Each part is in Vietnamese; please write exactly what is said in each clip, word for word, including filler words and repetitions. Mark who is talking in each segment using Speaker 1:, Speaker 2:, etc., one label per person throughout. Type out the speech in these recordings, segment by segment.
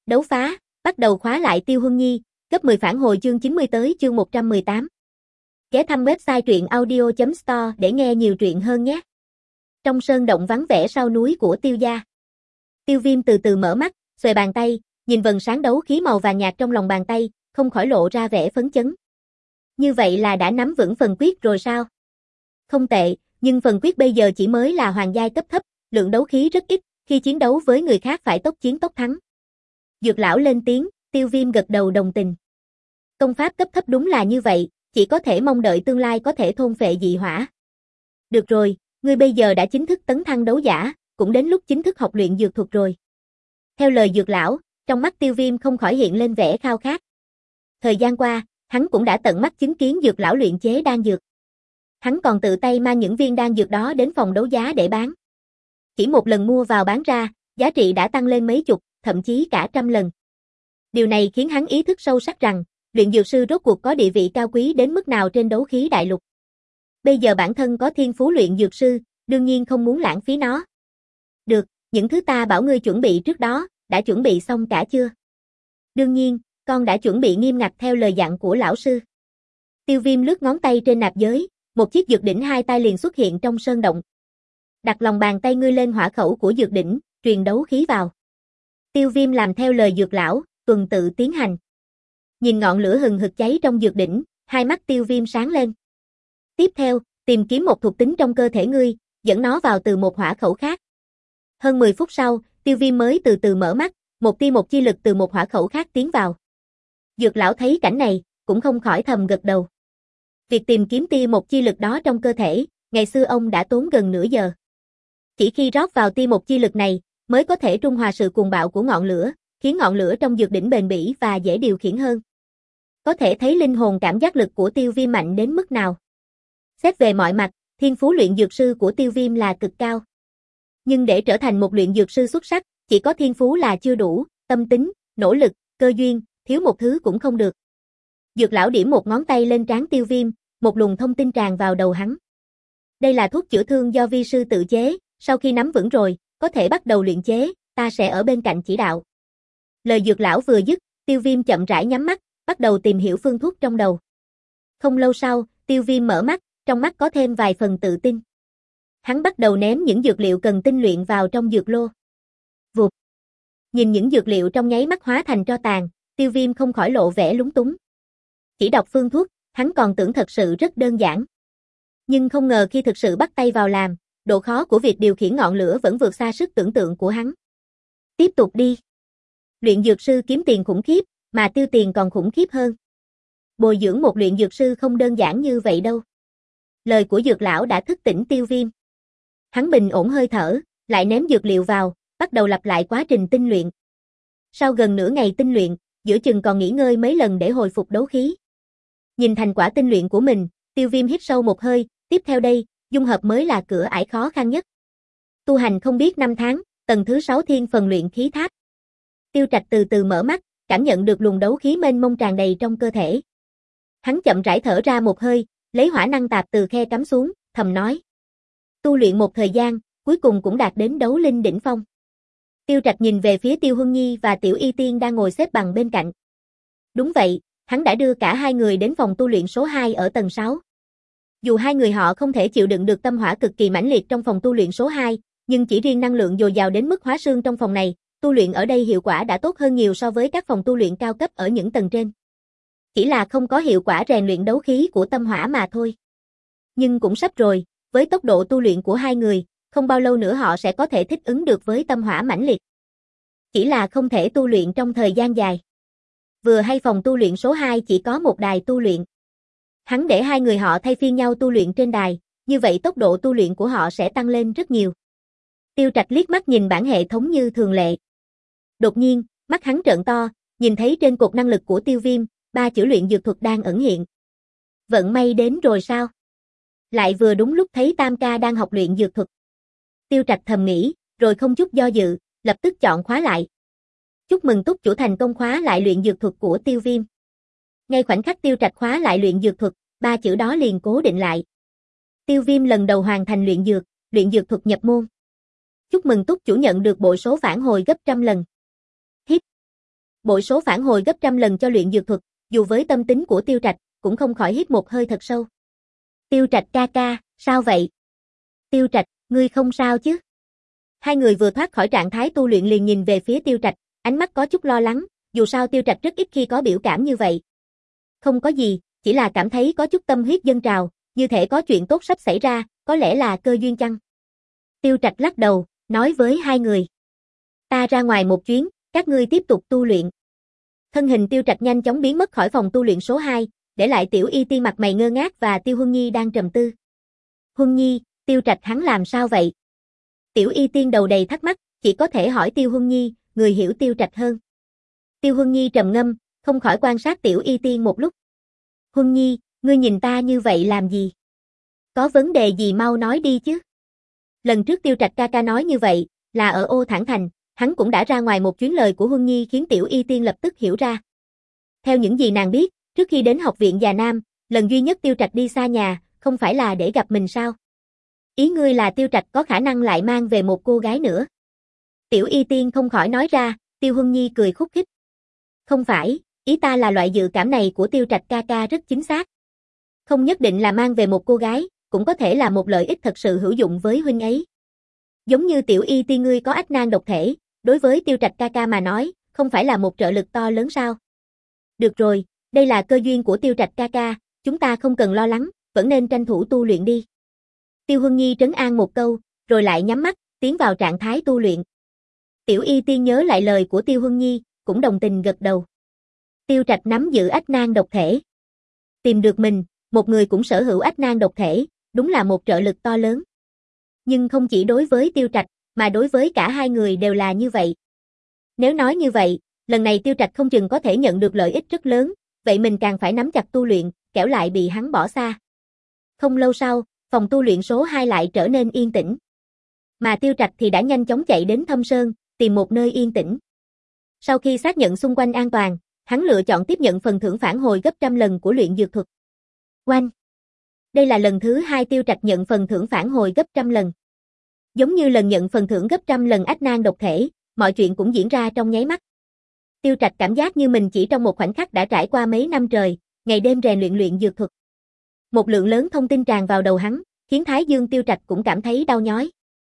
Speaker 1: Đấu phá, bắt đầu khóa lại Tiêu Huân Nhi, gấp mười phản hồi chương chín mươi tới chương một trăm mười tám. Ghé thăm website truyện audio chấm store để nghe nhiều truyện hơn nhé. Trong sơn động vắng vẻ sau núi của Tiêu gia. Tiêu Viêm từ từ mở mắt, xuề bàn tay, nhìn vầng sáng đấu khí màu vàng nhạt trong lòng bàn tay, không khỏi lộ ra vẻ phấn chấn. Như vậy là đã nắm vững phần quyết rồi sao? Không tệ, nhưng phần quyết bây giờ chỉ mới là hoàng giai cấp thấp, lượng đấu khí rất ít, khi chiến đấu với người khác phải tốc chiến tốc thắng. Dược lão lên tiếng, Tiêu Viêm gật đầu đồng tình. Công pháp cấp thấp đúng là như vậy, chỉ có thể mong đợi tương lai có thể thôn phệ dị hỏa. Được rồi, ngươi bây giờ đã chính thức tấn thăng đấu giả, cũng đến lúc chính thức học luyện dược thuật rồi. Theo lời dược lão, trong mắt Tiêu Viêm không khỏi hiện lên vẻ khao khát. Thời gian qua, hắn cũng đã tận mắt chứng kiến dược lão luyện chế đan dược. Hắn còn tự tay mang những viên đan dược đó đến phòng đấu giá để bán. Chỉ một lần mua vào bán ra, giá trị đã tăng lên mấy chục, thậm chí cả trăm lần. Điều này khiến hắn ý thức sâu sắc rằng, luyện dược sư rốt cuộc có địa vị cao quý đến mức nào trên đấu khí đại lục. Bây giờ bản thân có thiên phú luyện dược sư, đương nhiên không muốn lãng phí nó. Được, những thứ ta bảo ngươi chuẩn bị trước đó, đã chuẩn bị xong cả chưa? Đương nhiên, con đã chuẩn bị nghiêm ngặt theo lời dặn của lão sư. Tiêu Viêm lướt ngón tay trên nạp giới, một chiếc dược đỉnh hai tay liền xuất hiện trong sơn động. Đặt lòng bàn tay ngươi lên hỏa khẩu của dược đỉnh, truyền đấu khí vào. Tiêu Viêm làm theo lời dược lão, tuần tự tiến hành. Nhìn ngọn lửa hừng hực cháy trong dược đỉnh, hai mắt Tiêu Viêm sáng lên. Tiếp theo, tìm kiếm một thuộc tính trong cơ thể ngươi, dẫn nó vào từ một hỏa khẩu khác. Hơn mười phút sau, Tiêu Viêm mới từ từ mở mắt, một tia một chi lực từ một hỏa khẩu khác tiến vào. Dược lão thấy cảnh này, cũng không khỏi thầm gật đầu. Việc tìm kiếm tia một chi lực đó trong cơ thể, ngày xưa ông đã tốn gần nửa giờ. Chỉ khi rót vào tia một chi lực này, mới có thể trung hòa sự cuồng bạo của ngọn lửa, khiến ngọn lửa trong dược đỉnh bền bỉ và dễ điều khiển hơn. Có thể thấy linh hồn cảm giác lực của Tiêu Viêm mạnh đến mức nào. Xét về mọi mặt, thiên phú luyện dược sư của Tiêu Viêm là cực cao. Nhưng để trở thành một luyện dược sư xuất sắc, chỉ có thiên phú là chưa đủ, tâm tính, nỗ lực, cơ duyên, thiếu một thứ cũng không được. Dược lão điểm một ngón tay lên trán Tiêu Viêm, một luồng thông tin tràn vào đầu hắn. Đây là thuốc chữa thương do vi sư tự chế, sau khi nắm vững rồi, có thể bắt đầu luyện chế, ta sẽ ở bên cạnh chỉ đạo. Lời dược lão vừa dứt, Tiêu Viêm chậm rãi nhắm mắt, bắt đầu tìm hiểu phương thuốc trong đầu. Không lâu sau, Tiêu Viêm mở mắt, trong mắt có thêm vài phần tự tin. Hắn bắt đầu ném những dược liệu cần tinh luyện vào trong dược lô. Vụt. Nhìn những dược liệu trong nháy mắt hóa thành tro tàn, Tiêu Viêm không khỏi lộ vẻ lúng túng. Chỉ đọc phương thuốc, hắn còn tưởng thật sự rất đơn giản. Nhưng không ngờ khi thực sự bắt tay vào làm, độ khó của việc điều khiển ngọn lửa vẫn vượt xa sức tưởng tượng của hắn. Tiếp tục đi. Luyện dược sư kiếm tiền khủng khiếp, mà tiêu tiền còn khủng khiếp hơn. Bồi dưỡng một luyện dược sư không đơn giản như vậy đâu. Lời của dược lão đã thức tỉnh Tiêu Viêm. Hắn bình ổn hơi thở, lại ném dược liệu vào, bắt đầu lặp lại quá trình tinh luyện. Sau gần nửa ngày tinh luyện, giữa chừng còn nghỉ ngơi mấy lần để hồi phục đấu khí. Nhìn thành quả tinh luyện của mình, Tiêu Viêm hít sâu một hơi, tiếp theo đây, dung hợp mới là cửa ải khó khăn nhất. Tu hành không biết năm tháng, tầng thứ sáu thiên phần luyện khí tháp. Tiêu Trạch từ từ mở mắt, cảm nhận được luồng đấu khí mênh mông tràn đầy trong cơ thể. Hắn chậm rãi thở ra một hơi, lấy hỏa năng tạp từ khe cắm xuống, thầm nói. Tu luyện một thời gian, cuối cùng cũng đạt đến đấu linh đỉnh phong. Tiêu Trạch nhìn về phía Tiêu Huân Nhi và Tiểu Y Tiên đang ngồi xếp bằng bên cạnh. Đúng vậy, hắn đã đưa cả hai người đến phòng tu luyện số hai ở tầng sáu. Dù hai người họ không thể chịu đựng được tâm hỏa cực kỳ mãnh liệt trong phòng tu luyện số hai, nhưng chỉ riêng năng lượng dồi dào đến mức hóa xương trong phòng này, tu luyện ở đây hiệu quả đã tốt hơn nhiều so với các phòng tu luyện cao cấp ở những tầng trên. Chỉ là không có hiệu quả rèn luyện đấu khí của tâm hỏa mà thôi. Nhưng cũng sắp rồi, với tốc độ tu luyện của hai người, không bao lâu nữa họ sẽ có thể thích ứng được với tâm hỏa mãnh liệt. Chỉ là không thể tu luyện trong thời gian dài. Vừa hay phòng tu luyện số hai chỉ có một đài tu luyện. Hắn để hai người họ thay phiên nhau tu luyện trên đài, như vậy tốc độ tu luyện của họ sẽ tăng lên rất nhiều. Tiêu Trạch liếc mắt nhìn bảng hệ thống như thường lệ. Đột nhiên, mắt hắn trợn to, nhìn thấy trên cột năng lực của Tiêu Viêm, ba chữ luyện dược thuật đang ẩn hiện. Vận may đến rồi sao? Lại vừa đúng lúc thấy Tam ca đang học luyện dược thuật. Tiêu Trạch thầm nghĩ, rồi không chút do dự, lập tức chọn khóa lại. Chúc mừng túc chủ thành công khóa lại luyện dược thuật của Tiêu Viêm. Ngay khoảnh khắc Tiêu Trạch khóa lại luyện dược thuật, ba chữ đó liền cố định lại. Tiêu Viêm lần đầu hoàn thành luyện dược, luyện dược thuật nhập môn. Chúc mừng túc chủ nhận được bội số phản hồi gấp trăm lần. Hít. bội số phản hồi gấp trăm lần cho luyện dược thuật, dù với tâm tính của Tiêu Trạch, cũng không khỏi hít một hơi thật sâu. Tiêu Trạch ca ca, sao vậy? Tiêu Trạch, ngươi không sao chứ? Hai người vừa thoát khỏi trạng thái tu luyện liền nhìn về phía Tiêu Trạch, ánh mắt có chút lo lắng, dù sao Tiêu Trạch rất ít khi có biểu cảm như vậy. Không có gì, chỉ là cảm thấy có chút tâm huyết dâng trào, như thể có chuyện tốt sắp xảy ra, có lẽ là cơ duyên chăng? Tiêu Trạch lắc đầu, nói với hai người. Ta ra ngoài một chuyến, các ngươi tiếp tục tu luyện. Thân hình Tiêu Trạch nhanh chóng biến mất khỏi phòng tu luyện số hai, để lại Tiểu Y Tiên mặt mày ngơ ngác và Tiêu Huân Nhi đang trầm tư. Huân Nhi, Tiêu Trạch hắn làm sao vậy? Tiểu Y Tiên đầu đầy thắc mắc, chỉ có thể hỏi Tiêu Huân Nhi, người hiểu Tiêu Trạch hơn. Tiêu Huân Nhi trầm ngâm, không khỏi quan sát Tiểu Y Tiên một lúc. Huân Nhi, ngươi nhìn ta như vậy làm gì? Có vấn đề gì mau nói đi chứ? Lần trước Tiêu Trạch ca ca nói như vậy, là ở Ô Thản Thành, hắn cũng đã ra ngoài một chuyến, lời của Huân Nhi khiến Tiểu Y Tiên lập tức hiểu ra. Theo những gì nàng biết, trước khi đến học viện Già Nam, lần duy nhất Tiêu Trạch đi xa nhà, không phải là để gặp mình sao? Ý ngươi là Tiêu Trạch có khả năng lại mang về một cô gái nữa? Tiểu Y Tiên không khỏi nói ra, Tiêu Huân Nhi cười khúc khích. Không phải, ý ta là loại dự cảm này của Tiêu Trạch ca ca rất chính xác. Không nhất định là mang về một cô gái, cũng có thể là một lợi ích thật sự hữu dụng với huynh ấy. Giống như Tiểu Y Tiên ngươi có ách nan độc thể, đối với Tiêu Trạch ca ca mà nói, không phải là một trợ lực to lớn sao? Được rồi, đây là cơ duyên của Tiêu Trạch ca ca, chúng ta không cần lo lắng, vẫn nên tranh thủ tu luyện đi. Tiêu Huân Nhi trấn an một câu, rồi lại nhắm mắt, tiến vào trạng thái tu luyện. Tiểu Y Tiên nhớ lại lời của Tiêu Huân Nhi, cũng đồng tình gật đầu. Tiêu Trạch nắm giữ ách nan độc thể. Tìm được mình, một người cũng sở hữu ách nan độc thể, đúng là một trợ lực to lớn. Nhưng không chỉ đối với Tiêu Trạch, mà đối với cả hai người đều là như vậy. Nếu nói như vậy, lần này Tiêu Trạch không chừng có thể nhận được lợi ích rất lớn, vậy mình càng phải nắm chặt tu luyện, kẻo lại bị hắn bỏ xa. Không lâu sau, phòng tu luyện số hai lại trở nên yên tĩnh. Mà Tiêu Trạch thì đã nhanh chóng chạy đến Thâm Sơn, tìm một nơi yên tĩnh. Sau khi xác nhận xung quanh an toàn, hắn lựa chọn tiếp nhận phần thưởng phản hồi gấp trăm lần của luyện dược thuật. Oanh! Đây là lần thứ hai Tiêu Trạch nhận phần thưởng phản hồi gấp trăm lần. Giống như lần nhận phần thưởng gấp trăm lần ách nan độc thể, mọi chuyện cũng diễn ra trong nháy mắt. Tiêu Trạch cảm giác như mình chỉ trong một khoảnh khắc đã trải qua mấy năm trời, ngày đêm rèn luyện luyện dược thuật. Một lượng lớn thông tin tràn vào đầu hắn, khiến Thái Dương Tiêu Trạch cũng cảm thấy đau nhói.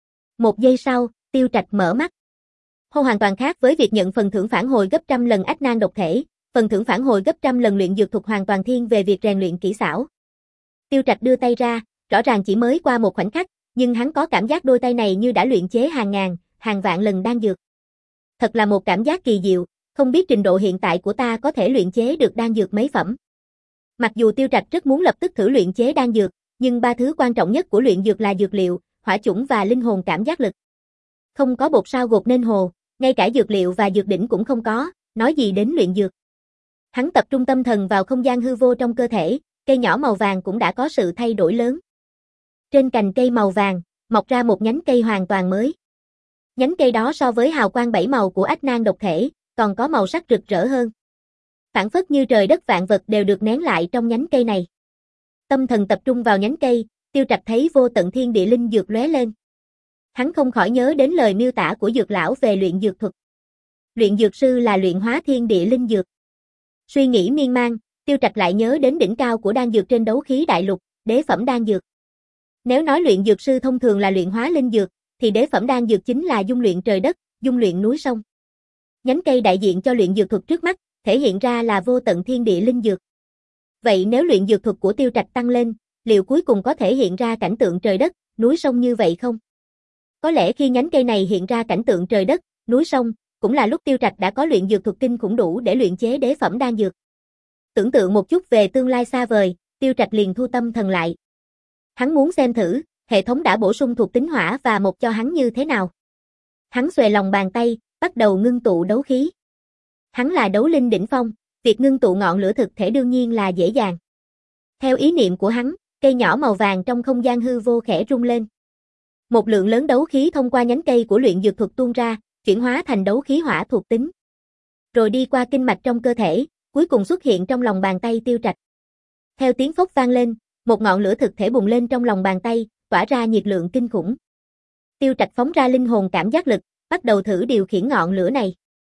Speaker 1: Một giây sau, Tiêu Trạch mở mắt. Hô hoàn toàn khác với việc nhận phần thưởng phản hồi gấp trăm lần ách nan độc thể, phần thưởng phản hồi gấp trăm lần luyện dược thuật hoàn toàn thiên về việc rèn luyện kỹ xảo. Tiêu Trạch đưa tay ra, rõ ràng chỉ mới qua một khoảnh khắc, nhưng hắn có cảm giác đôi tay này như đã luyện chế hàng ngàn, hàng vạn lần đan dược. Thật là một cảm giác kỳ diệu, không biết trình độ hiện tại của ta có thể luyện chế được đan dược mấy phẩm. Mặc dù Tiêu Trạch rất muốn lập tức thử luyện chế đan dược, nhưng ba thứ quan trọng nhất của luyện dược là dược liệu, hỏa chủng và linh hồn cảm giác lực. Không có bột sao gột nên hồ, ngay cả dược liệu và dược đỉnh cũng không có, nói gì đến luyện dược. Hắn tập trung tâm thần vào không gian hư vô trong cơ thể, cây nhỏ màu vàng cũng đã có sự thay đổi lớn. Trên cành cây màu vàng, mọc ra một nhánh cây hoàn toàn mới. Nhánh cây đó so với hào quang bảy màu của ách nan độc thể, còn có màu sắc rực rỡ hơn. Phản phất như trời đất vạn vật đều được nén lại trong nhánh cây này. Tâm thần tập trung vào nhánh cây, Tiêu Trạch thấy vô tận thiên địa linh dược lóe lên. Hắn không khỏi nhớ đến lời miêu tả của dược lão về luyện dược thuật. Luyện dược sư là luyện hóa thiên địa linh dược. Suy nghĩ miên man, Tiêu Trạch lại nhớ đến đỉnh cao của đan dược trên đấu khí đại lục, đế phẩm đan dược. Nếu nói luyện dược sư thông thường là luyện hóa linh dược, thì đế phẩm đan dược chính là dung luyện trời đất, dung luyện núi sông. Nhánh cây đại diện cho luyện dược thuật trước mắt, thể hiện ra là vô tận thiên địa linh dược. Vậy nếu luyện dược thuật của Tiêu Trạch tăng lên, liệu cuối cùng có thể hiện ra cảnh tượng trời đất, núi sông như vậy không? Có lẽ khi nhánh cây này hiện ra cảnh tượng trời đất, núi sông, cũng là lúc Tiêu Trạch đã có luyện dược thuật kinh khủng đủ để luyện chế đế phẩm đan dược. Tưởng tượng một chút về tương lai xa vời, Tiêu Trạch liền thu tâm thần lại. Hắn muốn xem thử, hệ thống đã bổ sung thuộc tính hỏa và mộc cho hắn như thế nào. Hắn xuề lòng bàn tay, bắt đầu ngưng tụ đấu khí. Hắn là đấu linh đỉnh phong, việc ngưng tụ ngọn lửa thực thể đương nhiên là dễ dàng. Theo ý niệm của hắn, cây nhỏ màu vàng trong không gian hư vô khẽ rung lên. Một lượng lớn đấu khí thông qua nhánh cây của luyện dược thuật tuôn ra, chuyển hóa thành đấu khí hỏa thuộc tính. Rồi đi qua kinh mạch trong cơ thể, cuối cùng xuất hiện trong lòng bàn tay Tiêu Trạch. Theo tiếng phốc vang lên, một ngọn lửa thực thể bùng lên trong lòng bàn tay, tỏa ra nhiệt lượng kinh khủng. Tiêu Trạch phóng ra linh hồn cảm giác lực, bắt đầu thử điều khiển ngọn lửa này.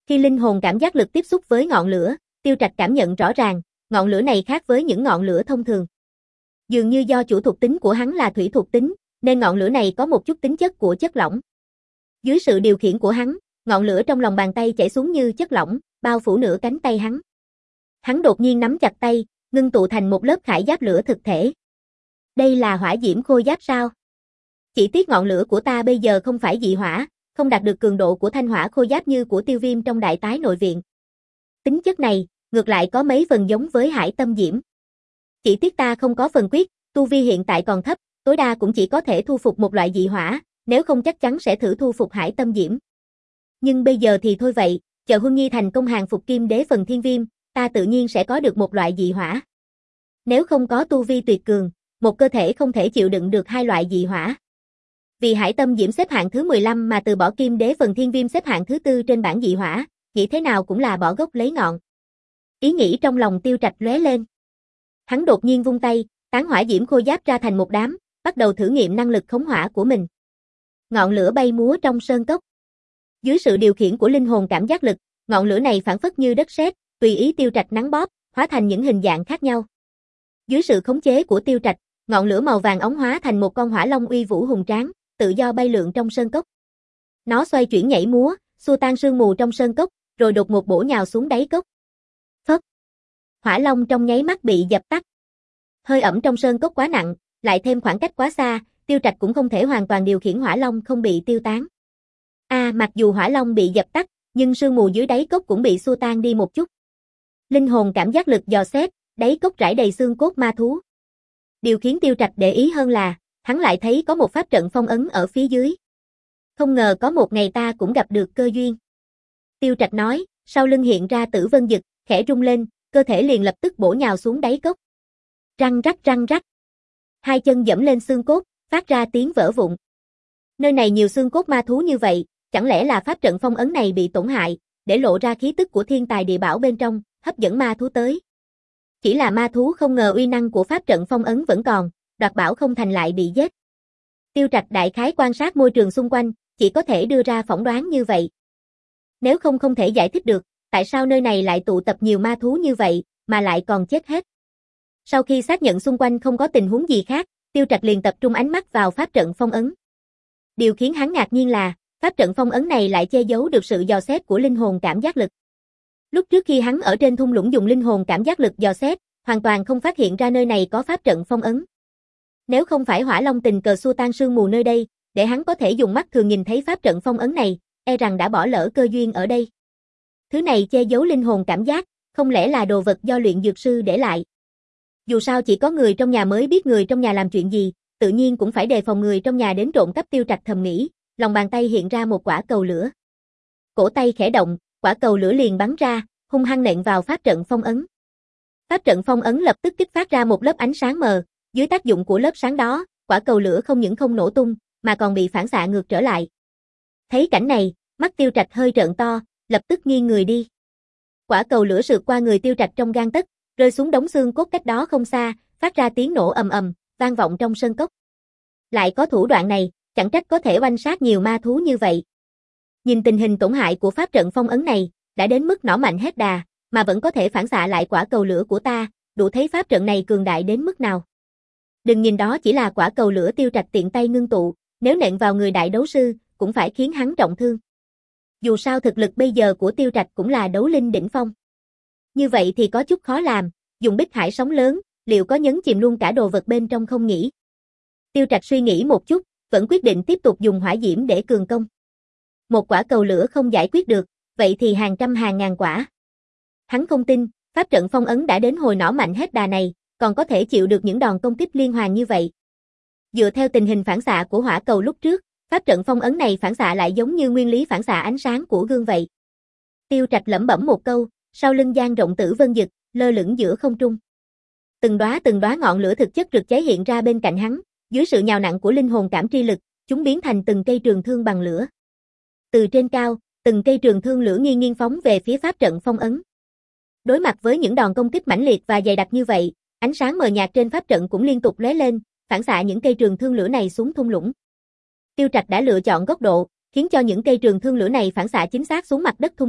Speaker 1: Khi linh hồn cảm giác lực tiếp xúc với ngọn lửa, Tiêu Trạch cảm nhận rõ ràng, ngọn lửa này khác với những ngọn lửa thông thường. Dường như do chủ thuộc tính của hắn là thủy thuộc tính, nên ngọn lửa này có một chút tính chất của chất lỏng. Dưới sự điều khiển của hắn, ngọn lửa trong lòng bàn tay chảy xuống như chất lỏng, bao phủ nửa cánh tay hắn. Hắn đột nhiên nắm chặt tay, ngưng tụ thành một lớp khải giáp lửa thực thể. Đây là hỏa diễm khôi giáp sao? Chỉ tiếc ngọn lửa của ta bây giờ không phải dị hỏa, không đạt được cường độ của thanh hỏa khôi giáp như của Tiêu Viêm trong đại tái nội viện. Tính chất này, ngược lại có mấy phần giống với hải tâm diễm. Chỉ tiếc ta không có phần quyết, tu vi hiện tại còn thấp, tối đa cũng chỉ có thể thu phục một loại dị hỏa, nếu không chắc chắn sẽ thử thu phục hải tâm diễm. Nhưng bây giờ thì thôi vậy, chờ Huân Nhi thành công hàng phục kim đế phần thiên viêm, ta tự nhiên sẽ có được một loại dị hỏa. Nếu không có tu vi tuyệt cường, một cơ thể không thể chịu đựng được hai loại dị hỏa. Vì hải tâm diễm xếp hạng thứ mười lăm mà từ bỏ kim đế phần thiên viêm xếp hạng thứ tư trên bảng dị hỏa, nghĩ thế nào cũng là bỏ gốc lấy ngọn. Ý nghĩ trong lòng Tiêu Trạch lóe lên. Hắn đột nhiên vung tay, tán hỏa diễm khôi giáp ra thành một đám, bắt đầu thử nghiệm năng lực khống hỏa của mình. Ngọn lửa bay múa trong sơn cốc. Dưới sự điều khiển của linh hồn cảm giác lực, ngọn lửa này phảng phất như đất sét, tùy ý Tiêu Trạch nắn bóp, hóa thành những hình dạng khác nhau. Dưới sự khống chế của Tiêu Trạch, ngọn lửa màu vàng óng hóa thành một con hỏa long uy vũ hùng tráng, tự do bay lượn trong sơn cốc. Nó xoay chuyển nhảy múa, xua tan sương mù trong sơn cốc, rồi đột ngột bổ nhào xuống đáy cốc. Phốc. Hỏa long trong nháy mắt bị dập tắt. Hơi ẩm trong sơn cốc quá nặng, lại thêm khoảng cách quá xa, Tiêu Trạch cũng không thể hoàn toàn điều khiển hỏa long không bị tiêu tán. A, à, mặc dù hỏa long bị dập tắt, nhưng sương mù dưới đáy cốc cũng bị xua tan đi một chút. Linh hồn cảm giác lực dò xét, đáy cốc rải đầy xương cốt ma thú. Điều khiến Tiêu Trạch để ý hơn là, hắn lại thấy có một pháp trận phong ấn ở phía dưới. Không ngờ có một ngày ta cũng gặp được cơ duyên. Tiêu Trạch nói, sau lưng hiện ra Tử Vân Dực, khẽ rung lên, cơ thể liền lập tức bổ nhào xuống đáy cốc. Răng rắc răng rắc. Hai chân dẫm lên xương cốt, phát ra tiếng vỡ vụn. Nơi này nhiều xương cốt ma thú như vậy, chẳng lẽ là pháp trận phong ấn này bị tổn hại, để lộ ra khí tức của thiên tài địa bảo bên trong, hấp dẫn ma thú tới. Chỉ là ma thú không ngờ uy năng của pháp trận phong ấn vẫn còn, đoạt bảo không thành lại bị giết. Tiêu Trạch đại khái quan sát môi trường xung quanh, chỉ có thể đưa ra phỏng đoán như vậy. Nếu không không thể giải thích được, tại sao nơi này lại tụ tập nhiều ma thú như vậy, mà lại còn chết hết. Sau khi xác nhận xung quanh không có tình huống gì khác, Tiêu Trạch liền tập trung ánh mắt vào pháp trận phong ấn. Điều khiến hắn ngạc nhiên là, pháp trận phong ấn này lại che giấu được sự dò xét của linh hồn cảm giác lực. Lúc trước khi hắn ở trên thung lũng dùng linh hồn cảm giác lực dò xét, hoàn toàn không phát hiện ra nơi này có pháp trận phong ấn. Nếu không phải Hỏa Long tình cờ xua tan sương mù nơi đây, để hắn có thể dùng mắt thường nhìn thấy pháp trận phong ấn này, e rằng đã bỏ lỡ cơ duyên ở đây. Thứ này che giấu linh hồn cảm giác, không lẽ là đồ vật do luyện dược sư để lại. Dù sao chỉ có người trong nhà mới biết người trong nhà làm chuyện gì, tự nhiên cũng phải đề phòng người trong nhà đến trộm cắp. Tiêu Trạch thầm nghĩ, lòng bàn tay hiện ra một quả cầu lửa. Cổ tay khẽ động, quả cầu lửa liền bắn ra, hung hăng nện vào pháp trận phong ấn. Pháp trận phong ấn lập tức kích phát ra một lớp ánh sáng mờ, dưới tác dụng của lớp sáng đó, quả cầu lửa không những không nổ tung, mà còn bị phản xạ ngược trở lại. Thấy cảnh này, mắt Tiêu Trạch hơi trợn to, lập tức nghiêng người đi. Quả cầu lửa sượt qua người Tiêu Trạch trong gang tấc, rơi xuống đống xương cốt cách đó không xa, phát ra tiếng nổ ầm ầm, vang vọng trong sơn cốc. Lại có thủ đoạn này, chẳng trách có thể oanh sát nhiều ma thú như vậy. Nhìn tình hình tổn hại của pháp trận phong ấn này, đã đến mức nỏ mạnh hết đà, mà vẫn có thể phản xạ lại quả cầu lửa của ta, đủ thấy pháp trận này cường đại đến mức nào. Đừng nhìn đó chỉ là quả cầu lửa Tiêu Trạch tiện tay ngưng tụ, nếu nện vào người đại đấu sư, cũng phải khiến hắn trọng thương. Dù sao thực lực bây giờ của Tiêu Trạch cũng là đấu linh đỉnh phong. Như vậy thì có chút khó làm, dùng bích hải sóng lớn, liệu có nhấn chìm luôn cả đồ vật bên trong không nhỉ? Tiêu Trạch suy nghĩ một chút, vẫn quyết định tiếp tục dùng hỏa diễm để cường công. Một quả cầu lửa không giải quyết được, vậy thì hàng trăm hàng ngàn quả. Hắn không tin, pháp trận phong ấn đã đến hồi nỏ mạnh hết đà này, còn có thể chịu được những đòn công kích liên hoàn như vậy. Dựa theo tình hình phản xạ của hỏa cầu lúc trước, pháp trận phong ấn này phản xạ lại giống như nguyên lý phản xạ ánh sáng của gương vậy. Tiêu Trạch lẩm bẩm một câu, sau lưng dang rộng Tử Vân Dực, lơ lửng giữa không trung. Từng đóa từng đóa ngọn lửa thực chất rực cháy hiện ra bên cạnh hắn, dưới sự nhào nặn của linh hồn cảm tri lực, chúng biến thành từng cây trường thương bằng lửa. Từ trên cao, từng cây trường thương lửa nghiêng nghiêng phóng về phía pháp trận phong ấn. Đối mặt với những đòn công kích mãnh liệt và dày đặc như vậy, ánh sáng mờ nhạt trên pháp trận cũng liên tục lóe lên, phản xạ những cây trường thương lửa này xuống thung lũng. Tiêu Trạch đã lựa chọn góc độ, khiến cho những cây trường thương lửa này phản xạ chính xác xuống mặt đất thung lũng,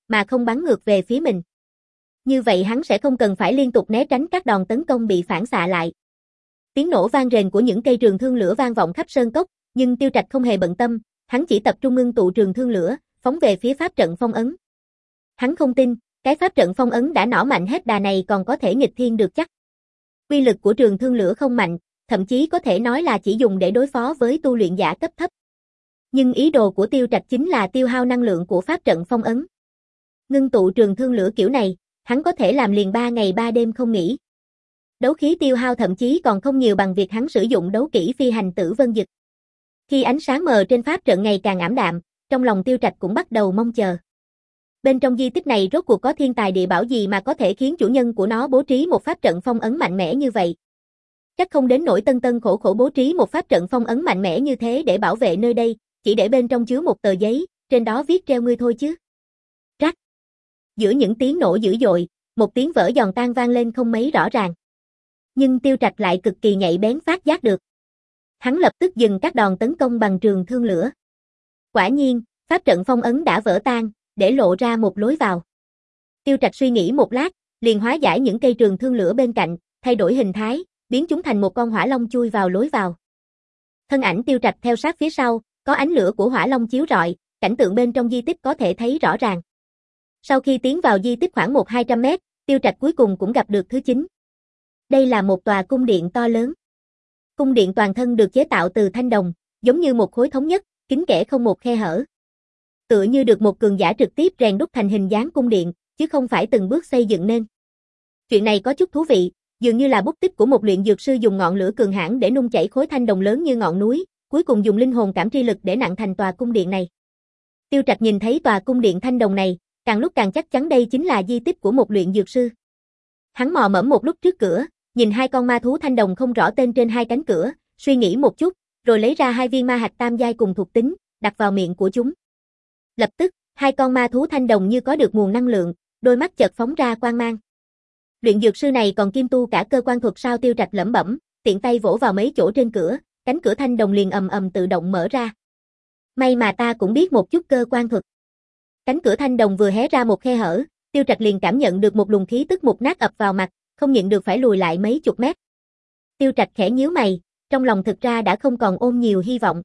Speaker 1: mà không bắn ngược về phía mình. Như vậy hắn sẽ không cần phải liên tục né tránh các đòn tấn công bị phản xạ lại. Tiếng nổ vang rền của những cây trường thương lửa vang vọng khắp sơn cốc, nhưng Tiêu Trạch không hề bận tâm, hắn chỉ tập trung ngưng tụ trường thương lửa, phóng về phía pháp trận phong ấn. Hắn không tin, cái pháp trận phong ấn đã nỏ mạnh hết đà này còn có thể nghịch thiên được chắc. Quy lực của trường thương lửa không mạnh, thậm chí có thể nói là chỉ dùng để đối phó với tu luyện giả cấp thấp. Nhưng ý đồ của Tiêu Trạch chính là tiêu hao năng lượng của pháp trận phong ấn. Ngưng tụ trường thương lửa kiểu này, hắn có thể làm liền ba ngày ba đêm không nghỉ. Đấu khí tiêu hao thậm chí còn không nhiều bằng việc hắn sử dụng đấu kỹ phi hành tử vân dực. Khi ánh sáng mờ trên pháp trận ngày càng ảm đạm, trong lòng Tiêu Trạch cũng bắt đầu mong chờ. Bên trong di tích này rốt cuộc có thiên tài địa bảo gì mà có thể khiến chủ nhân của nó bố trí một pháp trận phong ấn mạnh mẽ như vậy? Chắc không đến nỗi tân tân khổ khổ bố trí một pháp trận phong ấn mạnh mẽ như thế để bảo vệ nơi đây, chỉ để bên trong chứa một tờ giấy, trên đó viết treo ngươi thôi chứ. Rắc. Giữa những tiếng nổ dữ dội, một tiếng vỡ giòn tan vang lên không mấy rõ ràng. Nhưng Tiêu Trạch lại cực kỳ nhạy bén phát giác được. Hắn lập tức dừng các đòn tấn công bằng trường thương lửa. Quả nhiên, pháp trận phong ấn đã vỡ tan, để lộ ra một lối vào. Tiêu Trạch suy nghĩ một lát, liền hóa giải những cây trường thương lửa bên cạnh, thay đổi hình thái, biến chúng thành một con hỏa long chui vào lối vào. Thân ảnh Tiêu Trạch theo sát phía sau, có ánh lửa của hỏa long chiếu rọi, cảnh tượng bên trong di tích có thể thấy rõ ràng. Sau khi tiến vào di tích khoảng một đến hai trăm mét, Tiêu Trạch cuối cùng cũng gặp được thứ chín. Đây là một tòa cung điện to lớn. Cung điện toàn thân được chế tạo từ thanh đồng, giống như một khối thống nhất, kín kẽ không một khe hở. Tựa như được một cường giả trực tiếp rèn đúc thành hình dáng cung điện, chứ không phải từng bước xây dựng nên. Chuyện này có chút thú vị, dường như là bút tích của một luyện dược sư dùng ngọn lửa cường hãn để nung chảy khối thanh đồng lớn như ngọn núi, cuối cùng dùng linh hồn cảm tri lực để nặng thành tòa cung điện này. Tiêu Trạch nhìn thấy tòa cung điện thanh đồng này, càng lúc càng chắc chắn đây chính là di tích của một luyện dược sư. Hắn mò mẫm một lúc trước cửa, nhìn hai con ma thú thanh đồng không rõ tên trên hai cánh cửa, suy nghĩ một chút, rồi lấy ra hai viên ma hạch tam giai cùng thuộc tính, đặt vào miệng của chúng. Lập tức, hai con ma thú thanh đồng như có được nguồn năng lượng, đôi mắt chợt phóng ra quang mang. Luyện dược sư này còn kiêm tu cả cơ quan thuật sao? Tiêu Trạch lẩm bẩm, tiện tay vỗ vào mấy chỗ trên cửa, cánh cửa thanh đồng liền ầm ầm tự động mở ra. May mà ta cũng biết một chút cơ quan thuật. Cánh cửa thanh đồng vừa hé ra một khe hở, Tiêu Trạch liền cảm nhận được một luồng khí tức mục nát ập vào mặt, không nhịn được phải lùi lại mấy chục mét. Tiêu Trạch khẽ nhíu mày, trong lòng thực ra đã không còn ôm nhiều hy vọng.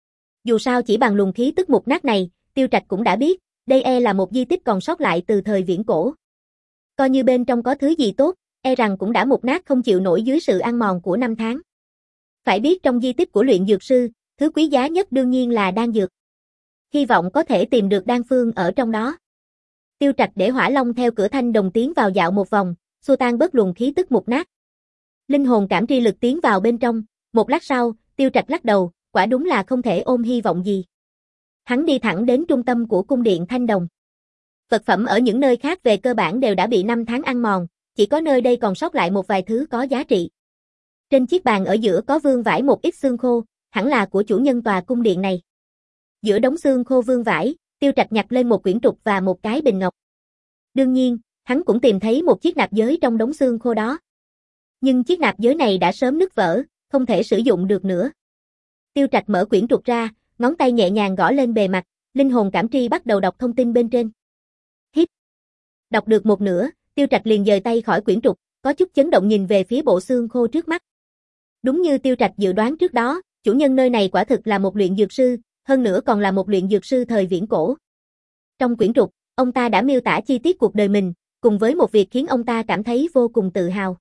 Speaker 1: Dù sao chỉ bằng luồng khí tức mục nát này, Tiêu Trạch cũng đã biết, đây e là một di tích còn sót lại từ thời viễn cổ. Coi như bên trong có thứ gì tốt, e rằng cũng đã mục nát không chịu nổi dưới sự ăn mòn của năm tháng. Phải biết trong di tích của luyện dược sư, thứ quý giá nhất đương nhiên là đan dược. Hy vọng có thể tìm được đan phương ở trong đó. Tiêu Trạch để hỏa long theo cửa thanh đồng tiến vào dạo một vòng, xua tan bớt luồng khí tức mục nát. Linh hồn cảm tri lực tiến vào bên trong, một lát sau, Tiêu Trạch lắc đầu, quả đúng là không thể ôm hy vọng gì. Hắn đi thẳng đến trung tâm của cung điện thanh đồng. Vật phẩm ở những nơi khác về cơ bản đều đã bị năm tháng ăn mòn, chỉ có nơi đây còn sót lại một vài thứ có giá trị. Trên chiếc bàn ở giữa có vương vãi một ít xương khô, hẳn là của chủ nhân tòa cung điện này. Giữa đống xương khô vương vãi, Tiêu Trạch nhặt lên một quyển trục và một cái bình ngọc. Đương nhiên, hắn cũng tìm thấy một chiếc nạp giới trong đống xương khô đó. Nhưng chiếc nạp giới này đã sớm nứt vỡ, không thể sử dụng được nữa. Tiêu Trạch mở quyển trục ra, ngón tay nhẹ nhàng gõ lên bề mặt, linh hồn cảm tri bắt đầu đọc thông tin bên trên. Hít. Đọc được một nửa, Tiêu Trạch liền dời tay khỏi quyển trục, có chút chấn động nhìn về phía bộ xương khô trước mắt. Đúng như Tiêu Trạch dự đoán trước đó, chủ nhân nơi này quả thực là một luyện dược sư, hơn nữa còn là một luyện dược sư thời viễn cổ. Trong quyển trục, ông ta đã miêu tả chi tiết cuộc đời mình, cùng với một việc khiến ông ta cảm thấy vô cùng tự hào.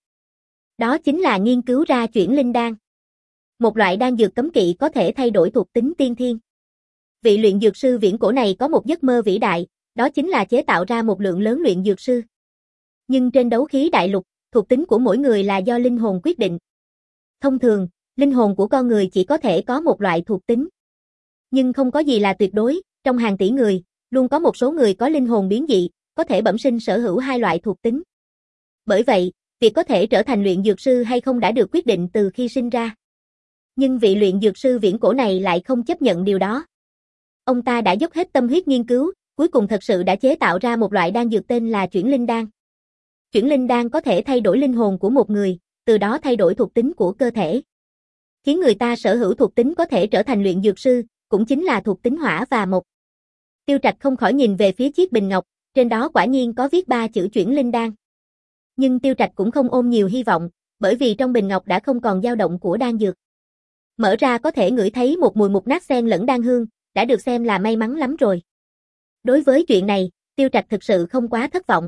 Speaker 1: Đó chính là nghiên cứu ra chuyển linh đan. Một loại đan dược cấm kỵ có thể thay đổi thuộc tính tiên thiên. Vị luyện dược sư viễn cổ này có một giấc mơ vĩ đại, đó chính là chế tạo ra một lượng lớn luyện dược sư. Nhưng trên đấu khí đại lục, thuộc tính của mỗi người là do linh hồn quyết định. Thông thường, linh hồn của con người chỉ có thể có một loại thuộc tính. Nhưng không có gì là tuyệt đối, trong hàng tỷ người, luôn có một số người có linh hồn biến dị, có thể bẩm sinh sở hữu hai loại thuộc tính. Bởi vậy, việc có thể trở thành luyện dược sư hay không đã được quyết định từ khi sinh ra. Nhưng vị luyện dược sư viễn cổ này lại không chấp nhận điều đó. Ông ta đã dốc hết tâm huyết nghiên cứu, cuối cùng thật sự đã chế tạo ra một loại đan dược tên là chuyển linh đan. Chuyển linh đan có thể thay đổi linh hồn của một người, từ đó thay đổi thuộc tính của cơ thể. Khiến người ta sở hữu thuộc tính có thể trở thành luyện dược sư, cũng chính là thuộc tính hỏa và mộc. Tiêu Trạch không khỏi nhìn về phía chiếc bình ngọc, trên đó quả nhiên có viết ba chữ chuyển linh đan. Nhưng Tiêu Trạch cũng không ôm nhiều hy vọng, bởi vì trong bình ngọc đã không còn dao động của đan dược. Mở ra có thể ngửi thấy một mùi mục nát xen lẫn đan hương, đã được xem là may mắn lắm rồi. Đối với chuyện này, Tiêu Trạch thực sự không quá thất vọng.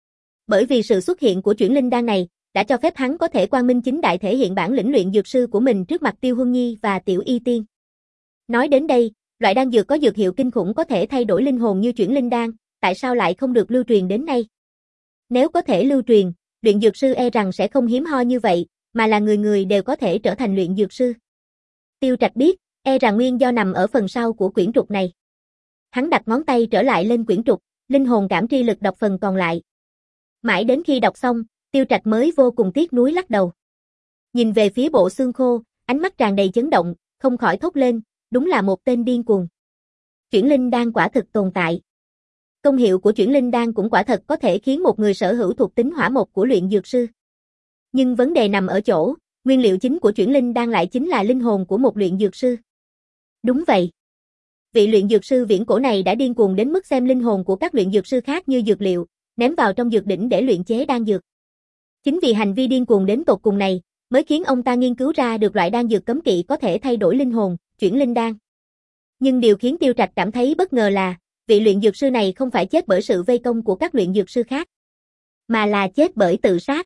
Speaker 1: Bởi vì sự xuất hiện của chuyển linh đan này, đã cho phép hắn có thể quang minh chính đại thể hiện bản lĩnh luyện dược sư của mình trước mặt Tiêu Huân Nhi và Tiểu Y Tiên. Nói đến đây, loại đan dược có dược hiệu kinh khủng có thể thay đổi linh hồn như chuyển linh đan, tại sao lại không được lưu truyền đến nay? Nếu có thể lưu truyền, luyện dược sư e rằng sẽ không hiếm hoi như vậy, mà là người người đều có thể trở thành luyện dược sư. Tiêu Trạch biết, e rằng nguyên do nằm ở phần sau của quyển trục này. Hắn đặt ngón tay trở lại lên quyển trục, linh hồn cảm tri lực đọc phần còn lại. Mãi đến khi đọc xong, Tiêu Trạch mới vô cùng tiếc nuối lắc đầu. Nhìn về phía bộ xương khô, ánh mắt tràn đầy chấn động, không khỏi thốt lên, đúng là một tên điên cuồng. Chuyển linh đan quả thực tồn tại. Công hiệu của chuyển linh đan cũng quả thật có thể khiến một người sở hữu thuộc tính hỏa mộc của luyện dược sư. Nhưng vấn đề nằm ở chỗ, nguyên liệu chính của chuyển linh đan lại chính là linh hồn của một luyện dược sư. Đúng vậy. Vị luyện dược sư viễn cổ này đã điên cuồng đến mức xem linh hồn của các luyện dược sư khác như dược liệu, ném vào trong dược đỉnh để luyện chế đan dược. Chính vì hành vi điên cuồng đến tột cùng này, mới khiến ông ta nghiên cứu ra được loại đan dược cấm kỵ có thể thay đổi linh hồn, chuyển linh đan. Nhưng điều khiến Tiêu Trạch cảm thấy bất ngờ là, vị luyện dược sư này không phải chết bởi sự vây công của các luyện dược sư khác, mà là chết bởi tự sát.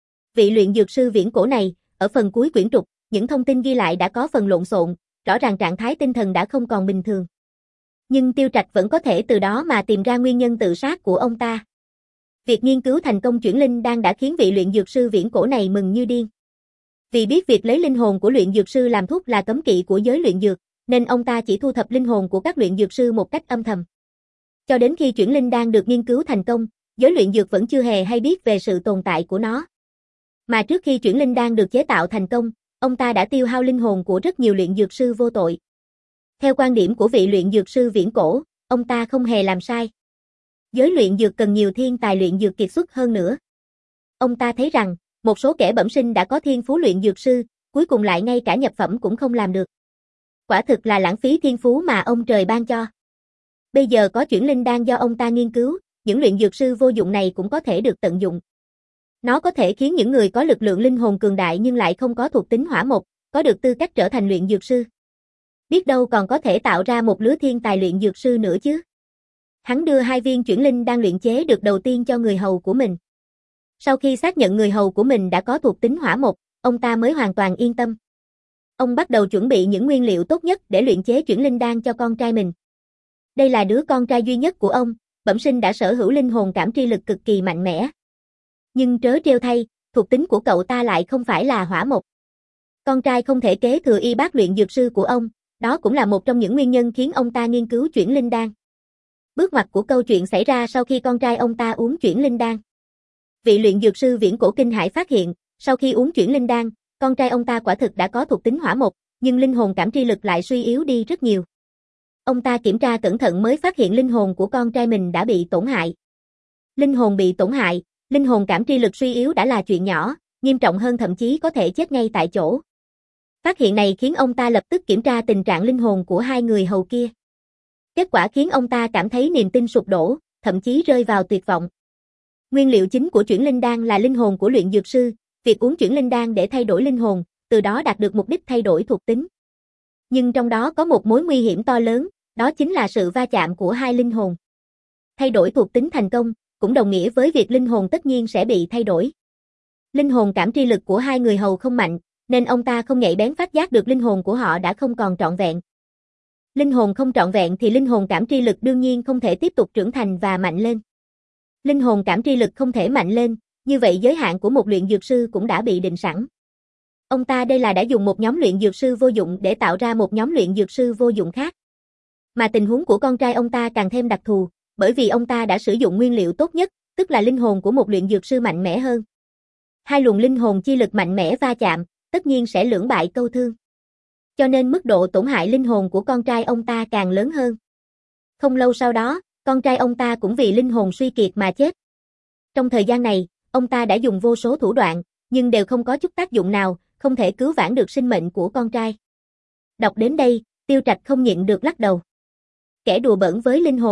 Speaker 1: Vị luyện dược sư viễn cổ này, ở phần cuối quyển trục, những thông tin ghi lại đã có phần lộn xộn, rõ ràng trạng thái tinh thần đã không còn bình thường. Nhưng Tiêu Trạch vẫn có thể từ đó mà tìm ra nguyên nhân tự sát của ông ta. Việc nghiên cứu thành công chuyển linh đan đã khiến vị luyện dược sư viễn cổ này mừng như điên. Vì biết việc lấy linh hồn của luyện dược sư làm thuốc là cấm kỵ của giới luyện dược, nên ông ta chỉ thu thập linh hồn của các luyện dược sư một cách âm thầm. Cho đến khi chuyển linh đan được nghiên cứu thành công, giới luyện dược vẫn chưa hề hay biết về sự tồn tại của nó. Mà trước khi chuyển linh đan được chế tạo thành công, ông ta đã tiêu hao linh hồn của rất nhiều luyện dược sư vô tội. Theo quan điểm của vị luyện dược sư viễn cổ, ông ta không hề làm sai. Giới luyện dược cần nhiều thiên tài luyện dược kiệt xuất hơn nữa. Ông ta thấy rằng, một số kẻ bẩm sinh đã có thiên phú luyện dược sư, cuối cùng lại ngay cả nhập phẩm cũng không làm được. Quả thực là lãng phí thiên phú mà ông trời ban cho. Bây giờ có chuyển linh đan do ông ta nghiên cứu, những luyện dược sư vô dụng này cũng có thể được tận dụng. Nó có thể khiến những người có lực lượng linh hồn cường đại nhưng lại không có thuộc tính hỏa mộc, có được tư cách trở thành luyện dược sư. Biết đâu còn có thể tạo ra một lứa thiên tài luyện dược sư nữa chứ. Hắn đưa hai viên chuyển linh đan luyện chế được đầu tiên cho người hầu của mình. Sau khi xác nhận người hầu của mình đã có thuộc tính hỏa mộc, ông ta mới hoàn toàn yên tâm. Ông bắt đầu chuẩn bị những nguyên liệu tốt nhất để luyện chế chuyển linh đan cho con trai mình. Đây là đứa con trai duy nhất của ông, bẩm sinh đã sở hữu linh hồn cảm tri lực cực kỳ mạnh mẽ. Nhưng trớ trêu thay, thuộc tính của cậu ta lại không phải là hỏa mộc. Con trai không thể kế thừa y bát luyện dược sư của ông, đó cũng là một trong những nguyên nhân khiến ông ta nghiên cứu chuyển linh đan. Bước ngoặt của câu chuyện xảy ra sau khi con trai ông ta uống chuyển linh đan. Vị luyện dược sư viễn cổ kinh hãi phát hiện, sau khi uống chuyển linh đan, con trai ông ta quả thực đã có thuộc tính hỏa mộc, nhưng linh hồn cảm tri lực lại suy yếu đi rất nhiều. Ông ta kiểm tra cẩn thận mới phát hiện linh hồn của con trai mình đã bị tổn hại. Linh hồn bị tổn hại, linh hồn cảm tri lực suy yếu đã là chuyện nhỏ, nghiêm trọng hơn thậm chí có thể chết ngay tại chỗ. Phát hiện này khiến ông ta lập tức kiểm tra tình trạng linh hồn của hai người hầu kia. Kết quả khiến ông ta cảm thấy niềm tin sụp đổ, thậm chí rơi vào tuyệt vọng. Nguyên liệu chính của chuyển linh đan là linh hồn của luyện dược sư, việc uống chuyển linh đan để thay đổi linh hồn, từ đó đạt được mục đích thay đổi thuộc tính. Nhưng trong đó có một mối nguy hiểm to lớn, đó chính là sự va chạm của hai linh hồn. Thay đổi thuộc tính thành công, cũng đồng nghĩa với việc linh hồn tất nhiên sẽ bị thay đổi. Linh hồn cảm tri lực của hai người hầu không mạnh, nên ông ta không nhạy bén phát giác được linh hồn của họ đã không còn trọn vẹn. Linh hồn không trọn vẹn thì linh hồn cảm tri lực đương nhiên không thể tiếp tục trưởng thành và mạnh lên. Linh hồn cảm tri lực không thể mạnh lên, như vậy giới hạn của một luyện dược sư cũng đã bị định sẵn. Ông ta đây là đã dùng một nhóm luyện dược sư vô dụng để tạo ra một nhóm luyện dược sư vô dụng khác. Mà tình huống của con trai ông ta càng thêm đặc thù, bởi vì ông ta đã sử dụng nguyên liệu tốt nhất, tức là linh hồn của một luyện dược sư mạnh mẽ hơn. Hai luồng linh hồn chi lực mạnh mẽ va chạm, tất nhiên sẽ lưỡng bại câu thương. Cho nên mức độ tổn hại linh hồn của con trai ông ta càng lớn hơn. Không lâu sau đó, con trai ông ta cũng vì linh hồn suy kiệt mà chết. Trong thời gian này, ông ta đã dùng vô số thủ đoạn, nhưng đều không có chút tác dụng nào, không thể cứu vãn được sinh mệnh của con trai. Đọc đến đây, Tiêu Trạch không nhịn được lắc đầu. Kẻ đùa bỡn với linh hồn, cuối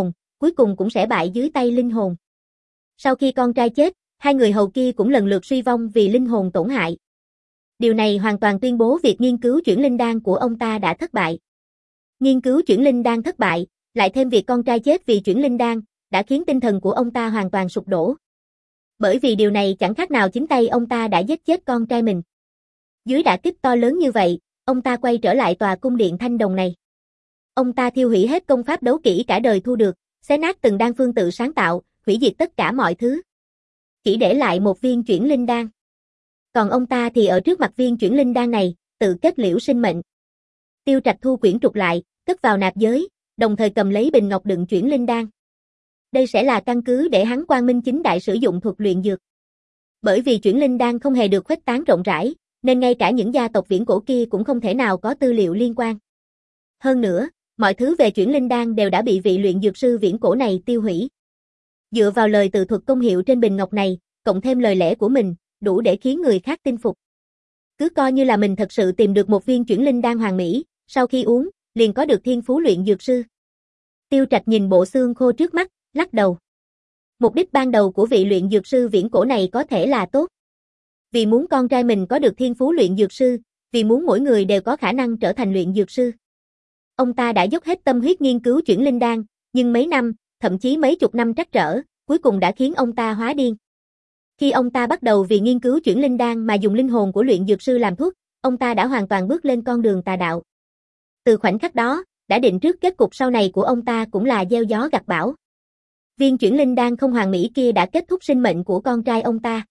Speaker 1: cuối cùng cũng sẽ bại dưới tay linh hồn. Sau khi con trai chết, hai người hầu kia cũng lần lượt suy vong vì linh hồn tổn hại. Điều này hoàn toàn tuyên bố việc nghiên cứu chuyển linh đan của ông ta đã thất bại. Nghiên cứu chuyển linh đan thất bại, lại thêm việc con trai chết vì chuyển linh đan, đã khiến tinh thần của ông ta hoàn toàn sụp đổ. Bởi vì điều này chẳng khác nào chính tay ông ta đã giết chết con trai mình. Dưới đả kích to lớn như vậy, ông ta quay trở lại tòa cung điện thanh đồng này. Ông ta thiêu hủy hết công pháp đấu kỹ cả đời thu được, xé nát từng đan phương tự sáng tạo, hủy diệt tất cả mọi thứ. Chỉ để lại một viên chuyển linh đan. Còn ông ta thì ở trước mặt viên chuyển linh đan này, tự kết liễu sinh mệnh. Tiêu Trạch thu quyển trục lại, cất vào nạp giới, đồng thời cầm lấy bình ngọc đựng chuyển linh đan. Đây sẽ là căn cứ để hắn quang minh chính đại sử dụng thuật luyện dược. Bởi vì chuyển linh đan không hề được khuếch tán rộng rãi, nên ngay cả những gia tộc viễn cổ kia cũng không thể nào có tư liệu liên quan. Hơn nữa, mọi thứ về chuyển linh đan đều đã bị vị luyện dược sư viễn cổ này tiêu hủy. Dựa vào lời tự thuật công hiệu trên bình ngọc này, cộng thêm lời lẽ của mình, đủ để khiến người khác tin phục. Cứ coi như là mình thật sự tìm được một viên chuyển linh đan hoàn mỹ, sau khi uống, liền có được thiên phú luyện dược sư. Tiêu Trạch nhìn bộ xương khô trước mắt, lắc đầu. Mục đích ban đầu của vị luyện dược sư viễn cổ này có thể là tốt. Vì muốn con trai mình có được thiên phú luyện dược sư, vì muốn mỗi người đều có khả năng trở thành luyện dược sư. Ông ta đã dốc hết tâm huyết nghiên cứu chuyển linh đan, nhưng mấy năm, thậm chí mấy chục năm trắc trở, cuối cùng đã khiến ông ta hóa điên. Khi ông ta bắt đầu vì nghiên cứu chuyển linh đan mà dùng linh hồn của luyện dược sư làm thuốc, ông ta đã hoàn toàn bước lên con đường tà đạo. Từ khoảnh khắc đó, đã định trước kết cục sau này của ông ta cũng là gieo gió gặt bão. Viên chuyển linh đan không hoàn mỹ kia đã kết thúc sinh mệnh của con trai ông ta.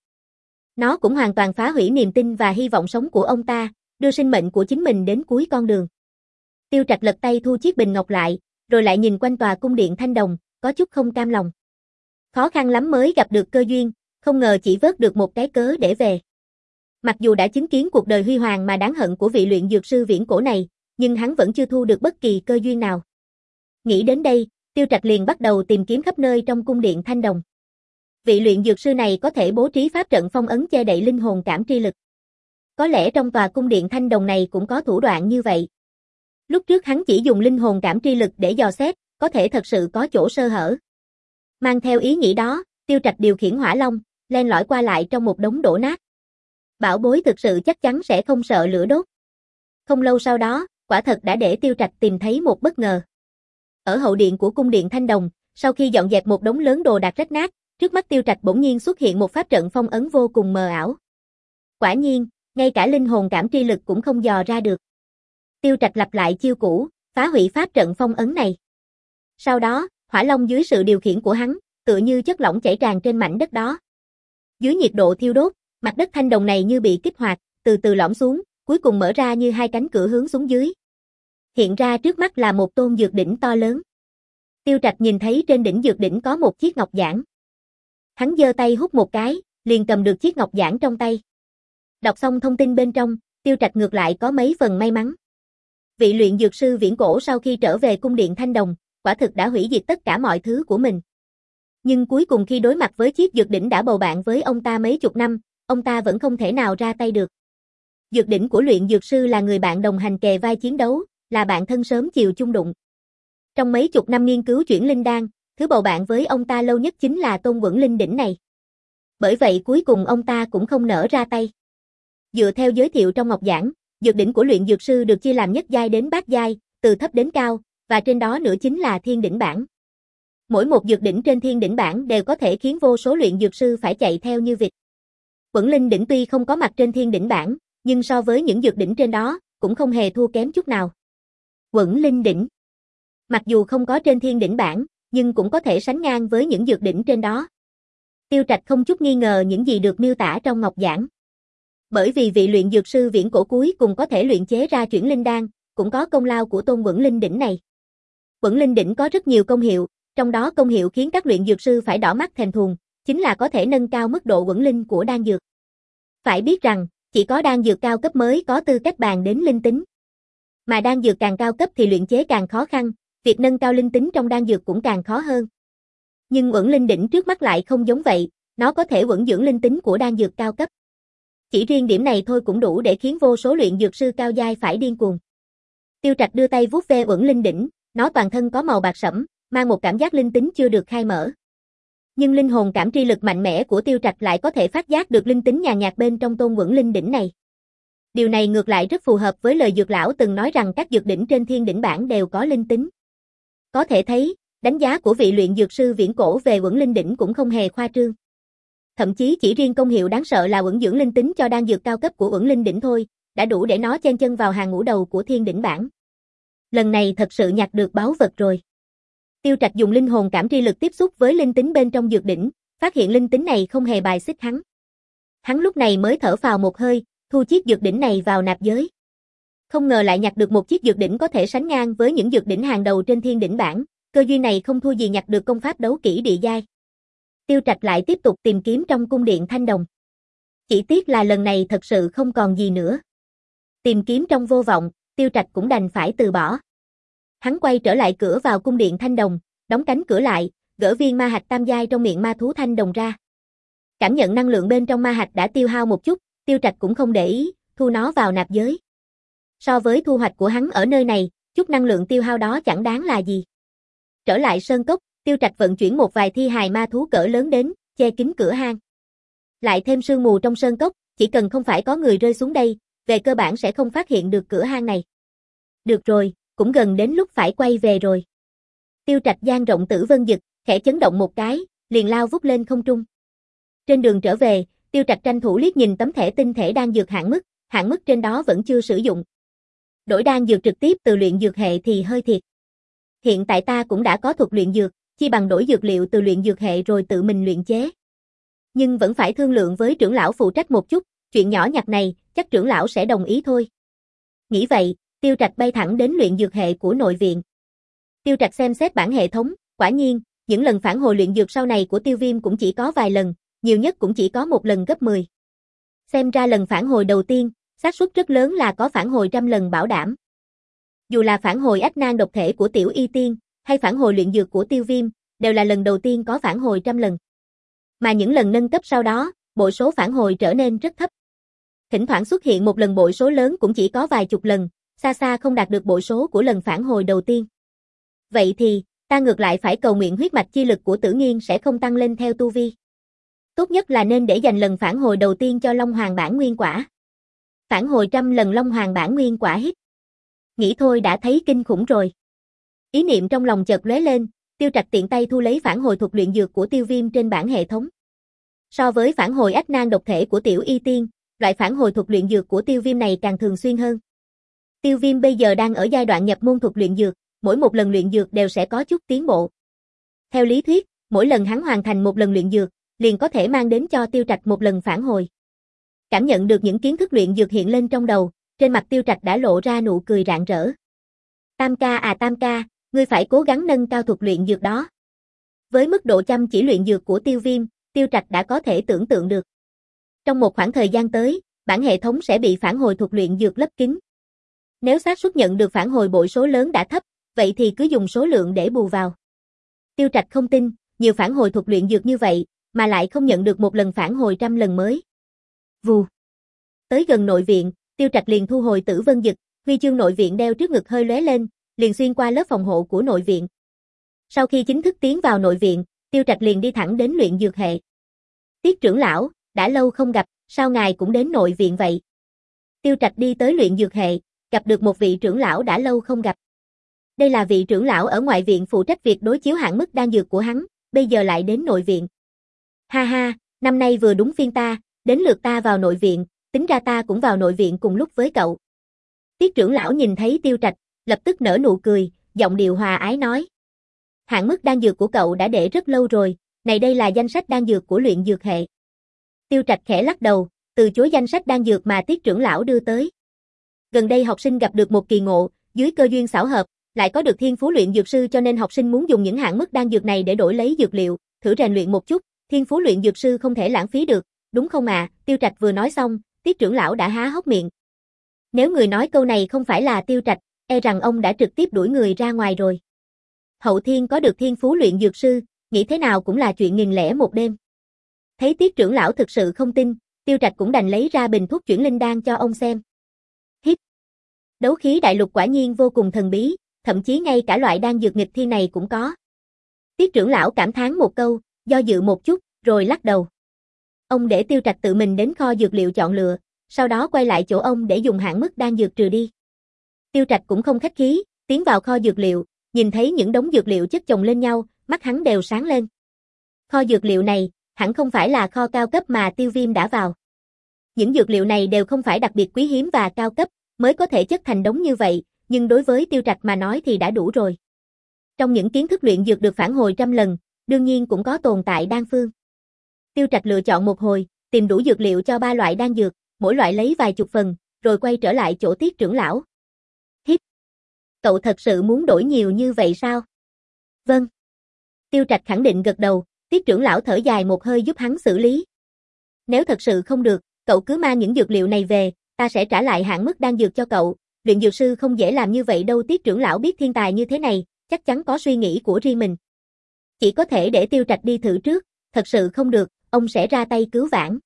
Speaker 1: Nó cũng hoàn toàn phá hủy niềm tin và hy vọng sống của ông ta, đưa sinh mệnh của chính mình đến cuối con đường. Tiêu Trạch lật tay thu chiếc bình ngọc lại, rồi lại nhìn quanh tòa cung điện thanh đồng, có chút không cam lòng. Khó khăn lắm mới gặp được cơ duyên, không ngờ chỉ vớt được một cái cớ để về. Mặc dù đã chứng kiến cuộc đời huy hoàng mà đáng hận của vị luyện dược sư viễn cổ này, nhưng hắn vẫn chưa thu được bất kỳ cơ duyên nào. Nghĩ đến đây, Tiêu Trạch liền bắt đầu tìm kiếm khắp nơi trong cung điện thanh đồng. Vị luyện dược sư này có thể bố trí pháp trận phong ấn che đậy linh hồn cảm tri lực. Có lẽ trong tòa cung điện thanh đồng này cũng có thủ đoạn như vậy. Lúc trước hắn chỉ dùng linh hồn cảm tri lực để dò xét, có thể thật sự có chỗ sơ hở. Mang theo ý nghĩ đó, Tiêu Trạch điều khiển hỏa long, len lỏi qua lại trong một đống đổ nát. Bảo bối thực sự chắc chắn sẽ không sợ lửa đốt. Không lâu sau đó, quả thật đã để Tiêu Trạch tìm thấy một bất ngờ. Ở hậu điện của cung điện thanh đồng, sau khi dọn dẹp một đống lớn đồ đạc rách nát, trước mắt Tiêu Trạch bỗng nhiên xuất hiện một pháp trận phong ấn vô cùng mờ ảo. Quả nhiên, ngay cả linh hồn cảm tri lực cũng không dò ra được. Tiêu Trạch lặp lại chiêu cũ, phá hủy pháp trận phong ấn này. Sau đó, hỏa long dưới sự điều khiển của hắn, tựa như chất lỏng chảy tràn trên mảnh đất đó. Dưới nhiệt độ thiêu đốt, mặt đất thanh đồng này như bị kích hoạt, từ từ lõm xuống, cuối cùng mở ra như hai cánh cửa hướng xuống dưới. Hiện ra trước mắt là một tôn dược đỉnh to lớn. Tiêu Trạch nhìn thấy trên đỉnh dược đỉnh có một chiếc ngọc giản. Hắn giơ tay hút một cái, liền cầm được chiếc ngọc giản trong tay. Đọc xong thông tin bên trong, Tiêu Trạch ngược lại có mấy phần may mắn. Vị luyện dược sư viễn cổ sau khi trở về cung điện thanh đồng, quả thực đã hủy diệt tất cả mọi thứ của mình. Nhưng cuối cùng khi đối mặt với chiếc dược đỉnh đã bầu bạn với ông ta mấy chục năm, ông ta vẫn không thể nào ra tay được. Dược đỉnh của luyện dược sư là người bạn đồng hành kề vai chiến đấu, là bạn thân sớm chiều chung đụng. Trong mấy chục năm nghiên cứu chuyển linh đan, thứ bầu bạn với ông ta lâu nhất chính là tôn quẩn linh đỉnh này. Bởi vậy cuối cùng ông ta cũng không nỡ ra tay. Dựa theo giới thiệu trong ngọc giản, dược đỉnh của luyện dược sư được chia làm nhất giai đến bát giai, từ thấp đến cao, và trên đó nữa chính là thiên đỉnh bảng. Mỗi một dược đỉnh trên thiên đỉnh bảng đều có thể khiến vô số luyện dược sư phải chạy theo như vịt. Quẩn linh đỉnh tuy không có mặt trên thiên đỉnh bảng, nhưng so với những dược đỉnh trên đó, cũng không hề thua kém chút nào. Quẩn linh đỉnh. Mặc dù không có trên thiên đỉnh bảng, nhưng cũng có thể sánh ngang với những dược đỉnh trên đó. Tiêu Trạch không chút nghi ngờ những gì được miêu tả trong ngọc giản. Bởi vì vị luyện dược sư viễn cổ cuối cùng có thể luyện chế ra chuyển linh đan, cũng có công lao của tôn quẩn linh đỉnh này. Quẩn linh đỉnh có rất nhiều công hiệu, trong đó công hiệu khiến các luyện dược sư phải đỏ mắt thèm thuồng, chính là có thể nâng cao mức độ quẩn linh của đan dược. Phải biết rằng, chỉ có đan dược cao cấp mới có tư cách bàn đến linh tính. Mà đan dược càng cao cấp thì luyện chế càng khó khăn, việc nâng cao linh tính trong đan dược cũng càng khó hơn. Nhưng quẩn linh đỉnh trước mắt lại không giống vậy, nó có thể quẩn dưỡng linh tính của đan dược cao cấp. Chỉ riêng điểm này thôi cũng đủ để khiến vô số luyện dược sư cao giai phải điên cuồng. Tiêu Trạch đưa tay vuốt ve quẩn linh đỉnh, nó toàn thân có màu bạc sẫm, mang một cảm giác linh tính chưa được khai mở. Nhưng linh hồn cảm tri lực mạnh mẽ của Tiêu Trạch lại có thể phát giác được linh tính nhàn nhạt bên trong tôn Quẩn Linh đỉnh này. Điều này ngược lại rất phù hợp với lời dược lão từng nói rằng các dược đỉnh trên thiên đỉnh bản đều có linh tính. Có thể thấy, đánh giá của vị luyện dược sư viễn cổ về Quẩn Linh đỉnh cũng không hề khoa trương. Thậm chí chỉ riêng công hiệu đáng sợ là ẩn dưỡng linh tính cho đan dược cao cấp của Quẩn Linh đỉnh thôi, đã đủ để nó chen chân vào hàng ngũ đầu của thiên đỉnh bản. Lần này thật sự nhặt được báu vật rồi. Tiêu Trạch dùng linh hồn cảm tri lực tiếp xúc với linh tính bên trong dược đỉnh, phát hiện linh tính này không hề bài xích hắn. Hắn lúc này mới thở phào một hơi, thu chiếc dược đỉnh này vào nạp giới. Không ngờ lại nhặt được một chiếc dược đỉnh có thể sánh ngang với những dược đỉnh hàng đầu trên thiên đỉnh bản, cơ duyên này không thua gì nhặt được công pháp đấu kỹ địa giai. Tiêu Trạch lại tiếp tục tìm kiếm trong cung điện Thanh Đồng. Chỉ tiếc là lần này thật sự không còn gì nữa. Tìm kiếm trong vô vọng, Tiêu Trạch cũng đành phải từ bỏ. Hắn quay trở lại cửa vào cung điện Thanh Đồng, đóng cánh cửa lại, gỡ viên ma hạch tam giai trong miệng ma thú Thanh Đồng ra. Cảm nhận năng lượng bên trong ma hạch đã tiêu hao một chút, Tiêu Trạch cũng không để ý, thu nó vào nạp giới. So với thu hoạch của hắn ở nơi này, chút năng lượng tiêu hao đó chẳng đáng là gì. Trở lại sơn cốc, Tiêu Trạch vận chuyển một vài thi hài ma thú cỡ lớn đến, che kín cửa hang. Lại thêm sương mù trong sơn cốc, chỉ cần không phải có người rơi xuống đây, về cơ bản sẽ không phát hiện được cửa hang này. Được rồi, cũng gần đến lúc phải quay về rồi. Tiêu Trạch dang rộng tử vân dực, khẽ chấn động một cái, liền lao vút lên không trung. Trên đường trở về, Tiêu Trạch tranh thủ liếc nhìn tấm thẻ tinh thể đan dược hạn mức, hạn mức trên đó vẫn chưa sử dụng. Đổi đan dược trực tiếp từ luyện dược hệ thì hơi thiệt. Hiện tại ta cũng đã có thuật luyện dược, chi bằng đổi dược liệu từ luyện dược hệ rồi tự mình luyện chế. Nhưng vẫn phải thương lượng với trưởng lão phụ trách một chút, chuyện nhỏ nhặt này, chắc trưởng lão sẽ đồng ý thôi. Nghĩ vậy, Tiêu Trạch bay thẳng đến luyện dược hệ của nội viện. Tiêu Trạch xem xét bảng hệ thống, quả nhiên, những lần phản hồi luyện dược sau này của Tiêu Viêm cũng chỉ có vài lần, nhiều nhất cũng chỉ có một lần gấp mười. Xem ra lần phản hồi đầu tiên, xác suất rất lớn là có phản hồi trăm lần bảo đảm. Dù là phản hồi ách nan độc thể của Tiểu Y Tiên, hay phản hồi luyện dược của Tiêu Viêm, đều là lần đầu tiên có phản hồi trăm lần. Mà những lần nâng cấp sau đó, bội số phản hồi trở nên rất thấp. Thỉnh thoảng xuất hiện một lần bội số lớn cũng chỉ có vài chục lần, xa xa không đạt được bội số của lần phản hồi đầu tiên. Vậy thì, ta ngược lại phải cầu nguyện huyết mạch chi lực của Tử Nghiên sẽ không tăng lên theo tu vi. Tốt nhất là nên để dành lần phản hồi đầu tiên cho Long Hoàng bản nguyên quả. Phản hồi trăm lần Long Hoàng bản nguyên quả hít. Nghĩ thôi đã thấy kinh khủng rồi. Ý niệm trong lòng chợt lóe lên, Tiêu Trạch tiện tay thu lấy phản hồi thuật luyện dược của Tiêu Viêm trên bảng hệ thống. So với phản hồi ách nan độc thể của Tiểu Y Tiên, loại phản hồi thuật luyện dược của Tiêu Viêm này càng thường xuyên hơn. Tiêu Viêm bây giờ đang ở giai đoạn nhập môn thuật luyện dược, mỗi một lần luyện dược đều sẽ có chút tiến bộ. Theo lý thuyết, mỗi lần hắn hoàn thành một lần luyện dược, liền có thể mang đến cho Tiêu Trạch một lần phản hồi. Cảm nhận được những kiến thức luyện dược hiện lên trong đầu, trên mặt Tiêu Trạch đã lộ ra nụ cười rạng rỡ. Tam ca à Tam ca, ngươi phải cố gắng nâng cao thuật luyện dược đó. Với mức độ chăm chỉ luyện dược của Tiêu Viêm, Tiêu Trạch đã có thể tưởng tượng được. Trong một khoảng thời gian tới, bản hệ thống sẽ bị phản hồi thuật luyện dược lấp kín. Nếu xác suất nhận được phản hồi bội số lớn đã thấp, vậy thì cứ dùng số lượng để bù vào. Tiêu Trạch không tin, nhiều phản hồi thuật luyện dược như vậy, mà lại không nhận được một lần phản hồi trăm lần mới. Vù. Tới gần nội viện, Tiêu Trạch liền thu hồi tử vân dực, huy chương nội viện đeo trước ngực hơi lóe lên, liền xuyên qua lớp phòng hộ của nội viện. Sau khi chính thức tiến vào nội viện, Tiêu Trạch liền đi thẳng đến luyện dược hệ. Tiết trưởng lão, đã lâu không gặp, sao ngài cũng đến nội viện vậy? Tiêu Trạch đi tới luyện dược hệ, gặp được một vị trưởng lão đã lâu không gặp. Đây là vị trưởng lão ở ngoại viện phụ trách việc đối chiếu hạn mức đan dược của hắn, bây giờ lại đến nội viện. Ha ha, năm nay vừa đúng phiên ta, đến lượt ta vào nội viện, tính ra ta cũng vào nội viện cùng lúc với cậu. Tiết trưởng lão nhìn thấy Tiêu Trạch, lập tức nở nụ cười, giọng điệu hòa ái nói. Hạn mức đan dược của cậu đã để rất lâu rồi, này đây là danh sách đan dược của luyện dược hệ. Tiêu Trạch khẽ lắc đầu, từ chối danh sách đan dược mà Tiết trưởng lão đưa tới. Gần đây học sinh gặp được một kỳ ngộ, dưới cơ duyên xảo hợp, lại có được thiên phú luyện dược sư cho nên học sinh muốn dùng những hạn mức đan dược này để đổi lấy dược liệu, thử rèn luyện một chút, thiên phú luyện dược sư không thể lãng phí được, đúng không à? Tiêu Trạch vừa nói xong, Tiết trưởng lão đã há hốc miệng. Nếu người nói câu này không phải là Tiêu Trạch, e rằng ông đã trực tiếp đuổi người ra ngoài rồi. Hậu thiên có được thiên phú luyện dược sư, nghĩ thế nào cũng là chuyện nghìn lẻ một đêm. Thấy Tiết trưởng lão thực sự không tin, Tiêu Trạch cũng đành lấy ra bình thuốc chuyển linh đan cho ông xem. Hít. Đấu khí đại lục quả nhiên vô cùng thần bí, thậm chí ngay cả loại đan dược nghịch thiên này cũng có. Tiết trưởng lão cảm thán một câu, do dự một chút, rồi lắc đầu. Ông để Tiêu Trạch tự mình đến kho dược liệu chọn lựa, sau đó quay lại chỗ ông để dùng hạn mức đan dược trừ đi. Tiêu Trạch cũng không khách khí, tiến vào kho dược liệu, nhìn thấy những đống dược liệu chất chồng lên nhau, mắt hắn đều sáng lên. Kho dược liệu này, hẳn không phải là kho cao cấp mà Tiêu Viêm đã vào. Những dược liệu này đều không phải đặc biệt quý hiếm và cao cấp, mới có thể chất thành đống như vậy, nhưng đối với Tiêu Trạch mà nói thì đã đủ rồi. Trong những kiến thức luyện dược được phản hồi trăm lần, đương nhiên cũng có tồn tại đan phương. Tiêu Trạch lựa chọn một hồi, tìm đủ dược liệu cho ba loại đan dược, mỗi loại lấy vài chục phần, rồi quay trở lại chỗ Tiết trưởng lão. Hít. Cậu thật sự muốn đổi nhiều như vậy sao? Vâng. Tiêu Trạch khẳng định gật đầu, Tiết trưởng lão thở dài một hơi giúp hắn xử lý. Nếu thật sự không được, cậu cứ mang những dược liệu này về, ta sẽ trả lại hạn mức đan dược cho cậu. Luyện dược sư không dễ làm như vậy đâu. Tiết trưởng lão biết thiên tài như thế này, chắc chắn có suy nghĩ của riêng mình. Chỉ có thể để Tiêu Trạch đi thử trước, thật sự không được, ông sẽ ra tay cứu vãn.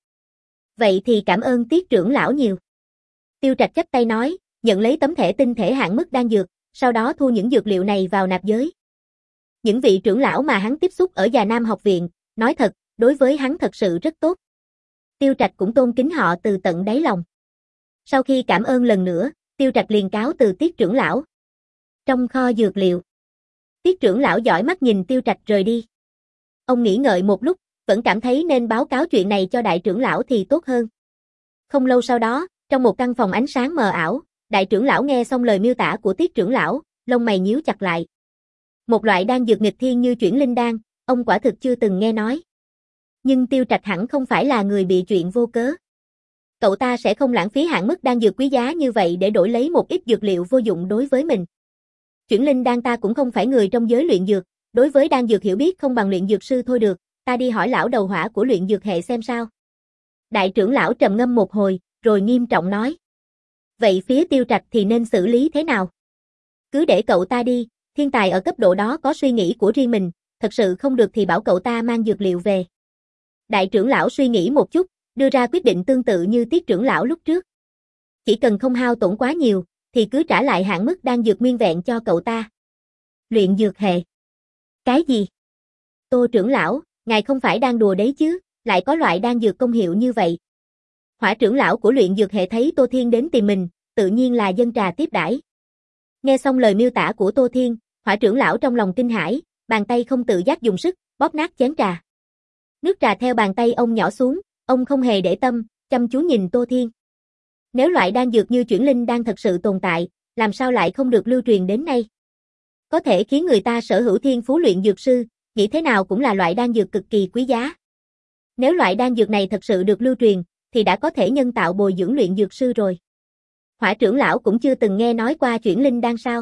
Speaker 1: Vậy thì cảm ơn Tiết trưởng lão nhiều. Tiêu Trạch chắp tay nói, nhận lấy tấm thẻ tinh thể hạn mức đan dược, sau đó thu những dược liệu này vào nạp giới. Những vị trưởng lão mà hắn tiếp xúc ở Già Nam học viện, nói thật, đối với hắn thật sự rất tốt. Tiêu Trạch cũng tôn kính họ từ tận đáy lòng. Sau khi cảm ơn lần nữa, Tiêu Trạch liền cáo từ Tiết trưởng lão. Trong kho dược liệu, Tiết trưởng lão dõi mắt nhìn Tiêu Trạch rời đi. Ông nghĩ ngợi một lúc, vẫn cảm thấy nên báo cáo chuyện này cho đại trưởng lão thì tốt hơn. Không lâu sau đó, trong một căn phòng ánh sáng mờ ảo, đại trưởng lão nghe xong lời miêu tả của Tiết trưởng lão, lông mày nhíu chặt lại. Một loại đan dược nghịch thiên như chuyển linh đan, ông quả thực chưa từng nghe nói. Nhưng Tiêu Trạch hẳn không phải là người bị chuyện vô cớ. Cậu ta sẽ không lãng phí hạn mức đan dược quý giá như vậy để đổi lấy một ít dược liệu vô dụng đối với mình. Chuyển linh đan ta cũng không phải người trong giới luyện dược, đối với đan dược hiểu biết không bằng luyện dược sư thôi được, ta đi hỏi lão đầu hỏa của luyện dược hệ xem sao. Đại trưởng lão trầm ngâm một hồi, rồi nghiêm trọng nói. Vậy phía Tiêu Trạch thì nên xử lý thế nào? Cứ để cậu ta đi, thiên tài ở cấp độ đó có suy nghĩ của riêng mình, thật sự không được thì bảo cậu ta mang dược liệu về. Đại trưởng lão suy nghĩ một chút, đưa ra quyết định tương tự như Tiết trưởng lão lúc trước. Chỉ cần không hao tổn quá nhiều, thì cứ trả lại hạn mức đan dược nguyên vẹn cho cậu ta. Luyện dược hệ. Cái gì? Tô trưởng lão, ngài không phải đang đùa đấy chứ, lại có loại đan dược công hiệu như vậy. Hỏa trưởng lão của luyện dược hệ thấy Tô Thiên đến tìm mình, tự nhiên là dâng trà tiếp đãi. Nghe xong lời miêu tả của Tô Thiên, hỏa trưởng lão trong lòng kinh hãi, bàn tay không tự giác dùng sức, bóp nát chén trà. Nước trà theo bàn tay ông nhỏ xuống, ông không hề để tâm, chăm chú nhìn Tô Thiên. Nếu loại đan dược như chuyển linh đan thật sự tồn tại, làm sao lại không được lưu truyền đến nay? Có thể khiến người ta sở hữu thiên phú luyện dược sư, nghĩ thế nào cũng là loại đan dược cực kỳ quý giá. Nếu loại đan dược này thật sự được lưu truyền, thì đã có thể nhân tạo bồi dưỡng luyện dược sư rồi. Hỏa trưởng lão cũng chưa từng nghe nói qua chuyển linh đan sao?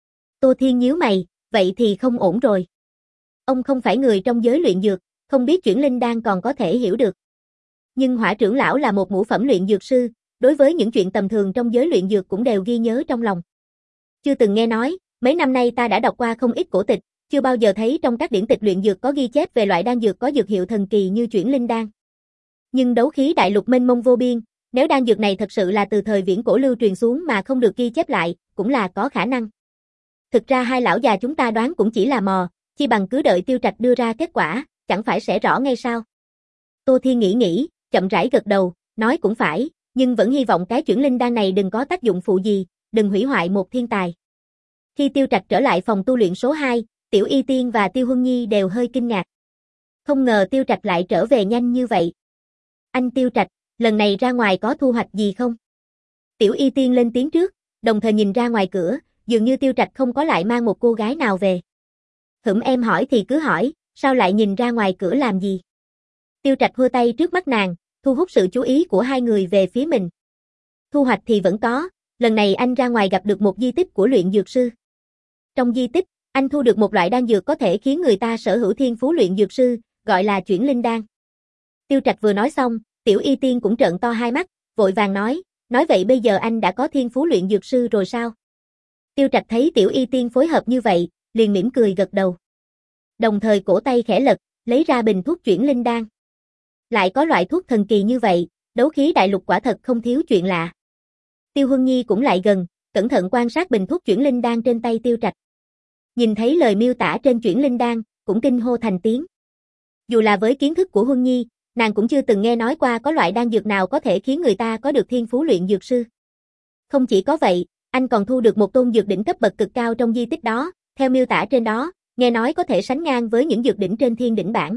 Speaker 1: Tô Thiên nhíu mày, vậy thì không ổn rồi. Ông không phải người trong giới luyện dược, không biết chuyển linh đan còn có thể hiểu được. Nhưng hỏa trưởng lão là một ngũ phẩm luyện dược sư, đối với những chuyện tầm thường trong giới luyện dược cũng đều ghi nhớ trong lòng. Chưa từng nghe nói, mấy năm nay ta đã đọc qua không ít cổ tịch, chưa bao giờ thấy trong các điển tịch luyện dược có ghi chép về loại đan dược có dược hiệu thần kỳ như chuyển linh đan. Nhưng đấu khí đại lục mênh mông vô biên, nếu đan dược này thật sự là từ thời viễn cổ lưu truyền xuống mà không được ghi chép lại, cũng là có khả năng. Thực ra hai lão già chúng ta đoán cũng chỉ là mò, chi bằng cứ đợi Tiêu Trạch đưa ra kết quả, chẳng phải sẽ rõ ngay sao. Tô Thiên nghĩ nghĩ, chậm rãi gật đầu, nói cũng phải, nhưng vẫn hy vọng cái chuyển linh đan này đừng có tác dụng phụ gì, đừng hủy hoại một thiên tài. Khi Tiêu Trạch trở lại phòng tu luyện số hai, Tiểu Y Tiên và Tiêu Huân Nhi đều hơi kinh ngạc. Không ngờ Tiêu Trạch lại trở về nhanh như vậy. Anh Tiêu Trạch, lần này ra ngoài có thu hoạch gì không? Tiểu Y Tiên lên tiếng trước, đồng thời nhìn ra ngoài cửa, dường như Tiêu Trạch không có lại mang một cô gái nào về. Hửm em hỏi thì cứ hỏi, sao lại nhìn ra ngoài cửa làm gì? Tiêu Trạch hua tay trước mắt nàng, thu hút sự chú ý của hai người về phía mình. Thu hoạch thì vẫn có, lần này anh ra ngoài gặp được một di tích của luyện dược sư. Trong di tích, anh thu được một loại đan dược có thể khiến người ta sở hữu thiên phú luyện dược sư, gọi là chuyển linh đan. Tiêu Trạch vừa nói xong, Tiểu Y Tiên cũng trợn to hai mắt, vội vàng nói, nói vậy bây giờ anh đã có thiên phú luyện dược sư rồi sao? Tiêu Trạch thấy Tiểu Y Tiên phối hợp như vậy, liền mỉm cười gật đầu. Đồng thời cổ tay khẽ lật, lấy ra bình thuốc chuyển linh đan. Lại có loại thuốc thần kỳ như vậy, đấu khí đại lục quả thật không thiếu chuyện lạ. Tiêu Huân Nhi cũng lại gần, cẩn thận quan sát bình thuốc chuyển linh đan trên tay Tiêu Trạch. Nhìn thấy lời miêu tả trên chuyển linh đan, cũng kinh hô thành tiếng. Dù là với kiến thức của Huân Nhi, nàng cũng chưa từng nghe nói qua có loại đan dược nào có thể khiến người ta có được thiên phú luyện dược sư. Không chỉ có vậy, anh còn thu được một tôn dược đỉnh cấp bậc cực cao trong di tích đó, theo miêu tả trên đó, nghe nói có thể sánh ngang với những dược đỉnh trên thiên đỉnh bảng.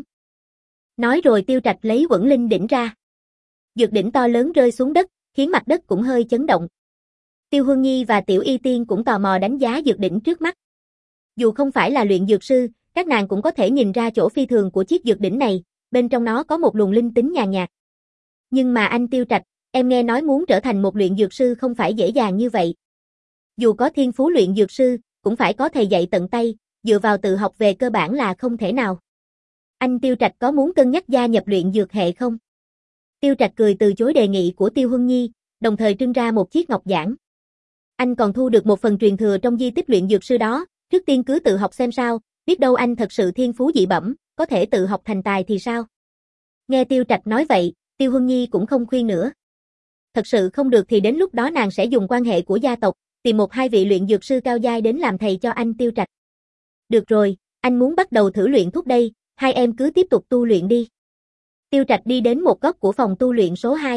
Speaker 1: Nói rồi Tiêu Trạch lấy Quẩn Linh đỉnh ra. Dược đỉnh to lớn rơi xuống đất, khiến mặt đất cũng hơi chấn động. Tiêu Huân Nhi và Tiểu Y Tiên cũng tò mò đánh giá dược đỉnh trước mắt. Dù không phải là luyện dược sư, các nàng cũng có thể nhìn ra chỗ phi thường của chiếc dược đỉnh này, bên trong nó có một luồng linh tính nhàn nhạt. Nhưng mà anh Tiêu Trạch, em nghe nói muốn trở thành một luyện dược sư không phải dễ dàng như vậy. Dù có thiên phú luyện dược sư, cũng phải có thầy dạy tận tay, dựa vào tự học về cơ bản là không thể nào. Anh Tiêu Trạch có muốn cân nhắc gia nhập luyện dược hệ không? Tiêu Trạch cười từ chối đề nghị của Tiêu Huân Nhi, đồng thời trưng ra một chiếc ngọc giản. Anh còn thu được một phần truyền thừa trong di tích luyện dược sư đó, trước tiên cứ tự học xem sao, biết đâu anh thật sự thiên phú dị bẩm, có thể tự học thành tài thì sao? Nghe Tiêu Trạch nói vậy, Tiêu Huân Nhi cũng không khuyên nữa. Thật sự không được thì đến lúc đó nàng sẽ dùng quan hệ của gia tộc, tìm một hai vị luyện dược sư cao giai đến làm thầy cho anh Tiêu Trạch. Được rồi, anh muốn bắt đầu thử luyện thuốc đây, hai em cứ tiếp tục tu luyện đi. Tiêu Trạch đi đến một góc của phòng tu luyện số hai.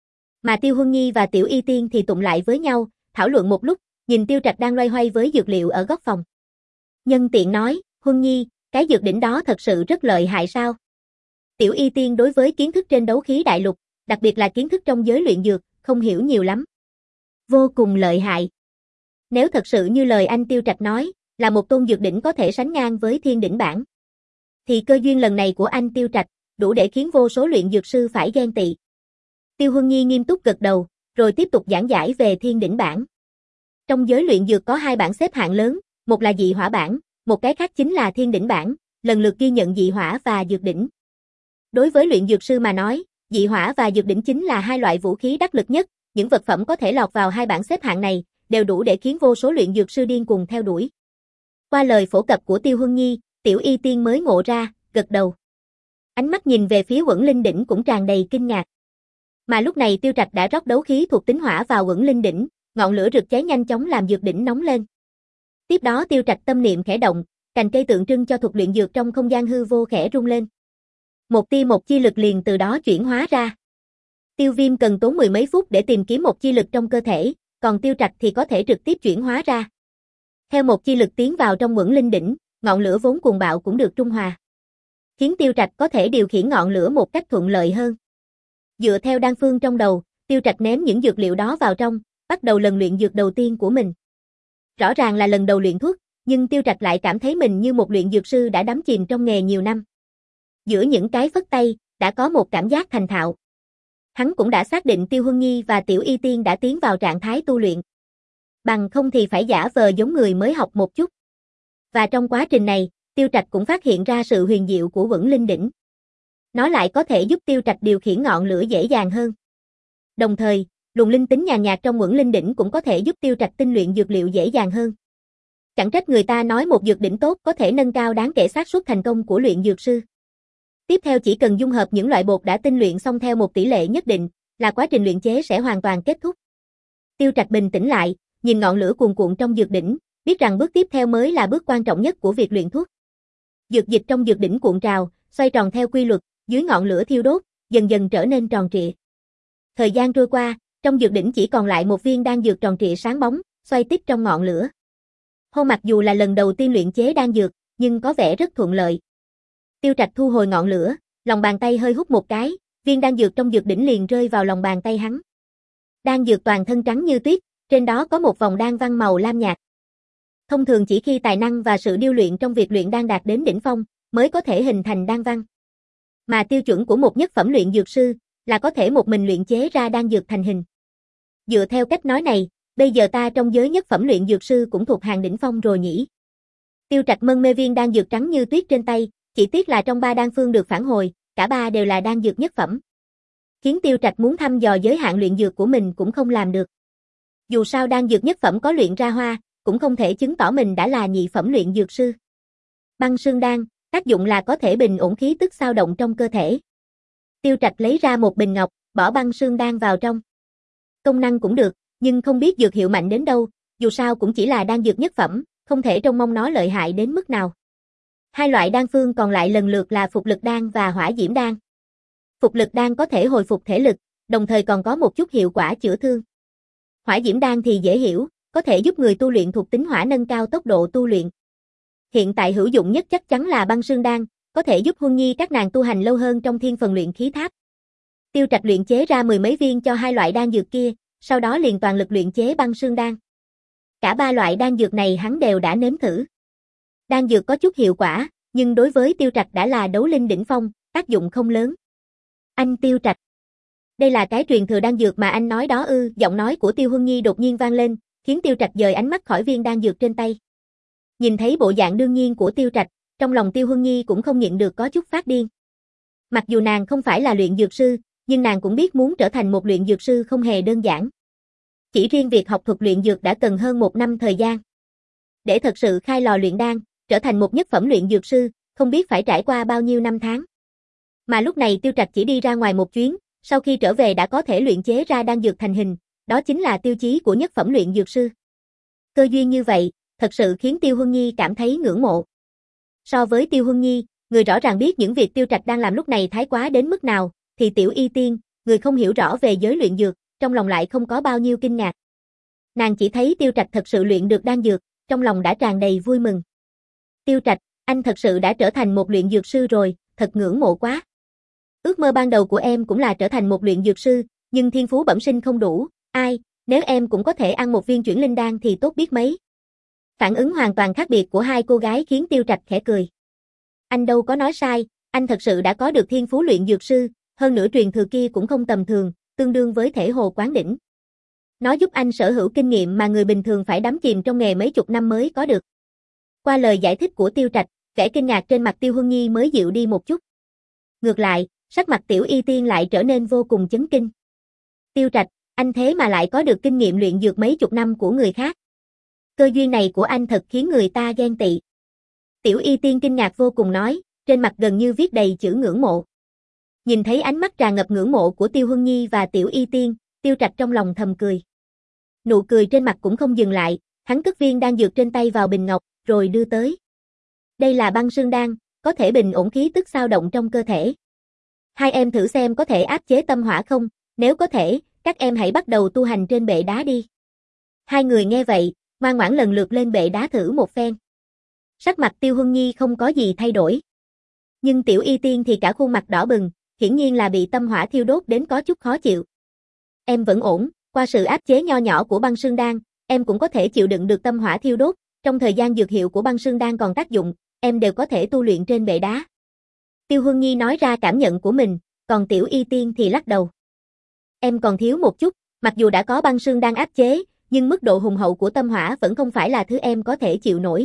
Speaker 1: Mà Tiêu Huân Nhi và Tiểu Y Tiên thì tụng lại với nhau, thảo luận một lúc, nhìn Tiêu Trạch đang loay hoay với dược liệu ở góc phòng. Nhân tiện nói, Huân Nhi, cái dược đỉnh đó thật sự rất lợi hại sao? Tiểu Y Tiên đối với kiến thức trên đấu khí đại lục, đặc biệt là kiến thức trong giới luyện dược, không hiểu nhiều lắm. Vô cùng lợi hại. Nếu thật sự như lời anh Tiêu Trạch nói, là một tôn dược đỉnh có thể sánh ngang với thiên đỉnh bảng, thì cơ duyên lần này của anh Tiêu Trạch, đủ để khiến vô số luyện dược sư phải ghen tị. Tiêu Huân Nhi nghiêm túc gật đầu, rồi tiếp tục giảng giải về thiên đỉnh bảng. Trong giới luyện dược có hai bảng xếp hạng lớn, một là dị hỏa bảng, một cái khác chính là thiên đỉnh bảng, lần lượt ghi nhận dị hỏa và dược đỉnh. Đối với luyện dược sư mà nói, dị hỏa và dược đỉnh chính là hai loại vũ khí đắc lực nhất, những vật phẩm có thể lọt vào hai bảng xếp hạng này, đều đủ để khiến vô số luyện dược sư điên cuồng theo đuổi. Qua lời phổ cập của Tiêu Huân Nhi, Tiểu Y Tiên mới ngộ ra, gật đầu. Ánh mắt nhìn về phía Quẩn Linh đỉnh cũng tràn đầy kinh ngạc. Mà lúc này Tiêu Trạch đã rót đấu khí thuộc tính hỏa vào Quẩn Linh đỉnh, ngọn lửa rực cháy nhanh chóng làm dược đỉnh nóng lên. Tiếp đó Tiêu Trạch tâm niệm khẽ động, cành cây tượng trưng cho thuật luyện dược trong không gian hư vô khẽ rung lên. Một tia một chi lực liền từ đó chuyển hóa ra. Tiêu Viêm cần tốn mười mấy phút để tìm kiếm một chi lực trong cơ thể, còn Tiêu Trạch thì có thể trực tiếp chuyển hóa ra. Theo một chi lực tiến vào trong Quẩn Linh đỉnh, ngọn lửa vốn cuồng bạo cũng được trung hòa, khiến Tiêu Trạch có thể điều khiển ngọn lửa một cách thuận lợi hơn. Dựa theo đan phương trong đầu, Tiêu Trạch ném những dược liệu đó vào trong, bắt đầu lần luyện dược đầu tiên của mình. Rõ ràng là lần đầu luyện thuốc, nhưng Tiêu Trạch lại cảm thấy mình như một luyện dược sư đã đắm chìm trong nghề nhiều năm. Giữa những cái phất tay, đã có một cảm giác thành thạo. Hắn cũng đã xác định Tiêu Huân Nhi và Tiểu Y Tiên đã tiến vào trạng thái tu luyện. Bằng không thì phải giả vờ giống người mới học một chút. Và trong quá trình này, Tiêu Trạch cũng phát hiện ra sự huyền diệu của Quẩn Linh đỉnh. Nó lại có thể giúp Tiêu Trạch điều khiển ngọn lửa dễ dàng hơn. Đồng thời, luồng linh tính nhàn nhạt trong Quẩn Linh đỉnh cũng có thể giúp Tiêu Trạch tinh luyện dược liệu dễ dàng hơn. Chẳng trách người ta nói một dược đỉnh tốt có thể nâng cao đáng kể xác suất thành công của luyện dược sư. Tiếp theo chỉ cần dung hợp những loại bột đã tinh luyện xong theo một tỷ lệ nhất định, là quá trình luyện chế sẽ hoàn toàn kết thúc. Tiêu Trạch bình tĩnh lại, nhìn ngọn lửa cuồn cuộn trong dược đỉnh, biết rằng bước tiếp theo mới là bước quan trọng nhất của việc luyện thuốc. Dược dịch trong dược đỉnh cuộn trào, xoay tròn theo quy luật, dưới ngọn lửa thiêu đốt, dần dần trở nên tròn trịa. Thời gian trôi qua, trong dược đỉnh chỉ còn lại một viên đan dược tròn trịa sáng bóng, xoay tiếp trong ngọn lửa. Hô mặc dù là lần đầu tiên luyện chế đan dược, nhưng có vẻ rất thuận lợi. Tiêu Trạch thu hồi ngọn lửa, lòng bàn tay hơi hút một cái, viên đan dược trong dược đỉnh liền rơi vào lòng bàn tay hắn. Đan dược toàn thân trắng như tuyết, trên đó có một vòng đan văn màu lam nhạt. Thông thường chỉ khi tài năng và sự điêu luyện trong việc luyện đan đạt đến đỉnh phong, mới có thể hình thành đan văn. Mà tiêu chuẩn của một nhất phẩm luyện dược sư, là có thể một mình luyện chế ra đan dược thành hình. Dựa theo cách nói này, bây giờ ta trong giới nhất phẩm luyện dược sư cũng thuộc hàng đỉnh phong rồi nhỉ. Tiêu Trạch mân mê viên đan dược trắng như tuyết trên tay, chỉ tiếc là trong ba đan phương được phản hồi, cả ba đều là đan dược nhất phẩm. Khiến Tiêu Trạch muốn thăm dò giới hạn luyện dược của mình cũng không làm được. Dù sao đan dược nhất phẩm có luyện ra hoa, cũng không thể chứng tỏ mình đã là nhị phẩm luyện dược sư. Băng sương đan, tác dụng là có thể bình ổn khí tức dao động trong cơ thể. Tiêu Trạch lấy ra một bình ngọc, bỏ băng sương đan vào trong. Công năng cũng được, nhưng không biết dược hiệu mạnh đến đâu, dù sao cũng chỉ là đan dược nhất phẩm, không thể trông mong nó lợi hại đến mức nào. Hai loại đan phương còn lại lần lượt là phục lực đan và hỏa diễm đan. Phục lực đan có thể hồi phục thể lực, đồng thời còn có một chút hiệu quả chữa thương. Hỏa diễm đan thì dễ hiểu, có thể giúp người tu luyện thuộc tính hỏa nâng cao tốc độ tu luyện. Hiện tại hữu dụng nhất chắc chắn là băng sương đan, có thể giúp Huân Nhi các nàng tu hành lâu hơn trong thiên phần luyện khí tháp. Tiêu Trạch luyện chế ra mười mấy viên cho hai loại đan dược kia, sau đó liền toàn lực luyện chế băng sương đan. Cả ba loại đan dược này hắn đều đã nếm thử. Đan dược có chút hiệu quả, nhưng đối với Tiêu Trạch đã là đấu linh đỉnh phong, tác dụng không lớn. Anh Tiêu Trạch, đây là cái truyền thừa đan dược mà anh nói đó ư? Giọng nói của Tiêu Huân Nhi đột nhiên vang lên, khiến Tiêu Trạch dời ánh mắt khỏi viên đan dược trên tay. Nhìn thấy bộ dạng đương nhiên của Tiêu Trạch, trong lòng Tiêu Huân Nhi cũng không nhịn được có chút phát điên. Mặc dù nàng không phải là luyện dược sư, nhưng nàng cũng biết muốn trở thành một luyện dược sư không hề đơn giản. Chỉ riêng việc học thuật luyện dược đã cần hơn một năm thời gian. Để thật sự khai lò luyện đan, trở thành một nhất phẩm luyện dược sư, không biết phải trải qua bao nhiêu năm tháng. Mà lúc này Tiêu Trạch chỉ đi ra ngoài một chuyến, sau khi trở về đã có thể luyện chế ra đan dược thành hình, đó chính là tiêu chí của nhất phẩm luyện dược sư. Cơ duyên như vậy, thật sự khiến Tiêu Huân Nhi cảm thấy ngưỡng mộ. So với Tiêu Huân Nhi, người rõ ràng biết những việc Tiêu Trạch đang làm lúc này thái quá đến mức nào, thì Tiểu Y Tiên, người không hiểu rõ về giới luyện dược, trong lòng lại không có bao nhiêu kinh ngạc. Nàng chỉ thấy Tiêu Trạch thật sự luyện được đan dược, trong lòng đã tràn đầy vui mừng. Tiêu Trạch, anh thật sự đã trở thành một luyện dược sư rồi, thật ngưỡng mộ quá. Ước mơ ban đầu của em cũng là trở thành một luyện dược sư, nhưng thiên phú bẩm sinh không đủ, ai, nếu em cũng có thể ăn một viên chuyển linh đan thì tốt biết mấy. Phản ứng hoàn toàn khác biệt của hai cô gái khiến Tiêu Trạch khẽ cười. Anh đâu có nói sai, anh thật sự đã có được thiên phú luyện dược sư, hơn nữa truyền thừa kia cũng không tầm thường, tương đương với thể hồ quán đỉnh. Nó giúp anh sở hữu kinh nghiệm mà người bình thường phải đắm chìm trong nghề mấy chục năm mới có được. Qua lời giải thích của Tiêu Trạch, vẻ kinh ngạc trên mặt Tiêu Huân Nhi mới dịu đi một chút. Ngược lại, sắc mặt Tiểu Y Tiên lại trở nên vô cùng chấn kinh. Tiêu Trạch, anh thế mà lại có được kinh nghiệm luyện dược mấy chục năm của người khác. Cơ duyên này của anh thật khiến người ta ghen tị. Tiểu Y Tiên kinh ngạc vô cùng nói, trên mặt gần như viết đầy chữ ngưỡng mộ. Nhìn thấy ánh mắt tràn ngập ngưỡng mộ của Tiêu Huân Nhi và Tiểu Y Tiên, Tiêu Trạch trong lòng thầm cười. Nụ cười trên mặt cũng không dừng lại, hắn cất viên đan dược trên tay vào bình ngọc, rồi đưa tới. Đây là băng sương đan, có thể bình ổn khí tức xao động trong cơ thể. Hai em thử xem có thể áp chế tâm hỏa không, nếu có thể, các em hãy bắt đầu tu hành trên bệ đá đi. Hai người nghe vậy, ngoan ngoãn lần lượt lên bệ đá thử một phen. Sắc mặt Tiêu Huân Nhi không có gì thay đổi. Nhưng Tiểu Y Tiên thì cả khuôn mặt đỏ bừng, hiển nhiên là bị tâm hỏa thiêu đốt đến có chút khó chịu. Em vẫn ổn, qua sự áp chế nho nhỏ của băng sương đan, em cũng có thể chịu đựng được tâm hỏa thiêu đốt, trong thời gian dược hiệu của băng sương đan còn tác dụng, em đều có thể tu luyện trên bệ đá. Tiêu Huân Nhi nói ra cảm nhận của mình, còn Tiểu Y Tiên thì lắc đầu. Em còn thiếu một chút, mặc dù đã có băng sương đan áp chế, nhưng mức độ hùng hậu của tâm hỏa vẫn không phải là thứ em có thể chịu nổi.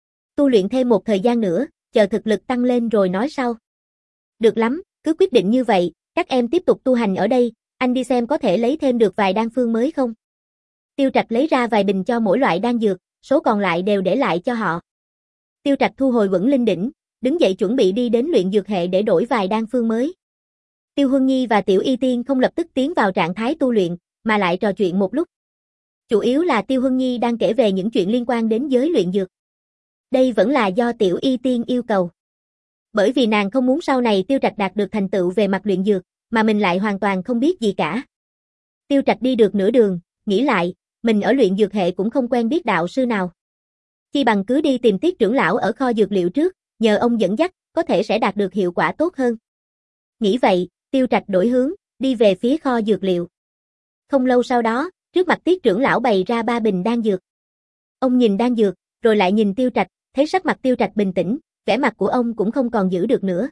Speaker 1: Tu luyện thêm một thời gian nữa, chờ thực lực tăng lên rồi nói sau. Được lắm, cứ quyết định như vậy, các em tiếp tục tu hành ở đây, anh đi xem có thể lấy thêm được vài đan phương mới không. Tiêu Trạch lấy ra vài bình cho mỗi loại đan dược, số còn lại đều để lại cho họ. Tiêu Trạch thu hồi Vững Linh đỉnh, đứng dậy chuẩn bị đi đến luyện dược hệ để đổi vài đan phương mới. Tiêu Huân Nhi và Tiểu Y Tiên không lập tức tiến vào trạng thái tu luyện, mà lại trò chuyện một lúc. Chủ yếu là Tiêu Huân Nhi đang kể về những chuyện liên quan đến giới luyện dược. Đây vẫn là do Tiểu Y Tiên yêu cầu. Bởi vì nàng không muốn sau này Tiêu Trạch đạt được thành tựu về mặt luyện dược, mà mình lại hoàn toàn không biết gì cả. Tiêu Trạch đi được nửa đường, nghĩ lại, mình ở luyện dược hệ cũng không quen biết đạo sư nào. Chi bằng cứ đi tìm Tiết trưởng lão ở kho dược liệu trước, nhờ ông dẫn dắt, có thể sẽ đạt được hiệu quả tốt hơn. Nghĩ vậy, Tiêu Trạch đổi hướng, đi về phía kho dược liệu. Không lâu sau đó, trước mặt Tiết trưởng lão bày ra ba bình đan dược. Ông nhìn đan dược, rồi lại nhìn Tiêu Trạch, thấy sắc mặt Tiêu Trạch bình tĩnh, vẻ mặt của ông cũng không còn giữ được nữa.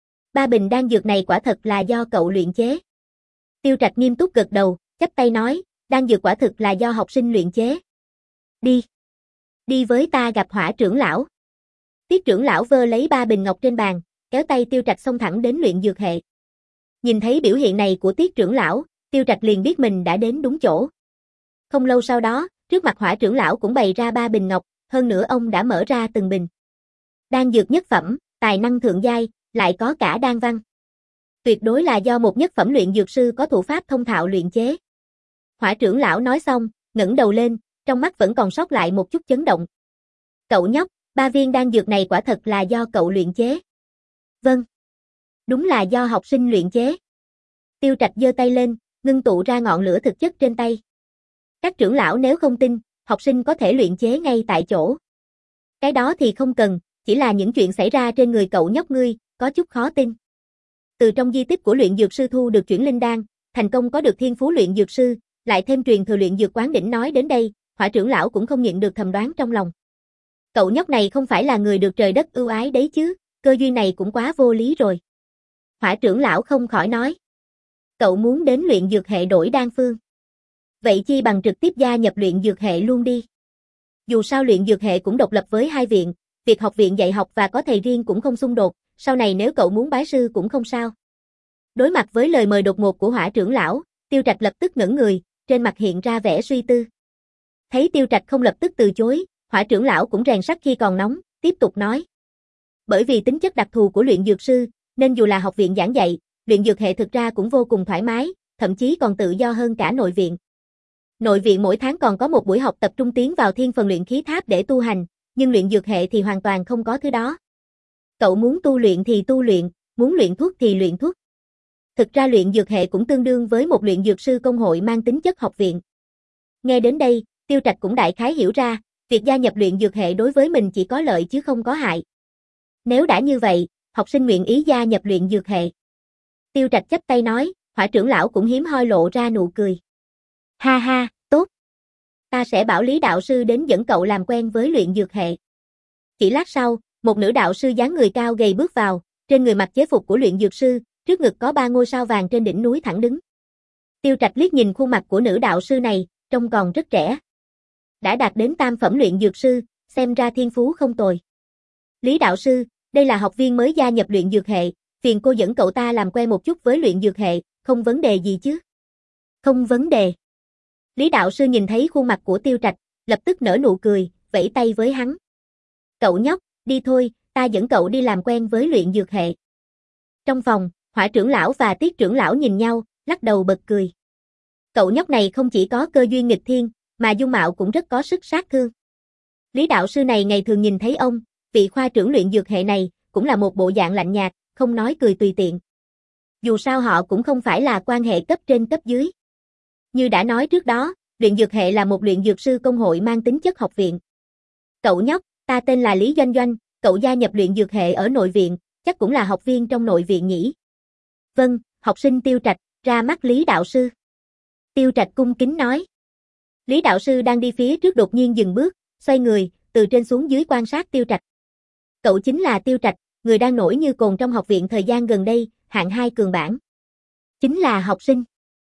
Speaker 1: Ba bình đan dược này quả thật là do cậu luyện chế. Tiêu Trạch nghiêm túc gật đầu, chắp tay nói, đan dược quả thực là do học sinh luyện chế. Đi. Đi với ta gặp Hỏa trưởng lão. Tiết trưởng lão vơ lấy ba bình ngọc trên bàn, kéo tay Tiêu Trạch xông thẳng đến luyện dược hệ. Nhìn thấy biểu hiện này của Tiết trưởng lão, Tiêu Trạch liền biết mình đã đến đúng chỗ. Không lâu sau đó, trước mặt Hỏa trưởng lão cũng bày ra ba bình ngọc, hơn nữa ông đã mở ra từng bình. Đan dược nhất phẩm, tài năng thượng giai, lại có cả đan văn. Tuyệt đối là do một nhất phẩm luyện dược sư có thủ pháp thông thạo luyện chế. Hỏa trưởng lão nói xong, ngẩng đầu lên, trong mắt vẫn còn sót lại một chút chấn động. Cậu nhóc, Ba viên đan dược này quả thật là do cậu luyện chế. Vâng. Đúng là do học sinh luyện chế. Tiêu Trạch giơ tay lên, ngưng tụ ra ngọn lửa thực chất trên tay. Các trưởng lão nếu không tin, học sinh có thể luyện chế ngay tại chỗ. Cái đó thì không cần, chỉ là những chuyện xảy ra trên người cậu nhóc ngươi, có chút khó tin. Từ trong di tích của luyện dược sư thu được chuyển linh đan, thành công có được thiên phú luyện dược sư, lại thêm truyền thừa luyện dược quán đỉnh nói đến đây, Hỏa trưởng lão cũng không nhịn được thầm đoán trong lòng. Cậu nhóc này không phải là người được trời đất ưu ái đấy chứ, cơ duyên này cũng quá vô lý rồi. Hỏa trưởng lão không khỏi nói. Cậu muốn đến luyện dược hệ đổi đan phương. Vậy chi bằng trực tiếp gia nhập luyện dược hệ luôn đi. Dù sao luyện dược hệ cũng độc lập với hai viện, việc học viện dạy học và có thầy riêng cũng không xung đột, sau này nếu cậu muốn bái sư cũng không sao. Đối mặt với lời mời đột ngột của Hỏa trưởng lão, Tiêu Trạch lập tức ngẩn người, trên mặt hiện ra vẻ suy tư. Thấy Tiêu Trạch không lập tức từ chối, Hỏa trưởng lão cũng rèn sắt khi còn nóng, tiếp tục nói. Bởi vì tính chất đặc thù của luyện dược sư, nên dù là học viện giảng dạy, luyện dược hệ thực ra cũng vô cùng thoải mái, thậm chí còn tự do hơn cả nội viện. Nội viện mỗi tháng còn có một buổi học tập trung tiến vào thiên phần luyện khí tháp để tu hành, nhưng luyện dược hệ thì hoàn toàn không có thứ đó. Cậu muốn tu luyện thì tu luyện, muốn luyện thuốc thì luyện thuốc. Thực ra luyện dược hệ cũng tương đương với một luyện dược sư công hội mang tính chất học viện. Nghe đến đây, Tiêu Trạch cũng đại khái hiểu ra, việc gia nhập luyện dược hệ đối với mình chỉ có lợi chứ không có hại. Nếu đã như vậy, học sinh nguyện ý gia nhập luyện dược hệ. Tiêu Trạch chắp tay nói, Hỏa trưởng lão cũng hiếm hoi lộ ra nụ cười. Ha ha, tốt. Ta sẽ bảo Lý đạo sư đến dẫn cậu làm quen với luyện dược hệ. Chỉ lát sau, một nữ đạo sư dáng người cao gầy bước vào, trên người mặc chế phục của luyện dược sư, trước ngực có ba ngôi sao vàng trên đỉnh núi thẳng đứng. Tiêu Trạch liếc nhìn khuôn mặt của nữ đạo sư này, trông còn rất trẻ. Đã đạt đến tam phẩm luyện dược sư, xem ra thiên phú không tồi. Lý đạo sư, đây là học viên mới gia nhập luyện dược hệ, phiền cô dẫn cậu ta làm quen một chút với luyện dược hệ, không vấn đề gì chứ? Không vấn đề. Lý đạo sư nhìn thấy khuôn mặt của Tiêu Trạch, lập tức nở nụ cười, vẫy tay với hắn. Cậu nhóc, đi thôi, ta dẫn cậu đi làm quen với luyện dược hệ. Trong phòng, Hỏa trưởng lão và Tiết trưởng lão nhìn nhau, lắc đầu bật cười. Cậu nhóc này không chỉ có cơ duyên nghịch thiên, mà dung mạo cũng rất có sức sát thương. Lý đạo sư này ngày thường nhìn thấy ông, vị khoa trưởng luyện dược hệ này, cũng là một bộ dạng lạnh nhạt, không nói cười tùy tiện. Dù sao họ cũng không phải là quan hệ cấp trên cấp dưới. Như đã nói trước đó, luyện dược hệ là một luyện dược sư công hội mang tính chất học viện. Cậu nhóc, ta tên là Lý Doanh Doanh, cậu gia nhập luyện dược hệ ở nội viện, chắc cũng là học viên trong nội viện nhỉ? Vâng, học sinh Tiêu Trạch, ra mắt Lý đạo sư. Tiêu Trạch cung kính nói. Lý đạo sư đang đi phía trước đột nhiên dừng bước, xoay người, từ trên xuống dưới quan sát Tiêu Trạch. Cậu chính là Tiêu Trạch, người đang nổi như cồn trong học viện thời gian gần đây, hạng hai cường bảng. Chính là học sinh.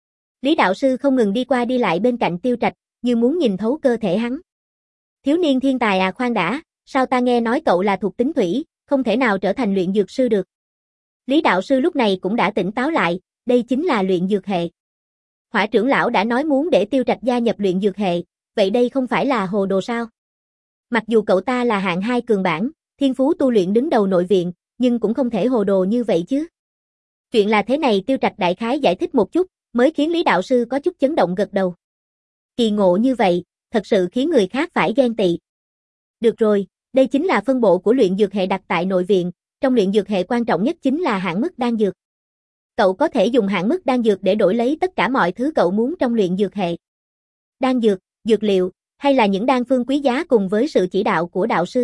Speaker 1: Lý đạo sư không ngừng đi qua đi lại bên cạnh Tiêu Trạch, như muốn nhìn thấu cơ thể hắn. Thiếu niên thiên tài à, khoan đã, sao ta nghe nói cậu là thuộc tính thủy, không thể nào trở thành luyện dược sư được. Lý đạo sư lúc này cũng đã tỉnh táo lại, đây chính là luyện dược hệ. Hỏa trưởng lão đã nói muốn để Tiêu Trạch gia nhập luyện dược hệ, vậy đây không phải là hồ đồ sao? Mặc dù cậu ta là hạng hai cường bảng, thiên phú tu luyện đứng đầu nội viện, nhưng cũng không thể hồ đồ như vậy chứ. Chuyện là thế này, Tiêu Trạch đại khái giải thích một chút, mới khiến Lý đạo sư có chút chấn động gật đầu. Kỳ ngộ như vậy, thật sự khiến người khác phải ghen tị. Được rồi, đây chính là phân bộ của luyện dược hệ đặt tại nội viện, trong luyện dược hệ quan trọng nhất chính là hạn mức đan dược. Cậu có thể dùng hạn mức đan dược để đổi lấy tất cả mọi thứ cậu muốn trong luyện dược hệ. Đan dược, dược liệu, hay là những đan phương quý giá cùng với sự chỉ đạo của đạo sư.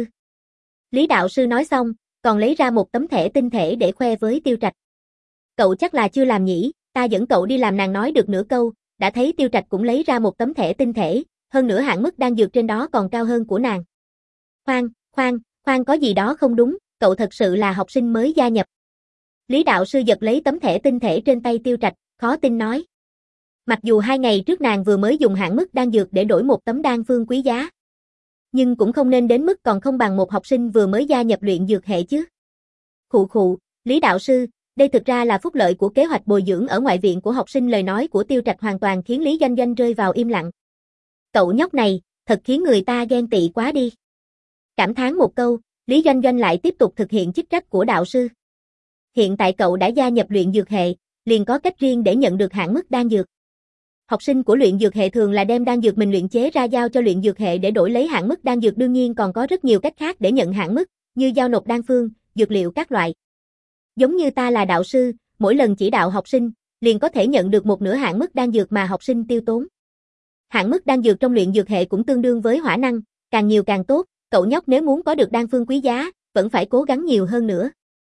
Speaker 1: Lý đạo sư nói xong, còn lấy ra một tấm thẻ tinh thể để khoe với Tiêu Trạch. Cậu chắc là chưa làm nhỉ, ta dẫn cậu đi làm. Nàng nói được nửa câu, đã thấy Tiêu Trạch cũng lấy ra một tấm thẻ tinh thể, hơn nữa hạn mức đan dược trên đó còn cao hơn của nàng. Khoan, khoan, khoan có gì đó không đúng, cậu thật sự là học sinh mới gia nhập. Lý đạo sư giật lấy tấm thẻ tinh thể trên tay Tiêu Trạch, khó tin nói. Mặc dù hai ngày trước nàng vừa mới dùng hạn mức đan dược để đổi một tấm đan phương quý giá, nhưng cũng không nên đến mức còn không bằng một học sinh vừa mới gia nhập luyện dược hệ chứ. Khụ khụ, Lý đạo sư, đây thực ra là phúc lợi của kế hoạch bồi dưỡng ở ngoại viện của học sinh. Lời nói của Tiêu Trạch hoàn toàn khiến Lý Doanh Doanh rơi vào im lặng. Cậu nhóc này, thật khiến người ta ghen tị quá đi. Cảm thán một câu, Lý Doanh Doanh lại tiếp tục thực hiện chức trách của đạo sư. Hiện tại cậu đã gia nhập luyện dược hệ, liền có cách riêng để nhận được hạn mức đan dược. Học sinh của luyện dược hệ thường là đem đan dược mình luyện chế ra giao cho luyện dược hệ để đổi lấy hạn mức đan dược, đương nhiên còn có rất nhiều cách khác để nhận hạn mức, như giao nộp đan phương, dược liệu các loại. Giống như ta là đạo sư, mỗi lần chỉ đạo học sinh, liền có thể nhận được một nửa hạn mức đan dược mà học sinh tiêu tốn. Hạn mức đan dược trong luyện dược hệ cũng tương đương với hỏa năng, càng nhiều càng tốt, cậu nhóc nếu muốn có được đan phương quý giá, vẫn phải cố gắng nhiều hơn nữa.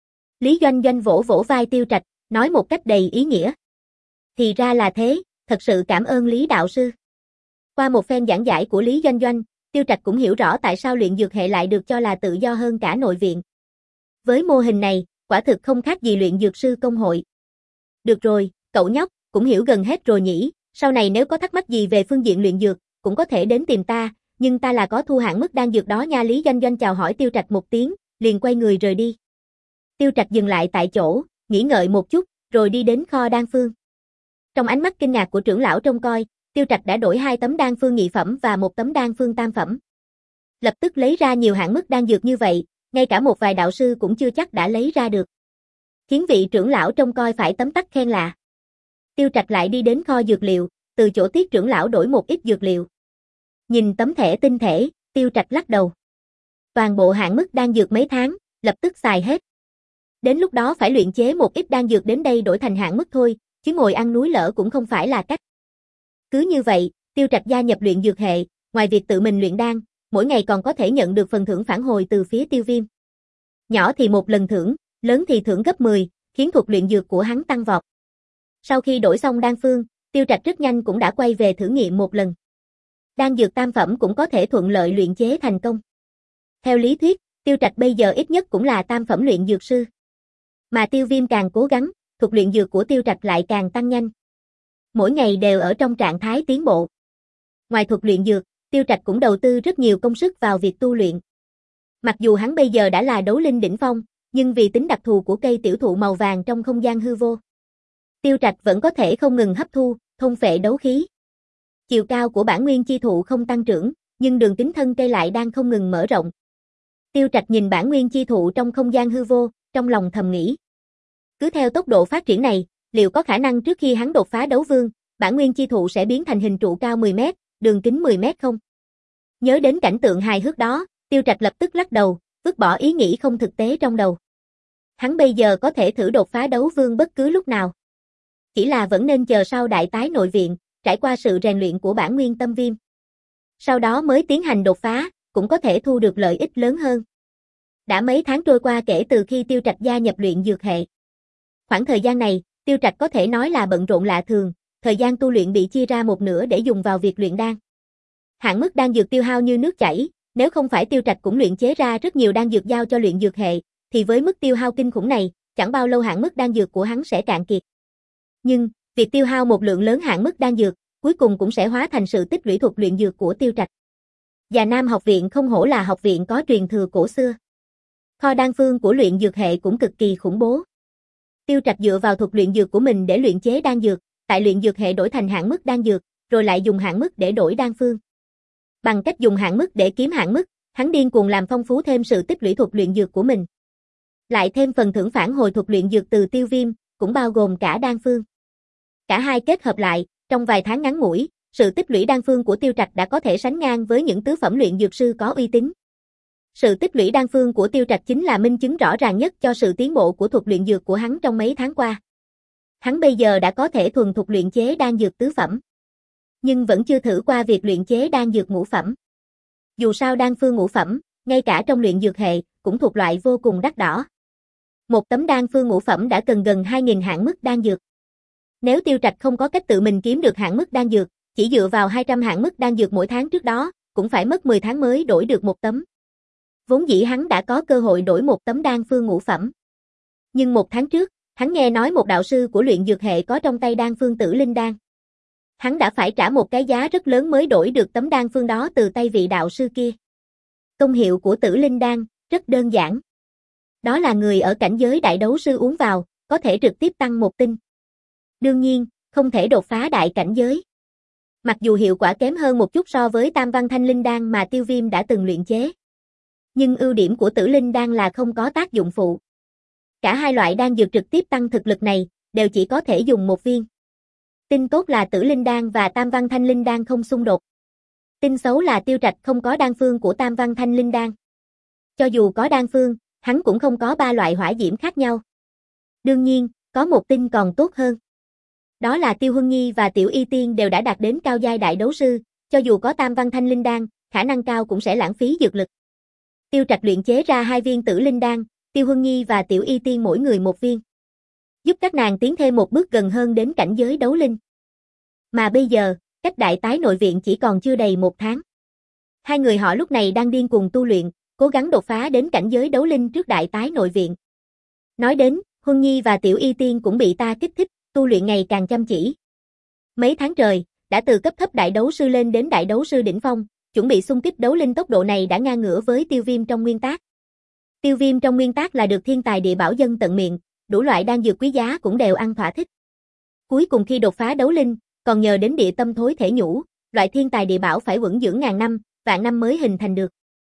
Speaker 1: Lý Doanh Doanh vỗ vỗ vai Tiêu Trạch, nói một cách đầy ý nghĩa. Thì ra là thế, thật sự cảm ơn Lý đạo sư. Qua một phen giảng giải của Lý Doanh Doanh, Tiêu Trạch cũng hiểu rõ tại sao luyện dược hệ lại được cho là tự do hơn cả nội viện. Với mô hình này, quả thực không khác gì luyện dược sư công hội. Được rồi, cậu nhóc, cũng hiểu gần hết rồi nhỉ, sau này nếu có thắc mắc gì về phương diện luyện dược, cũng có thể đến tìm ta, nhưng ta là có thu hạn mức đan dược đó nha. Lý Doanh Doanh chào hỏi Tiêu Trạch một tiếng, liền quay người rời đi. Tiêu Trạch dừng lại tại chỗ, nghĩ ngợi một chút, rồi đi đến kho đan phương. Trong ánh mắt kinh ngạc của trưởng lão trông coi, Tiêu Trạch đã đổi hai tấm đan phương nhị phẩm và một tấm đan phương tam phẩm. Lập tức lấy ra nhiều hạn mức đan dược như vậy, ngay cả một vài đạo sư cũng chưa chắc đã lấy ra được. Khiến vị trưởng lão trông coi phải tấm tắc khen lạ. Tiêu Trạch lại đi đến kho dược liệu, từ chỗ Tiết trưởng lão đổi một ít dược liệu. Nhìn tấm thẻ tinh thể, Tiêu Trạch lắc đầu. Toàn bộ hạn mức đan dược mấy tháng, lập tức xài hết. Đến lúc đó phải luyện chế một ít đan dược đến đây đổi thành hạn mức thôi, chứ ngồi ăn núi lở cũng không phải là cách. Cứ như vậy, Tiêu Trạch gia nhập luyện dược hệ, ngoài việc tự mình luyện đan, mỗi ngày còn có thể nhận được phần thưởng phản hồi từ phía Tiêu Viêm. Nhỏ thì một lần thưởng, lớn thì thưởng gấp mười, khiến thuật luyện dược của hắn tăng vọt. Sau khi đổi xong đan phương, Tiêu Trạch rất nhanh cũng đã quay về thử nghiệm một lần. Đan dược tam phẩm cũng có thể thuận lợi luyện chế thành công. Theo lý thuyết, Tiêu Trạch bây giờ ít nhất cũng là tam phẩm luyện dược sư. Mà Tiêu Viêm càng cố gắng, thuật luyện dược của Tiêu Trạch lại càng tăng nhanh. Mỗi ngày đều ở trong trạng thái tiến bộ. Ngoài thuật luyện dược, Tiêu Trạch cũng đầu tư rất nhiều công sức vào việc tu luyện. Mặc dù hắn bây giờ đã là đấu linh đỉnh phong, nhưng vì tính đặc thù của cây tiểu thụ màu vàng trong không gian hư vô, Tiêu Trạch vẫn có thể không ngừng hấp thu, thôn phệ đấu khí. Chiều cao của bản nguyên chi thụ không tăng trưởng, nhưng đường kính thân cây lại đang không ngừng mở rộng. Tiêu Trạch nhìn bản nguyên chi thụ trong không gian hư vô, trong lòng thầm nghĩ. Cứ theo tốc độ phát triển này, liệu có khả năng trước khi hắn đột phá đấu vương, bản nguyên chi thụ sẽ biến thành hình trụ cao mười mét, đường kính mười mét không? Nhớ đến cảnh tượng hài hước đó, Tiêu Trạch lập tức lắc đầu, vứt bỏ ý nghĩ không thực tế trong đầu. Hắn bây giờ có thể thử đột phá đấu vương bất cứ lúc nào. Chỉ là vẫn nên chờ sau đại tái nội viện, trải qua sự rèn luyện của bản nguyên tâm viêm. Sau đó mới tiến hành đột phá, cũng có thể thu được lợi ích lớn hơn. Đã mấy tháng trôi qua kể từ khi Tiêu Trạch gia nhập luyện dược hệ. Khoảng thời gian này, Tiêu Trạch có thể nói là bận rộn lạ thường, thời gian tu luyện bị chia ra một nửa để dùng vào việc luyện đan. Hạn mức đan dược tiêu hao như nước chảy, nếu không phải Tiêu Trạch cũng luyện chế ra rất nhiều đan dược giao cho luyện dược hệ, thì với mức tiêu hao kinh khủng này, chẳng bao lâu hạn mức đan dược của hắn sẽ cạn kiệt. Nhưng, việc tiêu hao một lượng lớn hạn mức đan dược, cuối cùng cũng sẽ hóa thành sự tích lũy thuật luyện dược của Tiêu Trạch. Già Nam học viện không hổ là học viện có truyền thừa cổ xưa. Kho đan phương của luyện dược hệ cũng cực kỳ khủng bố. Tiêu Trạch dựa vào thuật luyện dược của mình để luyện chế đan dược, tại luyện dược hệ đổi thành hạn mức đan dược, rồi lại dùng hạn mức để đổi đan phương. Bằng cách dùng hạn mức để kiếm hạn mức, hắn điên cuồng làm phong phú thêm sự tích lũy thuật luyện dược của mình. Lại thêm phần thưởng phản hồi thuật luyện dược từ Tiêu Viêm, cũng bao gồm cả đan phương. Cả hai kết hợp lại, trong vài tháng ngắn ngủi, sự tích lũy đan phương của Tiêu Trạch đã có thể sánh ngang với những tứ phẩm luyện dược sư có uy tín. Sự tích lũy đan phương của Tiêu Trạch chính là minh chứng rõ ràng nhất cho sự tiến bộ của thuật luyện dược của hắn trong mấy tháng qua. Hắn bây giờ đã có thể thuần thục luyện chế đan dược tứ phẩm, nhưng vẫn chưa thử qua việc luyện chế đan dược ngũ phẩm. Dù sao đan phương ngũ phẩm, ngay cả trong luyện dược hệ, cũng thuộc loại vô cùng đắt đỏ. Một tấm đan phương ngũ phẩm đã cần gần hai nghìn hạn mức đan dược. Nếu Tiêu Trạch không có cách tự mình kiếm được hạn mức đan dược, chỉ dựa vào hai trăm hạn mức đan dược mỗi tháng trước đó, cũng phải mất mười tháng mới đổi được một tấm. Vốn dĩ hắn đã có cơ hội đổi một tấm đan phương ngũ phẩm. Nhưng một tháng trước, hắn nghe nói một đạo sư của luyện dược hệ có trong tay đan phương Tử Linh đan. Hắn đã phải trả một cái giá rất lớn mới đổi được tấm đan phương đó từ tay vị đạo sư kia. Công hiệu của Tử Linh đan rất đơn giản. Đó là người ở cảnh giới đại đấu sư uống vào, có thể trực tiếp tăng một tinh. Đương nhiên, không thể đột phá đại cảnh giới. Mặc dù hiệu quả kém hơn một chút so với Tam Văn Thanh Linh đan mà Tiêu Viêm đã từng luyện chế. Nhưng ưu điểm của Tử Linh đan là không có tác dụng phụ. Cả hai loại đan dược trực tiếp tăng thực lực này, đều chỉ có thể dùng một viên. Tin tốt là Tử Linh Đan và Tam Văn Thanh Linh Đan không xung đột. Tin xấu là Tiêu Trạch không có đan phương của Tam Văn Thanh Linh Đan. Cho dù có đan phương, hắn cũng không có ba loại hỏa diễm khác nhau. Đương nhiên, có một tin còn tốt hơn. Đó là Tiêu Huân Nhi và Tiểu Y Tiên đều đã đạt đến cao giai đại đấu sư, cho dù có Tam Văn Thanh Linh Đan, khả năng cao cũng sẽ lãng phí dược lực. Tiêu Trạch luyện chế ra hai viên Tử Linh Đan, Tiêu Huân Nhi và Tiểu Y Tiên mỗi người một viên, giúp các nàng tiến thêm một bước gần hơn đến cảnh giới đấu linh. Mà bây giờ, cách đại tái nội viện chỉ còn chưa đầy một tháng. Hai người họ lúc này đang điên cuồng tu luyện, cố gắng đột phá đến cảnh giới đấu linh trước đại tái nội viện. Nói đến, Huân Nhi và Tiểu Y Tiên cũng bị ta kích thích, tu luyện ngày càng chăm chỉ. Mấy tháng trời, đã từ cấp thấp đại đấu sư lên đến đại đấu sư đỉnh phong, chuẩn bị xung kích đấu linh, tốc độ này đã ngang ngửa với Tiêu Viêm trong nguyên tác. Tiêu Viêm trong nguyên tác là được thiên tài địa bảo dân tận miệng, đủ loại đan dược quý giá cũng đều ăn thỏa thích. Cuối cùng khi đột phá đấu linh, còn nhờ đến địa tâm thối thể nhũ, loại thiên tài địa bảo phải vững dưỡng ngàn năm, vạn năm mới hình thành được.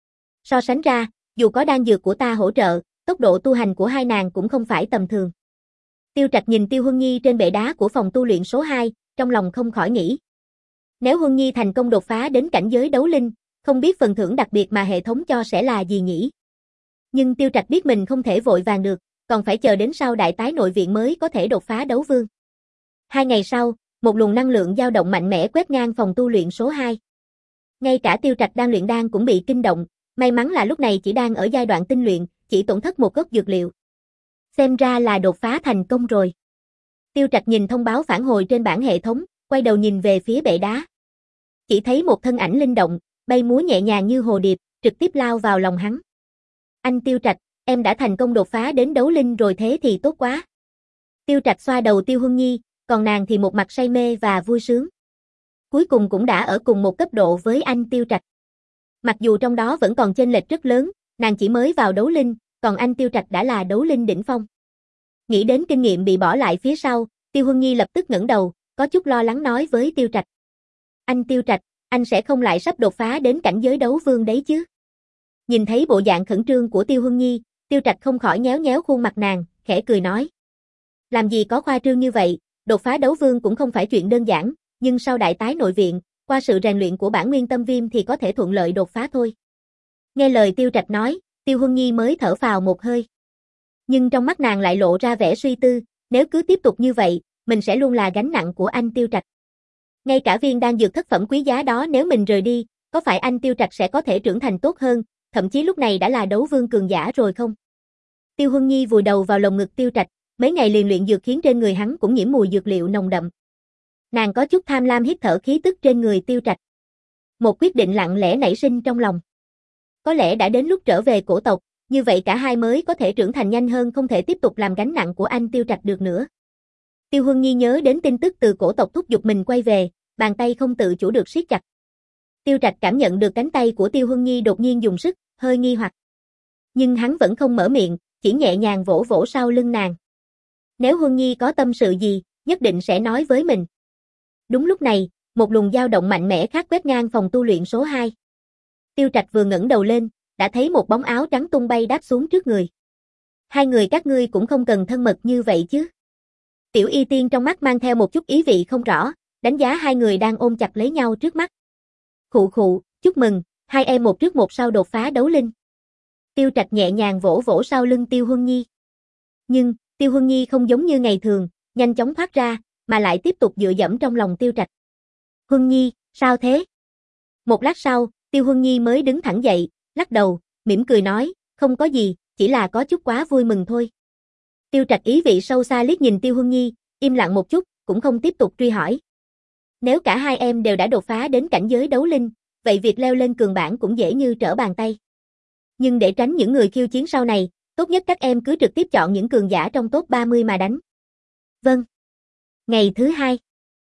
Speaker 1: So sánh ra, dù có đan dược của ta hỗ trợ, tốc độ tu hành của hai nàng cũng không phải tầm thường. Tiêu Trạch nhìn Tiêu Huân Nhi trên bệ đá của phòng tu luyện số hai, trong lòng không khỏi nghĩ. Nếu Huân Nhi thành công đột phá đến cảnh giới đấu linh, không biết phần thưởng đặc biệt mà hệ thống cho sẽ là gì nhỉ? Nhưng Tiêu Trạch biết mình không thể vội vàng được, còn phải chờ đến sau đại tái nội viện mới có thể đột phá đấu vương. Hai ngày sau, một luồng năng lượng dao động mạnh mẽ quét ngang phòng tu luyện số hai. Ngay cả Tiêu Trạch đang luyện đan cũng bị kinh động, may mắn là lúc này chỉ đang ở giai đoạn tinh luyện, chỉ tổn thất một gốc dược liệu. Xem ra là đột phá thành công rồi. Tiêu Trạch nhìn thông báo phản hồi trên bảng hệ thống, quay đầu nhìn về phía bệ đá. Chỉ thấy một thân ảnh linh động, bay múa nhẹ nhàng như hồ điệp, trực tiếp lao vào lòng hắn. Anh Tiêu Trạch, em đã thành công đột phá đến đấu linh rồi, thế thì tốt quá. Tiêu Trạch xoa đầu Tiêu Huân Nhi, còn nàng thì một mặt say mê và vui sướng. Cuối cùng cũng đã ở cùng một cấp độ với anh Tiêu Trạch. Mặc dù trong đó vẫn còn chênh lệch rất lớn, nàng chỉ mới vào đấu linh, còn anh Tiêu Trạch đã là đấu linh đỉnh phong. Nghĩ đến kinh nghiệm bị bỏ lại phía sau, Tiêu Huân Nhi lập tức ngẩng đầu, có chút lo lắng nói với Tiêu Trạch. Anh Tiêu Trạch, anh sẽ không lại sắp đột phá đến cảnh giới đấu vương đấy chứ? Nhìn thấy bộ dạng khẩn trương của Tiêu Huân Nhi, Tiêu Trạch không khỏi nhéo nhéo khuôn mặt nàng, khẽ cười nói. Làm gì có khoa trương như vậy, đột phá đấu vương cũng không phải chuyện đơn giản, nhưng sau đại tái nội viện, qua sự rèn luyện của bản nguyên tâm viêm thì có thể thuận lợi đột phá thôi. Nghe lời Tiêu Trạch nói, Tiêu Huân Nhi mới thở phào một hơi. Nhưng trong mắt nàng lại lộ ra vẻ suy tư, nếu cứ tiếp tục như vậy, mình sẽ luôn là gánh nặng của anh Tiêu Trạch. Ngay cả viên đan dược thất phẩm quý giá đó nếu mình rời đi, có phải anh Tiêu Trạch sẽ có thể trưởng thành tốt hơn, thậm chí lúc này đã là đấu vương cường giả rồi không? Tiêu Huân Nhi vùi đầu vào lồng ngực Tiêu Trạch, mấy ngày liền luyện dược khiến trên người hắn cũng nhiễm mùi dược liệu nồng đậm. Nàng có chút tham lam hít thở khí tức trên người Tiêu Trạch. Một quyết định lặng lẽ nảy sinh trong lòng. Có lẽ đã đến lúc trở về cổ tộc, như vậy cả hai mới có thể trưởng thành nhanh hơn, không thể tiếp tục làm gánh nặng của anh Tiêu Trạch được nữa. Tiêu Huân Nhi nhớ đến tin tức từ cổ tộc thúc giục mình quay về, bàn tay không tự chủ được siết chặt. Tiêu Trạch cảm nhận được cánh tay của Tiêu Huân Nhi đột nhiên dùng sức, hơi nghi hoặc. Nhưng hắn vẫn không mở miệng, chỉ nhẹ nhàng vỗ vỗ sau lưng nàng. Nếu Huân Nhi có tâm sự gì, nhất định sẽ nói với mình. Đúng lúc này, một luồng dao động mạnh mẽ khác quét ngang phòng tu luyện số hai. Tiêu Trạch vừa ngẩng đầu lên, đã thấy một bóng áo trắng tung bay đáp xuống trước người. Hai người các ngươi cũng không cần thân mật như vậy chứ. Tiểu Y Tiên trong mắt mang theo một chút ý vị không rõ, đánh giá hai người đang ôm chặt lấy nhau trước mắt. Khụ khụ, chúc mừng, hai em một trước một sau đột phá đấu linh. Tiêu Trạch nhẹ nhàng vỗ vỗ sau lưng Tiêu Huân Nhi. Nhưng, Tiêu Huân Nhi không giống như ngày thường, nhanh chóng thoát ra, mà lại tiếp tục dựa dẫm trong lòng Tiêu Trạch. Huân Nhi, sao thế? Một lát sau, Tiêu Huân Nhi mới đứng thẳng dậy, lắc đầu, mỉm cười nói, không có gì, chỉ là có chút quá vui mừng thôi. Tiêu Trạch ý vị sâu xa liếc nhìn Tiêu Huân Nhi, im lặng một chút, cũng không tiếp tục truy hỏi. Nếu cả hai em đều đã đột phá đến cảnh giới đấu linh, vậy việc leo lên cường bảng cũng dễ như trở bàn tay. Nhưng để tránh những người khiêu chiến sau này, tốt nhất các em cứ trực tiếp chọn những cường giả trong top ba mươi mà đánh. Vâng. Ngày thứ hai.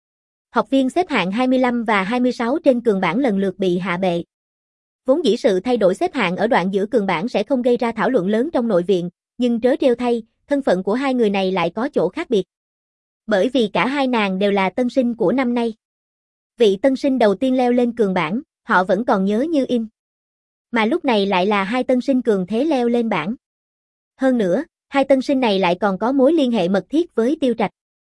Speaker 1: Học viên xếp hạng hai mươi lăm và hai mươi sáu trên cường bảng lần lượt bị hạ bệ. Vốn dĩ sự thay đổi xếp hạng ở đoạn giữa cường bảng sẽ không gây ra thảo luận lớn trong nội viện, nhưng trớ trêu thay, thân phận của hai người này lại có chỗ khác biệt. Bởi vì cả hai nàng đều là tân sinh của năm nay. Vị tân sinh đầu tiên leo lên cường bảng, họ vẫn còn nhớ như in. Mà lúc này lại là hai tân sinh cường thế leo lên bảng. Hơn nữa, hai tân sinh này lại còn có mối liên hệ mật thiết với Tiêu Trạch.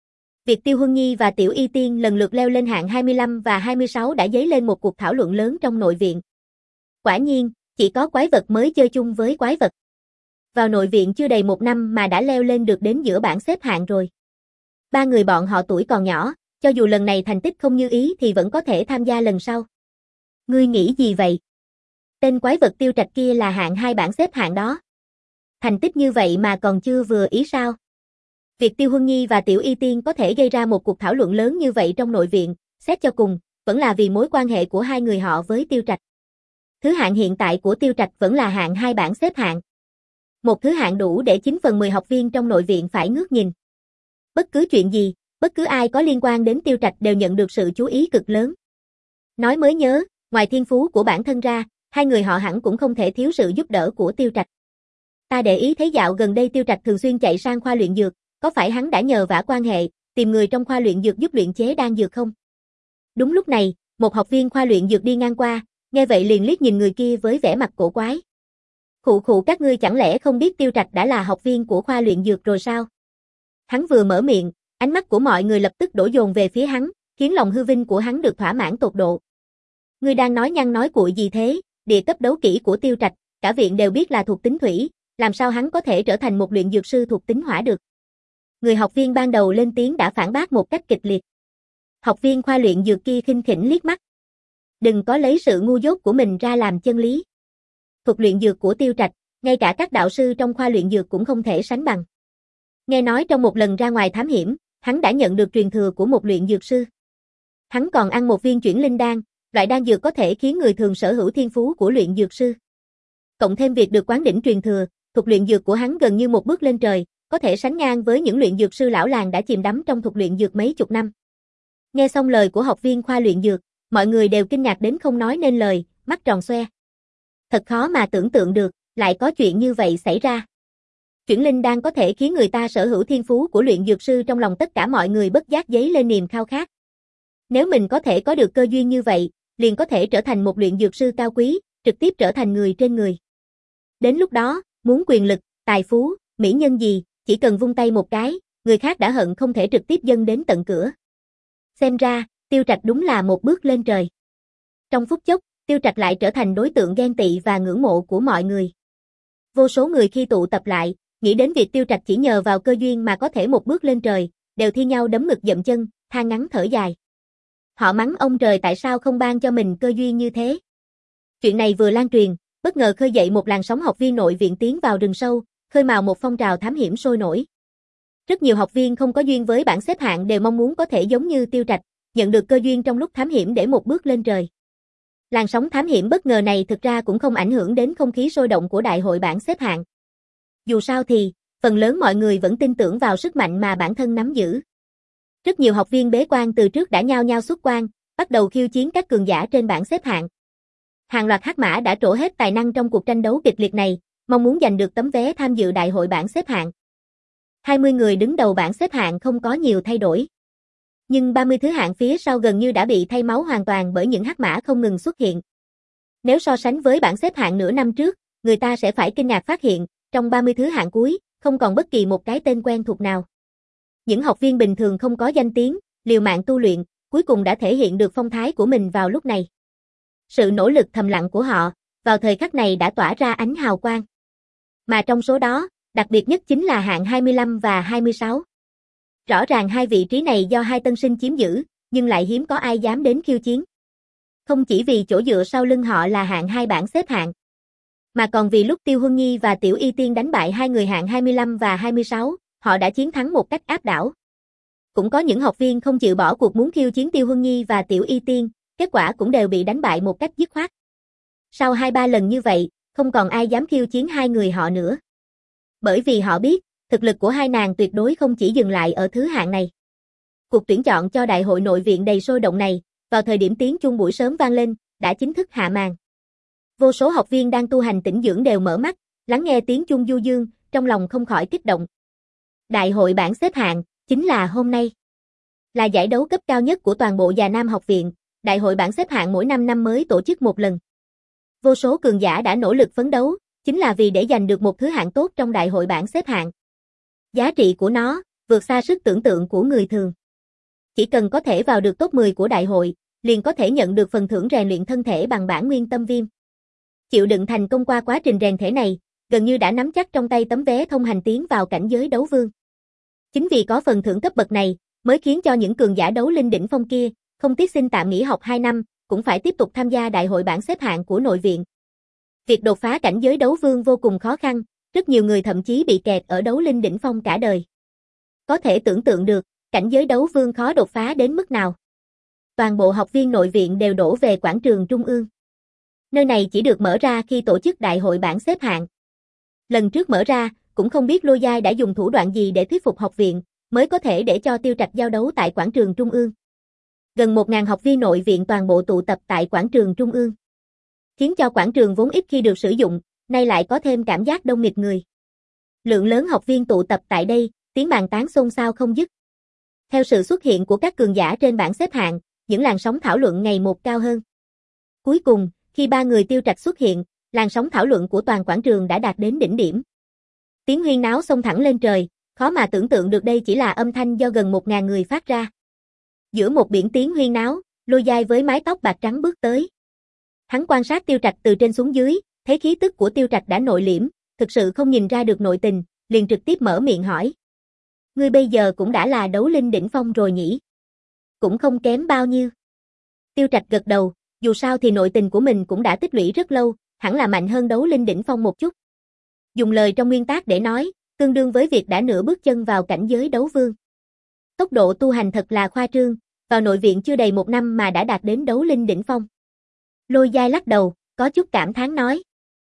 Speaker 1: Việc Tiêu Huân Nhi và Tiểu Y Tiên lần lượt leo lên hạng hai mươi lăm và hai mươi sáu đã dấy lên một cuộc thảo luận lớn trong nội viện. Quả nhiên, chỉ có quái vật mới chơi chung với quái vật. Vào nội viện chưa đầy một năm mà đã leo lên được đến giữa bảng xếp hạng rồi. Ba người bọn họ tuổi còn nhỏ, cho dù lần này thành tích không như ý thì vẫn có thể tham gia lần sau. Ngươi nghĩ gì vậy? Tên quái vật Tiêu Trạch kia là hạng hai bảng xếp hạng đó. Thành tích như vậy mà còn chưa vừa ý sao? Việc Tiêu Huân Nhi và Tiểu Y Tiên có thể gây ra một cuộc thảo luận lớn như vậy trong nội viện, xét cho cùng, vẫn là vì mối quan hệ của hai người họ với Tiêu Trạch. Thứ hạng hiện tại của Tiêu Trạch vẫn là hạng hai bảng xếp hạng. Một thứ hạng đủ để chín phần mười học viên trong nội viện phải ngước nhìn. Bất cứ chuyện gì, bất cứ ai có liên quan đến Tiêu Trạch đều nhận được sự chú ý cực lớn. Nói mới nhớ, ngoài thiên phú của bản thân ra, hai người họ hẳn cũng không thể thiếu sự giúp đỡ của Tiêu Trạch. Ta để ý thấy dạo gần đây Tiêu Trạch thường xuyên chạy sang khoa luyện dược, có phải hắn đã nhờ vả quan hệ, tìm người trong khoa luyện dược giúp luyện chế đan dược không? Đúng lúc này, một học viên khoa luyện dược đi ngang qua, nghe vậy liền liếc nhìn người kia với vẻ mặt cổ quái. Khụ khụ, các ngươi chẳng lẽ không biết Tiêu Trạch đã là học viên của khoa luyện dược rồi sao? Hắn vừa mở miệng, ánh mắt của mọi người lập tức đổ dồn về phía hắn, khiến lòng hư vinh của hắn được thỏa mãn tột độ. Ngươi đang nói nhăng nói cuội gì thế? Địa cấp đấu kỹ của Tiêu Trạch, cả viện đều biết là thuộc tính thủy, làm sao hắn có thể trở thành một luyện dược sư thuộc tính hỏa được? Người học viên ban đầu lên tiếng đã phản bác một cách kịch liệt. Học viên khoa luyện dược kia khinh khỉnh liếc mắt. Đừng có lấy sự ngu dốt của mình ra làm chân lý. Thuật luyện dược của Tiêu Trạch, ngay cả các đạo sư trong khoa luyện dược cũng không thể sánh bằng. Nghe nói trong một lần ra ngoài thám hiểm, hắn đã nhận được truyền thừa của một luyện dược sư. Hắn còn ăn một viên chuyển linh đan, loại đan dược có thể khiến người thường sở hữu thiên phú của luyện dược sư. Cộng thêm việc được quán đỉnh truyền thừa, thuật luyện dược của hắn gần như một bước lên trời, có thể sánh ngang với những luyện dược sư lão làng đã chìm đắm trong thuật luyện dược mấy chục năm. Nghe xong lời của học viên khoa luyện dược, mọi người đều kinh ngạc đến không nói nên lời, mắt tròn xoe. Thật khó mà tưởng tượng được, lại có chuyện như vậy xảy ra. Chuyển linh đan có thể khiến người ta sở hữu thiên phú của luyện dược sư, trong lòng tất cả mọi người bất giác dấy lên niềm khao khát. Nếu mình có thể có được cơ duyên như vậy, liền có thể trở thành một luyện dược sư cao quý, trực tiếp trở thành người trên người. Đến lúc đó, muốn quyền lực, tài phú, mỹ nhân gì, chỉ cần vung tay một cái, người khác đã hận không thể trực tiếp dâng đến tận cửa. Xem ra, Tiêu Trạch đúng là một bước lên trời. Trong phút chốc, Tiêu Trạch lại trở thành đối tượng ghen tị và ngưỡng mộ của mọi người. Vô số người khi tụ tập lại, nghĩ đến việc Tiêu Trạch chỉ nhờ vào cơ duyên mà có thể một bước lên trời, đều thi nhau đấm ngực dậm chân, than ngắn thở dài. Họ mắng ông trời tại sao không ban cho mình cơ duyên như thế. Chuyện này vừa lan truyền, bất ngờ khơi dậy một làn sóng học viên nội viện tiến vào rừng sâu, khơi mào một phong trào thám hiểm sôi nổi. Rất nhiều học viên không có duyên với bảng xếp hạng đều mong muốn có thể giống như Tiêu Trạch, nhận được cơ duyên trong lúc thám hiểm để một bước lên trời. Làn sóng thám hiểm bất ngờ này thực ra cũng không ảnh hưởng đến không khí sôi động của đại hội bảng xếp hạng. Dù sao thì, phần lớn mọi người vẫn tin tưởng vào sức mạnh mà bản thân nắm giữ. Rất nhiều học viên bế quan từ trước đã nhao nhao xuất quan, bắt đầu khiêu chiến các cường giả trên bảng xếp hạng. Hàng loạt hắc mã đã trổ hết tài năng trong cuộc tranh đấu kịch liệt này, mong muốn giành được tấm vé tham dự đại hội bảng xếp hạng. hai mươi người đứng đầu bảng xếp hạng không có nhiều thay đổi. Nhưng ba mươi thứ hạng phía sau gần như đã bị thay máu hoàn toàn bởi những hắc mã không ngừng xuất hiện. Nếu so sánh với bảng xếp hạng nửa năm trước, người ta sẽ phải kinh ngạc phát hiện, trong ba mươi thứ hạng cuối, không còn bất kỳ một cái tên quen thuộc nào. Những học viên bình thường không có danh tiếng, liều mạng tu luyện, cuối cùng đã thể hiện được phong thái của mình vào lúc này. Sự nỗ lực thầm lặng của họ, vào thời khắc này đã tỏa ra ánh hào quang. Mà trong số đó, đặc biệt nhất chính là hạng hai mươi lăm và hai mươi sáu. Rõ ràng hai vị trí này do hai tân sinh chiếm giữ, nhưng lại hiếm có ai dám đến khiêu chiến. Không chỉ vì chỗ dựa sau lưng họ là hạng hai bảng xếp hạng, mà còn vì lúc Tiêu Huân Nhi và Tiểu Y Tiên đánh bại hai người hạng hai mươi lăm và hai mươi sáu, họ đã chiến thắng một cách áp đảo. Cũng có những học viên không chịu bỏ cuộc muốn khiêu chiến Tiêu Huân Nhi và Tiểu Y Tiên, kết quả cũng đều bị đánh bại một cách dứt khoát. Sau hai ba lần như vậy, không còn ai dám khiêu chiến hai người họ nữa. Bởi vì họ biết, thực lực của hai nàng tuyệt đối không chỉ dừng lại ở thứ hạng này. Cuộc tuyển chọn cho đại hội nội viện đầy sôi động này, vào thời điểm tiếng chuông buổi sớm vang lên, đã chính thức hạ màn. Vô số học viên đang tu hành tĩnh dưỡng đều mở mắt, lắng nghe tiếng chuông du dương, trong lòng không khỏi kích động. Đại hội bảng xếp hạng, chính là hôm nay. Là giải đấu cấp cao nhất của toàn bộ Già Nam học viện, đại hội bảng xếp hạng mỗi năm năm mới tổ chức một lần. Vô số cường giả đã nỗ lực phấn đấu, chính là vì để giành được một thứ hạng tốt trong đại hội bảng xếp hạng. Giá trị của nó, vượt xa sức tưởng tượng của người thường. Chỉ cần có thể vào được top mười của đại hội, liền có thể nhận được phần thưởng rèn luyện thân thể bằng bản nguyên tâm viêm. Chịu đựng thành công qua quá trình rèn thể này, gần như đã nắm chắc trong tay tấm vé thông hành tiến vào cảnh giới đấu vương. Chính vì có phần thưởng cấp bậc này, mới khiến cho những cường giả đấu linh đỉnh phong kia, không tiếc xin tạm nghỉ học hai năm, cũng phải tiếp tục tham gia đại hội bảng xếp hạng của nội viện. Việc đột phá cảnh giới đấu vương vô cùng khó khăn, rất nhiều người thậm chí bị kẹt ở đấu linh đỉnh phong cả đời. Có thể tưởng tượng được, cảnh giới đấu vương khó đột phá đến mức nào. Toàn bộ học viên nội viện đều đổ về quảng trường Trung ương. Nơi này chỉ được mở ra khi tổ chức đại hội bảng xếp hạng. Lần trước mở ra, cũng không biết Lôi Giai đã dùng thủ đoạn gì để thuyết phục học viện, mới có thể để cho Tiêu Trạch giao đấu tại quảng trường Trung ương. Gần một nghìn học viên nội viện toàn bộ tụ tập tại quảng trường Trung ương. Khiến cho quảng trường vốn ít khi được sử dụng, nay lại có thêm cảm giác đông nghịt người. Lượng lớn học viên tụ tập tại đây, tiếng bàn tán xôn xao không dứt. Theo sự xuất hiện của các cường giả trên bảng xếp hạng, những làn sóng thảo luận ngày một cao hơn. Cuối cùng, khi ba người Tiêu Trạch xuất hiện, làn sóng thảo luận của toàn quảng trường đã đạt đến đỉnh điểm. Tiếng huyên náo xông thẳng lên trời, khó mà tưởng tượng được đây chỉ là âm thanh do gần một nghìn người phát ra. Giữa một biển tiếng huyên náo, Lôi Giai với mái tóc bạc trắng bước tới. Hắn quan sát Tiêu Trạch từ trên xuống dưới, thấy khí tức của Tiêu Trạch đã nội liễm, thực sự không nhìn ra được nội tình, liền trực tiếp mở miệng hỏi. Ngươi bây giờ cũng đã là đấu linh đỉnh phong rồi nhỉ? Cũng không kém bao nhiêu. Tiêu Trạch gật đầu, dù sao thì nội tình của mình cũng đã tích lũy rất lâu, hẳn là mạnh hơn đấu linh đỉnh phong một chút. Dùng lời trong nguyên tác để nói, tương đương với việc đã nửa bước chân vào cảnh giới đấu vương. Tốc độ tu hành thật là khoa trương, vào nội viện chưa đầy một năm mà đã đạt đến đấu linh đỉnh phong. Lôi Giai lắc đầu, có chút cảm thán nói.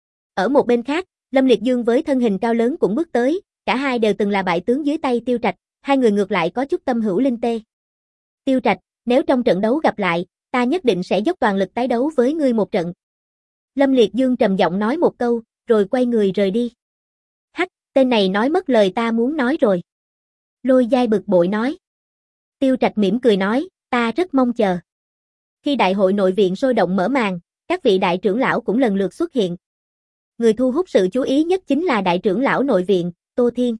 Speaker 1: Ở một bên khác, Lâm Liệt Dương với thân hình cao lớn cũng bước tới, cả hai đều từng là bại tướng dưới tay Tiêu Trạch, hai người ngược lại có chút tâm hữu linh tê. Tiêu Trạch, nếu trong trận đấu gặp lại, ta nhất định sẽ dốc toàn lực tái đấu với ngươi một trận. Lâm Liệt Dương trầm giọng nói một câu, rồi quay người rời đi. Hắc, tên này nói mất lời ta muốn nói rồi. Lôi Giai bực bội nói. Tiêu Trạch mỉm cười nói, ta rất mong chờ. Khi đại hội nội viện sôi động mở màn, các vị đại trưởng lão cũng lần lượt xuất hiện. Người thu hút sự chú ý nhất chính là đại trưởng lão nội viện, Tô Thiên.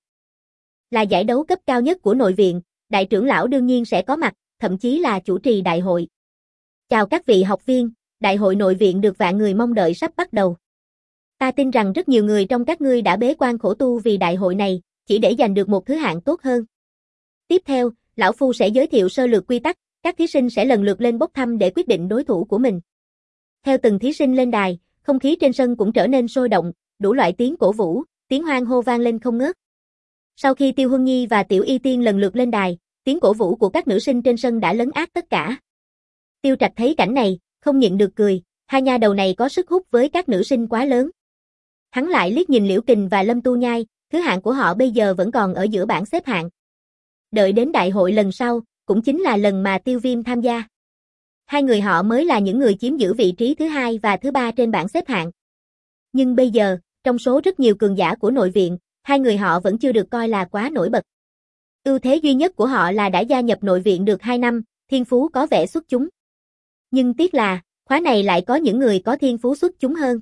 Speaker 1: Là giải đấu cấp cao nhất của nội viện, đại trưởng lão đương nhiên sẽ có mặt, thậm chí là chủ trì đại hội. Chào các vị học viên, đại hội nội viện được vạn người mong đợi sắp bắt đầu. Ta tin rằng rất nhiều người trong các ngươi đã bế quan khổ tu vì đại hội này, chỉ để giành được một thứ hạng tốt hơn. Tiếp theo, lão phu sẽ giới thiệu sơ lược quy tắc, các thí sinh sẽ lần lượt lên bốc thăm để quyết định đối thủ của mình. Theo từng thí sinh lên đài, không khí trên sân cũng trở nên sôi động, đủ loại tiếng cổ vũ, tiếng hoan hô vang lên không ngớt. Sau khi Tiêu Huân Nhi và Tiểu Y Tiên lần lượt lên đài, tiếng cổ vũ của các nữ sinh trên sân đã lấn át tất cả. Tiêu Trạch thấy cảnh này, không nhịn được cười, hai nha đầu này có sức hút với các nữ sinh quá lớn. Hắn lại liếc nhìn Liễu Kình và Lâm Tu Nhai, thứ hạng của họ bây giờ vẫn còn ở giữa bảng xếp hạng. Đợi đến đại hội lần sau, cũng chính là lần mà Tiêu Viêm tham gia. Hai người họ mới là những người chiếm giữ vị trí thứ hai và thứ ba trên bảng xếp hạng. Nhưng bây giờ, trong số rất nhiều cường giả của nội viện, hai người họ vẫn chưa được coi là quá nổi bật. Ưu thế duy nhất của họ là đã gia nhập nội viện được hai năm, thiên phú có vẻ xuất chúng. Nhưng tiếc là, khóa này lại có những người có thiên phú xuất chúng hơn.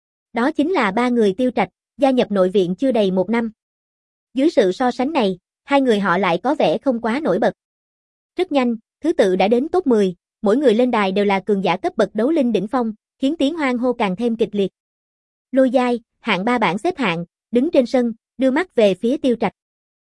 Speaker 1: Đó chính là ba người Tiêu Trạch, gia nhập nội viện chưa đầy một năm. Dưới sự so sánh này, hai người họ lại có vẻ không quá nổi bật. Rất nhanh, thứ tự đã đến top mười, mỗi người lên đài đều là cường giả cấp bậc đấu linh đỉnh phong, khiến tiếng hoan hô càng thêm kịch liệt. Lôi Giai, hạng ba bảng xếp hạng, đứng trên sân, đưa mắt về phía Tiêu Trạch.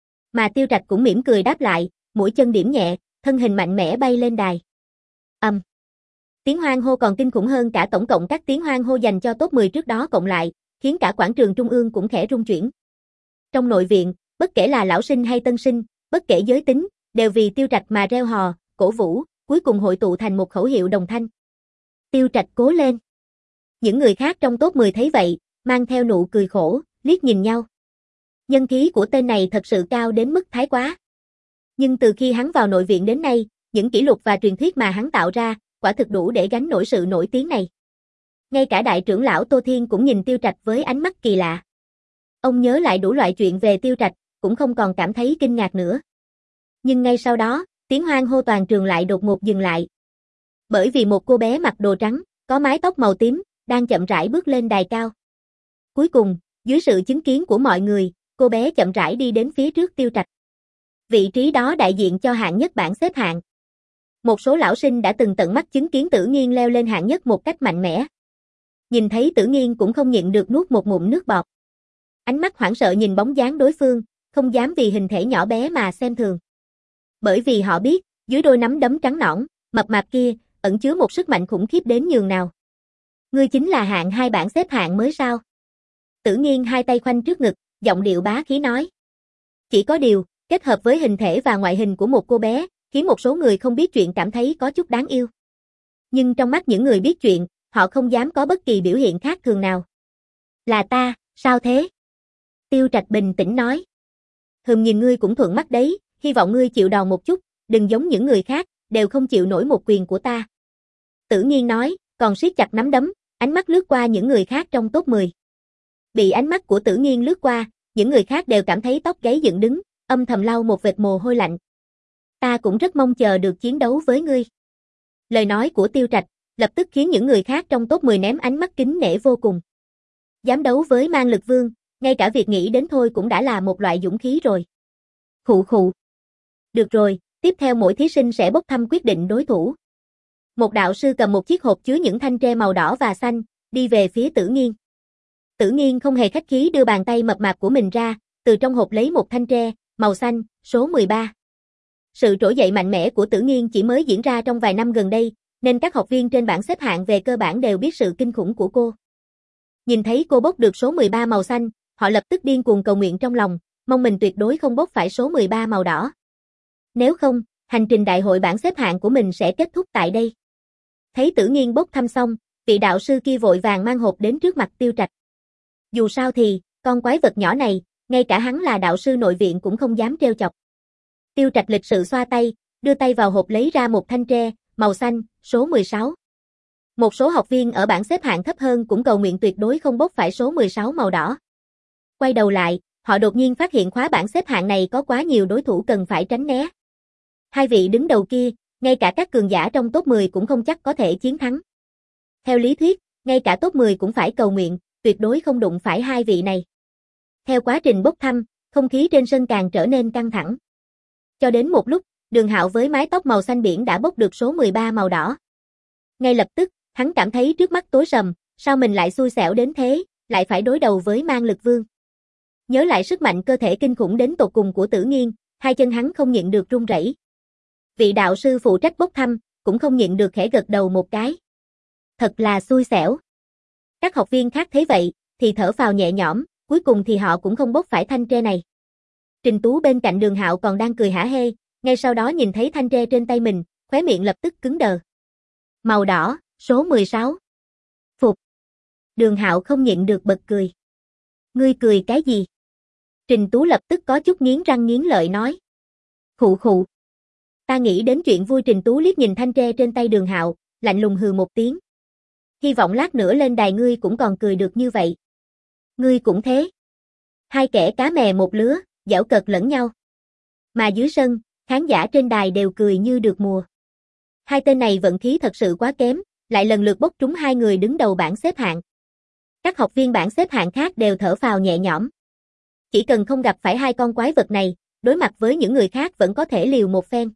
Speaker 1: Mà Tiêu Trạch cũng mỉm cười đáp lại, mũi chân điểm nhẹ, thân hình mạnh mẽ bay lên đài. Ầm. Um. Tiếng hoan hô còn kinh khủng hơn cả tổng cộng các tiếng hoan hô dành cho top mười trước đó cộng lại, khiến cả quảng trường trung ương cũng khẽ rung chuyển. Trong nội viện, bất kể là lão sinh hay tân sinh, bất kể giới tính, đều vì Tiêu Trạch mà reo hò, cổ vũ, cuối cùng hội tụ thành một khẩu hiệu đồng thanh. Tiêu Trạch cố lên. Những người khác trong top mười thấy vậy, mang theo nụ cười khổ, liếc nhìn nhau. Nhân khí của tên này thật sự cao đến mức thái quá. Nhưng từ khi hắn vào nội viện đến nay, những kỷ lục và truyền thuyết mà hắn tạo ra, quả thực đủ để gánh nổi sự nổi tiếng này. Ngay cả đại trưởng lão Tô Thiên cũng nhìn Tiêu Trạch với ánh mắt kỳ lạ. Ông nhớ lại đủ loại chuyện về Tiêu Trạch, cũng không còn cảm thấy kinh ngạc nữa. Nhưng ngay sau đó, tiếng hoan hô toàn trường lại đột ngột dừng lại. Bởi vì một cô bé mặc đồ trắng, có mái tóc màu tím, đang chậm rãi bước lên đài cao. Cuối cùng, dưới sự chứng kiến của mọi người, cô bé chậm rãi đi đến phía trước Tiêu Trạch. Vị trí đó đại diện cho hạng nhất bảng xếp hạng. Một số lão sinh đã từng tận mắt chứng kiến Tử Nghiên leo lên hạng nhất một cách mạnh mẽ. Nhìn thấy Tử Nghiên cũng không nhịn được nuốt một ngụm nước bọt. Ánh mắt hoảng sợ nhìn bóng dáng đối phương, không dám vì hình thể nhỏ bé mà xem thường. Bởi vì họ biết, dưới đôi nắm đấm trắng nõn, mập mạp kia, ẩn chứa một sức mạnh khủng khiếp đến nhường nào. Ngươi chính là hạng hai bảng xếp hạng mới sao? Tử Nghiên hai tay khoanh trước ngực, giọng điệu bá khí nói. Chỉ có điều, kết hợp với hình thể và ngoại hình của một cô bé, khiến một số người không biết chuyện cảm thấy có chút đáng yêu. Nhưng trong mắt những người biết chuyện, họ không dám có bất kỳ biểu hiện khác thường nào. Là ta, sao thế? Tiêu Trạch bình tĩnh nói. Hừm, nhìn ngươi cũng thuận mắt đấy, hy vọng ngươi chịu đòn một chút, đừng giống những người khác, đều không chịu nổi một quyền của ta. Tử Nghiên nói, còn siết chặt nắm đấm, ánh mắt lướt qua những người khác trong top mười. Bị ánh mắt của Tử Nghiên lướt qua, những người khác đều cảm thấy tóc gáy dựng đứng, âm thầm lau một vệt mồ hôi lạnh. Ta cũng rất mong chờ được chiến đấu với ngươi. Lời nói của Tiêu Trạch lập tức khiến những người khác trong top mười ném ánh mắt kính nể vô cùng. Dám đấu với Mang Lực Vương, ngay cả việc nghĩ đến thôi cũng đã là một loại dũng khí rồi. Khụ khụ. Được rồi, tiếp theo mỗi thí sinh sẽ bốc thăm quyết định đối thủ. Một đạo sư cầm một chiếc hộp chứa những thanh tre màu đỏ và xanh, đi về phía Tử Nghiên. Tử Nghiên không hề khách khí đưa bàn tay mập mạp của mình ra, từ trong hộp lấy một thanh tre, màu xanh, số mười ba. Sự trỗi dậy mạnh mẽ của Tử Nghiên chỉ mới diễn ra trong vài năm gần đây, nên các học viên trên bảng xếp hạng về cơ bản đều biết sự kinh khủng của cô. Nhìn thấy cô bốc được số mười ba màu xanh, họ lập tức điên cuồng cầu nguyện trong lòng, mong mình tuyệt đối không bốc phải số mười ba màu đỏ. Nếu không, hành trình đại hội bảng xếp hạng của mình sẽ kết thúc tại đây. Thấy Tử Nghiên bốc thăm xong, vị đạo sư kia vội vàng mang hộp đến trước mặt Tiêu Trạch. Dù sao thì, con quái vật nhỏ này, ngay cả hắn là đạo sư nội viện cũng không dám trêu chọc. Tiêu Trạch lịch sự xoa tay, đưa tay vào hộp lấy ra một thanh tre, màu xanh, số mười sáu. Một số học viên ở bảng xếp hạng thấp hơn cũng cầu nguyện tuyệt đối không bốc phải số mười sáu màu đỏ. Quay đầu lại, họ đột nhiên phát hiện khóa bảng xếp hạng này có quá nhiều đối thủ cần phải tránh né. Hai vị đứng đầu kia, ngay cả các cường giả trong top mười cũng không chắc có thể chiến thắng. Theo lý thuyết, ngay cả top mười cũng phải cầu nguyện, tuyệt đối không đụng phải hai vị này. Theo quá trình bốc thăm, không khí trên sân càng trở nên căng thẳng. Cho đến một lúc, Đường Hạo với mái tóc màu xanh biển đã bốc được số mười ba màu đỏ. Ngay lập tức, hắn cảm thấy trước mắt tối sầm, sao mình lại xui xẻo đến thế, lại phải đối đầu với Mang Lực Vương. Nhớ lại sức mạnh cơ thể kinh khủng đến tột cùng của Tử Nghiên, hai chân hắn không nhịn được run rẩy. Vị đạo sư phụ trách bốc thăm, cũng không nhịn được khẽ gật đầu một cái. Thật là xui xẻo. Các học viên khác thấy vậy, thì thở phào nhẹ nhõm, cuối cùng thì họ cũng không bốc phải thanh tre này. Trình Tú bên cạnh Đường Hạo còn đang cười hả hê, ngay sau đó nhìn thấy thanh tre trên tay mình, khóe miệng lập tức cứng đờ. Màu đỏ, số mười sáu. Phục. Đường Hạo không nhịn được bật cười. Ngươi cười cái gì? Trình Tú lập tức có chút nghiến răng nghiến lợi nói. Khụ khụ. Ta nghĩ đến chuyện vui. Trình Tú liếc nhìn thanh tre trên tay Đường Hạo, lạnh lùng hừ một tiếng. Hy vọng lát nữa lên đài ngươi cũng còn cười được như vậy. Ngươi cũng thế. Hai kẻ cá mè một lứa, giễu cợt lẫn nhau. Mà dưới sân, khán giả trên đài đều cười như được mùa. Hai tên này vận khí thật sự quá kém, lại lần lượt bốc trúng hai người đứng đầu bảng xếp hạng. Các học viên bảng xếp hạng khác đều thở phào nhẹ nhõm. Chỉ cần không gặp phải hai con quái vật này, đối mặt với những người khác vẫn có thể liều một phen.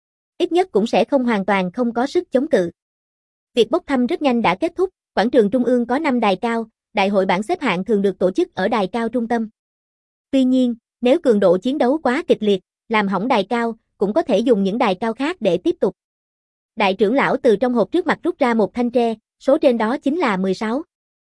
Speaker 1: Ít nhất cũng sẽ không hoàn toàn không có sức chống cự. Việc bốc thăm rất nhanh đã kết thúc, quảng trường trung ương có năm đài cao, đại hội bảng xếp hạng thường được tổ chức ở đài cao trung tâm. Tuy nhiên, nếu cường độ chiến đấu quá kịch liệt, làm hỏng đài cao, cũng có thể dùng những đài cao khác để tiếp tục. Đại trưởng lão từ trong hộp trước mặt rút ra một thanh tre, số trên đó chính là mười sáu.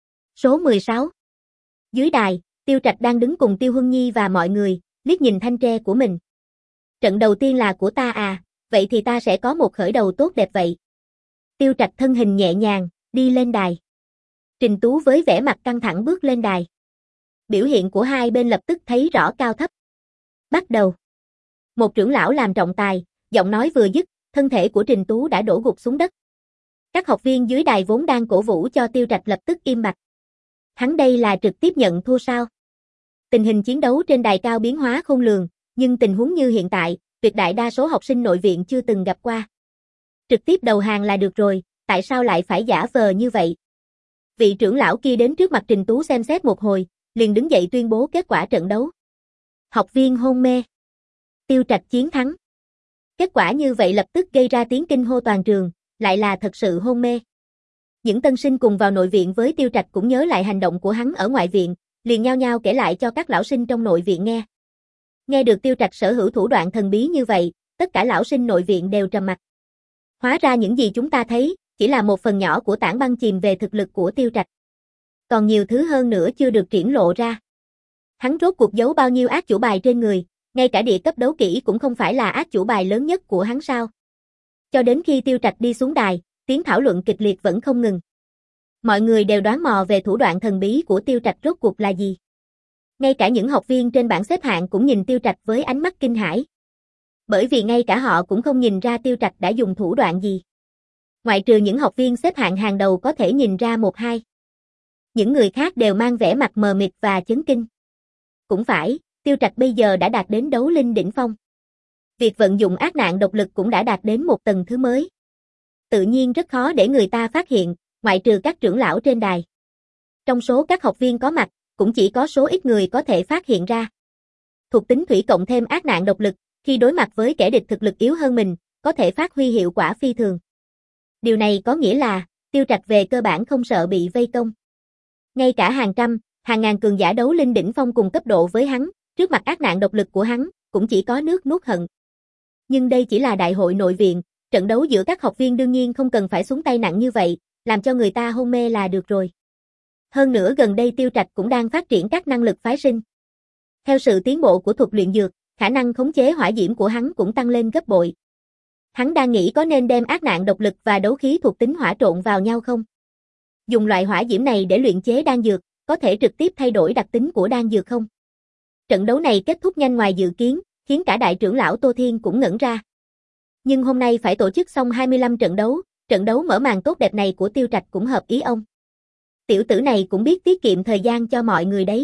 Speaker 1: Số mười sáu. Dưới đài, Tiêu Trạch đang đứng cùng Tiêu Huân Nhi và mọi người, liếc nhìn thanh tre của mình. Trận đầu tiên là của ta à, vậy thì ta sẽ có một khởi đầu tốt đẹp vậy. Tiêu Trạch thân hình nhẹ nhàng, đi lên đài. Trình Tú với vẻ mặt căng thẳng bước lên đài. Biểu hiện của hai bên lập tức thấy rõ cao thấp. Bắt đầu. Một trưởng lão làm trọng tài, giọng nói vừa dứt, thân thể của Trình Tú đã đổ gục xuống đất. Các học viên dưới đài vốn đang cổ vũ cho Tiêu Trạch lập tức im bặt. Hắn đây là trực tiếp nhận thua sao? Tình hình chiến đấu trên đài cao biến hóa khôn lường, nhưng tình huống như hiện tại, tuyệt đại đa số học sinh nội viện chưa từng gặp qua. Trực tiếp đầu hàng là được rồi, tại sao lại phải giả vờ như vậy? Vị trưởng lão kia đến trước mặt Trình Tú xem xét một hồi, liền đứng dậy tuyên bố kết quả trận đấu. Học viên hôn mê. Tiêu Trạch chiến thắng. Kết quả như vậy lập tức gây ra tiếng kinh hô toàn trường, lại là thật sự hôn mê. Những tân sinh cùng vào nội viện với Tiêu Trạch cũng nhớ lại hành động của hắn ở ngoại viện, liền nhao nhao kể lại cho các lão sinh trong nội viện nghe. Nghe được Tiêu Trạch sở hữu thủ đoạn thần bí như vậy, tất cả lão sinh nội viện đều trầm mặc. Hóa ra những gì chúng ta thấy, chỉ là một phần nhỏ của tảng băng chìm về thực lực của Tiêu Trạch. Còn nhiều thứ hơn nữa chưa được triển lộ ra. Hắn rốt cuộc giấu bao nhiêu ác chủ bài trên người, ngay cả địa cấp đấu kỹ cũng không phải là ác chủ bài lớn nhất của hắn sao. Cho đến khi Tiêu Trạch đi xuống đài, tiếng thảo luận kịch liệt vẫn không ngừng. Mọi người đều đoán mò về thủ đoạn thần bí của Tiêu Trạch rốt cuộc là gì. Ngay cả những học viên trên bảng xếp hạng cũng nhìn Tiêu Trạch với ánh mắt kinh hãi. Bởi vì ngay cả họ cũng không nhìn ra Tiêu Trạch đã dùng thủ đoạn gì. Ngoại trừ những học viên xếp hạng hàng đầu có thể nhìn ra một hai. Những người khác đều mang vẻ mặt mờ mịt và chấn kinh. Cũng phải, Tiêu Trạch bây giờ đã đạt đến đấu linh đỉnh phong. Việc vận dụng ác nạn độc lực cũng đã đạt đến một tầng thứ mới. Tự nhiên rất khó để người ta phát hiện, ngoại trừ các trưởng lão trên đài. Trong số các học viên có mặt, cũng chỉ có số ít người có thể phát hiện ra. Thuộc tính thủy cộng thêm ác nạn độc lực, khi đối mặt với kẻ địch thực lực yếu hơn mình, có thể phát huy hiệu quả phi thường. Điều này có nghĩa là, Tiêu Trạch về cơ bản không sợ bị vây công. Ngay cả hàng trăm, hàng ngàn cường giả đấu linh đỉnh phong cùng cấp độ với hắn, trước mặt ác nạn độc lực của hắn, cũng chỉ có nước nuốt hận. Nhưng đây chỉ là đại hội nội viện, trận đấu giữa các học viên đương nhiên không cần phải xuống tay nặng như vậy, làm cho người ta hôn mê là được rồi. Hơn nữa gần đây Tiêu Trạch cũng đang phát triển các năng lực phái sinh. Theo sự tiến bộ của thuật luyện dược, khả năng khống chế hỏa diễm của hắn cũng tăng lên gấp bội. Hắn đang nghĩ có nên đem ác nạn độc lực và đấu khí thuộc tính hỏa trộn vào nhau không? Dùng loại hỏa diễm này để luyện chế đan dược, có thể trực tiếp thay đổi đặc tính của đan dược không? Trận đấu này kết thúc nhanh ngoài dự kiến, khiến cả đại trưởng lão Tô Thiên cũng ngẩn ra. Nhưng hôm nay phải tổ chức xong hai mươi lăm trận đấu, trận đấu mở màn tốt đẹp này của Tiêu Trạch cũng hợp ý ông. Tiểu tử này cũng biết tiết kiệm thời gian cho mọi người đấy.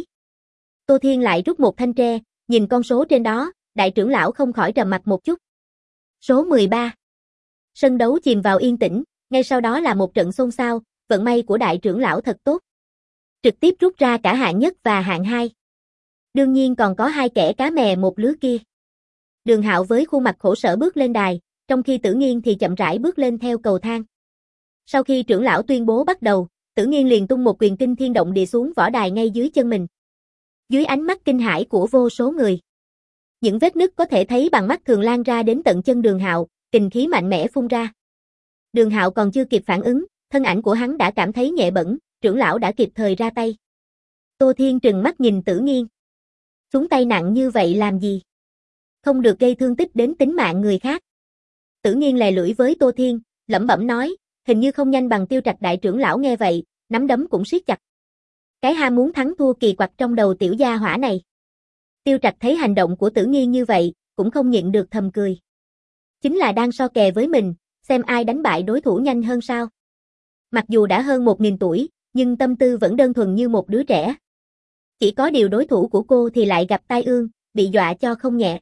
Speaker 1: Tô Thiên lại rút một thanh tre, nhìn con số trên đó, đại trưởng lão không khỏi trầm mặt một chút. Số mười ba. Sân đấu chìm vào yên tĩnh, ngay sau đó là một trận xôn xao, vận may của đại trưởng lão thật tốt. Trực tiếp rút ra cả hạng nhất và hạng hai. Đương nhiên còn có hai kẻ cá mè một lứa kia. Đường Hạo với khuôn mặt khổ sở bước lên đài, trong khi Tử Nghiên thì chậm rãi bước lên theo cầu thang. Sau khi trưởng lão tuyên bố bắt đầu, Tử Nghiên liền tung một quyền kinh thiên động địa xuống võ đài ngay dưới chân mình. Dưới ánh mắt kinh hãi của vô số người, những vết nứt có thể thấy bằng mắt thường lan ra đến tận chân Đường Hạo, kình khí mạnh mẽ phun ra. Đường Hạo còn chưa kịp phản ứng, thân ảnh của hắn đã cảm thấy nhẹ bẫng, trưởng lão đã kịp thời ra tay. Tô Thiên trừng mắt nhìn Tử Nghiên. Xuống tay nặng như vậy làm gì? Không được gây thương tích đến tính mạng người khác. Tử Nghiên lè lưỡi với Tô Thiên, lẩm bẩm nói, hình như không nhanh bằng Tiêu Trạch đại trưởng lão nghe vậy, nắm đấm cũng siết chặt. Cái ham muốn thắng thua kỳ quặc trong đầu tiểu gia hỏa này. Tiêu Trạch thấy hành động của Tử Nghiên như vậy, cũng không nhịn được thầm cười. Chính là đang so kè với mình, xem ai đánh bại đối thủ nhanh hơn sao. Mặc dù đã hơn một nghìn tuổi, nhưng tâm tư vẫn đơn thuần như một đứa trẻ. Chỉ có điều đối thủ của cô thì lại gặp tai ương, bị dọa cho không nhẹ.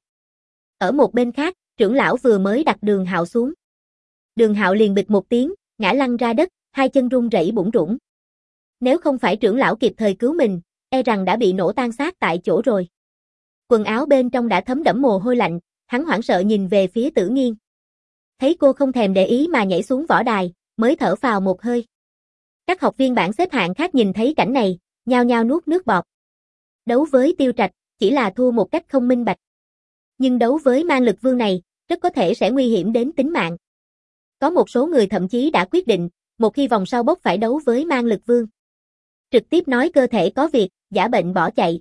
Speaker 1: Ở một bên khác, trưởng lão vừa mới đặt Đường Hạo xuống. Đường Hạo liền bịch một tiếng, ngã lăn ra đất, hai chân run rẩy bủn rủn. Nếu không phải trưởng lão kịp thời cứu mình, e rằng đã bị nổ tan xác tại chỗ rồi. Quần áo bên trong đã thấm đẫm mồ hôi lạnh, hắn hoảng sợ nhìn về phía Tử Nghiên. Thấy cô không thèm để ý mà nhảy xuống võ đài, mới thở phào một hơi. Các học viên bảng xếp hạng khác nhìn thấy cảnh này, nhao nhao nuốt nước bọt. Đấu với Tiêu Trạch, chỉ là thua một cách không minh bạch. Nhưng đấu với Mang Lực Vương này, rất có thể sẽ nguy hiểm đến tính mạng. Có một số người thậm chí đã quyết định, một khi vòng sau bốc phải đấu với Mang Lực Vương. Trực tiếp nói cơ thể có việc, giả bệnh bỏ chạy.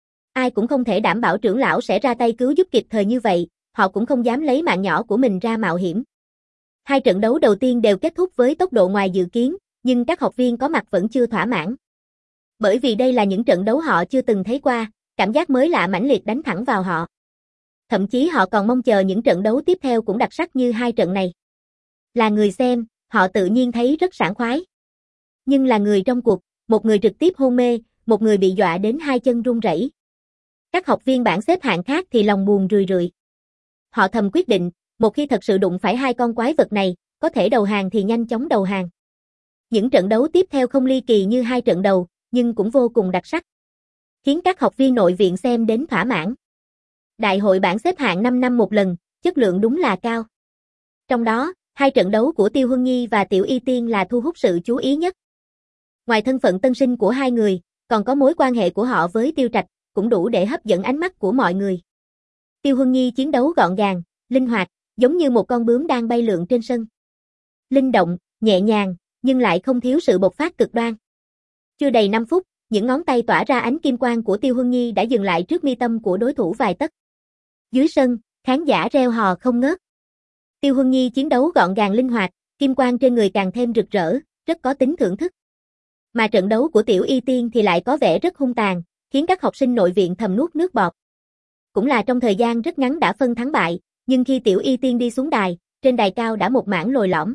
Speaker 1: Ai cũng không thể đảm bảo trưởng lão sẽ ra tay cứu giúp kịp thời như vậy, họ cũng không dám lấy mạng nhỏ của mình ra mạo hiểm. Hai trận đấu đầu tiên đều kết thúc với tốc độ ngoài dự kiến, nhưng các học viên có mặt vẫn chưa thỏa mãn. Bởi vì đây là những trận đấu họ chưa từng thấy qua, cảm giác mới lạ mãnh liệt đánh thẳng vào họ. Thậm chí họ còn mong chờ những trận đấu tiếp theo cũng đặc sắc như hai trận này. Là người xem, họ tự nhiên thấy rất sảng khoái. Nhưng là người trong cuộc, một người trực tiếp hôn mê, một người bị dọa đến hai chân run rẩy. Các học viên bảng xếp hạng khác thì lòng buồn rười rượi. Họ thầm quyết định, một khi thật sự đụng phải hai con quái vật này, có thể đầu hàng thì nhanh chóng đầu hàng. Những trận đấu tiếp theo không ly kỳ như hai trận đầu, nhưng cũng vô cùng đặc sắc, khiến các học viên nội viện xem đến thỏa mãn. Đại hội bảng xếp hạng năm năm một lần, chất lượng đúng là cao. Trong đó, hai trận đấu của Tiêu Huân Nhi và Tiểu Y Tiên là thu hút sự chú ý nhất. Ngoài thân phận tân sinh của hai người, còn có mối quan hệ của họ với Tiêu Trạch, cũng đủ để hấp dẫn ánh mắt của mọi người. Tiêu Huân Nhi chiến đấu gọn gàng, linh hoạt, giống như một con bướm đang bay lượn trên sân. Linh động, nhẹ nhàng, nhưng lại không thiếu sự bộc phát cực đoan. Chưa đầy năm phút, những ngón tay tỏa ra ánh kim quang của Tiêu Huân Nhi đã dừng lại trước mi tâm của đối thủ vài tấc. Dưới sân, khán giả reo hò không ngớt. Tiêu Huân Nhi chiến đấu gọn gàng linh hoạt, kim quang trên người càng thêm rực rỡ, rất có tính thưởng thức. Mà trận đấu của Tiểu Y Tiên thì lại có vẻ rất hung tàn, khiến các học sinh nội viện thầm nuốt nước bọt. Cũng là trong thời gian rất ngắn đã phân thắng bại, nhưng khi Tiểu Y Tiên đi xuống đài, trên đài cao đã một mảng lồi lõm.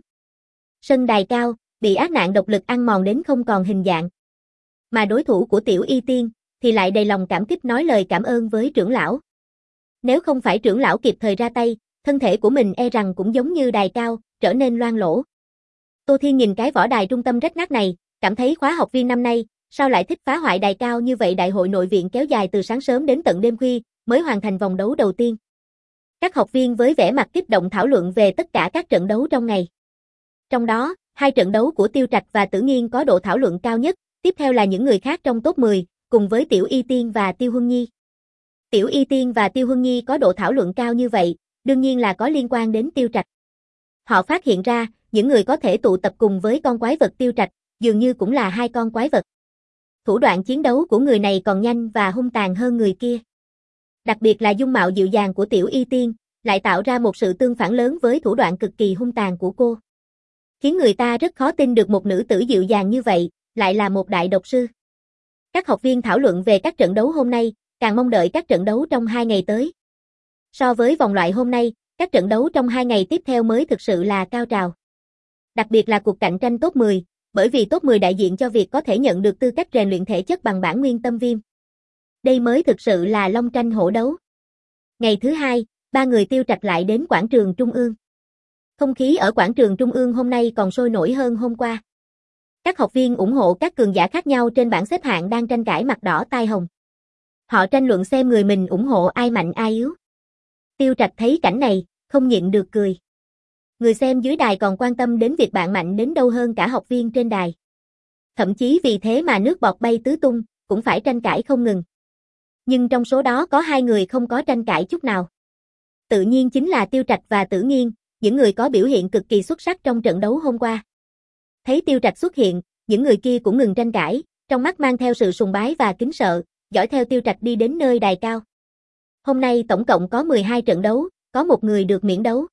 Speaker 1: Sân đài cao, bị ác nạn độc lực ăn mòn đến không còn hình dạng. Mà đối thủ của Tiểu Y Tiên, thì lại đầy lòng cảm kích nói lời cảm ơn với trưởng lão. Nếu không phải trưởng lão kịp thời ra tay, thân thể của mình e rằng cũng giống như đài cao, trở nên loang lổ. Tô Thiên nhìn cái võ đài trung tâm rách nát này, cảm thấy khóa học viên năm nay, sao lại thích phá hoại đài cao như vậy. Đại hội nội viện kéo dài từ sáng sớm đến tận đêm khuya, mới hoàn thành vòng đấu đầu tiên. Các học viên với vẻ mặt kích động thảo luận về tất cả các trận đấu trong ngày. Trong đó, hai trận đấu của Tiêu Trạch và Tử Nghiên có độ thảo luận cao nhất, tiếp theo là những người khác trong top mười, cùng với Tiểu Y Tiên và Tiêu Huân Nhi. Tiểu Y Tiên và Tiêu Huân Nhi có độ thảo luận cao như vậy, đương nhiên là có liên quan đến Tiêu Trạch. Họ phát hiện ra, những người có thể tụ tập cùng với con quái vật Tiêu Trạch, dường như cũng là hai con quái vật. Thủ đoạn chiến đấu của người này còn nhanh và hung tàn hơn người kia. Đặc biệt là dung mạo dịu dàng của Tiểu Y Tiên, lại tạo ra một sự tương phản lớn với thủ đoạn cực kỳ hung tàn của cô. Khiến người ta rất khó tin được một nữ tử dịu dàng như vậy, lại là một đại độc sư. Các học viên thảo luận về các trận đấu hôm nay, càng mong đợi các trận đấu trong hai ngày tới. So với vòng loại hôm nay, các trận đấu trong hai ngày tiếp theo mới thực sự là cao trào. Đặc biệt là cuộc cạnh tranh top mười, bởi vì top mười đại diện cho việc có thể nhận được tư cách rèn luyện thể chất bằng bản nguyên tâm viêm. Đây mới thực sự là long tranh hổ đấu. Ngày thứ hai, ba người Tiêu Trạch lại đến quảng trường Trung ương. Không khí ở quảng trường Trung ương hôm nay còn sôi nổi hơn hôm qua. Các học viên ủng hộ các cường giả khác nhau trên bảng xếp hạng đang tranh cãi mặt đỏ tai hồng. Họ tranh luận xem người mình ủng hộ ai mạnh ai yếu. Tiêu Trạch thấy cảnh này, không nhịn được cười. Người xem dưới đài còn quan tâm đến việc bạn mạnh đến đâu hơn cả học viên trên đài. Thậm chí vì thế mà nước bọt bay tứ tung, cũng phải tranh cãi không ngừng. Nhưng trong số đó có hai người không có tranh cãi chút nào. Tự nhiên chính là Tiêu Trạch và Tử Nghiên, những người có biểu hiện cực kỳ xuất sắc trong trận đấu hôm qua. Thấy Tiêu Trạch xuất hiện, những người kia cũng ngừng tranh cãi, trong mắt mang theo sự sùng bái và kính sợ, dõi theo Tiêu Trạch đi đến nơi đài cao. Hôm nay tổng cộng có mười hai trận đấu, có một người được miễn đấu.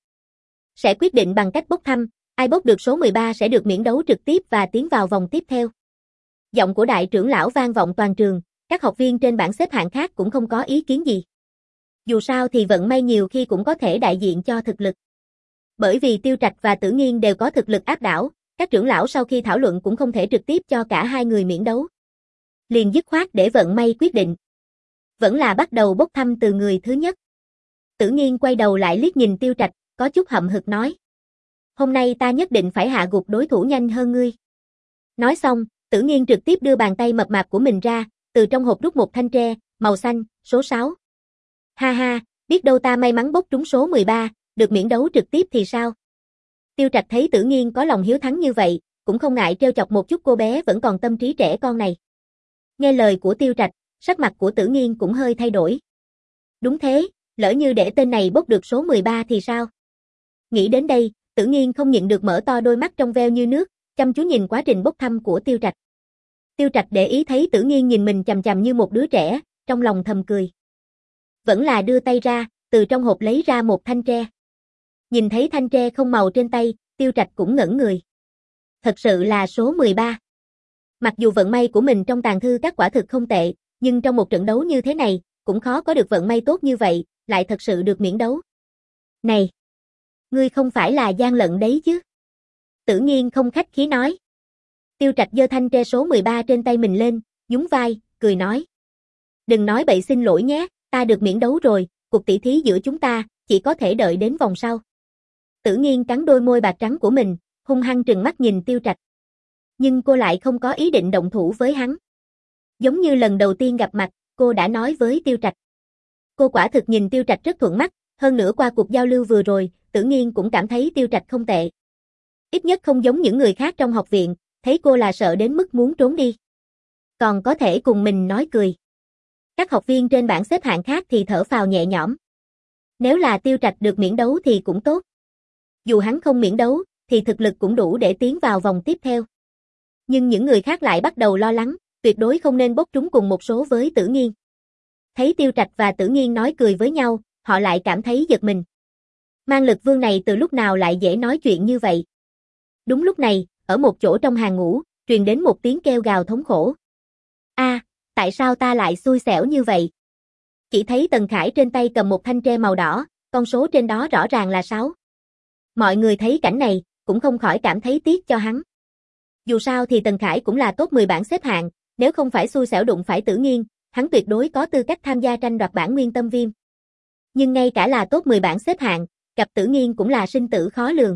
Speaker 1: Sẽ quyết định bằng cách bốc thăm, ai bốc được số mười ba sẽ được miễn đấu trực tiếp và tiến vào vòng tiếp theo. Giọng của đại trưởng lão vang vọng toàn trường, các học viên trên bảng xếp hạng khác cũng không có ý kiến gì. Dù sao thì vận may nhiều khi cũng có thể đại diện cho thực lực. Bởi vì Tiêu Trạch và Tử Nghiên đều có thực lực áp đảo, các trưởng lão sau khi thảo luận cũng không thể trực tiếp cho cả hai người miễn đấu. Liền dứt khoát để vận may quyết định. Vẫn là bắt đầu bốc thăm từ người thứ nhất. Tử Nghiên quay đầu lại liếc nhìn Tiêu Trạch, có chút hậm hực nói. Hôm nay ta nhất định phải hạ gục đối thủ nhanh hơn ngươi. Nói xong, Tử Nghiên trực tiếp đưa bàn tay mập mạp của mình ra, từ trong hộp rút một thanh tre, màu xanh, số sáu. Ha ha, biết đâu ta may mắn bốc trúng số mười ba, được miễn đấu trực tiếp thì sao? Tiêu Trạch thấy Tử Nghiên có lòng hiếu thắng như vậy, cũng không ngại trêu chọc một chút cô bé vẫn còn tâm trí trẻ con này. Nghe lời của Tiêu Trạch, sắc mặt của Tử Nghiên cũng hơi thay đổi. Đúng thế, lỡ như để tên này bốc được số mười ba thì sao? Nghĩ đến đây, Tử Nghiên không nhịn được mở to đôi mắt trong veo như nước, chăm chú nhìn quá trình bốc thăm của Tiêu Trạch. Tiêu Trạch để ý thấy Tử Nghiên nhìn mình chằm chằm như một đứa trẻ, trong lòng thầm cười. Vẫn là đưa tay ra, từ trong hộp lấy ra một thanh tre. Nhìn thấy thanh tre không màu trên tay, Tiêu Trạch cũng ngẩn người. Thật sự là số mười ba. Mặc dù vận may của mình trong tàng thư các quả thực không tệ, nhưng trong một trận đấu như thế này, cũng khó có được vận may tốt như vậy, lại thật sự được miễn đấu. Này! Ngươi không phải là gian lận đấy chứ? Tử Nghiên không khách khí nói. Tiêu Trạch giơ thanh tre số mười ba trên tay mình lên, nhún vai, cười nói. Đừng nói bậy xin lỗi nhé, ta được miễn đấu rồi, cuộc tỷ thí giữa chúng ta, chỉ có thể đợi đến vòng sau. Tử Nghiên cắn đôi môi bạc trắng của mình, hung hăng trừng mắt nhìn Tiêu Trạch. Nhưng cô lại không có ý định động thủ với hắn. Giống như lần đầu tiên gặp mặt, cô đã nói với Tiêu Trạch. Cô quả thực nhìn Tiêu Trạch rất thuận mắt, Hơn nữa qua cuộc giao lưu vừa rồi, Tử Nghiên cũng cảm thấy Tiêu Trạch không tệ. Ít nhất không giống những người khác trong học viện, thấy cô là sợ đến mức muốn trốn đi. Còn có thể cùng mình nói cười. Các học viên trên bảng xếp hạng khác thì thở phào nhẹ nhõm. Nếu là Tiêu Trạch được miễn đấu thì cũng tốt. Dù hắn không miễn đấu, thì thực lực cũng đủ để tiến vào vòng tiếp theo. Nhưng những người khác lại bắt đầu lo lắng, tuyệt đối không nên bốc trúng cùng một số với Tử Nghiên. Thấy Tiêu Trạch và Tử Nghiên nói cười với nhau, họ lại cảm thấy giật mình. Mang Lực Vương này từ lúc nào lại dễ nói chuyện như vậy? Đúng lúc này, ở một chỗ trong hàng ngũ, truyền đến một tiếng kêu gào thống khổ. A, à, tại sao ta lại xui xẻo như vậy? Chỉ thấy Tần Khải trên tay cầm một thanh tre màu đỏ, con số trên đó rõ ràng là sáu. Mọi người thấy cảnh này, cũng không khỏi cảm thấy tiếc cho hắn. Dù sao thì Tần Khải cũng là top mười bảng xếp hạng, nếu không phải xui xẻo đụng phải Tử Nghiên, hắn tuyệt đối có tư cách tham gia tranh đoạt bảng Nguyên Tâm Viêm. Nhưng ngay cả là top mười bảng xếp hạng, gặp Tử Nghiên cũng là sinh tử khó lường.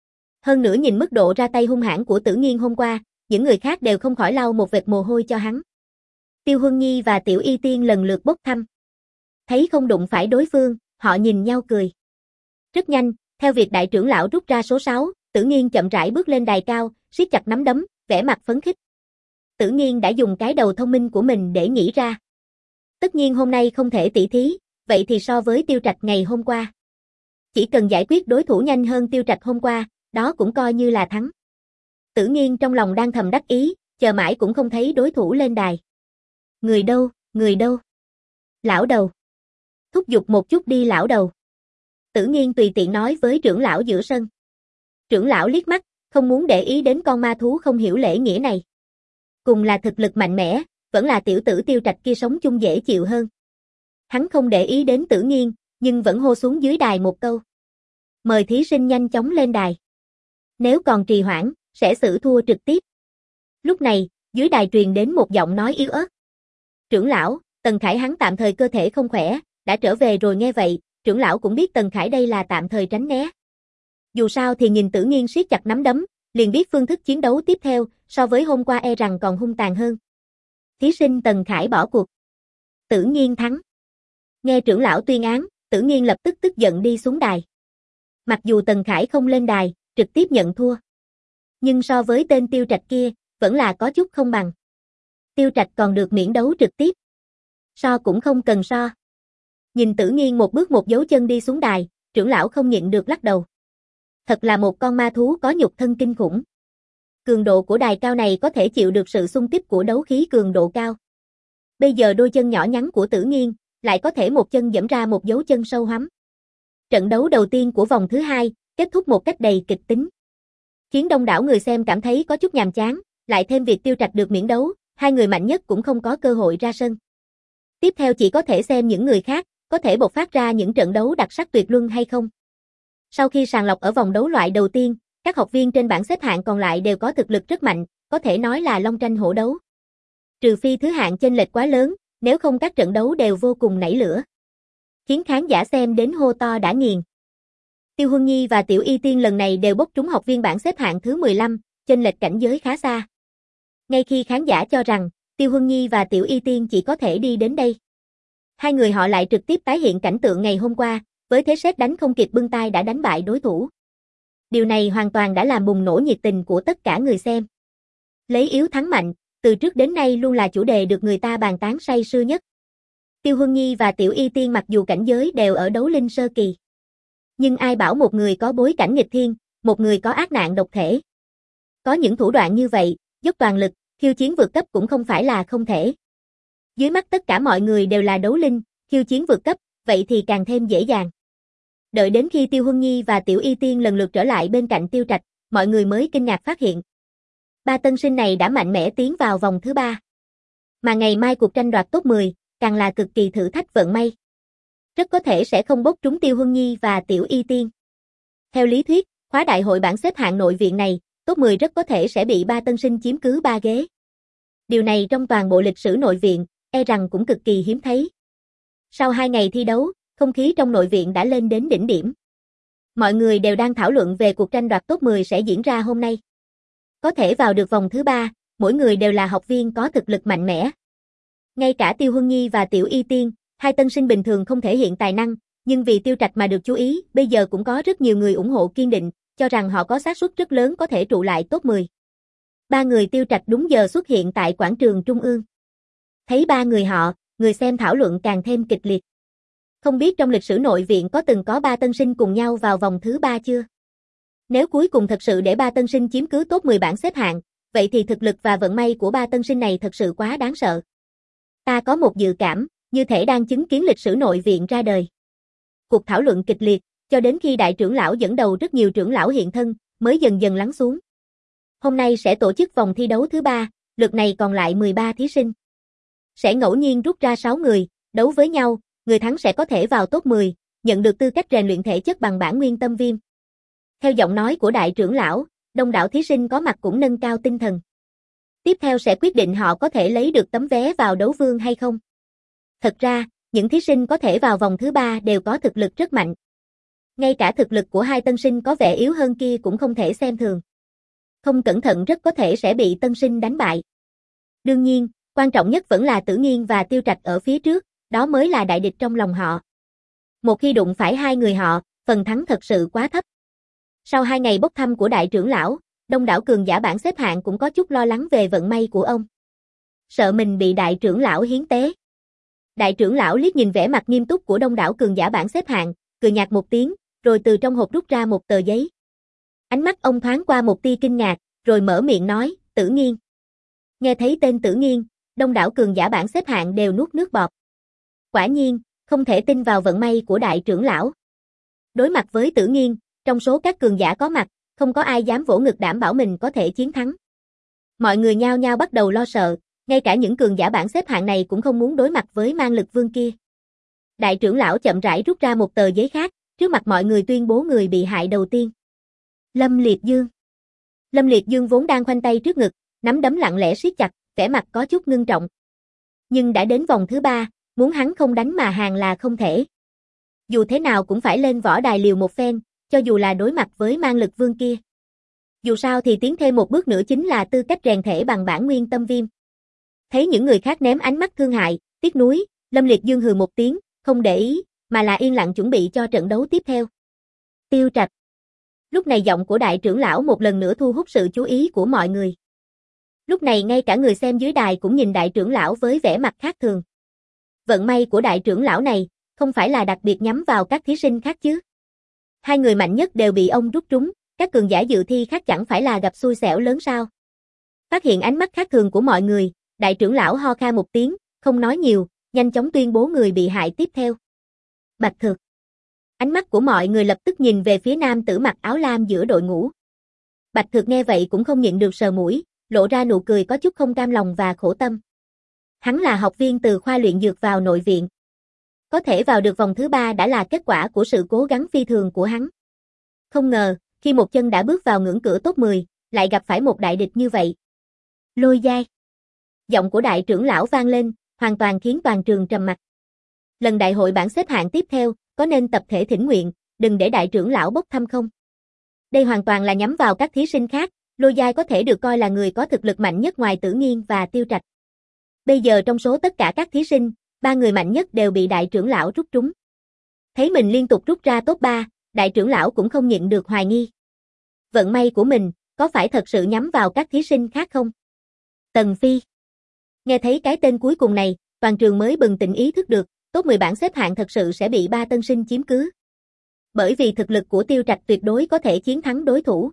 Speaker 1: Hơn nữa nhìn mức độ ra tay hung hãn của Tử Nghiên hôm qua, những người khác đều không khỏi lau một vệt mồ hôi cho hắn. Tiêu Huân Nhi và Tiểu Y Tiên lần lượt bốc thăm. Thấy không đụng phải đối phương, họ nhìn nhau cười. Rất nhanh, theo việc đại trưởng lão rút ra số sáu, Tử Nghiên chậm rãi bước lên đài cao, siết chặt nắm đấm, vẻ mặt phấn khích. Tử Nghiên đã dùng cái đầu thông minh của mình để nghĩ ra. Tất nhiên hôm nay không thể tỉ thí, vậy thì so với Tiêu Trạch ngày hôm qua. Chỉ cần giải quyết đối thủ nhanh hơn Tiêu Trạch hôm qua, đó cũng coi như là thắng. Tử Nghiên trong lòng đang thầm đắc ý, chờ mãi cũng không thấy đối thủ lên đài. Người đâu, người đâu? Lão đầu. Thúc giục một chút đi lão đầu. Tử Nghiên tùy tiện nói với trưởng lão giữa sân. Trưởng lão liếc mắt, không muốn để ý đến con ma thú không hiểu lễ nghĩa này. Cùng là thực lực mạnh mẽ, vẫn là tiểu tử Tiêu Trạch kia sống chung dễ chịu hơn. Hắn không để ý đến Tử Nghiên, nhưng vẫn hô xuống dưới đài một câu. Mời thí sinh nhanh chóng lên đài. Nếu còn trì hoãn, sẽ xử thua trực tiếp. Lúc này, dưới đài truyền đến một giọng nói yếu ớt. Trưởng lão, Tần Khải hắn tạm thời cơ thể không khỏe, đã trở về rồi. Nghe vậy, trưởng lão cũng biết Tần Khải đây là tạm thời tránh né. Dù sao thì nhìn Tử Nghiên siết chặt nắm đấm, liền biết phương thức chiến đấu tiếp theo, so với hôm qua e rằng còn hung tàn hơn. Thí sinh Tần Khải bỏ cuộc. Tử Nghiên thắng. Nghe trưởng lão tuyên án, Tử Nghiên lập tức tức giận đi xuống đài. Mặc dù Tần Khải không lên đài, trực tiếp nhận thua. Nhưng so với tên Tiêu Trạch kia, vẫn là có chút không bằng. Tiêu Trạch còn được miễn đấu trực tiếp. So cũng không cần so. Nhìn Tử Nghiên một bước một dấu chân đi xuống đài, trưởng lão không nhịn được lắc đầu. Thật là một con ma thú có nhục thân kinh khủng. Cường độ của đài cao này có thể chịu được sự xung kích của đấu khí cường độ cao. Bây giờ đôi chân nhỏ nhắn của Tử Nghiên, lại có thể một chân giẫm ra một dấu chân sâu hoắm. Trận đấu đầu tiên của vòng thứ hai, kết thúc một cách đầy kịch tính. Khiến đông đảo người xem cảm thấy có chút nhàm chán, lại thêm việc Tiêu Trạch được miễn đấu, hai người mạnh nhất cũng không có cơ hội ra sân. Tiếp theo chỉ có thể xem những người khác, có thể bộc phát ra những trận đấu đặc sắc tuyệt luân hay không. Sau khi sàng lọc ở vòng đấu loại đầu tiên, các học viên trên bảng xếp hạng còn lại đều có thực lực rất mạnh, có thể nói là long tranh hổ đấu. Trừ phi thứ hạng chênh lệch quá lớn, nếu không các trận đấu đều vô cùng nảy lửa. Khiến khán giả xem đến hô to đã nghiền. Tiêu Huân Nhi và Tiểu Y Tiên lần này đều bốc trúng học viên bảng xếp hạng thứ mười lăm, chênh lệch cảnh giới khá xa. Ngay khi khán giả cho rằng Tiêu Huân Nhi và Tiểu Y Tiên chỉ có thể đi đến đây, hai người họ lại trực tiếp tái hiện cảnh tượng ngày hôm qua, với thế sét đánh không kịp bưng tay đã đánh bại đối thủ. Điều này hoàn toàn đã làm bùng nổ nhiệt tình của tất cả người xem. Lấy yếu thắng mạnh, từ trước đến nay luôn là chủ đề được người ta bàn tán say sưa nhất. Tiêu Huân Nhi và Tiểu Y Tiên mặc dù cảnh giới đều ở đấu linh sơ kỳ, nhưng ai bảo một người có bối cảnh nghịch thiên, một người có ác nạn độc thể. Có những thủ đoạn như vậy, dốc toàn lực, khiêu chiến vượt cấp cũng không phải là không thể. Dưới mắt tất cả mọi người đều là đấu linh, khiêu chiến vượt cấp, vậy thì càng thêm dễ dàng. Đợi đến khi Tiêu Huân Nhi và Tiểu Y Tiên lần lượt trở lại bên cạnh Tiêu Trạch, mọi người mới kinh ngạc phát hiện. Ba tân sinh này đã mạnh mẽ tiến vào vòng thứ ba. Mà ngày mai cuộc tranh đoạt top mười, càng là cực kỳ thử thách vận may. Rất có thể sẽ không bốc trúng Tiêu Huân Nhi và Tiểu Y Tiên. Theo lý thuyết, khóa đại hội bảng xếp hạng nội viện này, top mười rất có thể sẽ bị ba tân sinh chiếm cứ ba ghế. Điều này trong toàn bộ lịch sử nội viện, e rằng cũng cực kỳ hiếm thấy. Sau hai ngày thi đấu, không khí trong nội viện đã lên đến đỉnh điểm. Mọi người đều đang thảo luận về cuộc tranh đoạt top mười sẽ diễn ra hôm nay. Có thể vào được vòng thứ ba, mỗi người đều là học viên có thực lực mạnh mẽ. Ngay cả Tiêu Huân Nhi và Tiểu Y Tiên, hai tân sinh bình thường không thể hiện tài năng, nhưng vì Tiêu Trạch mà được chú ý, bây giờ cũng có rất nhiều người ủng hộ kiên định, cho rằng họ có xác suất rất lớn có thể trụ lại top mười. Ba người Tiêu Trạch đúng giờ xuất hiện tại quảng trường Trung ương. Thấy ba người họ, người xem thảo luận càng thêm kịch liệt. Không biết trong lịch sử nội viện có từng có ba tân sinh cùng nhau vào vòng thứ ba chưa? Nếu cuối cùng thật sự để ba tân sinh chiếm cứ top mười bảng xếp hạng, vậy thì thực lực và vận may của ba tân sinh này thật sự quá đáng sợ. Ta có một dự cảm, như thể đang chứng kiến lịch sử nội viện ra đời. Cuộc thảo luận kịch liệt, cho đến khi đại trưởng lão dẫn đầu rất nhiều trưởng lão hiện thân, mới dần dần lắng xuống. Hôm nay sẽ tổ chức vòng thi đấu thứ ba, lượt này còn lại mười ba thí sinh. Sẽ ngẫu nhiên rút ra sáu người, đấu với nhau, người thắng sẽ có thể vào top mười, nhận được tư cách rèn luyện thể chất bằng bản nguyên tâm viêm. Theo giọng nói của đại trưởng lão, đông đảo thí sinh có mặt cũng nâng cao tinh thần. Tiếp theo sẽ quyết định họ có thể lấy được tấm vé vào đấu vương hay không. Thật ra, những thí sinh có thể vào vòng thứ ba đều có thực lực rất mạnh. Ngay cả thực lực của hai tân sinh có vẻ yếu hơn kia cũng không thể xem thường. Không cẩn thận rất có thể sẽ bị tân sinh đánh bại. Đương nhiên, quan trọng nhất vẫn là Tử Nghiên và Tiêu Trạch ở phía trước, đó mới là đại địch trong lòng họ. Một khi đụng phải hai người họ, phần thắng thật sự quá thấp. Sau hai ngày bốc thăm của đại trưởng lão, đông đảo cường giả bảng xếp hạng cũng có chút lo lắng về vận may của ông. Sợ mình bị đại trưởng lão hiến tế. Đại trưởng lão liếc nhìn vẻ mặt nghiêm túc của đông đảo cường giả bảng xếp hạng, cười nhạt một tiếng, rồi từ trong hộp rút ra một tờ giấy. Ánh mắt ông thoáng qua một tia kinh ngạc, rồi mở miệng nói, Tử Nghiên. Nghe thấy tên Tử Nghiên, đông đảo cường giả bảng xếp hạng đều nuốt nước bọt. Quả nhiên, không thể tin vào vận may của đại trưởng lão. Đối mặt với Tử Nghiên, trong số các cường giả có mặt, không có ai dám vỗ ngực đảm bảo mình có thể chiến thắng. Mọi người nhao nhao bắt đầu lo sợ, ngay cả những cường giả bảng xếp hạng này cũng không muốn đối mặt với mang lực vương kia. Đại trưởng lão chậm rãi rút ra một tờ giấy khác, trước mặt mọi người tuyên bố người bị hại đầu tiên. Lâm Liệt Dương. Lâm Liệt Dương vốn đang khoanh tay trước ngực, nắm đấm lặng lẽ siết chặt, vẻ mặt có chút ngưng trọng. Nhưng đã đến vòng thứ ba, muốn hắn không đánh mà hàng là không thể. Dù thế nào cũng phải lên võ đài liều một phen, cho dù là đối mặt với mang lực vương kia. Dù sao thì tiến thêm một bước nữa chính là tư cách rèn thể bằng bản nguyên tâm viêm. Thấy những người khác ném ánh mắt thương hại, tiếc nuối, Lâm Liệt Dương hừ một tiếng, không để ý, mà là yên lặng chuẩn bị cho trận đấu tiếp theo. Tiêu Trạch. Lúc này giọng của đại trưởng lão một lần nữa thu hút sự chú ý của mọi người. Lúc này ngay cả người xem dưới đài cũng nhìn đại trưởng lão với vẻ mặt khác thường. Vận may của đại trưởng lão này, không phải là đặc biệt nhắm vào các thí sinh khác chứ. Hai người mạnh nhất đều bị ông rút trúng, các cường giả dự thi khác chẳng phải là gặp xui xẻo lớn sao. Phát hiện ánh mắt khác thường của mọi người, đại trưởng lão ho khan một tiếng, không nói nhiều, nhanh chóng tuyên bố người bị hại tiếp theo. Bạch Thực. Ánh mắt của mọi người lập tức nhìn về phía nam tử mặc áo lam giữa đội ngũ. Bạch Thực nghe vậy cũng không nhịn được sờ mũi, lộ ra nụ cười có chút không cam lòng và khổ tâm. Hắn là học viên từ khoa luyện dược vào nội viện. Có thể vào được vòng thứ ba đã là kết quả của sự cố gắng phi thường của hắn. Không ngờ, khi một chân đã bước vào ngưỡng cửa top mười, lại gặp phải một đại địch như vậy. Lôi Giai. Giọng của đại trưởng lão vang lên, hoàn toàn khiến toàn trường trầm mặc. Lần đại hội bảng xếp hạng tiếp theo, có nên tập thể thỉnh nguyện, đừng để đại trưởng lão bốc thăm không? Đây hoàn toàn là nhắm vào các thí sinh khác, Lôi Giai có thể được coi là người có thực lực mạnh nhất ngoài Tử Nghiên và Tiêu Trạch. Bây giờ trong số tất cả các thí sinh, ba người mạnh nhất đều bị đại trưởng lão rút trúng. Thấy mình liên tục rút ra top ba, đại trưởng lão cũng không nhịn được hoài nghi. Vận may của mình, có phải thật sự nhắm vào các thí sinh khác không? Tần Phi. Nghe thấy cái tên cuối cùng này, toàn trường mới bừng tỉnh ý thức được, top mười bảng xếp hạng thật sự sẽ bị ba tân sinh chiếm cứ. Bởi vì thực lực của Tiêu Trạch tuyệt đối có thể chiến thắng đối thủ.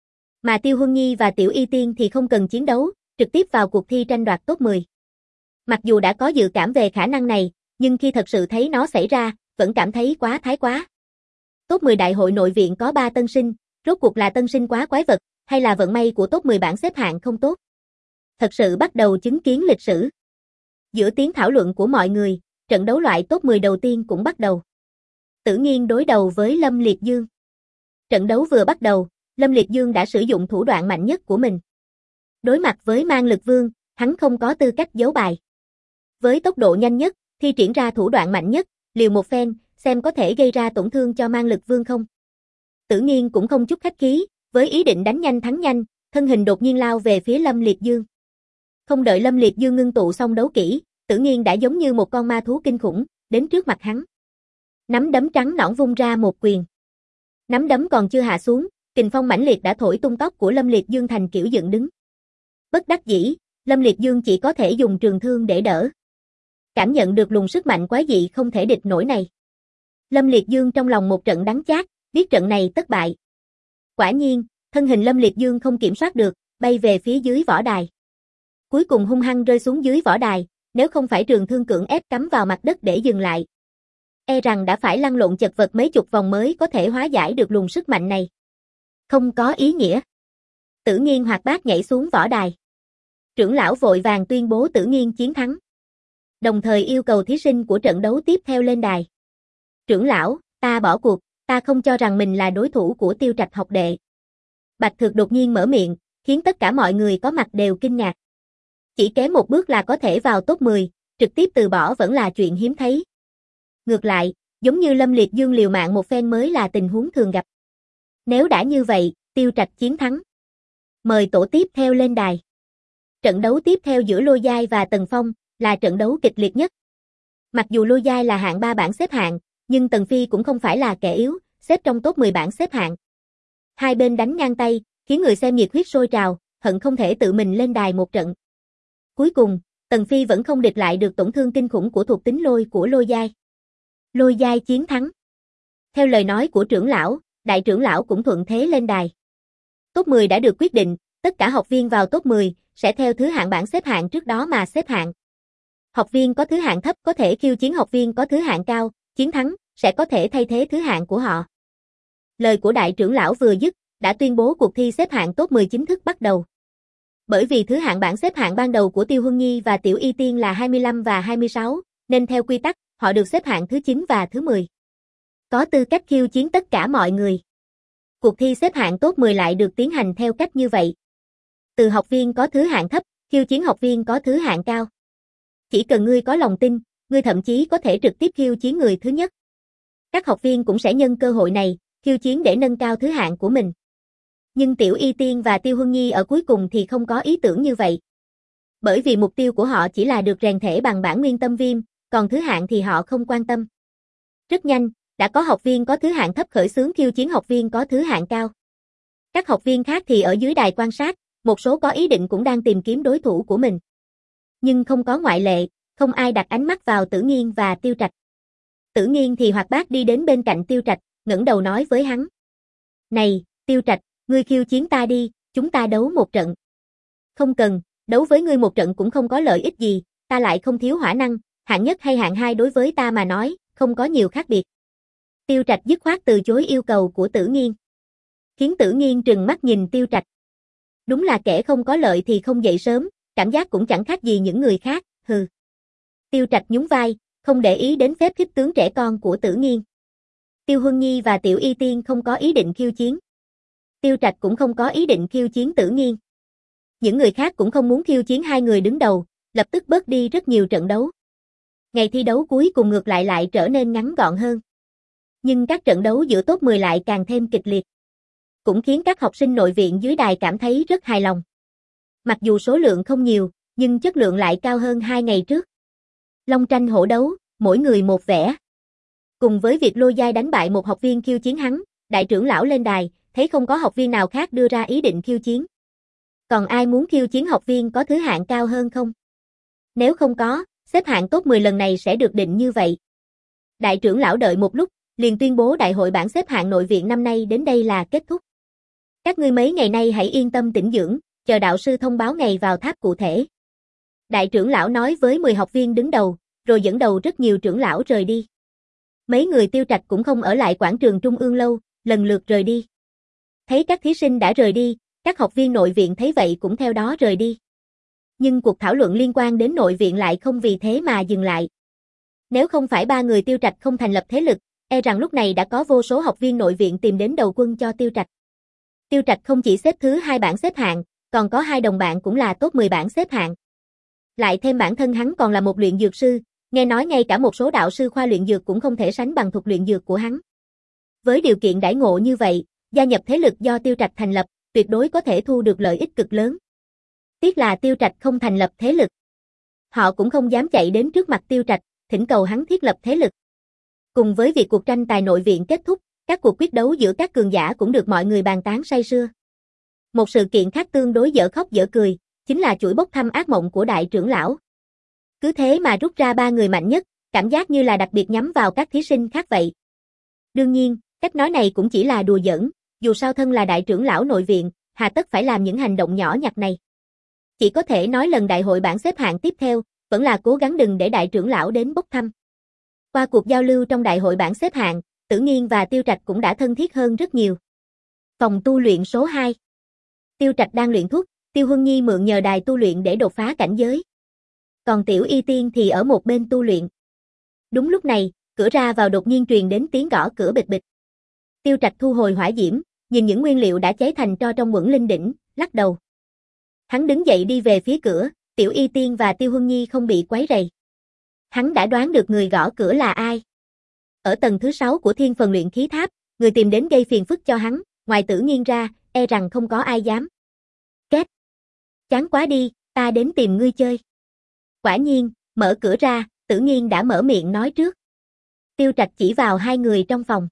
Speaker 1: Mà Tiêu Huân Nhi và Tiểu Y Tiên thì không cần chiến đấu, trực tiếp vào cuộc thi tranh đoạt top mười. Mặc dù đã có dự cảm về khả năng này, nhưng khi thật sự thấy nó xảy ra, vẫn cảm thấy quá thái quá. Top mười đại hội nội viện có ba tân sinh, rốt cuộc là tân sinh quá quái vật, hay là vận may của top mười bảng xếp hạng không tốt? Thật sự bắt đầu chứng kiến lịch sử. Giữa tiếng thảo luận của mọi người, trận đấu loại top mười đầu tiên cũng bắt đầu. Tử Nghiên đối đầu với Lâm Liệt Dương. Trận đấu vừa bắt đầu, Lâm Liệt Dương đã sử dụng thủ đoạn mạnh nhất của mình. Đối mặt với mang lực vương, hắn không có tư cách giấu bài. Với tốc độ nhanh nhất, thi triển ra thủ đoạn mạnh nhất, liều một phen, xem có thể gây ra tổn thương cho mang lực vương không. Tử Nghiên cũng không chút khách khí, với ý định đánh nhanh thắng nhanh, thân hình đột nhiên lao về phía Lâm Liệt Dương. Không đợi Lâm Liệt Dương ngưng tụ xong đấu kỹ, Tử Nghiên đã giống như một con ma thú kinh khủng, đến trước mặt hắn. Nắm đấm trắng nõn vung ra một quyền. Nắm đấm còn chưa hạ xuống, kình phong mãnh liệt đã thổi tung tóc của Lâm Liệt Dương thành kiểu dựng đứng. Bất đắc dĩ, Lâm Liệt Dương chỉ có thể dùng trường thương để đỡ. Cảm nhận được luồng sức mạnh quái dị không thể địch nổi này. Lâm Liệt Dương trong lòng một trận đắng chát, biết trận này tất bại. Quả nhiên, thân hình Lâm Liệt Dương không kiểm soát được, bay về phía dưới võ đài. Cuối cùng hung hăng rơi xuống dưới võ đài, nếu không phải trường thương cưỡng ép cắm vào mặt đất để dừng lại. E rằng đã phải lăn lộn chật vật mấy chục vòng mới có thể hóa giải được luồng sức mạnh này. Không có ý nghĩa. Tử Nghiên hoạt bát nhảy xuống võ đài. Trưởng lão vội vàng tuyên bố Tử Nghiên chiến thắng. Đồng thời yêu cầu thí sinh của trận đấu tiếp theo lên đài. Trưởng lão, ta bỏ cuộc, ta không cho rằng mình là đối thủ của Tiêu Trạch học đệ. Bạch Thực đột nhiên mở miệng, khiến tất cả mọi người có mặt đều kinh ngạc. Chỉ kém một bước là có thể vào top mười, trực tiếp từ bỏ vẫn là chuyện hiếm thấy. Ngược lại, giống như Lâm Liệt Dương liều mạng một phen mới là tình huống thường gặp. Nếu đã như vậy, Tiêu Trạch chiến thắng. Mời tổ tiếp theo lên đài. Trận đấu tiếp theo giữa Lôi Giai và Tần Phong là trận đấu kịch liệt nhất. Mặc dù Lôi Giai là hạng ba bảng xếp hạng, nhưng Tần Phi cũng không phải là kẻ yếu, xếp trong top mười bảng xếp hạng. Hai bên đánh ngang tay, khiến người xem nhiệt huyết sôi trào, hận không thể tự mình lên đài một trận. Cuối cùng, Tần Phi vẫn không địch lại được tổn thương kinh khủng của thuộc tính lôi của Lôi Giai. Lôi Giai chiến thắng. Theo lời nói của trưởng lão, đại trưởng lão cũng thuận thế lên đài. Top mười đã được quyết định, tất cả học viên vào top mười sẽ theo thứ hạng bảng xếp hạng trước đó mà xếp hạng. Học viên có thứ hạng thấp có thể khiêu chiến học viên có thứ hạng cao, chiến thắng sẽ có thể thay thế thứ hạng của họ. Lời của đại trưởng lão vừa dứt, đã tuyên bố cuộc thi xếp hạng top mười chính thức bắt đầu. Bởi vì thứ hạng bảng xếp hạng ban đầu của Tiêu Huân Nhi và Tiểu Y Tiên là hai mươi lăm và hai mươi sáu, nên theo quy tắc, họ được xếp hạng thứ chín và thứ mười. Có tư cách khiêu chiến tất cả mọi người. Cuộc thi xếp hạng top mười lại được tiến hành theo cách như vậy. Từ học viên có thứ hạng thấp, khiêu chiến học viên có thứ hạng cao. Chỉ cần ngươi có lòng tin, ngươi thậm chí có thể trực tiếp khiêu chiến người thứ nhất. Các học viên cũng sẽ nhân cơ hội này, khiêu chiến để nâng cao thứ hạng của mình. Nhưng Tiểu Y Tiên và Tiêu Huân Nhi ở cuối cùng thì không có ý tưởng như vậy. Bởi vì mục tiêu của họ chỉ là được rèn thể bằng bản nguyên tâm viêm, còn thứ hạng thì họ không quan tâm. Rất nhanh, đã có học viên có thứ hạng thấp khởi xướng khiêu chiến học viên có thứ hạng cao. Các học viên khác thì ở dưới đài quan sát, một số có ý định cũng đang tìm kiếm đối thủ của mình. Nhưng không có ngoại lệ, không ai đặt ánh mắt vào Tử Nghiên và Tiêu Trạch. Tử Nghiên thì hoạt bát đi đến bên cạnh Tiêu Trạch, ngẩng đầu nói với hắn. Này, Tiêu Trạch, ngươi khiêu chiến ta đi, chúng ta đấu một trận. Không cần, đấu với ngươi một trận cũng không có lợi ích gì, ta lại không thiếu hỏa năng, hạng nhất hay hạng hai đối với ta mà nói, không có nhiều khác biệt. Tiêu Trạch dứt khoát từ chối yêu cầu của Tử Nghiên. Khiến Tử Nghiên trừng mắt nhìn Tiêu Trạch. Đúng là kẻ không có lợi thì không dậy sớm, cảm giác cũng chẳng khác gì những người khác, hừ. Tiêu Trạch nhún vai, không để ý đến phép khích tướng trẻ con của Tử Nghiên. Tiêu Huân Nhi và Tiểu Y Tiên không có ý định khiêu chiến. Tiêu Trạch cũng không có ý định khiêu chiến Tử Nghiên. Những người khác cũng không muốn khiêu chiến hai người đứng đầu, lập tức bớt đi rất nhiều trận đấu. Ngày thi đấu cuối cùng ngược lại lại trở nên ngắn gọn hơn. Nhưng các trận đấu giữa top mười lại càng thêm kịch liệt. Cũng khiến các học sinh nội viện dưới đài cảm thấy rất hài lòng. Mặc dù số lượng không nhiều, nhưng chất lượng lại cao hơn hai ngày trước. Long tranh hổ đấu, mỗi người một vẻ. Cùng với việc Lôi Giai đánh bại một học viên khiêu chiến hắn, đại trưởng lão lên đài, thấy không có học viên nào khác đưa ra ý định khiêu chiến. Còn ai muốn khiêu chiến học viên có thứ hạng cao hơn không? Nếu không có, xếp hạng top mười lần này sẽ được định như vậy. Đại trưởng lão đợi một lúc, liền tuyên bố đại hội bảng xếp hạng nội viện năm nay đến đây là kết thúc. Các ngươi mấy ngày nay hãy yên tâm tĩnh dưỡng, chờ đạo sư thông báo ngày vào tháp cụ thể. Đại trưởng lão nói với mười học viên đứng đầu, rồi dẫn đầu rất nhiều trưởng lão rời đi. Mấy người Tiêu Trạch cũng không ở lại quảng trường Trung ương lâu, lần lượt rời đi. Thấy các thí sinh đã rời đi, các học viên nội viện thấy vậy cũng theo đó rời đi. Nhưng cuộc thảo luận liên quan đến nội viện lại không vì thế mà dừng lại. Nếu không phải ba người Tiêu Trạch không thành lập thế lực, e rằng lúc này đã có vô số học viên nội viện tìm đến đầu quân cho Tiêu Trạch. Tiêu Trạch không chỉ xếp thứ hai bảng xếp hạng, còn có hai đồng bạn cũng là top mười bảng xếp hạng. Lại thêm bản thân hắn còn là một luyện dược sư, nghe nói ngay cả một số đạo sư khoa luyện dược cũng không thể sánh bằng thuật luyện dược của hắn. Với điều kiện đãi ngộ như vậy, gia nhập thế lực do Tiêu Trạch thành lập, tuyệt đối có thể thu được lợi ích cực lớn. Tiếc là Tiêu Trạch không thành lập thế lực. Họ cũng không dám chạy đến trước mặt Tiêu Trạch, thỉnh cầu hắn thiết lập thế lực. Cùng với việc cuộc tranh tài nội viện kết thúc, các cuộc quyết đấu giữa các cường giả cũng được mọi người bàn tán say sưa. Một sự kiện khác tương đối dở khóc dở cười, chính là chuỗi bốc thăm ác mộng của đại trưởng lão. Cứ thế mà rút ra ba người mạnh nhất, cảm giác như là đặc biệt nhắm vào các thí sinh khác vậy. Đương nhiên, cách nói này cũng chỉ là đùa giỡn, dù sao thân là đại trưởng lão nội viện, hà tất phải làm những hành động nhỏ nhặt này. Chỉ có thể nói lần đại hội bảng xếp hạng tiếp theo, vẫn là cố gắng đừng để đại trưởng lão đến bốc thăm. Qua cuộc giao lưu trong đại hội bảng xếp hạng, Tử Nghiên và Tiêu Trạch cũng đã thân thiết hơn rất nhiều. Phòng tu luyện số hai. Tiêu Trạch đang luyện thuốc, Tiêu Huân Nhi mượn nhờ đài tu luyện để đột phá cảnh giới. Còn Tiểu Y Tiên thì ở một bên tu luyện. Đúng lúc này, cửa ra vào đột nhiên truyền đến tiếng gõ cửa bịch bịch. Tiêu Trạch thu hồi hỏa diễm, nhìn những nguyên liệu đã cháy thành tro trong Quẩn Linh đỉnh, lắc đầu. Hắn đứng dậy đi về phía cửa, Tiểu Y Tiên và Tiêu Huân Nhi không bị quấy rầy. Hắn đã đoán được người gõ cửa là ai. Ở tầng thứ sáu của Thiên Phần Luyện Khí Tháp, người tìm đến gây phiền phức cho hắn, ngoài Tử Nghiên ra, e rằng không có ai dám. Két. Chán quá đi, ta đến tìm ngươi chơi. Quả nhiên, mở cửa ra, Tử Nghiên đã mở miệng nói trước. Tiêu Trạch chỉ vào hai người trong phòng.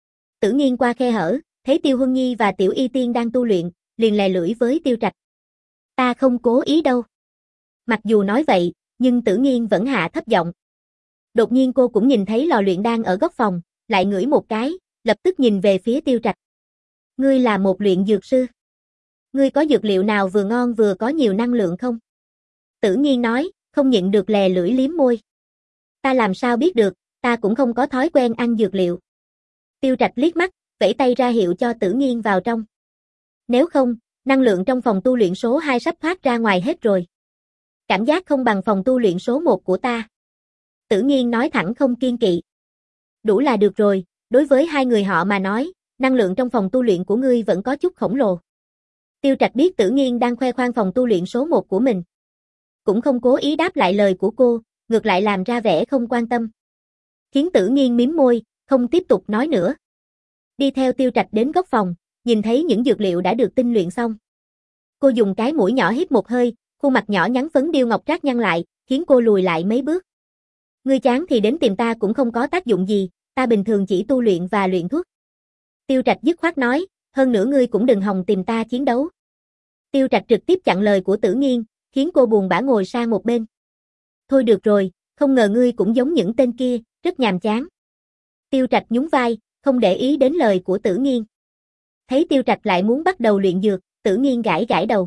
Speaker 1: Tử Nghiên qua khe hở, thấy Tiêu Huân Nhi và Tiểu Y Tiên đang tu luyện, liền lè lưỡi với Tiêu Trạch. Ta không cố ý đâu. Mặc dù nói vậy, nhưng Tử Nghiên vẫn hạ thấp giọng. Đột nhiên cô cũng nhìn thấy lò luyện đan ở góc phòng, lại ngửi một cái, lập tức nhìn về phía Tiêu Trạch. Ngươi là một luyện dược sư. Ngươi có dược liệu nào vừa ngon vừa có nhiều năng lượng không? Tử Nghiên nói, không nhịn được lè lưỡi liếm môi. Ta làm sao biết được, ta cũng không có thói quen ăn dược liệu. Tiêu Trạch liếc mắt, vẫy tay ra hiệu cho Tử Nghiên vào trong. Nếu không, năng lượng trong phòng tu luyện số hai sắp thoát ra ngoài hết rồi. Cảm giác không bằng phòng tu luyện số một của ta. Tử Nghiên nói thẳng không kiên kỵ. Đủ là được rồi, đối với hai người họ mà nói, năng lượng trong phòng tu luyện của ngươi vẫn có chút khổng lồ. Tiêu Trạch biết Tử Nghiên đang khoe khoang phòng tu luyện số một của mình. Cũng không cố ý đáp lại lời của cô, ngược lại làm ra vẻ không quan tâm. Khiến Tử Nghiên mím môi, không tiếp tục nói nữa. Đi theo Tiêu Trạch đến góc phòng, nhìn thấy những dược liệu đã được tinh luyện xong. Cô dùng cái mũi nhỏ hít một hơi, khuôn mặt nhỏ nhắn phấn điêu ngọc trác nhăn lại, khiến cô lùi lại mấy bước. Ngươi chán thì đến tìm ta cũng không có tác dụng gì, ta bình thường chỉ tu luyện và luyện thuốc. Tiêu Trạch dứt khoát nói, hơn nữa ngươi cũng đừng hòng tìm ta chiến đấu. Tiêu Trạch trực tiếp chặn lời của Tử Nghiên, khiến cô buồn bã ngồi sang một bên. Thôi được rồi, không ngờ ngươi cũng giống những tên kia, rất nhàm chán. Tiêu Trạch nhún vai, không để ý đến lời của Tử Nghiên. Thấy Tiêu Trạch lại muốn bắt đầu luyện dược, Tử Nghiên gãi gãi đầu.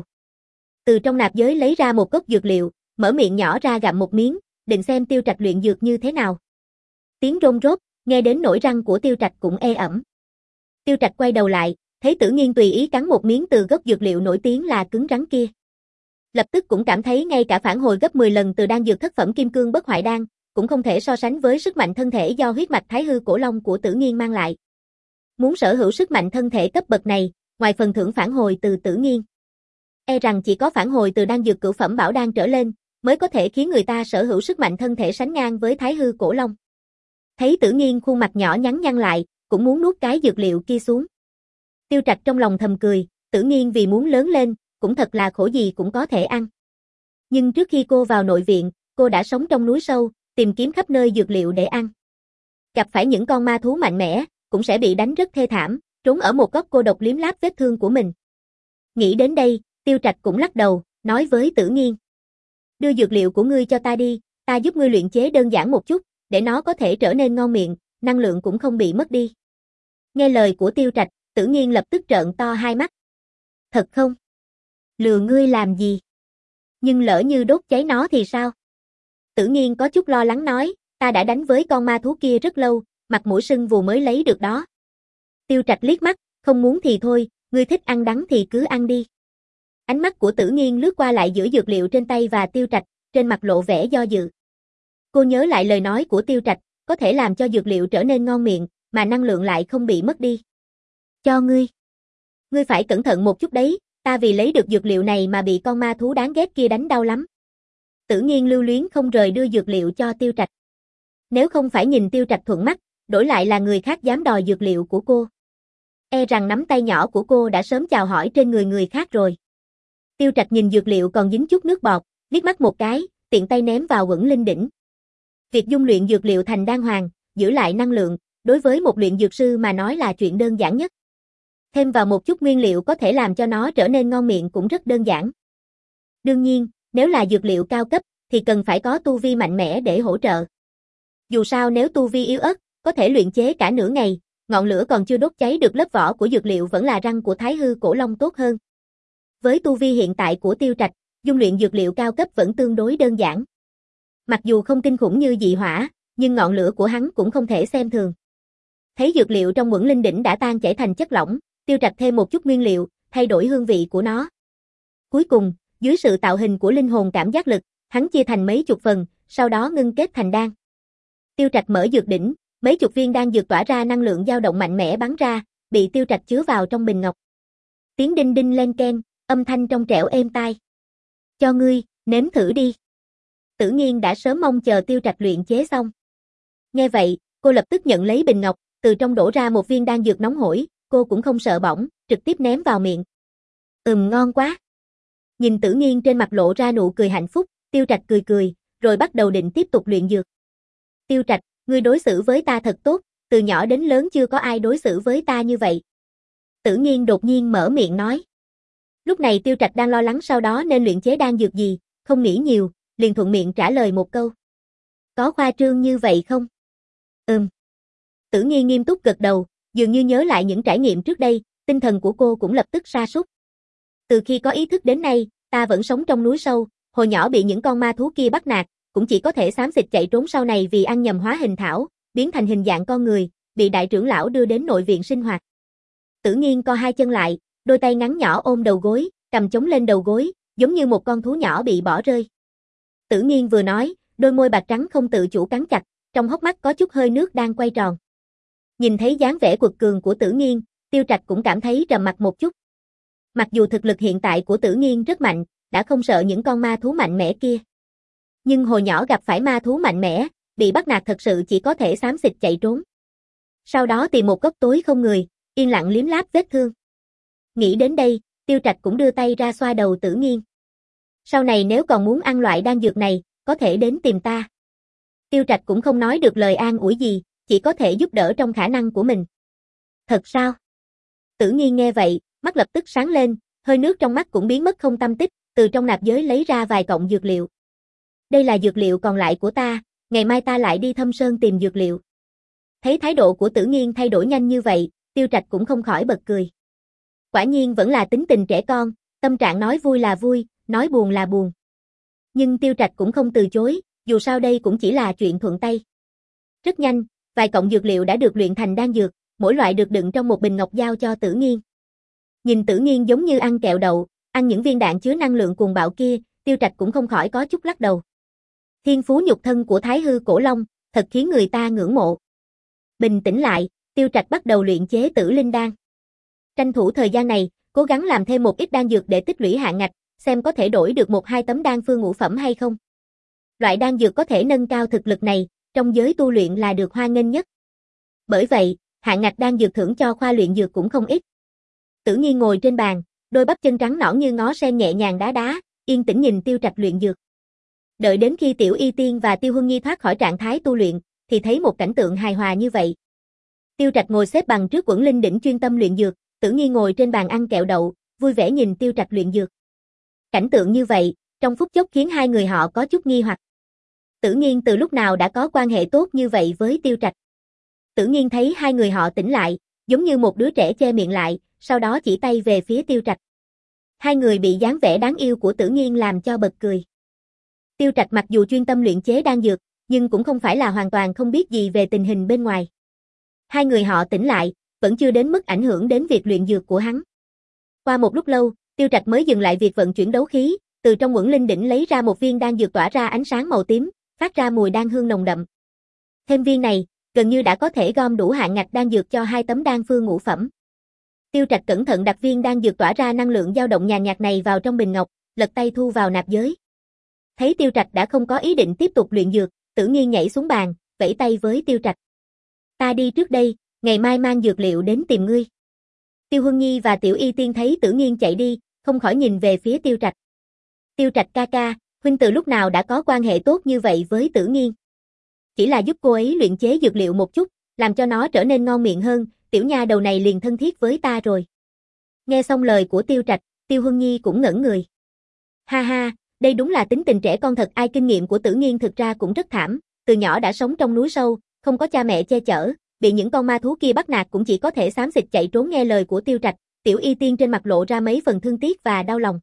Speaker 1: Từ trong nạp giới lấy ra một cốc dược liệu, mở miệng nhỏ ra gặm một miếng, định xem Tiêu Trạch luyện dược như thế nào. Tiếng rôn rốt, nghe đến nỗi răng của Tiêu Trạch cũng ê ẩm. Tiêu Trạch quay đầu lại, thấy Tử Nghiên tùy ý cắn một miếng từ gốc dược liệu nổi tiếng là cứng rắn kia. Lập tức cũng cảm thấy ngay cả phản hồi gấp mười lần từ đan dược thất phẩm kim cương bất hoại đan, cũng không thể so sánh với sức mạnh thân thể do huyết mạch thái hư cổ long của Tử Nghiên mang lại. Muốn sở hữu sức mạnh thân thể cấp bậc này, ngoài phần thưởng phản hồi từ Tử Nghiên, e rằng chỉ có phản hồi từ đan dược cửu phẩm bảo đan trở lên, mới có thể khiến người ta sở hữu sức mạnh thân thể sánh ngang với thái hư cổ long. Thấy Tử Nghiên khuôn mặt nhỏ nhắn nhăn lại, cũng muốn nuốt cái dược liệu kia xuống. Tiêu Trạch trong lòng thầm cười, Tử Nghiên vì muốn lớn lên, cũng thật là khổ gì cũng có thể ăn. Nhưng trước khi cô vào nội viện, cô đã sống trong núi sâu, tìm kiếm khắp nơi dược liệu để ăn. Gặp phải những con ma thú mạnh mẽ, cũng sẽ bị đánh rất thê thảm, trốn ở một góc cô độc liếm láp vết thương của mình. Nghĩ đến đây, Tiêu Trạch cũng lắc đầu, nói với Tử Nghiên. Đưa dược liệu của ngươi cho ta đi, ta giúp ngươi luyện chế đơn giản một chút, để nó có thể trở nên ngon miệng, năng lượng cũng không bị mất đi. Nghe lời của Tiêu Trạch, Tử Nghiên lập tức trợn to hai mắt. Thật không? Lừa ngươi làm gì? Nhưng lỡ như đốt cháy nó thì sao? Tử Nghiên có chút lo lắng nói, ta đã đánh với con ma thú kia rất lâu, mặt mũi sưng vù mới lấy được đó. Tiêu Trạch liếc mắt, không muốn thì thôi, ngươi thích ăn đắng thì cứ ăn đi. Ánh mắt của Tử Nghiên lướt qua lại giữa dược liệu trên tay và Tiêu Trạch, trên mặt lộ vẻ do dự. Cô nhớ lại lời nói của Tiêu Trạch, có thể làm cho dược liệu trở nên ngon miệng, mà năng lượng lại không bị mất đi. Cho ngươi. Ngươi phải cẩn thận một chút đấy, ta vì lấy được dược liệu này mà bị con ma thú đáng ghét kia đánh đau lắm. Tử Nghiên lưu luyến không rời đưa dược liệu cho Tiêu Trạch. Nếu không phải nhìn Tiêu Trạch thuận mắt, đổi lại là người khác dám đòi dược liệu của cô. E rằng nắm tay nhỏ của cô đã sớm chào hỏi trên người người khác rồi. Tiêu Trạch nhìn dược liệu còn dính chút nước bọt, liếc mắt một cái, tiện tay ném vào Quẩn Linh đỉnh. Việc dung luyện dược liệu thành đan hoàng, giữ lại năng lượng, đối với một luyện dược sư mà nói là chuyện đơn giản nhất. Thêm vào một chút nguyên liệu có thể làm cho nó trở nên ngon miệng cũng rất đơn giản. Đương nhiên, nếu là dược liệu cao cấp, thì cần phải có tu vi mạnh mẽ để hỗ trợ. Dù sao nếu tu vi yếu ớt, có thể luyện chế cả nửa ngày, ngọn lửa còn chưa đốt cháy được lớp vỏ của dược liệu vẫn là răng của Thái Hư Cổ Long tốt hơn. Với tu vi hiện tại của Tiêu Trạch, dung luyện dược liệu cao cấp vẫn tương đối đơn giản. Mặc dù không kinh khủng như dị hỏa, nhưng ngọn lửa của hắn cũng không thể xem thường. Thấy dược liệu trong Quẩn Linh Đỉnh đã tan chảy thành chất lỏng, Tiêu Trạch thêm một chút nguyên liệu, thay đổi hương vị của nó. Cuối cùng, dưới sự tạo hình của linh hồn cảm giác lực, hắn chia thành mấy chục phần, sau đó ngưng kết thành đan. Tiêu Trạch mở dược đỉnh, mấy chục viên đan dược tỏa ra năng lượng dao động mạnh mẽ bắn ra, bị Tiêu Trạch chứa vào trong bình ngọc. Tiếng đinh đinh len keng, âm thanh trong trẻo êm tai. Cho ngươi, nếm thử đi. Tử Nghiên đã sớm mong chờ Tiêu Trạch luyện chế xong. Nghe vậy, cô lập tức nhận lấy bình ngọc, từ trong đổ ra một viên đan dược nóng hổi, cô cũng không sợ bỏng, trực tiếp ném vào miệng. Ừm ngon quá. Nhìn Tử Nghiên trên mặt lộ ra nụ cười hạnh phúc, Tiêu Trạch cười cười, rồi bắt đầu định tiếp tục luyện dược. Tiêu Trạch, ngươi đối xử với ta thật tốt, từ nhỏ đến lớn chưa có ai đối xử với ta như vậy. Tử Nghiên đột nhiên mở miệng nói. Lúc này Tiêu Trạch đang lo lắng sau đó nên luyện chế đan dược gì, không nghĩ nhiều, liền thuận miệng trả lời một câu. Có khoa trương như vậy không? Ừm. Tử Nghiên nghiêm túc gật đầu, dường như nhớ lại những trải nghiệm trước đây, tinh thần của cô cũng lập tức sa sút. Từ khi có ý thức đến nay, ta vẫn sống trong núi sâu, hồi nhỏ bị những con ma thú kia bắt nạt, cũng chỉ có thể xám xịt chạy trốn, sau này vì ăn nhầm hóa hình thảo, biến thành hình dạng con người, bị đại trưởng lão đưa đến nội viện sinh hoạt. Tử Nghiên co hai chân lại, đôi tay ngắn nhỏ ôm đầu gối, cầm chống lên đầu gối, giống như một con thú nhỏ bị bỏ rơi. Tử Nghiên vừa nói, đôi môi bạc trắng không tự chủ cắn chặt, trong hốc mắt có chút hơi nước đang quay tròn. Nhìn thấy dáng vẻ quật cường của Tử Nghiên, Tiêu Trạch cũng cảm thấy trầm mặc một chút. Mặc dù thực lực hiện tại của Tử Nghiên rất mạnh, đã không sợ những con ma thú mạnh mẽ kia. Nhưng hồi nhỏ gặp phải ma thú mạnh mẽ, bị bắt nạt thật sự chỉ có thể xám xịt chạy trốn. Sau đó tìm một góc tối không người, yên lặng liếm láp vết thương. Nghĩ đến đây, Tiêu Trạch cũng đưa tay ra xoa đầu Tử Nghiên. Sau này nếu còn muốn ăn loại đan dược này, có thể đến tìm ta. Tiêu Trạch cũng không nói được lời an ủi gì, chỉ có thể giúp đỡ trong khả năng của mình. Thật sao? Tử Nghiên nghe vậy, mắt lập tức sáng lên, hơi nước trong mắt cũng biến mất không tăm tích, từ trong nạp giới lấy ra vài cọng dược liệu. Đây là dược liệu còn lại của ta, ngày mai ta lại đi Thâm Sơn tìm dược liệu. Thấy thái độ của Tử Nghiên thay đổi nhanh như vậy, Tiêu Trạch cũng không khỏi bật cười. Quả nhiên vẫn là tính tình trẻ con, tâm trạng nói vui là vui, nói buồn là buồn. Nhưng Tiêu Trạch cũng không từ chối, dù sao đây cũng chỉ là chuyện thuận tay. Rất nhanh, vài cọng dược liệu đã được luyện thành đan dược, mỗi loại được đựng trong một bình ngọc giao cho Tử Nghiên. Nhìn Tử Nghiên giống như ăn kẹo đậu, ăn những viên đạn chứa năng lượng cuồng bạo kia, Tiêu Trạch cũng không khỏi có chút lắc đầu. Thiên phú nhục thân của Thái Hư Cổ Long, thật khiến người ta ngưỡng mộ. Bình tĩnh lại, Tiêu Trạch bắt đầu luyện chế Tử Linh Đan. Tranh thủ thời gian này, cố gắng làm thêm một ít đan dược để tích lũy hạn ngạch, xem có thể đổi được một hai tấm đan phương ngũ phẩm hay không. Loại đan dược có thể nâng cao thực lực này, trong giới tu luyện là được hoan nghênh nhất. Bởi vậy, hạn ngạch đan dược thưởng cho khoa luyện dược cũng không ít. Tử Nghiên ngồi trên bàn, đôi bắp chân trắng nõn như ngó sen nhẹ nhàng đá đá, yên tĩnh nhìn Tiêu Trạch luyện dược. Đợi đến khi Tiểu Y Tiên và Tiêu Huân Nhi thoát khỏi trạng thái tu luyện, thì thấy một cảnh tượng hài hòa như vậy. Tiêu Trạch ngồi xếp bằng trước Quẩn Linh Đỉnh chuyên tâm luyện dược, Tử Nghiên ngồi trên bàn ăn kẹo đậu, vui vẻ nhìn Tiêu Trạch luyện dược. Cảnh tượng như vậy, trong phút chốc khiến hai người họ có chút nghi hoặc. Tử Nghiên từ lúc nào đã có quan hệ tốt như vậy với Tiêu Trạch. Tử Nghiên thấy hai người họ tỉnh lại, giống như một đứa trẻ che miệng lại, sau đó chỉ tay về phía Tiêu Trạch. Hai người bị dáng vẻ đáng yêu của Tử Nghiên làm cho bật cười. Tiêu Trạch mặc dù chuyên tâm luyện chế đan dược, nhưng cũng không phải là hoàn toàn không biết gì về tình hình bên ngoài. Hai người họ tỉnh lại, vẫn chưa đến mức ảnh hưởng đến việc luyện dược của hắn. Qua một lúc lâu, Tiêu Trạch mới dừng lại việc vận chuyển đấu khí, từ trong Quẩn Linh Đỉnh lấy ra một viên đan dược tỏa ra ánh sáng màu tím, phát ra mùi đan hương nồng đậm. Thêm viên này, gần như đã có thể gom đủ hạn ngạch đan dược cho hai tấm đan phương ngũ phẩm. Tiêu Trạch cẩn thận đặt viên đan dược tỏa ra năng lượng dao động nhàn nhạt này vào trong bình ngọc, lật tay thu vào nạp giới. Thấy Tiêu Trạch đã không có ý định tiếp tục luyện dược, Tử Nghiên nhảy xuống bàn, vẫy tay với Tiêu Trạch. Ta đi trước đây, ngày mai mang dược liệu đến tìm ngươi. Tiêu Huân Nhi và Tiểu Y Tiên thấy Tử Nghiên chạy đi, không khỏi nhìn về phía Tiêu Trạch. Tiêu Trạch ca ca, huynh từ lúc nào đã có quan hệ tốt như vậy với Tử Nghiên? Chỉ là giúp cô ấy luyện chế dược liệu một chút, làm cho nó trở nên ngon miệng hơn, tiểu nha đầu này liền thân thiết với ta rồi. Nghe xong lời của Tiêu Trạch, Tiêu Huân Nhi cũng ngẩn người. Ha ha, đây đúng là tính tình trẻ con thật, ai kinh nghiệm của Tử Nghiên thực ra cũng rất thảm, từ nhỏ đã sống trong núi sâu, không có cha mẹ che chở, bị những con ma thú kia bắt nạt cũng chỉ có thể xám xịt chạy trốn. Nghe lời của Tiêu Trạch, Tiểu Y Tiên trên mặt lộ ra mấy phần thương tiếc và đau lòng.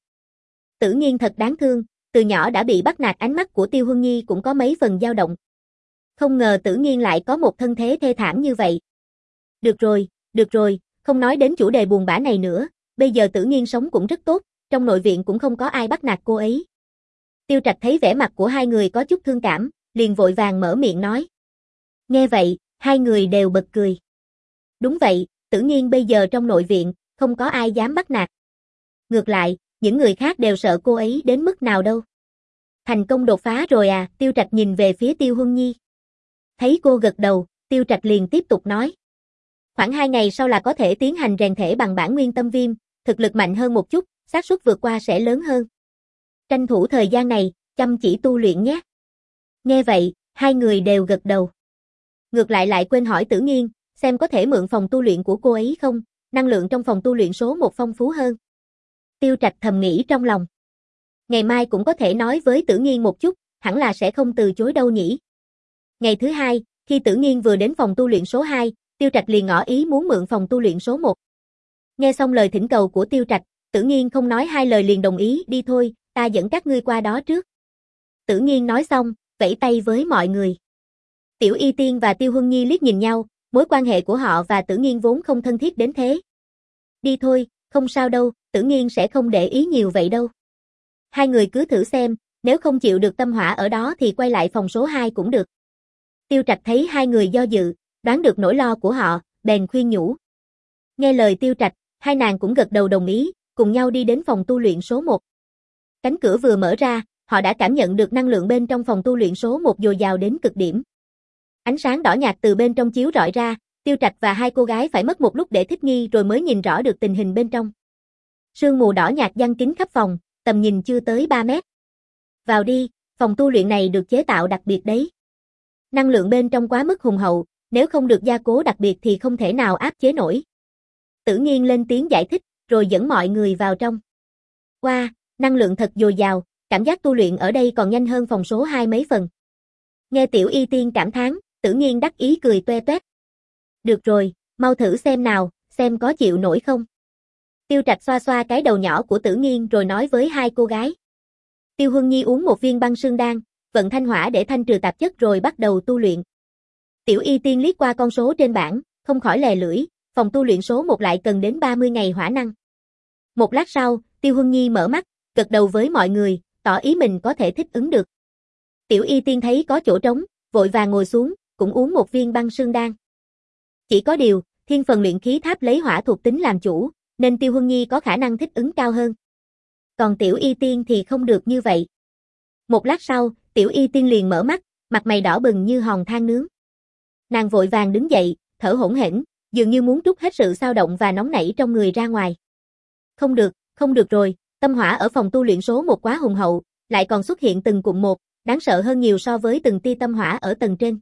Speaker 1: Tử Nghiên thật đáng thương, từ nhỏ đã bị bắt nạt, ánh mắt của Tiêu Huân Nhi cũng có mấy phần dao động. Không ngờ Tử Nghiên lại có một thân thế thê thảm như vậy. Được rồi, được rồi, không nói đến chủ đề buồn bã này nữa, bây giờ Tử Nghiên sống cũng rất tốt, trong nội viện cũng không có ai bắt nạt cô ấy. Tiêu Trạch thấy vẻ mặt của hai người có chút thương cảm, liền vội vàng mở miệng nói. Nghe vậy, hai người đều bật cười. Đúng vậy, Tử Nghiên bây giờ trong nội viện, không có ai dám bắt nạt. Ngược lại, những người khác đều sợ cô ấy đến mức nào đâu. Thành công đột phá rồi à? Tiêu Trạch nhìn về phía Tiêu Huân Nhi. Thấy cô gật đầu, Tiêu Trạch liền tiếp tục nói. Khoảng hai ngày sau là có thể tiến hành rèn thể bằng bản nguyên tâm viêm, thực lực mạnh hơn một chút, xác suất vượt qua sẽ lớn hơn. Tranh thủ thời gian này, chăm chỉ tu luyện nhé. Nghe vậy, hai người đều gật đầu. Ngược lại lại quên hỏi Tử Nghiên, xem có thể mượn phòng tu luyện của cô ấy không, năng lượng trong phòng tu luyện số một phong phú hơn. Tiêu Trạch thầm nghĩ trong lòng. Ngày mai cũng có thể nói với Tử Nghiên một chút, hẳn là sẽ không từ chối đâu nhỉ. Ngày thứ hai, khi Tử Nghiên vừa đến phòng tu luyện số hai, Tiêu Trạch liền ngỏ ý muốn mượn phòng tu luyện số một. Nghe xong lời thỉnh cầu của Tiêu Trạch, Tử Nghiên không nói hai lời liền đồng ý, đi thôi, ta dẫn các ngươi qua đó trước. Tử Nghiên nói xong, vẫy tay với mọi người. Tiểu Y Tiên và Tiêu Huân Nhi liếc nhìn nhau, mối quan hệ của họ và Tử Nghiên vốn không thân thiết đến thế. Đi thôi, không sao đâu, Tử Nghiên sẽ không để ý nhiều vậy đâu. Hai người cứ thử xem, nếu không chịu được tâm hỏa ở đó thì quay lại phòng số hai cũng được. Tiêu Trạch thấy hai người do dự, đoán được nỗi lo của họ, bèn khuyên nhủ. Nghe lời Tiêu Trạch, hai nàng cũng gật đầu đồng ý, cùng nhau đi đến phòng tu luyện số một. Cánh cửa vừa mở ra, họ đã cảm nhận được năng lượng bên trong phòng tu luyện số một dồi dào đến cực điểm. Ánh sáng đỏ nhạt từ bên trong chiếu rọi ra, Tiêu Trạch và hai cô gái phải mất một lúc để thích nghi rồi mới nhìn rõ được tình hình bên trong. Sương mù đỏ nhạt giăng kín khắp phòng, tầm nhìn chưa tới ba mét. Vào đi, phòng tu luyện này được chế tạo đặc biệt đấy. Năng lượng bên trong quá mức hùng hậu, nếu không được gia cố đặc biệt thì không thể nào áp chế nổi. Tử Nghiên lên tiếng giải thích, rồi dẫn mọi người vào trong. Wow, năng lượng thật dồi dào, cảm giác tu luyện ở đây còn nhanh hơn phòng số hai mấy phần. Nghe Tiểu Y Tiên cảm thán, Tử Nghiên đắc ý cười toe toét. Được rồi, mau thử xem nào, xem có chịu nổi không. Tiêu Trạch xoa xoa cái đầu nhỏ của Tử Nghiên rồi nói với hai cô gái. Tiêu Huân Nhi uống một viên băng sương đan, vận thanh hỏa để thanh trừ tạp chất rồi bắt đầu tu luyện. Tiểu Y Tiên liếc qua con số trên bảng, không khỏi lè lưỡi, phòng tu luyện số một lại cần đến ba mươi ngày hỏa năng. Một lát sau, Tiêu Huân Nhi mở mắt, gật đầu với mọi người, tỏ ý mình có thể thích ứng được. Tiểu Y Tiên thấy có chỗ trống, vội vàng ngồi xuống, cũng uống một viên băng sương đan. Chỉ có điều, thiên phần luyện khí tháp lấy hỏa thuộc tính làm chủ, nên Tiêu Huân Nhi có khả năng thích ứng cao hơn. Còn Tiểu Y Tiên thì không được như vậy. Một lát sau, Tiểu Y Tiên liền mở mắt, mặt mày đỏ bừng như hòn than nướng. Nàng vội vàng đứng dậy, thở hổn hển, dường như muốn trút hết sự xao động và nóng nảy trong người ra ngoài. Không được, không được rồi, tâm hỏa ở phòng tu luyện số một quá hùng hậu, lại còn xuất hiện từng cụm một, đáng sợ hơn nhiều so với từng tia tâm hỏa ở tầng trên.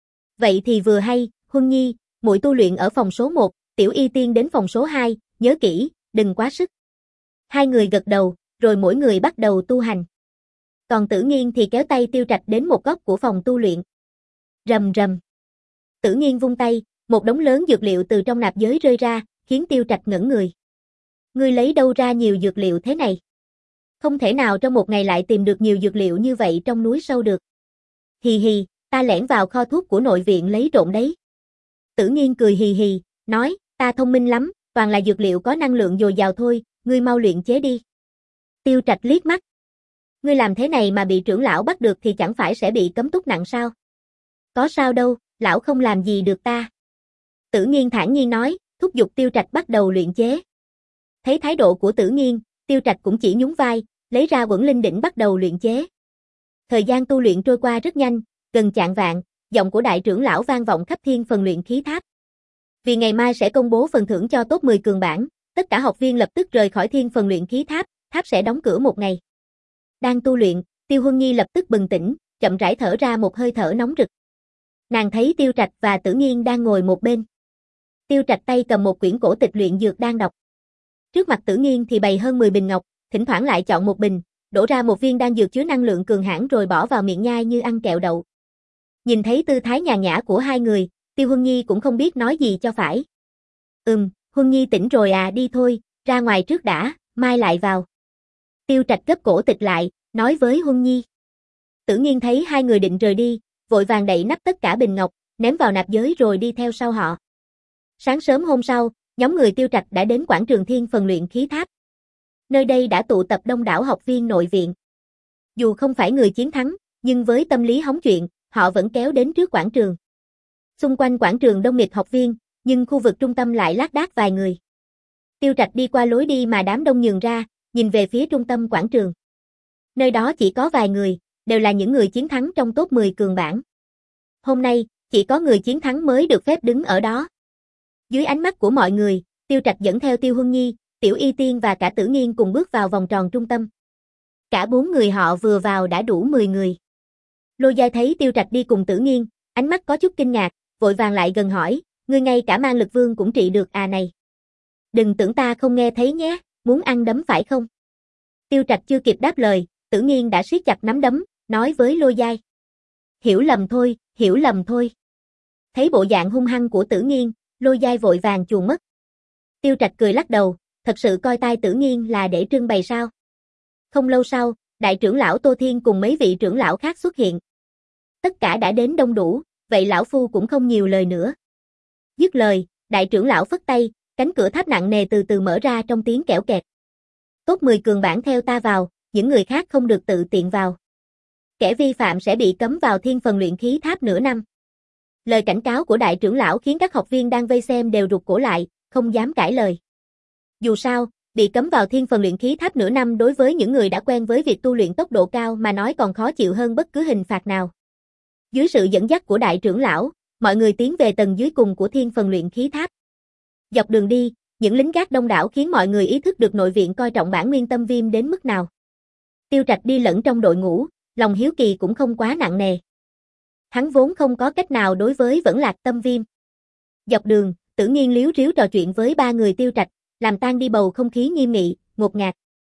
Speaker 1: Vậy thì vừa hay, Huân Nhi, muội tu luyện ở phòng số một, Tiểu Y Tiên đến phòng số hai, nhớ kỹ, đừng quá sức. Hai người gật đầu, rồi mỗi người bắt đầu tu hành. Còn Tử Nghiên thì kéo tay Tiêu Trạch đến một góc của phòng tu luyện. Rầm rầm. Tử Nghiên vung tay, một đống lớn dược liệu từ trong nạp giới rơi ra, khiến Tiêu Trạch ngẩn người. Ngươi lấy đâu ra nhiều dược liệu thế này? Không thể nào trong một ngày lại tìm được nhiều dược liệu như vậy trong núi sâu được. Hì hì, ta lẻn vào kho thuốc của nội viện lấy trộm đấy. Tử Nghiên cười hì hì, nói, ta thông minh lắm, toàn là dược liệu có năng lượng dồi dào thôi, ngươi mau luyện chế đi. Tiêu Trạch liếc mắt. Ngươi làm thế này mà bị trưởng lão bắt được thì chẳng phải sẽ bị cấm túc nặng sao? Có sao đâu, lão không làm gì được ta. Tử Nghiên thản nhiên nói, thúc giục Tiêu Trạch bắt đầu luyện chế. Thấy thái độ của Tử Nghiên, Tiêu Trạch cũng chỉ nhún vai, lấy ra Quẩn Linh đỉnh bắt đầu luyện chế. Thời gian tu luyện trôi qua rất nhanh, gần chạng vạng, giọng của đại trưởng lão vang vọng khắp thiên phần luyện khí tháp. Vì ngày mai sẽ công bố phần thưởng cho top mười cường bảng, tất cả học viên lập tức rời khỏi thiên phần luyện khí tháp, tháp sẽ đóng cửa một ngày. Đang tu luyện, Tiêu Huân Nhi lập tức bừng tỉnh, chậm rãi thở ra một hơi thở nóng rực. Nàng thấy Tiêu Trạch và Tử Nghiên đang ngồi một bên. Tiêu Trạch tay cầm một quyển cổ tịch luyện dược đang đọc. Trước mặt Tử Nghiên thì bày hơn mười bình ngọc, thỉnh thoảng lại chọn một bình, đổ ra một viên đan dược chứa năng lượng cường hãn rồi bỏ vào miệng nhai như ăn kẹo đậu. Nhìn thấy tư thái nhàn nhã của hai người, Tiêu Huân Nhi cũng không biết nói gì cho phải. Ừm, Huân Nhi tỉnh rồi à, đi thôi, ra ngoài trước đã, mai lại vào. Tiêu Trạch gấp cổ tịch lại, nói với Huân Nhi. Tử Nghiên thấy hai người định rời đi, vội vàng đậy nắp tất cả bình ngọc, ném vào nạp giới rồi đi theo sau họ. Sáng sớm hôm sau, nhóm người Tiêu Trạch đã đến quảng trường Thiên Phần luyện khí tháp. Nơi đây đã tụ tập đông đảo học viên nội viện. Dù không phải người chiến thắng, nhưng với tâm lý hóng chuyện, họ vẫn kéo đến trước quảng trường. Xung quanh quảng trường đông nghịt học viên, nhưng khu vực trung tâm lại lác đác vài người. Tiêu Trạch đi qua lối đi mà đám đông nhường ra, nhìn về phía trung tâm quảng trường. Nơi đó chỉ có vài người, đều là những người chiến thắng trong top mười cường bảng. Hôm nay, chỉ có người chiến thắng mới được phép đứng ở đó. Dưới ánh mắt của mọi người, Tiêu Trạch dẫn theo Tiêu Huân Nhi, Tiểu Y Tiên và cả Tử Nghiên cùng bước vào vòng tròn trung tâm. Cả bốn người họ vừa vào đã đủ mười người. Lôi Giai thấy Tiêu Trạch đi cùng Tử Nghiên, ánh mắt có chút kinh ngạc, vội vàng lại gần hỏi, ngươi ngay cả mang lực vương cũng trị được à này. Đừng tưởng ta không nghe thấy nhé, muốn ăn đấm phải không? Tiêu Trạch chưa kịp đáp lời, Tử Nghiên đã siết chặt nắm đấm, nói với Lôi Giai. Hiểu lầm thôi, hiểu lầm thôi. Thấy bộ dạng hung hăng của Tử Nghiên, Lôi Giai vội vàng chuồn mất. Tiêu Trạch cười lắc đầu, thật sự coi tai Tử Nghiên là để trưng bày sao? Không lâu sau, đại trưởng lão Tô Thiên cùng mấy vị trưởng lão khác xuất hiện. Tất cả đã đến đông đủ, vậy lão phu cũng không nhiều lời nữa. Dứt lời, đại trưởng lão phất tay, cánh cửa tháp nặng nề từ từ mở ra trong tiếng kẽo kẹt. Top mười cường bảng theo ta vào, những người khác không được tự tiện vào. Kẻ vi phạm sẽ bị cấm vào Thiên Phần luyện khí tháp nửa năm. Lời cảnh cáo của đại trưởng lão khiến các học viên đang vây xem đều rụt cổ lại, không dám cãi lời. Dù sao, bị cấm vào Thiên Phần luyện khí tháp nửa năm đối với những người đã quen với việc tu luyện tốc độ cao mà nói còn khó chịu hơn bất cứ hình phạt nào. Dưới sự dẫn dắt của đại trưởng lão, mọi người tiến về tầng dưới cùng của Thiên Phần luyện khí tháp. Dọc đường đi, những lính gác đông đảo khiến mọi người ý thức được nội viện coi trọng bản nguyên tâm viêm đến mức nào. Tiêu Trạch đi lẫn trong đội ngũ, lòng hiếu kỳ cũng không quá nặng nề. Hắn vốn không có cách nào đối với Vẫn Lạc tâm viêm. Dọc đường, Tử Nghiên líu ríu trò chuyện với ba người Tiêu Trạch, làm tan đi bầu không khí nghiêm nghị, ngột ngạt.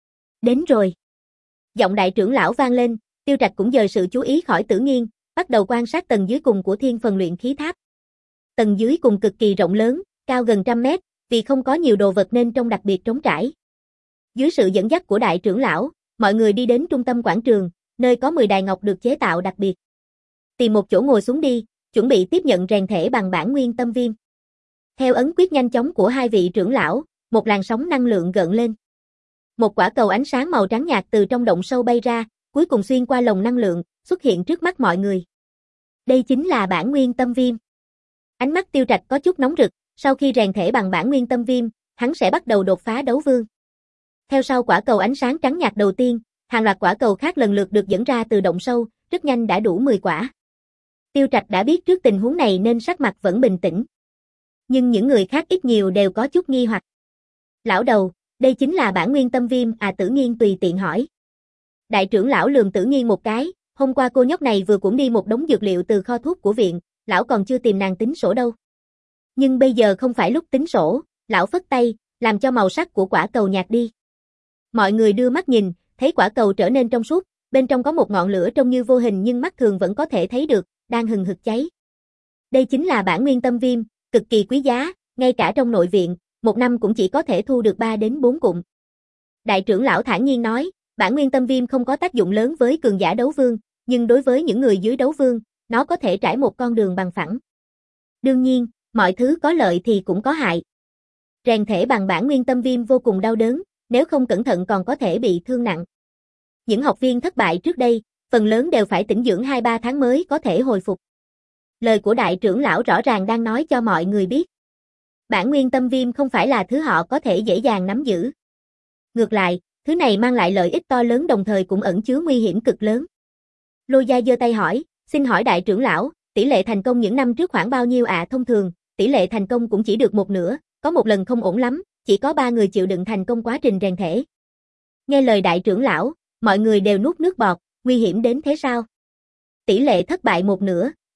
Speaker 1: Đến rồi. Giọng đại trưởng lão vang lên, Tiêu Trạch cũng dời sự chú ý khỏi Tử Nghiên, bắt đầu quan sát tầng dưới cùng của Thiên Phần luyện khí tháp. Tầng dưới cùng cực kỳ rộng lớn, cao gần trăm mét, vì không có nhiều đồ vật nên trông đặc biệt trống trải. Dưới sự dẫn dắt của đại trưởng lão, mọi người đi đến trung tâm quảng trường, nơi có mười đài ngọc được chế tạo đặc biệt. Tìm một chỗ ngồi xuống đi, chuẩn bị tiếp nhận rèn thể bằng bản nguyên tâm viêm. Theo ấn quyết nhanh chóng của hai vị trưởng lão, một làn sóng năng lượng gợn lên. Một quả cầu ánh sáng màu trắng nhạt từ trong động sâu bay ra, cuối cùng xuyên qua lồng năng lượng, xuất hiện trước mắt mọi người. Đây chính là bản nguyên tâm viêm. Ánh mắt Tiêu Trạch có chút nóng rực, sau khi rèn thể bằng bản nguyên tâm viêm, hắn sẽ bắt đầu đột phá đấu vương. Theo sau quả cầu ánh sáng trắng nhạt đầu tiên, hàng loạt quả cầu khác lần lượt được dẫn ra từ động sâu, rất nhanh đã đủ mười quả. Tiêu Trạch đã biết trước tình huống này nên sắc mặt vẫn bình tĩnh. Nhưng những người khác ít nhiều đều có chút nghi hoặc. Lão đầu, đây chính là bản nguyên tâm viêm à? Tử Nghiên tùy tiện hỏi. Đại trưởng lão lườm Tử Nghiên một cái, hôm qua cô nhóc này vừa cũng đi một đống dược liệu từ kho thuốc của viện, lão còn chưa tìm nàng tính sổ đâu. Nhưng bây giờ không phải lúc tính sổ, lão phất tay, làm cho màu sắc của quả cầu nhạt đi. Mọi người đưa mắt nhìn, thấy quả cầu trở nên trong suốt, bên trong có một ngọn lửa trông như vô hình nhưng mắt thường vẫn có thể thấy được, đang hừng hực cháy. Đây chính là bản nguyên tâm viêm, cực kỳ quý giá, ngay cả trong nội viện, một năm cũng chỉ có thể thu được ba đến bốn cụm. Đại trưởng lão thản nhiên nói, bản nguyên tâm viêm không có tác dụng lớn với cường giả đấu vương, nhưng đối với những người dưới đấu vương, nó có thể trải một con đường bằng phẳng. Đương nhiên, mọi thứ có lợi thì cũng có hại. Rèn thể bằng bản nguyên tâm viêm vô cùng đau đớn, nếu không cẩn thận còn có thể bị thương nặng. Những học viên thất bại trước đây, phần lớn đều phải tĩnh dưỡng hai ba tháng mới có thể hồi phục. Lời của đại trưởng lão rõ ràng đang nói cho mọi người biết. Bản nguyên tâm viêm không phải là thứ họ có thể dễ dàng nắm giữ. Ngược lại, thứ này mang lại lợi ích to lớn đồng thời cũng ẩn chứa nguy hiểm cực lớn. Lôi Gia giơ tay hỏi, xin hỏi đại trưởng lão, tỷ lệ thành công những năm trước khoảng bao nhiêu ạ? À? Thông thường, tỷ lệ thành công cũng chỉ được một nửa, có một lần không ổn lắm, chỉ có ba người chịu đựng thành công quá trình rèn thể. Nghe lời đại trưởng lão, mọi người đều nuốt nước bọt, nguy hiểm đến thế sao? Tỷ lệ thất bại một nửa,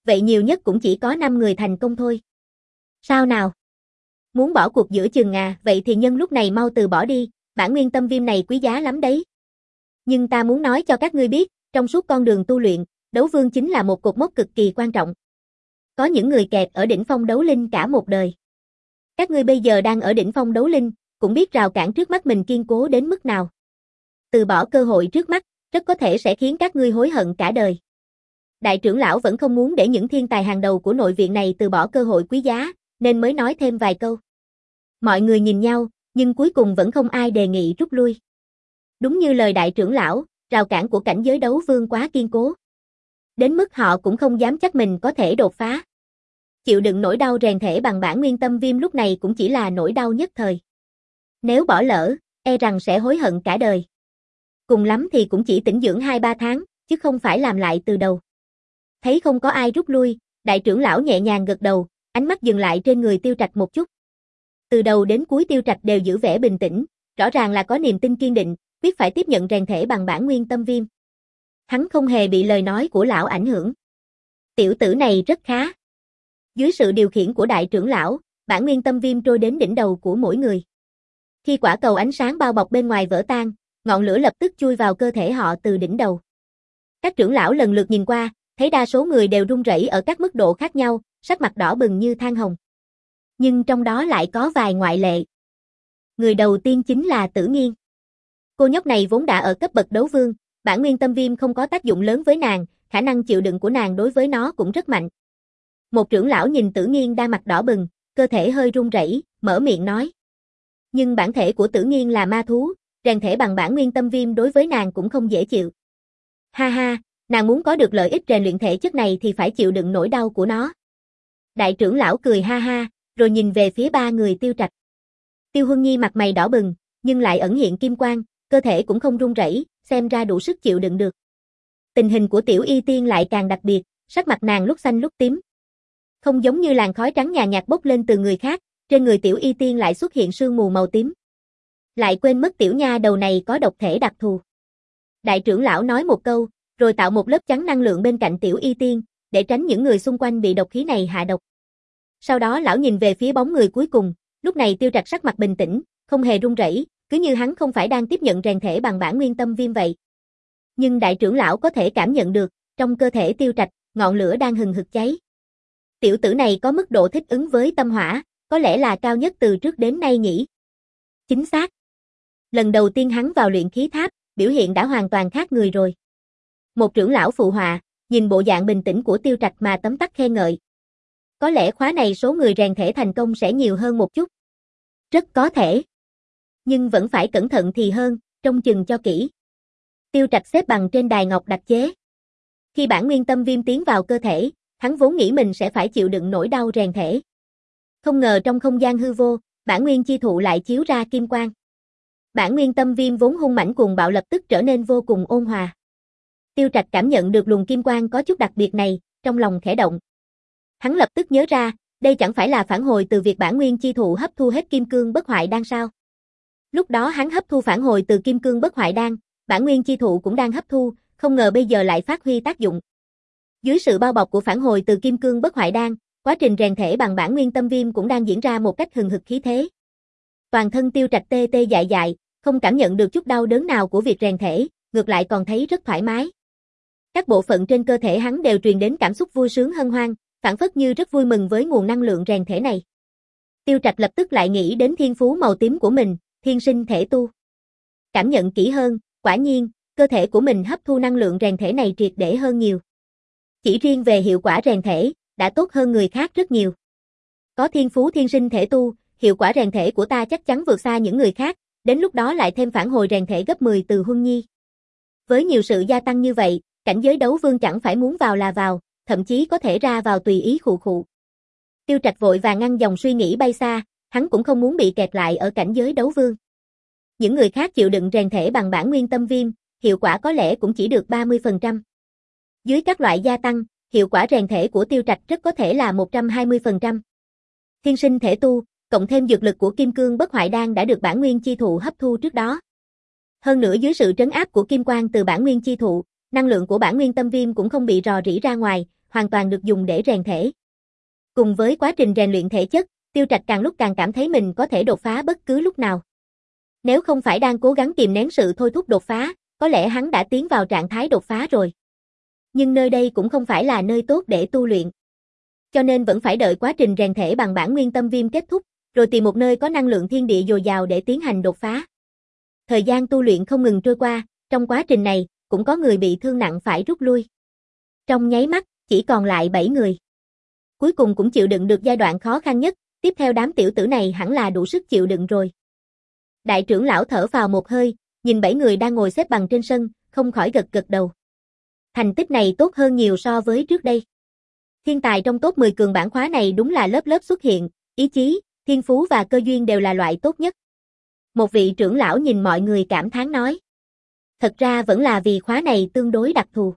Speaker 1: vậy nhiều nhất cũng chỉ có năm người thành công thôi. Sao nào? Muốn bỏ cuộc giữa chừng à, vậy thì nhân lúc này mau từ bỏ đi, bản nguyên tâm viêm này quý giá lắm đấy. Nhưng ta muốn nói cho các ngươi biết, trong suốt con đường tu luyện, đấu vương chính là một cột mốc cực kỳ quan trọng. Có những người kẹt ở đỉnh phong đấu linh cả một đời. Các ngươi bây giờ đang ở đỉnh phong đấu linh, cũng biết rào cản trước mắt mình kiên cố đến mức nào. Từ bỏ cơ hội trước mắt, rất có thể sẽ khiến các ngươi hối hận cả đời. Đại trưởng lão vẫn không muốn để những thiên tài hàng đầu của nội viện này từ bỏ cơ hội quý giá, nên mới nói thêm vài câu. Mọi người nhìn nhau, nhưng cuối cùng vẫn không ai đề nghị rút lui. Đúng như lời đại trưởng lão, rào cản của cảnh giới đấu vương quá kiên cố. Đến mức họ cũng không dám chắc mình có thể đột phá. Chịu đựng nỗi đau rèn thể bằng bản nguyên tâm viêm lúc này cũng chỉ là nỗi đau nhất thời. Nếu bỏ lỡ, e rằng sẽ hối hận cả đời. Cùng lắm thì cũng chỉ tĩnh dưỡng hai ba tháng, chứ không phải làm lại từ đầu. Thấy không có ai rút lui, đại trưởng lão nhẹ nhàng gật đầu, ánh mắt dừng lại trên người Tiêu Trạch một chút. Từ đầu đến cuối Tiêu Trạch đều giữ vẻ bình tĩnh, rõ ràng là có niềm tin kiên định, quyết phải tiếp nhận rèn thể bằng bản nguyên tâm viêm. Hắn không hề bị lời nói của lão ảnh hưởng. Tiểu tử này rất khá. Dưới sự điều khiển của đại trưởng lão, bản nguyên tâm viêm trôi đến đỉnh đầu của mỗi người. Khi quả cầu ánh sáng bao bọc bên ngoài vỡ tan, ngọn lửa lập tức chui vào cơ thể họ từ đỉnh đầu. Các trưởng lão lần lượt nhìn qua, thấy đa số người đều run rẩy ở các mức độ khác nhau, sắc mặt đỏ bừng như than hồng. Nhưng trong đó lại có vài ngoại lệ. Người đầu tiên chính là Tử Nghiên. Cô nhóc này vốn đã ở cấp bậc đấu vương, bản nguyên tâm viêm không có tác dụng lớn với nàng, khả năng chịu đựng của nàng đối với nó cũng rất mạnh. Một trưởng lão nhìn Tử Nghiên đang mặt đỏ bừng, cơ thể hơi run rẩy, mở miệng nói. Nhưng bản thể của Tử Nghiên là ma thú, rèn thể bằng bản nguyên tâm viêm đối với nàng cũng không dễ chịu. Ha ha, nàng muốn có được lợi ích rèn luyện thể chất này thì phải chịu đựng nỗi đau của nó. Đại trưởng lão cười ha ha, rồi nhìn về phía ba người Tiêu Trạch. Tiêu Huân Nhi mặt mày đỏ bừng, nhưng lại ẩn hiện kim quang, cơ thể cũng không run rẩy, xem ra đủ sức chịu đựng được. Tình hình của Tiểu Y Tiên lại càng đặc biệt, sắc mặt nàng lúc xanh lúc tím. Không giống như làn khói trắng nhàn nhạt bốc lên từ người khác, trên người Tiểu Y Tiên lại xuất hiện sương mù màu tím. Lại quên mất tiểu nha đầu này có độc thể đặc thù. Đại trưởng lão nói một câu, rồi tạo một lớp chắn năng lượng bên cạnh Tiểu Y Tiên, để tránh những người xung quanh bị độc khí này hạ độc. Sau đó lão nhìn về phía bóng người cuối cùng, lúc này Tiêu Trạch sắc mặt bình tĩnh, không hề run rẩy, cứ như hắn không phải đang tiếp nhận rèn thể bằng bản nguyên tâm viêm vậy. Nhưng đại trưởng lão có thể cảm nhận được, trong cơ thể Tiêu Trạch, ngọn lửa đang hừng hực cháy. Tiểu tử này có mức độ thích ứng với tâm hỏa, có lẽ là cao nhất từ trước đến nay nhỉ. Chính xác. Lần đầu tiên hắn vào luyện khí tháp, biểu hiện đã hoàn toàn khác người rồi. Một trưởng lão phụ họa, nhìn bộ dạng bình tĩnh của Tiêu Trạch mà tấm tắc khen ngợi. Có lẽ khóa này số người rèn thể thành công sẽ nhiều hơn một chút. Rất có thể. Nhưng vẫn phải cẩn thận thì hơn, trông chừng cho kỹ. Tiêu Trạch xếp bằng trên đài ngọc đặc chế. Khi bản nguyên tâm viêm tiến vào cơ thể, hắn vốn nghĩ mình sẽ phải chịu đựng nỗi đau rèn thể. Không ngờ trong không gian hư vô, bản nguyên chi thụ lại chiếu ra kim quang. Bản nguyên tâm viêm vốn hung mãnh cuồng bạo lập tức trở nên vô cùng ôn hòa. Tiêu Trạch cảm nhận được luồng kim quang có chút đặc biệt này, trong lòng khẽ động. Hắn lập tức nhớ ra, đây chẳng phải là phản hồi từ việc bản nguyên chi thụ hấp thu hết kim cương bất hoại đan sao? Lúc đó hắn hấp thu phản hồi từ kim cương bất hoại đan, bản nguyên chi thụ cũng đang hấp thu, không ngờ bây giờ lại phát huy tác dụng. Dưới sự bao bọc của phản hồi từ kim cương bất hoại đan, quá trình rèn thể bằng bản nguyên tâm viêm cũng đang diễn ra một cách hừng hực khí thế. Toàn thân Tiêu Trạch tê tê dại dại, không cảm nhận được chút đau đớn nào của việc rèn thể, ngược lại còn thấy rất thoải mái. Các bộ phận trên cơ thể hắn đều truyền đến cảm xúc vui sướng hân hoan, phảng phất như rất vui mừng với nguồn năng lượng rèn thể này. Tiêu Trạch lập tức lại nghĩ đến thiên phú màu tím của mình, thiên sinh thể tu. Cảm nhận kỹ hơn, quả nhiên, cơ thể của mình hấp thu năng lượng rèn thể này triệt để hơn nhiều. Chỉ riêng về hiệu quả rèn thể, đã tốt hơn người khác rất nhiều. Có thiên phú thiên sinh thể tu, hiệu quả rèn thể của ta chắc chắn vượt xa những người khác, đến lúc đó lại thêm phản hồi rèn thể gấp mười từ Huân Nhi. Với nhiều sự gia tăng như vậy, cảnh giới đấu vương chẳng phải muốn vào là vào, thậm chí có thể ra vào tùy ý khụ khụ. Tiêu Trạch vội vàng ngăn dòng suy nghĩ bay xa, hắn cũng không muốn bị kẹt lại ở cảnh giới đấu vương. Những người khác chịu đựng rèn thể bằng bản nguyên tâm viêm, hiệu quả có lẽ cũng chỉ được ba mươi phần trăm. Dưới các loại gia tăng, hiệu quả rèn thể của Tiêu Trạch rất có thể là một trăm hai mươi phần trăm. Thiên sinh thể tu, cộng thêm dược lực của kim cương bất hoại đan đã được bản nguyên chi thụ hấp thu trước đó. Hơn nữa dưới sự trấn áp của kim quang từ bản nguyên chi thụ, năng lượng của bản nguyên tâm viêm cũng không bị rò rỉ ra ngoài, hoàn toàn được dùng để rèn thể. Cùng với quá trình rèn luyện thể chất, Tiêu Trạch càng lúc càng cảm thấy mình có thể đột phá bất cứ lúc nào. Nếu không phải đang cố gắng kìm nén sự thôi thúc đột phá, có lẽ hắn đã tiến vào trạng thái đột phá rồi. Nhưng nơi đây cũng không phải là nơi tốt để tu luyện. Cho nên vẫn phải đợi quá trình rèn thể bằng bản nguyên tâm viêm kết thúc, rồi tìm một nơi có năng lượng thiên địa dồi dào để tiến hành đột phá. Thời gian tu luyện không ngừng trôi qua, trong quá trình này, cũng có người bị thương nặng phải rút lui. Trong nháy mắt, chỉ còn lại bảy người. Cuối cùng cũng chịu đựng được giai đoạn khó khăn nhất, tiếp theo đám tiểu tử này hẳn là đủ sức chịu đựng rồi. Đại trưởng lão thở vào một hơi, nhìn bảy người đang ngồi xếp bằng trên sân, không khỏi gật gật đầu. Thành tích này tốt hơn nhiều so với trước đây. Thiên tài trong top mười cường bảng khóa này đúng là lớp lớp xuất hiện, ý chí, thiên phú và cơ duyên đều là loại tốt nhất. Một vị trưởng lão nhìn mọi người cảm thán nói. Thật ra vẫn là vì khóa này tương đối đặc thù.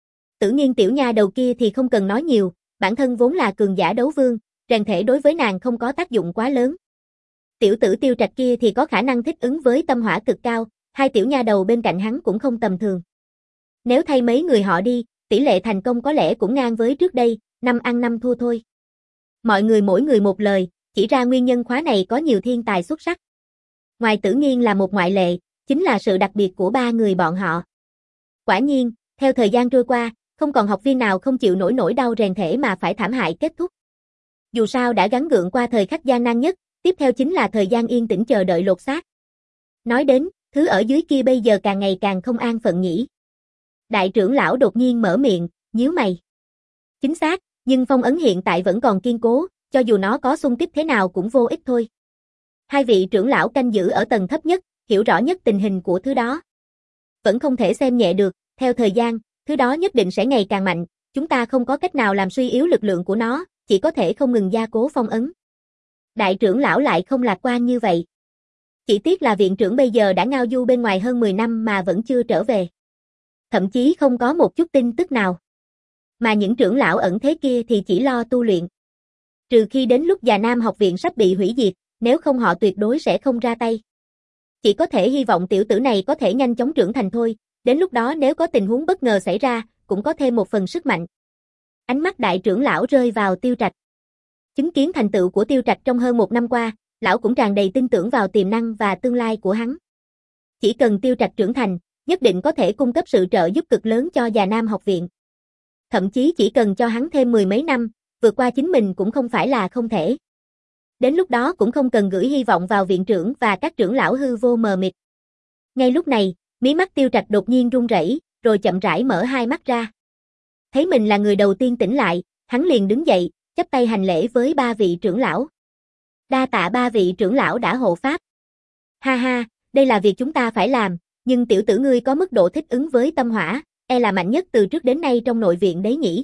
Speaker 1: Tử Nghiên tiểu nha đầu kia thì không cần nói nhiều, bản thân vốn là cường giả đấu vương, rèn thể đối với nàng không có tác dụng quá lớn. Tiểu tử Tiêu Trạch kia thì có khả năng thích ứng với tâm hỏa cực cao, hai tiểu nha đầu bên cạnh hắn cũng không tầm thường. Nếu thay mấy người họ đi, tỷ lệ thành công có lẽ cũng ngang với trước đây, năm ăn năm thua thôi. Mọi người mỗi người một lời, chỉ ra nguyên nhân khóa này có nhiều thiên tài xuất sắc. Ngoài Tử Nghiên là một ngoại lệ, chính là sự đặc biệt của ba người bọn họ. Quả nhiên, theo thời gian trôi qua, không còn học viên nào không chịu nổi nỗi đau rèn thể mà phải thảm hại kết thúc. Dù sao đã gắng gượng qua thời khắc gian nan nhất, tiếp theo chính là thời gian yên tĩnh chờ đợi lột xác. Nói đến, thứ ở dưới kia bây giờ càng ngày càng không an phận nhỉ. Đại trưởng lão đột nhiên mở miệng, nhíu mày. Chính xác, nhưng phong ấn hiện tại vẫn còn kiên cố, cho dù nó có xung kích thế nào cũng vô ích thôi. Hai vị trưởng lão canh giữ ở tầng thấp nhất, hiểu rõ nhất tình hình của thứ đó. Vẫn không thể xem nhẹ được, theo thời gian, thứ đó nhất định sẽ ngày càng mạnh, chúng ta không có cách nào làm suy yếu lực lượng của nó, chỉ có thể không ngừng gia cố phong ấn. Đại trưởng lão lại không lạc quan như vậy. Chỉ tiếc là viện trưởng bây giờ đã ngao du bên ngoài hơn mười năm mà vẫn chưa trở về. Thậm chí không có một chút tin tức nào. Mà những trưởng lão ẩn thế kia thì chỉ lo tu luyện. Trừ khi đến lúc Già Nam học viện sắp bị hủy diệt, nếu không họ tuyệt đối sẽ không ra tay. Chỉ có thể hy vọng tiểu tử này có thể nhanh chóng trưởng thành thôi, đến lúc đó nếu có tình huống bất ngờ xảy ra, cũng có thêm một phần sức mạnh. Ánh mắt đại trưởng lão rơi vào Tiêu Trạch. Chứng kiến thành tựu của Tiêu Trạch trong hơn một năm qua, lão cũng tràn đầy tin tưởng vào tiềm năng và tương lai của hắn. Chỉ cần Tiêu Trạch trưởng thành, nhất định có thể cung cấp sự trợ giúp cực lớn cho Già Nam học viện. Thậm chí chỉ cần cho hắn thêm mười mấy năm, vượt qua chính mình cũng không phải là không thể. Đến lúc đó cũng không cần gửi hy vọng vào viện trưởng và các trưởng lão hư vô mờ mịt. Ngay lúc này, mí mắt Tiêu Trạch đột nhiên run rẩy, rồi chậm rãi mở hai mắt ra. Thấy mình là người đầu tiên tỉnh lại, hắn liền đứng dậy, chắp tay hành lễ với ba vị trưởng lão. Đa tạ ba vị trưởng lão đã hộ pháp. Ha ha, đây là việc chúng ta phải làm, nhưng tiểu tử ngươi có mức độ thích ứng với tâm hỏa, e là mạnh nhất từ trước đến nay trong nội viện đấy nhỉ.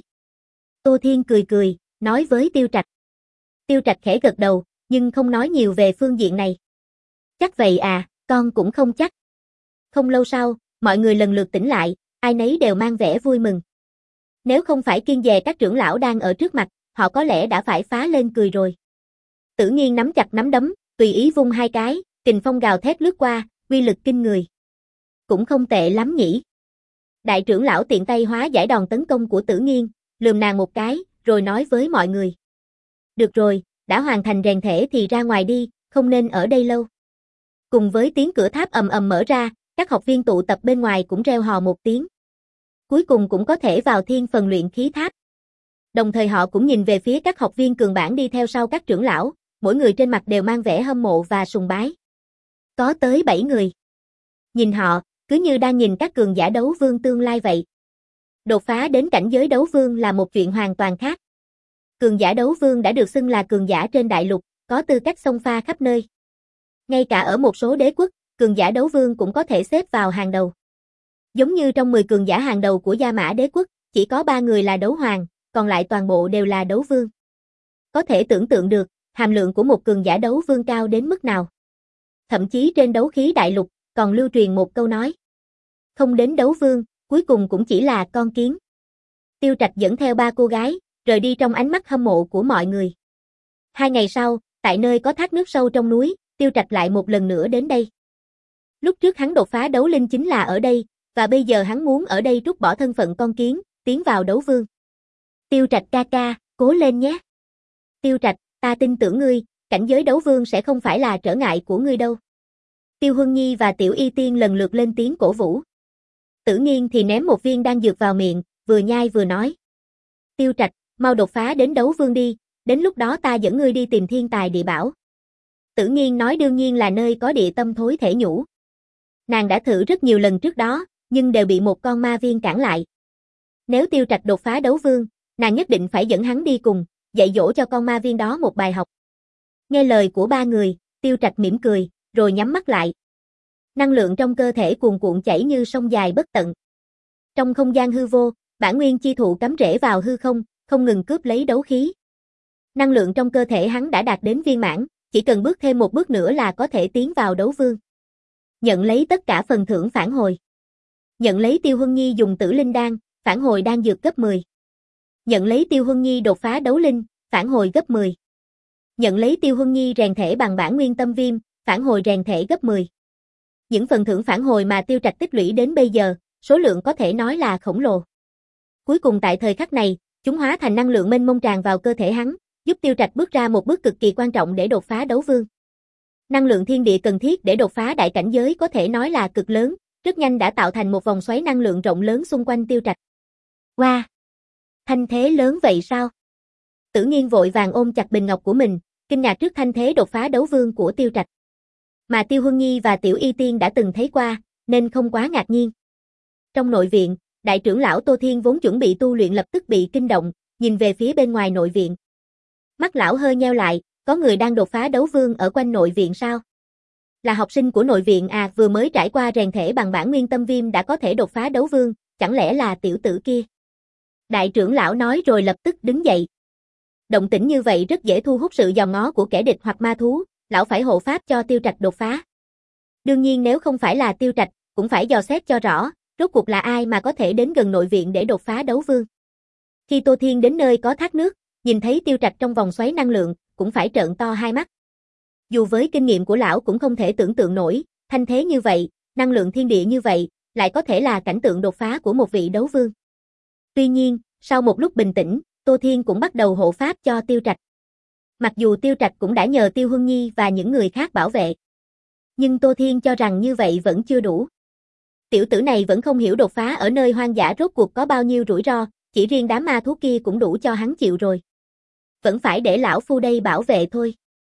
Speaker 1: Tô Thiên cười cười, nói với Tiêu Trạch. Tiêu Trạch khẽ gật đầu, nhưng không nói nhiều về phương diện này. Chắc vậy à, con cũng không chắc. Không lâu sau, mọi người lần lượt tỉnh lại, ai nấy đều mang vẻ vui mừng. Nếu không phải kiêng dè các trưởng lão đang ở trước mặt, họ có lẽ đã phải phá lên cười rồi. Tử Nghiên nắm chặt nắm đấm, tùy ý vung hai cái, kình phong gào thét lướt qua, uy lực kinh người. Cũng không tệ lắm nhỉ. Đại trưởng lão tiện tay hóa giải đòn tấn công của Tử Nghiên, lườm nàng một cái, rồi nói với mọi người. Được rồi, đã hoàn thành rèn thể thì ra ngoài đi, không nên ở đây lâu. Cùng với tiếng cửa tháp ầm ầm mở ra, các học viên tụ tập bên ngoài cũng reo hò một tiếng. Cuối cùng cũng có thể vào thiên phần luyện khí tháp. Đồng thời họ cũng nhìn về phía các học viên cường bảng đi theo sau các trưởng lão, mỗi người trên mặt đều mang vẻ hâm mộ và sùng bái. Có tới bảy người. Nhìn họ, cứ như đang nhìn các cường giả đấu vương tương lai vậy. Đột phá đến cảnh giới đấu vương là một chuyện hoàn toàn khác. Cường giả đấu vương đã được xưng là cường giả trên đại lục, có tư cách xông pha khắp nơi. Ngay cả ở một số đế quốc, cường giả đấu vương cũng có thể xếp vào hàng đầu. Giống như trong mười cường giả hàng đầu của Gia Mã đế quốc, chỉ có ba người là đấu hoàng, còn lại toàn bộ đều là đấu vương. Có thể tưởng tượng được, hàm lượng của một cường giả đấu vương cao đến mức nào. Thậm chí trên đấu khí đại lục, còn lưu truyền một câu nói. Không đến đấu vương, cuối cùng cũng chỉ là con kiến. Tiêu Trạch dẫn theo ba cô gái, rời đi trong ánh mắt hâm mộ của mọi người. Hai ngày sau, tại nơi có thác nước sâu trong núi, Tiêu Trạch lại một lần nữa đến đây. Lúc trước hắn đột phá đấu linh chính là ở đây, và bây giờ hắn muốn ở đây rút bỏ thân phận con kiến, tiến vào đấu vương. Tiêu Trạch ca ca, cố lên nhé. Tiêu Trạch, ta tin tưởng ngươi, cảnh giới đấu vương sẽ không phải là trở ngại của ngươi đâu. Tiêu Huân Nhi và Tiểu Y Tiên lần lượt lên tiếng cổ vũ. Tử Nghiên thì ném một viên đan dược vào miệng, vừa nhai vừa nói. Tiêu Trạch, mau đột phá đến đấu vương đi, đến lúc đó ta dẫn ngươi đi tìm thiên tài địa bảo. Tử Nghiên nói đương nhiên là nơi có địa tâm thối thể nhũ. Nàng đã thử rất nhiều lần trước đó, nhưng đều bị một con ma viên cản lại. Nếu Tiêu Trạch đột phá đấu vương, nàng nhất định phải dẫn hắn đi cùng, dạy dỗ cho con ma viên đó một bài học. Nghe lời của ba người, Tiêu Trạch mỉm cười, rồi nhắm mắt lại. Năng lượng trong cơ thể cuồn cuộn chảy như sông dài bất tận. Trong không gian hư vô, bản nguyên chi thụ cắm rễ vào hư không, không ngừng cướp lấy đấu khí. Năng lượng trong cơ thể hắn đã đạt đến viên mãn, chỉ cần bước thêm một bước nữa là có thể tiến vào đấu vương. Nhận lấy tất cả phần thưởng phản hồi. Nhận lấy Tiêu Huân Nhi dùng tử linh đan, phản hồi đan dược gấp mười. Nhận lấy Tiêu Huân Nhi đột phá đấu linh, phản hồi gấp mười. Nhận lấy Tiêu Huân Nhi rèn thể bằng bản nguyên tâm viêm, phản hồi rèn thể gấp mười. Những phần thưởng phản hồi mà Tiêu Trạch tích lũy đến bây giờ, số lượng có thể nói là khổng lồ. Cuối cùng tại thời khắc này, chúng hóa thành năng lượng mênh mông tràn vào cơ thể hắn, giúp Tiêu Trạch bước ra một bước cực kỳ quan trọng để đột phá đấu vương. Năng lượng thiên địa cần thiết để đột phá đại cảnh giới có thể nói là cực lớn, rất nhanh đã tạo thành một vòng xoáy năng lượng rộng lớn xung quanh Tiêu Trạch. Wow! Thanh thế lớn vậy sao? Tử Nghiên vội vàng ôm chặt bình ngọc của mình, kinh ngạc trước thanh thế đột phá đấu vương của Tiêu Trạch. Mà Tiêu Huân Nhi và Tiểu Y Tiên đã từng thấy qua, nên không quá ngạc nhiên. Trong nội viện, đại trưởng lão Tô Thiên vốn chuẩn bị tu luyện lập tức bị kinh động, nhìn về phía bên ngoài nội viện. Mắt lão hơi nheo lại, có người đang đột phá đấu vương ở quanh nội viện sao? Là học sinh của nội viện à, vừa mới trải qua rèn thể bằng bản nguyên tâm viêm đã có thể đột phá đấu vương, chẳng lẽ là tiểu tử kia? Đại trưởng lão nói rồi lập tức đứng dậy. Động tĩnh như vậy rất dễ thu hút sự dòm ngó của kẻ địch hoặc ma thú, lão phải hộ pháp cho Tiêu Trạch đột phá. Đương nhiên nếu không phải là Tiêu Trạch, cũng phải dò xét cho rõ, rốt cuộc là ai mà có thể đến gần nội viện để đột phá đấu vương. Khi Tô Thiên đến nơi có thác nước, nhìn thấy Tiêu Trạch trong vòng xoáy năng lượng, cũng phải trợn to hai mắt. Dù với kinh nghiệm của lão cũng không thể tưởng tượng nổi, thanh thế như vậy, năng lượng thiên địa như vậy, lại có thể là cảnh tượng đột phá của một vị đấu vương. Tuy nhiên, sau một lúc bình tĩnh, Tô Thiên cũng bắt đầu hộ pháp cho Tiêu Trạch. Mặc dù Tiêu Trạch cũng đã nhờ Tiêu Huân Nhi và những người khác bảo vệ. Nhưng Tô Thiên cho rằng như vậy vẫn chưa đủ. Tiểu tử này vẫn không hiểu đột phá ở nơi hoang dã rốt cuộc có bao nhiêu rủi ro, chỉ riêng đám ma thú kia cũng đủ cho hắn chịu rồi. Vẫn phải để lão phu đây bảo vệ thôi.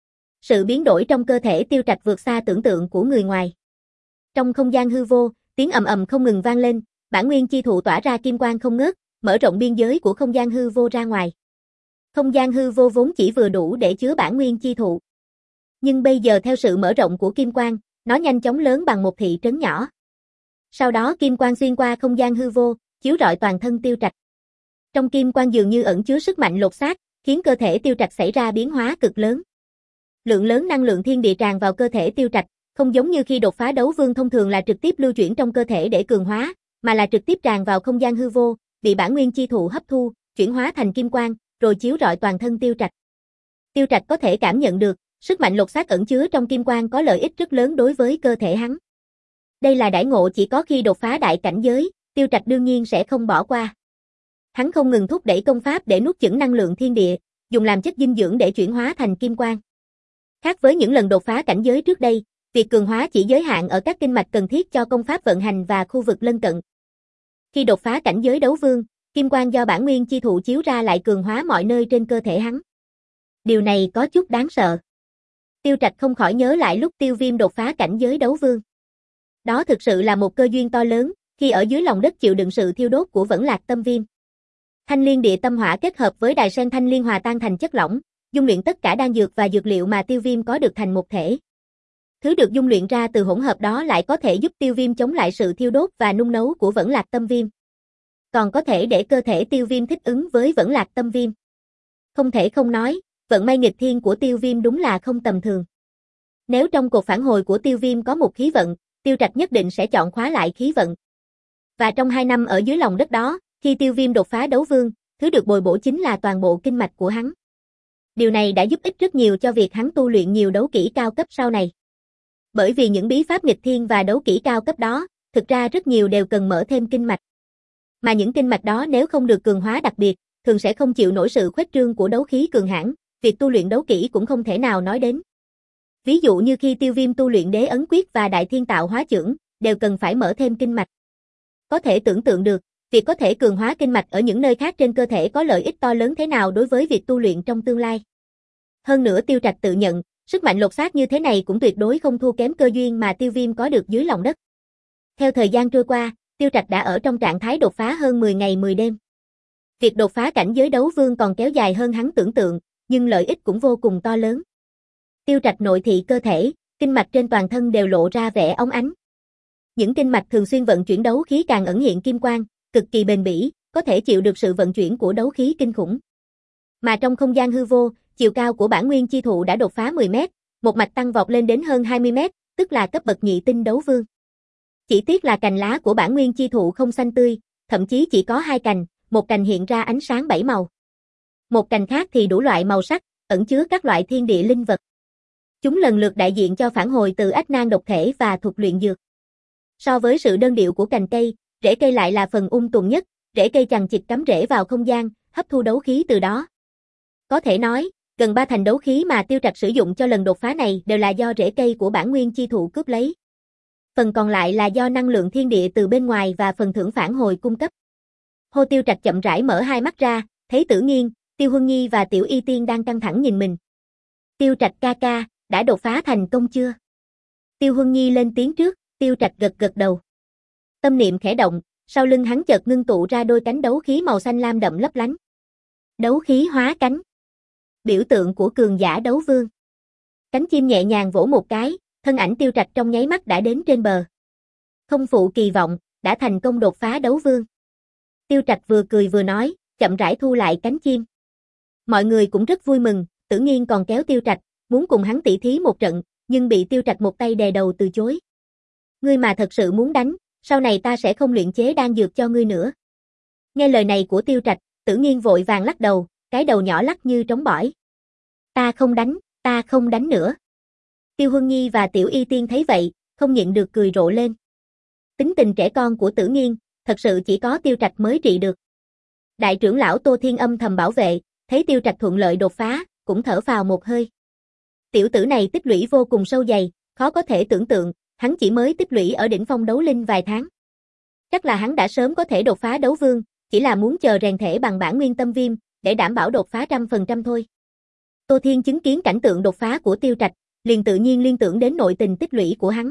Speaker 1: Sự biến đổi trong cơ thể Tiêu Trạch vượt xa tưởng tượng của người ngoài. Trong không gian hư vô, tiếng ầm ầm không ngừng vang lên, bản nguyên chi thụ tỏa ra kim quang không ngớt, mở rộng biên giới của không gian hư vô ra ngoài. Không gian hư vô vốn chỉ vừa đủ để chứa bản nguyên chi thụ. Nhưng bây giờ theo sự mở rộng của kim quang, nó nhanh chóng lớn bằng một thị trấn nhỏ. Sau đó kim quang xuyên qua không gian hư vô, chiếu rọi toàn thân Tiêu Trạch. Trong kim quang dường như ẩn chứa sức mạnh lột xác, khiến cơ thể Tiêu Trạch xảy ra biến hóa cực lớn. Lượng lớn năng lượng thiên địa tràn vào cơ thể Tiêu Trạch, không giống như khi đột phá đấu vương thông thường là trực tiếp lưu chuyển trong cơ thể để cường hóa, mà là trực tiếp tràn vào không gian hư vô, bị bản nguyên chi thụ hấp thu, chuyển hóa thành kim quang, rồi chiếu rọi toàn thân Tiêu Trạch. Tiêu Trạch có thể cảm nhận được, sức mạnh lột xác ẩn chứa trong kim quang có lợi ích rất lớn đối với cơ thể hắn. Đây là đãi ngộ chỉ có khi đột phá đại cảnh giới, Tiêu Trạch đương nhiên sẽ không bỏ qua. Hắn không ngừng thúc đẩy công pháp để nuốt chửng năng lượng thiên địa, dùng làm chất dinh dưỡng để chuyển hóa thành kim quang. Khác với những lần đột phá cảnh giới trước đây, việc cường hóa chỉ giới hạn ở các kinh mạch cần thiết cho công pháp vận hành và khu vực lân cận. Khi đột phá cảnh giới đấu vương, kim quang do bản nguyên chi thụ chiếu ra lại cường hóa mọi nơi trên cơ thể hắn. Điều này có chút đáng sợ. Tiêu Trạch không khỏi nhớ lại lúc Tiêu Viêm đột phá cảnh giới đấu vương. Đó thực sự là một cơ duyên to lớn, khi ở dưới lòng đất chịu đựng sự thiêu đốt của Vẫn Lạc Tâm Viêm. Thanh Liên Địa Tâm Hỏa kết hợp với đài sen thanh liên hòa tan thành chất lỏng, dung luyện tất cả đan dược và dược liệu mà Tiêu Viêm có được thành một thể. Thứ được dung luyện ra từ hỗn hợp đó lại có thể giúp Tiêu Viêm chống lại sự thiêu đốt và nung nấu của Vẫn Lạc Tâm Viêm. Còn có thể để cơ thể Tiêu Viêm thích ứng với Vẫn Lạc Tâm Viêm. Không thể không nói, vận may nghịch thiên của Tiêu Viêm đúng là không tầm thường. Nếu trong cột phản hồi của Tiêu Viêm có một khí vận, Tiêu Trạch nhất định sẽ chọn khóa lại khí vận. Và trong hai năm ở dưới lòng đất đó, khi Tiêu Viêm đột phá đấu vương, thứ được bồi bổ chính là toàn bộ kinh mạch của hắn. Điều này đã giúp ích rất nhiều cho việc hắn tu luyện nhiều đấu kỹ cao cấp sau này. Bởi vì những bí pháp nghịch thiên và đấu kỹ cao cấp đó, thực ra rất nhiều đều cần mở thêm kinh mạch. Mà những kinh mạch đó nếu không được cường hóa đặc biệt, thường sẽ không chịu nổi sự khuếch trương của đấu khí cường hãn, việc tu luyện đấu kỹ cũng không thể nào nói đến. Ví dụ như khi Tiêu Viêm tu luyện Đế Ấn Quyết và Đại Thiên Tạo Hóa Chưởng, đều cần phải mở thêm kinh mạch. Có thể tưởng tượng được, việc có thể cường hóa kinh mạch ở những nơi khác trên cơ thể có lợi ích to lớn thế nào đối với việc tu luyện trong tương lai. Hơn nữa Tiêu Trạch tự nhận, sức mạnh lột xác như thế này cũng tuyệt đối không thua kém cơ duyên mà Tiêu Viêm có được dưới lòng đất. Theo thời gian trôi qua, Tiêu Trạch đã ở trong trạng thái đột phá hơn mười ngày mười đêm. Việc đột phá cảnh giới đấu vương còn kéo dài hơn hắn tưởng tượng, nhưng lợi ích cũng vô cùng to lớn. Tiêu Trạch nội thị cơ thể, kinh mạch trên toàn thân đều lộ ra vẻ óng ánh. Những kinh mạch thường xuyên vận chuyển đấu khí càng ẩn hiện kim quang, cực kỳ bền bỉ, có thể chịu được sự vận chuyển của đấu khí kinh khủng. Mà trong không gian hư vô, chiều cao của bản nguyên chi thụ đã đột phá mười mét, một mạch tăng vọt lên đến hơn hai mươi mét, tức là cấp bậc nhị tinh đấu vương. Chỉ tiếc là cành lá của bản nguyên chi thụ không xanh tươi, thậm chí chỉ có hai cành, một cành hiện ra ánh sáng bảy màu. Một cành khác thì đủ loại màu sắc, ẩn chứa các loại thiên địa linh vật. Chúng lần lượt đại diện cho phản hồi từ ách nan độc thể và thuật luyện dược. So với sự đơn điệu của cành cây, rễ cây lại là phần ung tùm nhất, rễ cây chằng chịt cắm rễ vào không gian, hấp thu đấu khí từ đó. Có thể nói, gần ba thành đấu khí mà Tiêu Trạch sử dụng cho lần đột phá này đều là do rễ cây của bản nguyên chi thụ cướp lấy. Phần còn lại là do năng lượng thiên địa từ bên ngoài và phần thưởng phản hồi cung cấp. Hô Tiêu Trạch chậm rãi mở hai mắt ra, thấy Tử Nghiên, Tiêu Huân Nhi và Tiểu Y Tiên đang căng thẳng nhìn mình. Tiêu Trạch ca ca, đã đột phá thành công chưa? Tiêu Huân Nhi lên tiếng trước, Tiêu Trạch gật gật đầu. Tâm niệm khẽ động, sau lưng hắn chợt ngưng tụ ra đôi cánh đấu khí màu xanh lam đậm lấp lánh. Đấu khí hóa cánh. Biểu tượng của cường giả đấu vương. Cánh chim nhẹ nhàng vỗ một cái, thân ảnh Tiêu Trạch trong nháy mắt đã đến trên bờ. Không phụ kỳ vọng, đã thành công đột phá đấu vương. Tiêu Trạch vừa cười vừa nói, chậm rãi thu lại cánh chim. Mọi người cũng rất vui mừng, Tử Nghiên còn kéo Tiêu Trạch, muốn cùng hắn tỉ thí một trận, nhưng bị Tiêu Trạch một tay đè đầu từ chối. Ngươi mà thật sự muốn đánh, sau này ta sẽ không luyện chế đan dược cho ngươi nữa. Nghe lời này của Tiêu Trạch, Tử Nghiên vội vàng lắc đầu, cái đầu nhỏ lắc như trống bỏi. Ta không đánh, ta không đánh nữa. Tiêu Huân Nhi và Tiểu Y Tiên thấy vậy, không nhịn được cười rộ lên. Tính tình trẻ con của Tử Nghiên, thật sự chỉ có Tiêu Trạch mới trị được. Đại trưởng lão Tô Thiên âm thầm bảo vệ, thấy Tiêu Trạch thuận lợi đột phá, cũng thở phào một hơi. Tiểu tử này tích lũy vô cùng sâu dày, khó có thể tưởng tượng, hắn chỉ mới tích lũy ở đỉnh phong đấu linh vài tháng. Chắc là hắn đã sớm có thể đột phá đấu vương, chỉ là muốn chờ rèn thể bằng bản nguyên tâm viêm, để đảm bảo đột phá trăm phần trăm thôi. Tô Thiên chứng kiến cảnh tượng đột phá của Tiêu Trạch, liền tự nhiên liên tưởng đến nội tình tích lũy của hắn.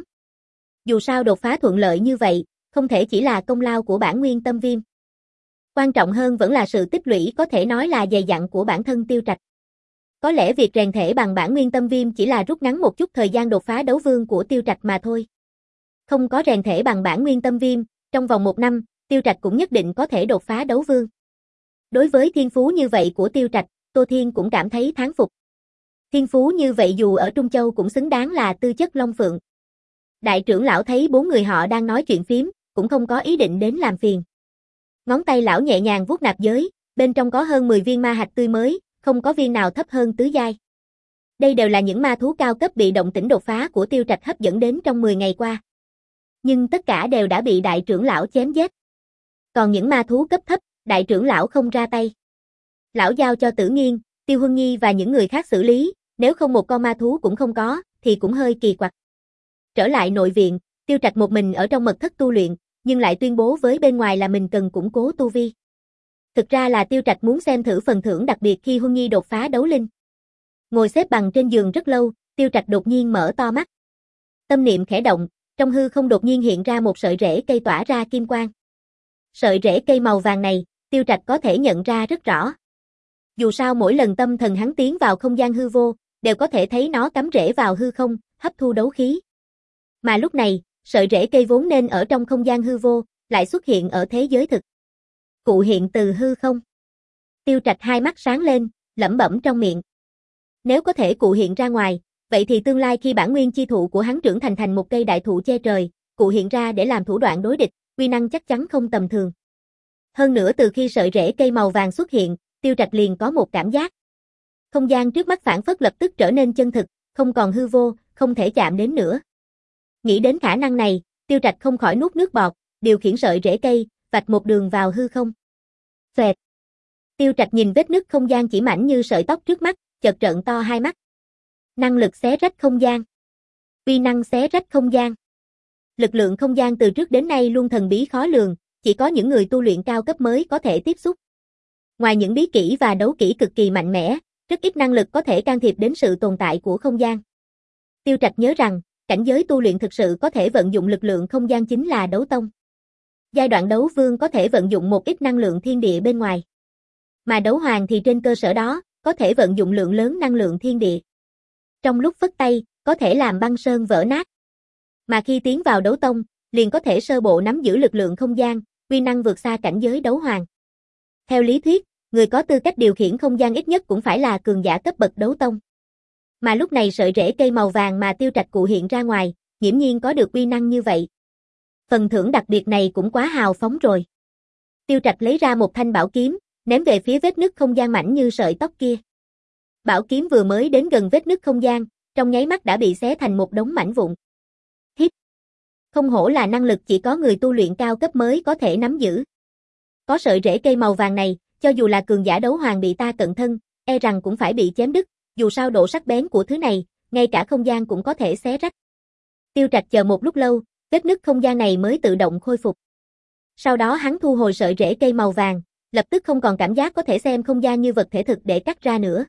Speaker 1: Dù sao đột phá thuận lợi như vậy, không thể chỉ là công lao của bản nguyên tâm viêm. Quan trọng hơn vẫn là sự tích lũy có thể nói là dày dặn của bản thân Tiêu Trạch. Có lẽ việc rèn thể bằng bản nguyên tâm viêm chỉ là rút ngắn một chút thời gian đột phá đấu vương của Tiêu Trạch mà thôi. Không có rèn thể bằng bản nguyên tâm viêm, trong vòng một năm, Tiêu Trạch cũng nhất định có thể đột phá đấu vương. Đối với thiên phú như vậy của Tiêu Trạch, Tô Thiên cũng cảm thấy thán phục. Thiên phú như vậy dù ở Trung Châu cũng xứng đáng là tư chất long phượng. Đại trưởng lão thấy bốn người họ đang nói chuyện phím, cũng không có ý định đến làm phiền. Ngón tay lão nhẹ nhàng vuốt nạp giới, bên trong có hơn mười viên ma hạch tươi mới, không có viên nào thấp hơn tứ giai. Đây đều là những ma thú cao cấp bị động tĩnh đột phá của Tiêu Trạch hấp dẫn đến trong mười ngày qua. Nhưng tất cả đều đã bị đại trưởng lão chém giết. Còn những ma thú cấp thấp, đại trưởng lão không ra tay. Lão giao cho Tử Nghiên, Tiêu Huân Nhi và những người khác xử lý, nếu không một con ma thú cũng không có, thì cũng hơi kỳ quặc. Trở lại nội viện, Tiêu Trạch một mình ở trong mật thất tu luyện, nhưng lại tuyên bố với bên ngoài là mình cần củng cố tu vi. Thực ra là Tiêu Trạch muốn xem thử phần thưởng đặc biệt khi Huân Nhi đột phá đấu linh. Ngồi xếp bằng trên giường rất lâu, Tiêu Trạch đột nhiên mở to mắt. Tâm niệm khẽ động, trong hư không đột nhiên hiện ra một sợi rễ cây tỏa ra kim quang. Sợi rễ cây màu vàng này, Tiêu Trạch có thể nhận ra rất rõ. Dù sao mỗi lần tâm thần hắn tiến vào không gian hư vô, đều có thể thấy nó cắm rễ vào hư không, hấp thu đấu khí. Mà lúc này, sợi rễ cây vốn nên ở trong không gian hư vô, lại xuất hiện ở thế giới thực. Cụ hiện từ hư không. Tiêu Trạch hai mắt sáng lên, lẩm bẩm trong miệng. Nếu có thể cụ hiện ra ngoài, vậy thì tương lai khi bản nguyên chi thụ của hắn trưởng thành thành một cây đại thụ che trời, cụ hiện ra để làm thủ đoạn đối địch, uy năng chắc chắn không tầm thường. Hơn nữa từ khi sợi rễ cây màu vàng xuất hiện, Tiêu Trạch liền có một cảm giác. Không gian trước mắt phản phất lập tức trở nên chân thực, không còn hư vô, không thể chạm đến nữa. Nghĩ đến khả năng này, Tiêu Trạch không khỏi nuốt nước bọt, điều khiển sợi rễ cây, vạch một đường vào hư không. Xoẹt. Tiêu Trạch nhìn vết nứt không gian chỉ mảnh như sợi tóc trước mắt, chợt trợn to hai mắt. Năng lực xé rách không gian. Uy năng xé rách không gian. Lực lượng không gian từ trước đến nay luôn thần bí khó lường, chỉ có những người tu luyện cao cấp mới có thể tiếp xúc. Ngoài những bí kỹ và đấu kỹ cực kỳ mạnh mẽ, rất ít năng lực có thể can thiệp đến sự tồn tại của không gian. Tiêu Trạch nhớ rằng, cảnh giới tu luyện thực sự có thể vận dụng lực lượng không gian chính là đấu tông. Giai đoạn đấu vương có thể vận dụng một ít năng lượng thiên địa bên ngoài. Mà đấu hoàng thì trên cơ sở đó, có thể vận dụng lượng lớn năng lượng thiên địa. Trong lúc phất tay, có thể làm băng sơn vỡ nát. Mà khi tiến vào đấu tông, liền có thể sơ bộ nắm giữ lực lượng không gian, uy năng vượt xa cảnh giới đấu hoàng. Theo lý thuyết, người có tư cách điều khiển không gian ít nhất cũng phải là cường giả cấp bậc đấu tông. Mà lúc này sợi rễ cây màu vàng mà Tiêu Trạch cụ hiện ra ngoài, nghiễm nhiên có được uy năng như vậy. Phần thưởng đặc biệt này cũng quá hào phóng rồi. Tiêu Trạch lấy ra một thanh bảo kiếm, ném về phía vết nứt không gian mảnh như sợi tóc kia. Bảo kiếm vừa mới đến gần vết nứt không gian, trong nháy mắt đã bị xé thành một đống mảnh vụn. Hít. Không hổ là năng lực chỉ có người tu luyện cao cấp mới có thể nắm giữ. Có sợi rễ cây màu vàng này, cho dù là cường giả đấu hoàng bị ta cận thân, e rằng cũng phải bị chém đứt, dù sao độ sắc bén của thứ này, ngay cả không gian cũng có thể xé rách. Tiêu Trạch chờ một lúc lâu, vết nứt không gian này mới tự động khôi phục. Sau đó hắn thu hồi sợi rễ cây màu vàng, lập tức không còn cảm giác có thể xem không gian như vật thể thực để cắt ra nữa.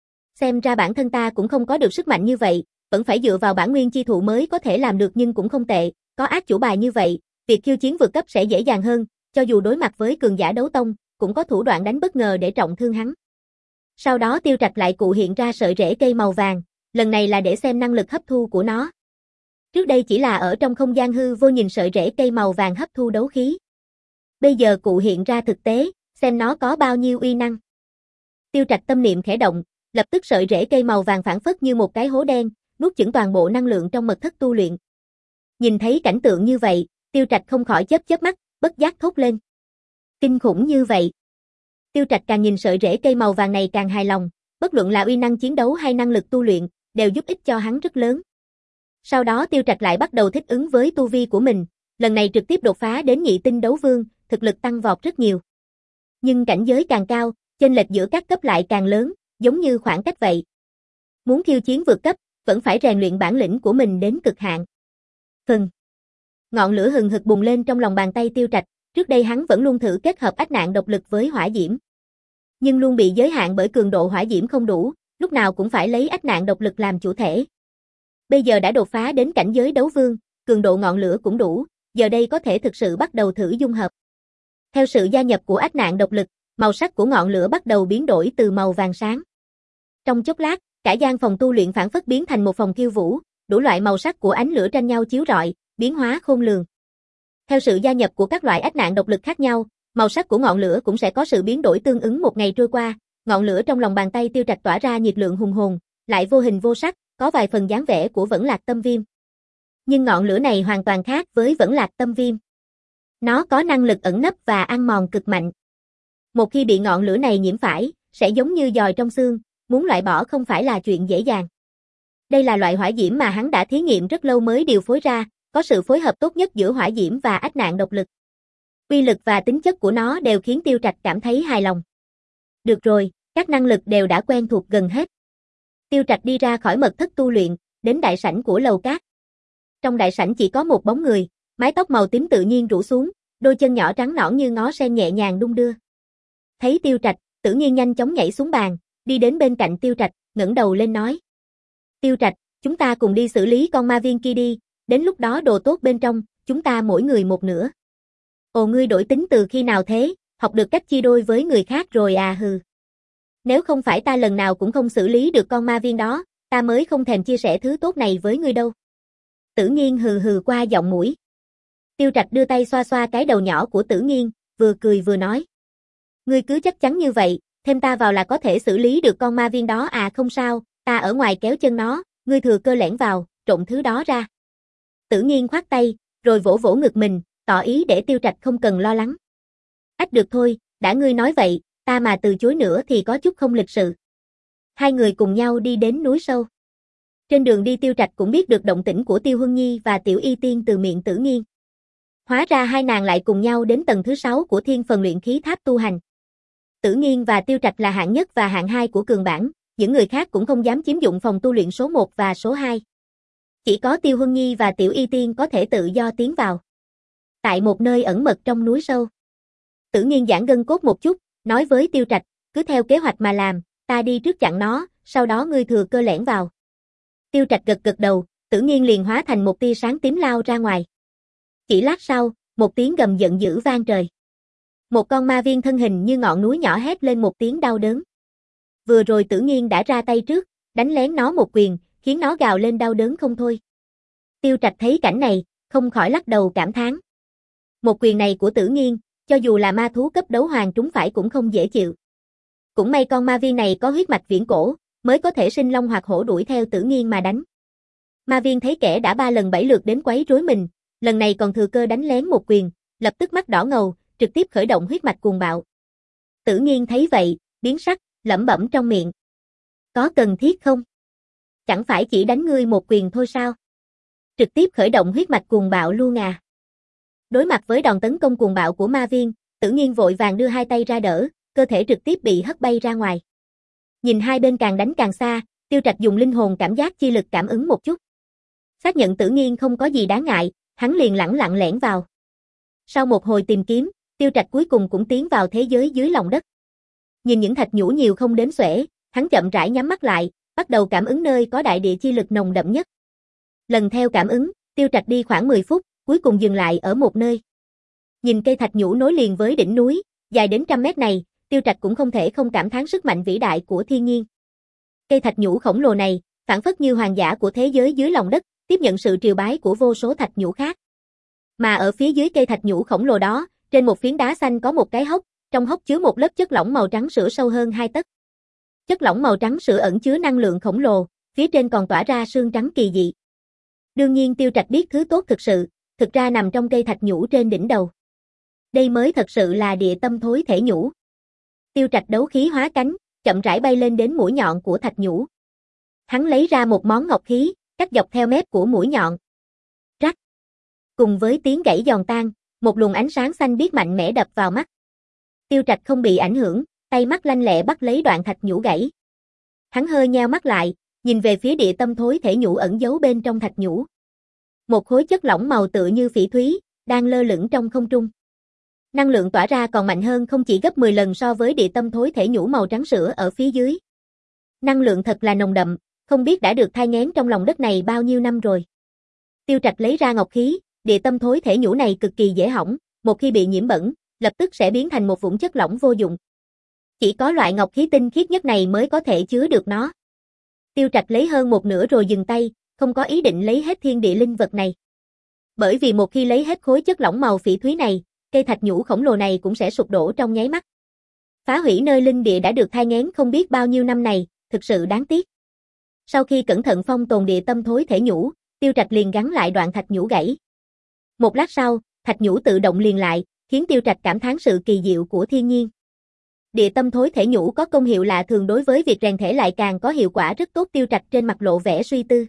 Speaker 1: Xem ra bản thân ta cũng không có được sức mạnh như vậy, vẫn phải dựa vào bản nguyên chi thụ mới có thể làm được nhưng cũng không tệ, có ác chủ bài như vậy, việc khiêu chiến vượt cấp sẽ dễ dàng hơn, cho dù đối mặt với cường giả đấu tông, cũng có thủ đoạn đánh bất ngờ để trọng thương hắn. Sau đó Tiêu Trạch lại cụ hiện ra sợi rễ cây màu vàng, lần này là để xem năng lực hấp thu của nó. Trước đây chỉ là ở trong không gian hư vô nhìn sợi rễ cây màu vàng hấp thu đấu khí. Bây giờ cụ hiện ra thực tế, xem nó có bao nhiêu uy năng. Tiêu Trạch tâm niệm khẽ động, lập tức sợi rễ cây màu vàng phản phất như một cái hố đen, nuốt chửng toàn bộ năng lượng trong mật thất tu luyện. Nhìn thấy cảnh tượng như vậy, Tiêu Trạch không khỏi chớp chớp mắt, bất giác thốt lên. Kinh khủng như vậy. Tiêu Trạch càng nhìn sợi rễ cây màu vàng này càng hài lòng, bất luận là uy năng chiến đấu hay năng lực tu luyện, đều giúp ích cho hắn rất lớn. Sau đó Tiêu Trạch lại bắt đầu thích ứng với tu vi của mình, lần này trực tiếp đột phá đến nhị tinh đấu vương, thực lực tăng vọt rất nhiều. Nhưng cảnh giới càng cao, chênh lệch giữa các cấp lại càng lớn, giống như khoảng cách vậy. Muốn khiêu chiến vượt cấp, vẫn phải rèn luyện bản lĩnh của mình đến cực hạn. Phừng. Ngọn lửa hừng hực bùng lên trong lòng bàn tay Tiêu Trạch, trước đây hắn vẫn luôn thử kết hợp ách nạn độc lực với hỏa diễm. Nhưng luôn bị giới hạn bởi cường độ hỏa diễm không đủ, lúc nào cũng phải lấy ách nạn độc lực làm chủ thể. Bây giờ đã đột phá đến cảnh giới đấu vương, cường độ ngọn lửa cũng đủ, giờ đây có thể thực sự bắt đầu thử dung hợp. Theo sự gia nhập của ách nạn độc lực, màu sắc của ngọn lửa bắt đầu biến đổi từ màu vàng sáng. Trong chốc lát, cả gian phòng tu luyện phản phất biến thành một phòng khiêu vũ, đủ loại màu sắc của ánh lửa tranh nhau chiếu rọi, biến hóa khôn lường. Theo sự gia nhập của các loại ách nạn độc lực khác nhau, màu sắc của ngọn lửa cũng sẽ có sự biến đổi tương ứng. Một ngày trôi qua, ngọn lửa trong lòng bàn tay Tiêu Trạch tỏa ra nhiệt lượng hùng hồn, lại vô hình vô sắc, có vài phần dáng vẻ của Vẫn Lạc Tâm Viêm. Nhưng ngọn lửa này hoàn toàn khác với Vẫn Lạc Tâm Viêm. Nó có năng lực ẩn nấp và ăn mòn cực mạnh. Một khi bị ngọn lửa này nhiễm phải, sẽ giống như giòi trong xương, muốn loại bỏ không phải là chuyện dễ dàng. Đây là loại hỏa diễm mà hắn đã thí nghiệm rất lâu mới điều phối ra, có sự phối hợp tốt nhất giữa hỏa diễm và ách nạn độc lực. Uy lực và tính chất của nó đều khiến Tiêu Trạch cảm thấy hài lòng. Được rồi, các năng lực đều đã quen thuộc gần hết. Tiêu Trạch đi ra khỏi mật thất tu luyện, đến đại sảnh của lầu cát. Trong đại sảnh chỉ có một bóng người, mái tóc màu tím tự nhiên rủ xuống, đôi chân nhỏ trắng nõn như ngó sen nhẹ nhàng đung đưa. Thấy Tiêu Trạch, Tử Nghiên nhanh chóng nhảy xuống bàn, đi đến bên cạnh Tiêu Trạch, ngẩng đầu lên nói. Tiêu Trạch, chúng ta cùng đi xử lý con ma viên kia đi, đến lúc đó đồ tốt bên trong, chúng ta mỗi người một nửa. Ồ, ngươi đổi tính từ khi nào thế, học được cách chia đôi với người khác rồi à? Hừ. Nếu không phải ta lần nào cũng không xử lý được con ma viên đó, ta mới không thèm chia sẻ thứ tốt này với ngươi đâu. Tử Nghiên hừ hừ qua giọng mũi. Tiêu Trạch đưa tay xoa xoa cái đầu nhỏ của Tử Nghiên, vừa cười vừa nói. Ngươi cứ chắc chắn như vậy, thêm ta vào là có thể xử lý được con ma viên đó à? Không sao, ta ở ngoài kéo chân nó, ngươi thừa cơ lẻn vào, trộn thứ đó ra. Tử Nghiên khoát tay, rồi vỗ vỗ ngực mình, tỏ ý để Tiêu Trạch không cần lo lắng. Ách được thôi, đã ngươi nói vậy, ta mà từ chối nữa thì có chút không lịch sự. Hai người cùng nhau đi đến núi sâu. Trên đường đi Tiêu Trạch cũng biết được động tĩnh của Tiêu Huân Nhi và Tiểu Y Tiên từ miệng Tử Nghiên. Hóa ra hai nàng lại cùng nhau đến tầng thứ sáu của Thiên Phần Luyện Khí Tháp tu hành. Tử Nghiên và Tiêu Trạch là hạng nhất và hạng hai của cường bảng, những người khác cũng không dám chiếm dụng phòng tu luyện số một và số hai. Chỉ có Tiêu Huân Nhi và Tiểu Y Tiên có thể tự do tiến vào. Tại một nơi ẩn mật trong núi sâu, Tử Nghiên giãn gân cốt một chút, nói với Tiêu Trạch, cứ theo kế hoạch mà làm, ta đi trước chặn nó, sau đó ngươi thừa cơ lẻn vào. Tiêu Trạch gật gật đầu, Tử Nghiên liền hóa thành một tia sáng tím lao ra ngoài. Chỉ lát sau, một tiếng gầm giận dữ vang trời. Một con ma viên thân hình như ngọn núi nhỏ hét lên một tiếng đau đớn. Vừa rồi Tử Nghiên đã ra tay trước, đánh lén nó một quyền, khiến nó gào lên đau đớn không thôi. Tiêu Trạch thấy cảnh này, không khỏi lắc đầu cảm thán. Một quyền này của Tử Nghiên, cho dù là ma thú cấp đấu hoàng trúng phải cũng không dễ chịu. Cũng may con ma viên này có huyết mạch viễn cổ, mới có thể sinh long hoặc hổ đuổi theo Tử Nghiên mà đánh. Ma viên thấy kẻ đã ba lần bảy lượt đến quấy rối mình, lần này còn thừa cơ đánh lén một quyền, lập tức mắt đỏ ngầu, trực tiếp khởi động huyết mạch cuồng bạo. Tử Nghiên thấy vậy, biến sắc, lẩm bẩm trong miệng. Có cần thiết không? Chẳng phải chỉ đánh ngươi một quyền thôi sao? Trực tiếp khởi động huyết mạch cuồng bạo luôn à? Đối mặt với đòn tấn công cuồng bạo của ma viên, Tử Nghiên vội vàng đưa hai tay ra đỡ, cơ thể trực tiếp bị hất bay ra ngoài. Nhìn hai bên càng đánh càng xa, Tiêu Trạch dùng linh hồn cảm giác chi lực cảm ứng một chút. Xác nhận Tử Nghiên không có gì đáng ngại, hắn liền lẳng lặng lẻn vào. Sau một hồi tìm kiếm, Tiêu Trạch cuối cùng cũng tiến vào thế giới dưới lòng đất. Nhìn những thạch nhũ nhiều không đếm xuể, hắn chậm rãi nhắm mắt lại, bắt đầu cảm ứng nơi có đại địa chi lực nồng đậm nhất. Lần theo cảm ứng, Tiêu Trạch đi khoảng mười phút, cuối cùng dừng lại ở một nơi. Nhìn cây thạch nhũ nối liền với đỉnh núi, dài đến trăm mét này, Tiêu Trạch cũng không thể không cảm thán sức mạnh vĩ đại của thiên nhiên. Cây thạch nhũ khổng lồ này, phảng phất như hoàng giả của thế giới dưới lòng đất, tiếp nhận sự triều bái của vô số thạch nhũ khác. Mà ở phía dưới cây thạch nhũ khổng lồ đó, trên một phiến đá xanh có một cái hốc, trong hốc chứa một lớp chất lỏng màu trắng sữa sâu hơn hai tấc. Chất lỏng màu trắng sữa ẩn chứa năng lượng khổng lồ, phía trên còn tỏa ra sương trắng kỳ dị. Đương nhiên Tiêu Trạch biết thứ tốt thực sự, thực ra nằm trong cây thạch nhũ trên đỉnh đầu. Đây mới thật sự là địa tâm thối thể nhũ. Tiêu Trạch đấu khí hóa cánh, chậm rãi bay lên đến mũi nhọn của thạch nhũ. Hắn lấy ra một món ngọc khí, cắt dọc theo mép của mũi nhọn. Rắc. Cùng với tiếng gãy giòn tan, một luồng ánh sáng xanh biếc mạnh mẽ đập vào mắt. Tiêu Trạch không bị ảnh hưởng, tay mắt lanh lẹ bắt lấy đoạn thạch nhũ gãy. Hắn hơi nheo mắt lại, nhìn về phía địa tâm thối thể nhũ ẩn giấu bên trong thạch nhũ. Một khối chất lỏng màu tựa như phỉ thúy, đang lơ lửng trong không trung. Năng lượng tỏa ra còn mạnh hơn không chỉ gấp mười lần so với địa tâm thối thể nhũ màu trắng sữa ở phía dưới. Năng lượng thật là nồng đậm, không biết đã được thai nghén trong lòng đất này bao nhiêu năm rồi. Tiêu Trạch lấy ra ngọc khí, địa tâm thối thể nhũ này cực kỳ dễ hỏng, một khi bị nhiễm bẩn, lập tức sẽ biến thành một vũng chất lỏng vô dụng. Chỉ có loại ngọc khí tinh khiết nhất này mới có thể chứa được nó. Tiêu Trạch lấy hơn một nửa rồi dừng tay, không có ý định lấy hết thiên địa linh vật này. Bởi vì một khi lấy hết khối chất lỏng màu phỉ thúy này, cây thạch nhũ khổng lồ này cũng sẽ sụp đổ trong nháy mắt. Phá hủy nơi linh địa đã được thai nghén không biết bao nhiêu năm này, thực sự đáng tiếc. Sau khi cẩn thận phong tồn địa tâm thối thể nhũ, Tiêu Trạch liền gắn lại đoạn thạch nhũ gãy. Một lát sau, thạch nhũ tự động liền lại, khiến Tiêu Trạch cảm thán sự kỳ diệu của thiên nhiên. Địa tâm thối thể nhũ có công hiệu lạ thường đối với việc rèn thể lại càng có hiệu quả rất tốt. Tiêu Trạch trên mặt lộ vẻ suy tư.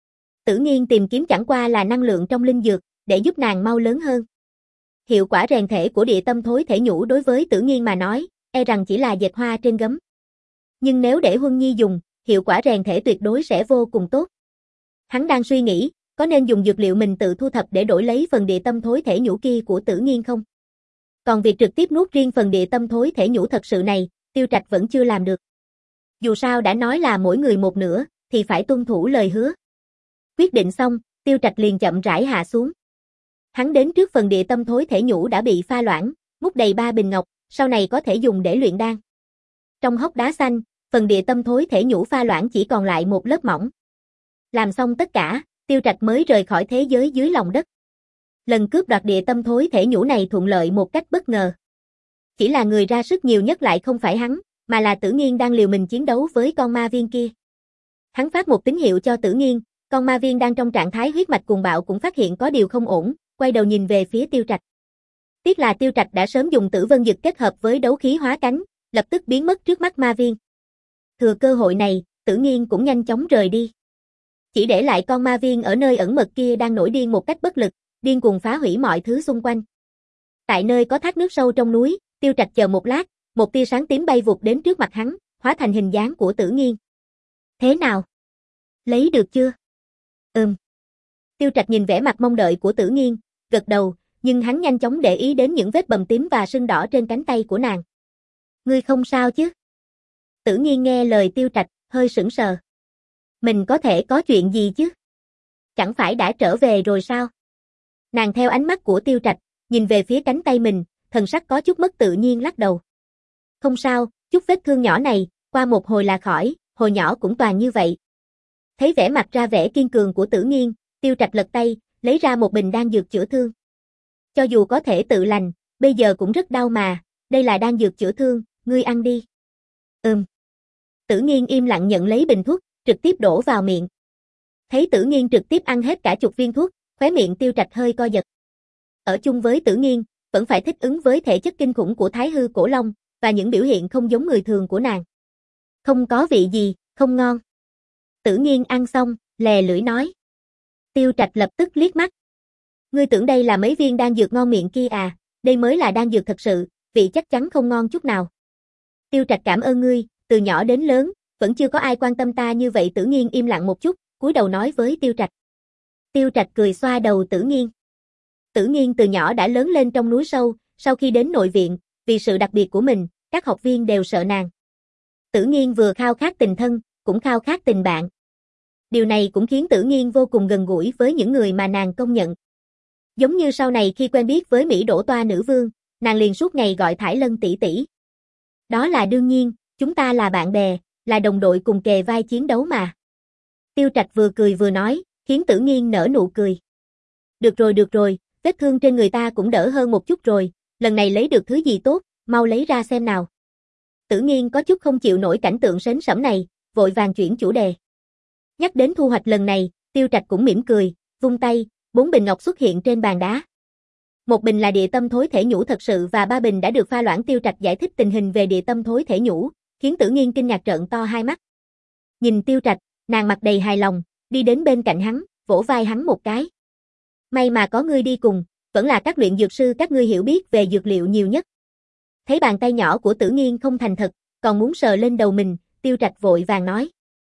Speaker 1: Tử Nghiên tìm kiếm chẳng qua là năng lượng trong linh dược, để giúp nàng mau lớn hơn. Hiệu quả rèn thể của địa tâm thối thể nhũ đối với Tử Nghiên mà nói, e rằng chỉ là dệt hoa trên gấm. Nhưng nếu để Huân Nhi dùng, hiệu quả rèn thể tuyệt đối sẽ vô cùng tốt. Hắn đang suy nghĩ, có nên dùng dược liệu mình tự thu thập để đổi lấy phần địa tâm thối thể nhũ kia của Tử Nghiên không? Còn việc trực tiếp nuốt riêng phần địa tâm thối thể nhũ thật sự này, Tiêu Trạch vẫn chưa làm được. Dù sao đã nói là mỗi người một nửa, thì phải tuân thủ lời hứa. Quyết định xong, Tiêu Trạch liền chậm rãi hạ xuống. Hắn đến trước phần địa tâm thối thể nhũ đã bị pha loãng, múc đầy ba bình ngọc, sau này có thể dùng để luyện đan. Trong hốc đá xanh, phần địa tâm thối thể nhũ pha loãng chỉ còn lại một lớp mỏng. Làm xong tất cả, Tiêu Trạch mới rời khỏi thế giới dưới lòng đất. Lần cướp đoạt địa tâm thối thể nhũ này thuận lợi một cách bất ngờ. Chỉ là người ra sức nhiều nhất lại không phải hắn, mà là Tử Nghiên đang liều mình chiến đấu với con ma viên kia. Hắn phát một tín hiệu cho Tử Nghiên, con ma viên đang trong trạng thái huyết mạch cuồng bạo cũng phát hiện có điều không ổn, quay đầu nhìn về phía Tiêu Trạch. Tiếc là Tiêu Trạch đã sớm dùng Tử Vân Dực kết hợp với đấu khí hóa cánh, lập tức biến mất trước mắt ma viên. Thừa cơ hội này, Tử Nghiên cũng nhanh chóng rời đi. Chỉ để lại con ma viên ở nơi ẩn mật kia đang nổi điên một cách bất lực, điên cuồng phá hủy mọi thứ xung quanh. Tại nơi có thác nước sâu trong núi, Tiêu Trạch chờ một lát, một tia sáng tím bay vụt đến trước mặt hắn, hóa thành hình dáng của Tử Nghiên. Thế nào? Lấy được chưa? Ừm. Tiêu Trạch nhìn vẻ mặt mong đợi của Tử Nghiên, gật đầu, nhưng hắn nhanh chóng để ý đến những vết bầm tím và sưng đỏ trên cánh tay của nàng. Ngươi không sao chứ? Tử Nghiên nghe lời Tiêu Trạch, hơi sững sờ. Mình có thể có chuyện gì chứ? Chẳng phải đã trở về rồi sao? Nàng theo ánh mắt của Tiêu Trạch, nhìn về phía cánh tay mình, thần sắc có chút mất tự nhiên lắc đầu. Không sao, chút vết thương nhỏ này, qua một hồi là khỏi, hồi nhỏ cũng toàn như vậy. Thấy vẻ mặt ra vẻ kiên cường của Tử Nghiên, Tiêu Trạch lật tay, lấy ra một bình đan dược chữa thương. Cho dù có thể tự lành, bây giờ cũng rất đau mà, đây là đan dược chữa thương, ngươi ăn đi. Ừm. Tử Nghiên im lặng nhận lấy bình thuốc, trực tiếp đổ vào miệng. Thấy Tử Nghiên trực tiếp ăn hết cả chục viên thuốc, khóe miệng Tiêu Trạch hơi co giật. Ở chung với Tử Nghiên, vẫn phải thích ứng với thể chất kinh khủng của Thái Hư Cổ Long, và những biểu hiện không giống người thường của nàng. Không có vị gì, không ngon. Tử Nghiên ăn xong, lè lưỡi nói. Tiêu Trạch lập tức liếc mắt. Ngươi tưởng đây là mấy viên đan dược ngon miệng kia à, đây mới là đan dược thật sự, vị chắc chắn không ngon chút nào. Tiêu Trạch cảm ơn ngươi, từ nhỏ đến lớn, vẫn chưa có ai quan tâm ta như vậy. Tử Nghiên im lặng một chút, cúi đầu nói với Tiêu Trạch. Tiêu Trạch cười xoa đầu Tử Nghiên. Tử Nghiên từ nhỏ đã lớn lên trong núi sâu, sau khi đến nội viện, vì sự đặc biệt của mình, các học viên đều sợ nàng. Tử Nghiên vừa khao khát tình thân, cũng khao khát tình bạn. Điều này cũng khiến Tử Nghiên vô cùng gần gũi với những người mà nàng công nhận. Giống như sau này khi quen biết với Mỹ Đỗ Toa nữ vương, nàng liền suốt ngày gọi Thải Lân tỷ tỷ. Đó là đương nhiên, chúng ta là bạn bè, là đồng đội cùng kề vai chiến đấu mà. Tiêu Trạch vừa cười vừa nói, khiến Tử Nghiên nở nụ cười. Được rồi được rồi, vết thương trên người ta cũng đỡ hơn một chút rồi, lần này lấy được thứ gì tốt, mau lấy ra xem nào. Tử Nghiên có chút không chịu nổi cảnh tượng sến sẩm này, vội vàng chuyển chủ đề. Nhắc đến thu hoạch lần này, Tiêu Trạch cũng mỉm cười, vung tay, bốn bình ngọc xuất hiện trên bàn đá. Một bình là địa tâm thối thể nhũ thật sự và ba bình đã được pha loãng. Tiêu Trạch giải thích tình hình về địa tâm thối thể nhũ, khiến Tử Nghiên kinh ngạc trợn to hai mắt. Nhìn Tiêu Trạch, nàng mặt đầy hài lòng, đi đến bên cạnh hắn, vỗ vai hắn một cái. May mà có ngươi đi cùng, vẫn là các luyện dược sư các ngươi hiểu biết về dược liệu nhiều nhất. Thấy bàn tay nhỏ của Tử Nghiên không thành thật, còn muốn sờ lên đầu mình, Tiêu Trạch vội vàng nói.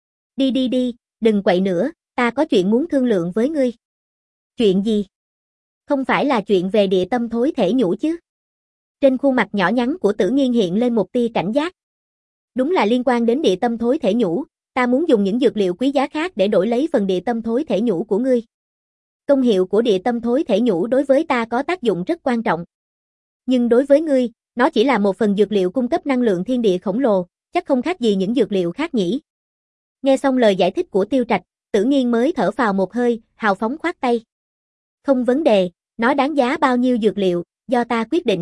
Speaker 1: Đi đi đi, đừng quậy nữa, ta có chuyện muốn thương lượng với ngươi. Chuyện gì? Không phải là chuyện về địa tâm thối thể nhũ chứ? Trên khuôn mặt nhỏ nhắn của Tử Nghiên hiện lên một tia cảnh giác. Đúng là liên quan đến địa tâm thối thể nhũ, ta muốn dùng những dược liệu quý giá khác để đổi lấy phần địa tâm thối thể nhũ của ngươi. Công hiệu của địa tâm thối thể nhũ đối với ta có tác dụng rất quan trọng. Nhưng đối với ngươi, nó chỉ là một phần dược liệu cung cấp năng lượng thiên địa khổng lồ, chắc không khác gì những dược liệu khác nhỉ. Nghe xong lời giải thích của Tiêu Trạch, Tử Nghiên mới thở phào một hơi, hào phóng khoát tay. Không vấn đề, nó đáng giá bao nhiêu dược liệu, do ta quyết định.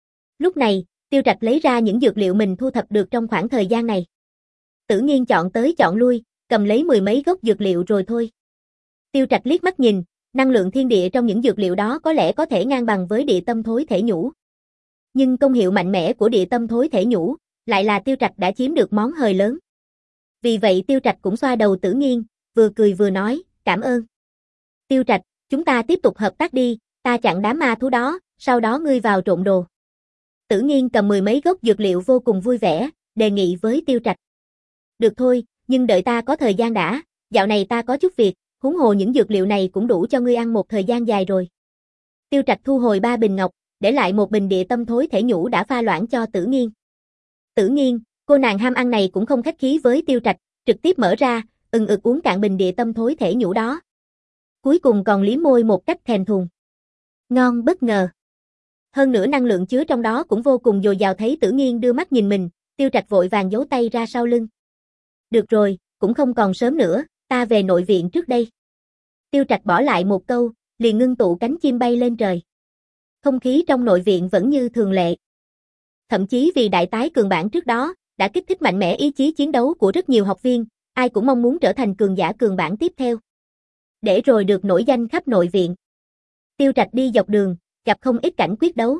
Speaker 1: Lúc này, Tiêu Trạch lấy ra những dược liệu mình thu thập được trong khoảng thời gian này. Tử Nghiên chọn tới chọn lui, cầm lấy mười mấy gốc dược liệu rồi thôi. Tiêu Trạch liếc mắt nhìn, năng lượng thiên địa trong những dược liệu đó có lẽ có thể ngang bằng với địa tâm thối thể nhũ. Nhưng công hiệu mạnh mẽ của địa tâm thối thể nhũ, lại là Tiêu Trạch đã chiếm được món hời lớn. Vì vậy Tiêu Trạch cũng xoa đầu Tử Nghiên, vừa cười vừa nói, cảm ơn. Tiêu Trạch, chúng ta tiếp tục hợp tác đi, ta chặn đám ma thú đó, sau đó ngươi vào trộn đồ. Tử Nghiên cầm mười mấy gốc dược liệu vô cùng vui vẻ, đề nghị với Tiêu Trạch. Được thôi, nhưng đợi ta có thời gian đã, dạo này ta có chút việc, huống hồ những dược liệu này cũng đủ cho ngươi ăn một thời gian dài rồi. Tiêu Trạch thu hồi ba bình ngọc, để lại một bình địa tâm thối thể nhũ đã pha loãng cho Tử Nghiên. Tử Nghiên, cô nàng ham ăn này cũng không khách khí với Tiêu Trạch, trực tiếp mở ra, ừng ực uống cạn bình địa tâm thối thể nhũ đó. Cuối cùng còn liếm môi một cách thèm thuồng. Ngon bất ngờ. Hơn nữa năng lượng chứa trong đó cũng vô cùng dồi dào. Thấy Tử Nghiên đưa mắt nhìn mình, Tiêu Trạch vội vàng giấu tay ra sau lưng. Được rồi, cũng không còn sớm nữa, ta về nội viện trước đây. Tiêu Trạch bỏ lại một câu, liền ngưng tụ cánh chim bay lên trời. Không khí trong nội viện vẫn như thường lệ. Thậm chí vì đại tái cường bản trước đó, đã kích thích mạnh mẽ ý chí chiến đấu của rất nhiều học viên, ai cũng mong muốn trở thành cường giả cường bản tiếp theo. Để rồi được nổi danh khắp nội viện. Tiêu Trạch đi dọc đường, gặp không ít cảnh quyết đấu.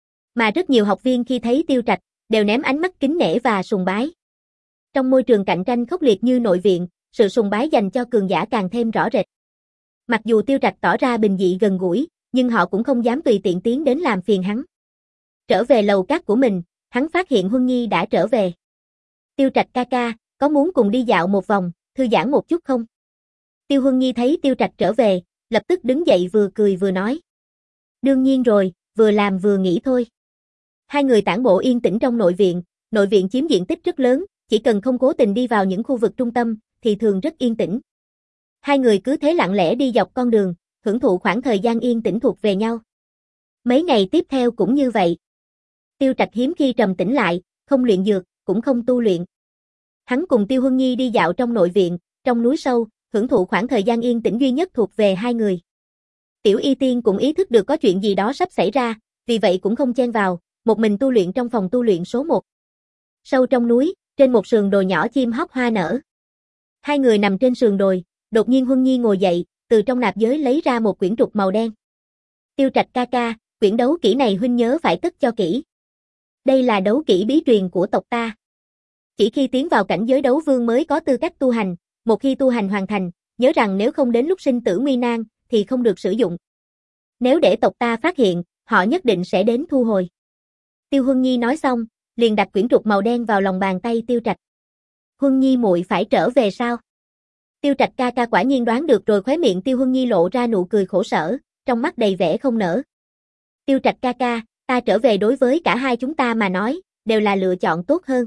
Speaker 1: Mà rất nhiều học viên khi thấy Tiêu Trạch, đều ném ánh mắt kính nể và sùng bái. Trong môi trường cạnh tranh khốc liệt như nội viện, sự sùng bái dành cho cường giả càng thêm rõ rệt. Mặc dù Tiêu Trạch tỏ ra bình dị gần gũi, nhưng họ cũng không dám tùy tiện tiến đến làm phiền hắn. Trở về lầu cát của mình, hắn phát hiện Huân Nhi đã trở về. Tiêu Trạch ca ca, có muốn cùng đi dạo một vòng, thư giãn một chút không? Tiêu Huân Nhi thấy Tiêu Trạch trở về, lập tức đứng dậy vừa cười vừa nói. Đương nhiên rồi, vừa làm vừa nghỉ thôi. Hai người tản bộ yên tĩnh trong nội viện, nội viện chiếm diện tích rất lớn, chỉ cần không cố tình đi vào những khu vực trung tâm, thì thường rất yên tĩnh. Hai người cứ thế lặng lẽ đi dọc con đường, hưởng thụ khoảng thời gian yên tĩnh thuộc về nhau. Mấy ngày tiếp theo cũng như vậy. Tiêu Trạch hiếm khi trầm tĩnh lại, không luyện dược, cũng không tu luyện. Hắn cùng Tiêu Huân Nhi đi dạo trong nội viện, trong núi sâu, hưởng thụ khoảng thời gian yên tĩnh duy nhất thuộc về hai người. Tiểu Y Tiên cũng ý thức được có chuyện gì đó sắp xảy ra, vì vậy cũng không chen vào, một mình tu luyện trong phòng tu luyện số một. Sâu trong núi, trên một sườn đồi nhỏ chim hót hoa nở. Hai người nằm trên sườn đồi, đột nhiên Huân Nhi ngồi dậy, từ trong nạp giới lấy ra một quyển trục màu đen. Tiêu Trạch ca ca, quyển đấu kỹ này huynh nhớ phải cất cho kỹ. Đây là đấu kỹ bí truyền của tộc ta. Chỉ khi tiến vào cảnh giới đấu vương mới có tư cách tu hành, một khi tu hành hoàn thành, nhớ rằng nếu không đến lúc sinh tử nguy nan, thì không được sử dụng. Nếu để tộc ta phát hiện, họ nhất định sẽ đến thu hồi. Tiêu Huân Nhi nói xong, liền đặt quyển trục màu đen vào lòng bàn tay Tiêu Trạch. Huân Nhi muội phải trở về sao? Tiêu Trạch ca ca quả nhiên đoán được rồi, khóe miệng Tiêu Huân Nhi lộ ra nụ cười khổ sở, trong mắt đầy vẻ không nỡ. Tiêu Trạch ca ca, ta trở về đối với cả hai chúng ta mà nói, đều là lựa chọn tốt hơn.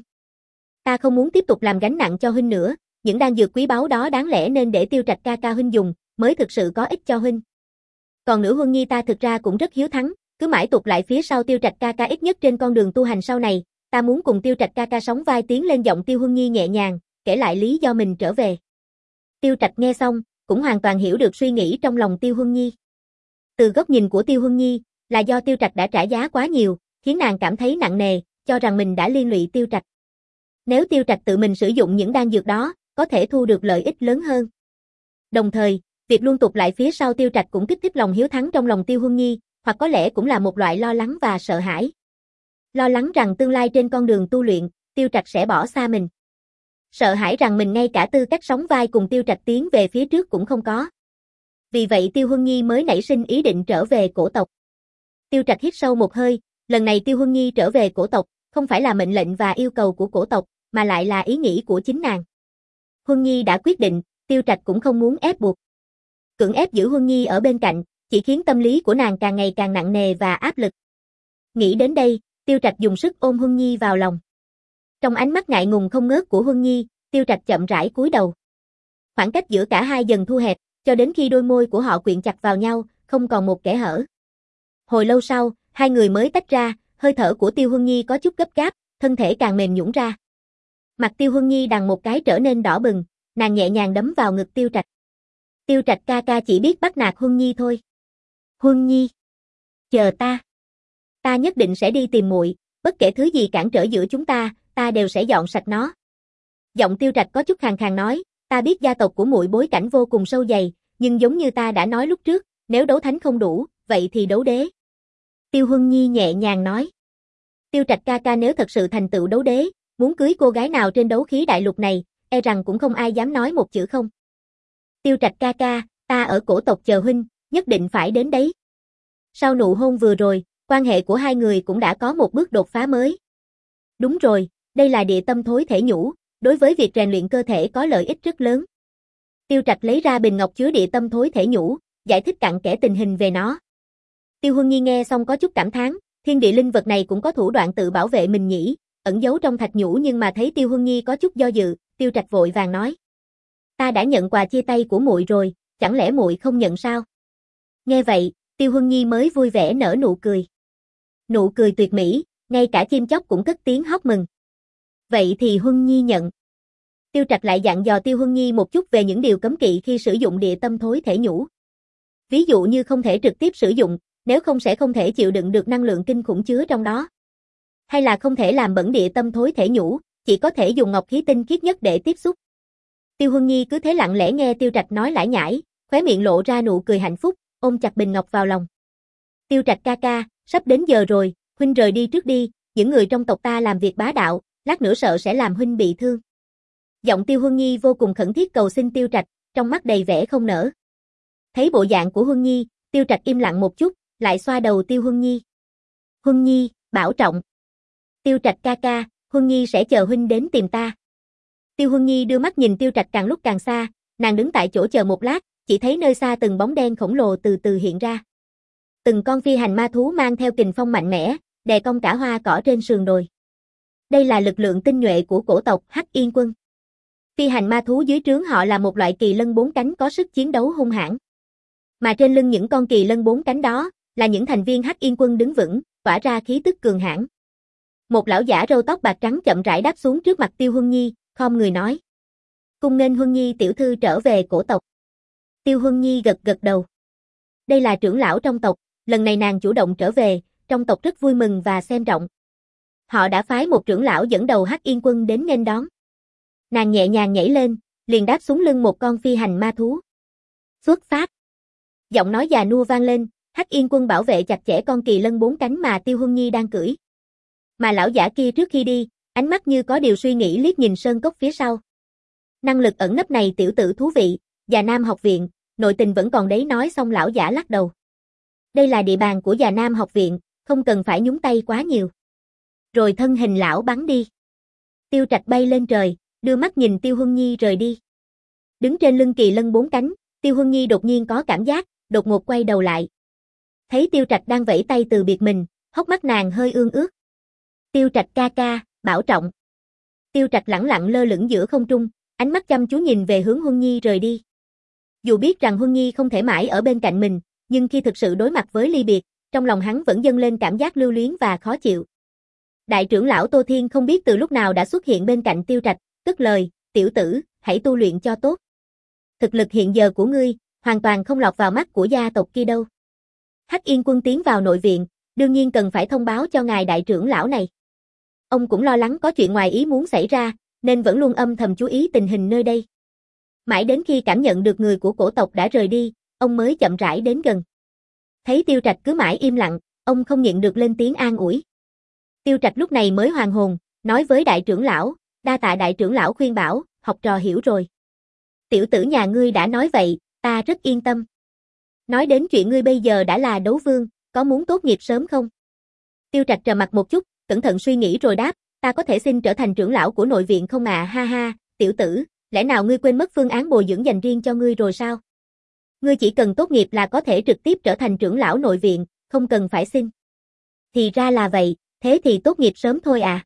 Speaker 1: Ta không muốn tiếp tục làm gánh nặng cho huynh nữa, những đan dược quý báu đó đáng lẽ nên để Tiêu Trạch ca ca huynh dùng, mới thực sự có ích cho huynh. Còn nữa Huân Nhi ta thực ra cũng rất hiếu thắng, cứ mãi tụt lại phía sau Tiêu Trạch ca ca ít nhất trên con đường tu hành sau này, ta muốn cùng Tiêu Trạch ca ca sóng vai tiến lên. Giọng Tiêu Huân Nhi nhẹ nhàng, kể lại lý do mình trở về. Tiêu Trạch nghe xong, cũng hoàn toàn hiểu được suy nghĩ trong lòng Tiêu Huân Nhi. Từ góc nhìn của Tiêu Huân Nhi, là do Tiêu Trạch đã trả giá quá nhiều, khiến nàng cảm thấy nặng nề, cho rằng mình đã liên lụy Tiêu Trạch. Nếu Tiêu Trạch tự mình sử dụng những đan dược đó, có thể thu được lợi ích lớn hơn. Đồng thời, việc luôn tụt lại phía sau Tiêu Trạch cũng kích thích lòng hiếu thắng trong lòng Tiêu Huân Nhi, hoặc có lẽ cũng là một loại lo lắng và sợ hãi. Lo lắng rằng tương lai trên con đường tu luyện, Tiêu Trạch sẽ bỏ xa mình. Sợ hãi rằng mình ngay cả tư cách sóng vai cùng Tiêu Trạch tiến về phía trước cũng không có. Vì vậy Tiêu Huân Nhi mới nảy sinh ý định trở về cổ tộc. Tiêu Trạch hít sâu một hơi, lần này Tiêu Huân Nhi trở về cổ tộc, không phải là mệnh lệnh và yêu cầu của cổ tộc, mà lại là ý nghĩ của chính nàng. Huân Nhi đã quyết định, Tiêu Trạch cũng không muốn ép buộc. Cưỡng ép giữ Huân Nhi ở bên cạnh, chỉ khiến tâm lý của nàng càng ngày càng nặng nề và áp lực. Nghĩ đến đây, Tiêu Trạch dùng sức ôm Huân Nhi vào lòng. Trong ánh mắt ngại ngùng không ngớt của Huân Nhi, Tiêu Trạch chậm rãi cúi đầu. Khoảng cách giữa cả hai dần thu hẹp, cho đến khi đôi môi của họ quyện chặt vào nhau, không còn một kẽ hở. Hồi lâu sau, hai người mới tách ra, hơi thở của Tiêu Huân Nhi có chút gấp gáp, thân thể càng mềm nhũn ra. Mặt Tiêu Huân Nhi đằng một cái trở nên đỏ bừng, nàng nhẹ nhàng đấm vào ngực Tiêu Trạch. Tiêu Trạch ca ca chỉ biết bắt nạt Huân Nhi thôi. Huân Nhi, chờ ta. Ta nhất định sẽ đi tìm muội, bất kể thứ gì cản trở giữa chúng ta, ta đều sẽ dọn sạch nó. Giọng Tiêu Trạch có chút khàn khàn nói, ta biết gia tộc của muội bối cảnh vô cùng sâu dày, nhưng giống như ta đã nói lúc trước, nếu đấu thánh không đủ, vậy thì đấu đế. Tiêu Huân Nhi nhẹ nhàng nói. Tiêu Trạch ca ca nếu thật sự thành tựu đấu đế, muốn cưới cô gái nào trên đấu khí đại lục này, e rằng cũng không ai dám nói một chữ không. Tiêu Trạch ca ca, ta ở cổ tộc chờ huynh, nhất định phải đến đấy. Sau nụ hôn vừa rồi, quan hệ của hai người cũng đã có một bước đột phá mới. Đúng rồi, đây là địa tâm thối thể nhũ, đối với việc rèn luyện cơ thể có lợi ích rất lớn. Tiêu Trạch lấy ra bình ngọc chứa địa tâm thối thể nhũ, giải thích cặn kẽ tình hình về nó. Tiêu Huân Nhi nghe xong có chút cảm thán, thiên địa linh vật này cũng có thủ đoạn tự bảo vệ mình nhỉ, ẩn giấu trong thạch nhũ. Nhưng mà thấy Tiêu Huân Nhi có chút do dự, Tiêu Trạch vội vàng nói: "Ta đã nhận quà chia tay của muội rồi, chẳng lẽ muội không nhận sao?" Nghe vậy, Tiêu Huân Nhi mới vui vẻ nở nụ cười. Nụ cười tuyệt mỹ, ngay cả chim chóc cũng cất tiếng hót mừng. Vậy thì Huân Nhi nhận. Tiêu Trạch lại dặn dò Tiêu Huân Nhi một chút về những điều cấm kỵ khi sử dụng địa tâm thối thể nhũ. Ví dụ như không thể trực tiếp sử dụng, nếu không sẽ không thể chịu đựng được năng lượng kinh khủng chứa trong đó. Hay là không thể làm bẩn địa tâm thối thể nhũ, chỉ có thể dùng ngọc khí tinh khiết nhất để tiếp xúc. Tiêu Huân Nhi cứ thế lặng lẽ nghe Tiêu Trạch nói lải nhải, khóe miệng lộ ra nụ cười hạnh phúc, ôm chặt bình ngọc vào lòng. Tiêu Trạch ca ca, sắp đến giờ rồi, huynh rời đi trước đi, những người trong tộc ta làm việc bá đạo, lát nữa sợ sẽ làm huynh bị thương. Giọng Tiêu Huân Nhi vô cùng khẩn thiết cầu xin Tiêu Trạch, trong mắt đầy vẻ không nỡ. Thấy bộ dạng của Huân Nhi, Tiêu Trạch im lặng một chút, lại xoa đầu Tiêu Huân Nhi. Huân Nhi, bảo trọng. Tiêu Trạch ca ca, Huân Nhi sẽ chờ huynh đến tìm ta. Tiêu Huân Nhi đưa mắt nhìn Tiêu Trạch càng lúc càng xa, nàng đứng tại chỗ chờ một lát, chỉ thấy nơi xa từng bóng đen khổng lồ từ từ hiện ra. Từng con phi hành ma thú mang theo kình phong mạnh mẽ, đè cong cả hoa cỏ trên sườn đồi. Đây là lực lượng tinh nhuệ của cổ tộc Hắc Yên Quân. Phi hành ma thú dưới trướng họ là một loại kỳ lân bốn cánh có sức chiến đấu hung hãn. Mà trên lưng những con kỳ lân bốn cánh đó, là những thành viên Hắc Yên Quân đứng vững, tỏa ra khí tức cường hãn. Một lão giả râu tóc bạc trắng chậm rãi đáp xuống trước mặt Tiêu Huân Nhi, khom người nói: "Cung nghênh Huân Nhi tiểu thư trở về cổ tộc." Tiêu Huân Nhi gật gật đầu. Đây là trưởng lão trong tộc, lần này nàng chủ động trở về, trong tộc rất vui mừng và xem trọng. Họ đã phái một trưởng lão dẫn đầu Hắc Yên Quân đến nghênh đón. Nàng nhẹ nhàng nhảy lên, liền đáp xuống lưng một con phi hành ma thú. Xuất phát. Giọng nói già nua vang lên, Hắc Yên Quân bảo vệ chặt chẽ con kỳ lân bốn cánh mà Tiêu Huân Nhi đang cưỡi. Mà lão giả kia trước khi đi, ánh mắt như có điều suy nghĩ liếc nhìn sơn cốc phía sau. Năng lực ẩn nấp này tiểu tử thú vị, Già Nam học viện, nội tình vẫn còn đấy, nói xong lão giả lắc đầu. Đây là địa bàn của Già Nam học viện, không cần phải nhúng tay quá nhiều. Rồi thân hình lão bắn đi. Tiêu Trạch bay lên trời, đưa mắt nhìn Tiêu Huân Nhi rời đi. Đứng trên lưng kỳ lân bốn cánh, Tiêu Huân Nhi đột nhiên có cảm giác, đột ngột quay đầu lại. Thấy Tiêu Trạch đang vẫy tay từ biệt mình, hốc mắt nàng hơi ương ướt. Tiêu Trạch ca ca, bảo trọng. Tiêu Trạch lẳng lặng lơ lửng giữa không trung, ánh mắt chăm chú nhìn về hướng Huân Nhi rời đi. Dù biết rằng Huân Nhi không thể mãi ở bên cạnh mình, nhưng khi thực sự đối mặt với ly biệt, trong lòng hắn vẫn dâng lên cảm giác lưu luyến và khó chịu. Đại trưởng lão Tô Thiên không biết từ lúc nào đã xuất hiện bên cạnh Tiêu Trạch, cất lời: "Tiểu tử, hãy tu luyện cho tốt. Thực lực hiện giờ của ngươi, hoàn toàn không lọt vào mắt của gia tộc kia đâu." Hắc Yên Quân tiến vào nội viện, đương nhiên cần phải thông báo cho ngài đại trưởng lão này. Ông cũng lo lắng có chuyện ngoài ý muốn xảy ra, nên vẫn luôn âm thầm chú ý tình hình nơi đây. Mãi đến khi cảm nhận được người của cổ tộc đã rời đi, ông mới chậm rãi đến gần. Thấy Tiêu Trạch cứ mãi im lặng, ông không nhịn được lên tiếng an ủi. Tiêu Trạch lúc này mới hoàn hồn, nói với đại trưởng lão: "Đa tạ đại trưởng lão khuyên bảo, học trò hiểu rồi. Tiểu tử nhà ngươi đã nói vậy, ta rất yên tâm. Nói đến chuyện ngươi bây giờ đã là đấu vương, có muốn tốt nghiệp sớm không?" Tiêu Trạch trầm mặt một chút, cẩn thận suy nghĩ rồi đáp: "Ta có thể xin trở thành trưởng lão của nội viện không ạ?" "Ha ha, tiểu tử, lẽ nào ngươi quên mất phương án bồi dưỡng dành riêng cho ngươi rồi sao? Ngươi chỉ cần tốt nghiệp là có thể trực tiếp trở thành trưởng lão nội viện, không cần phải xin." "Thì ra là vậy, thế thì tốt nghiệp sớm thôi à?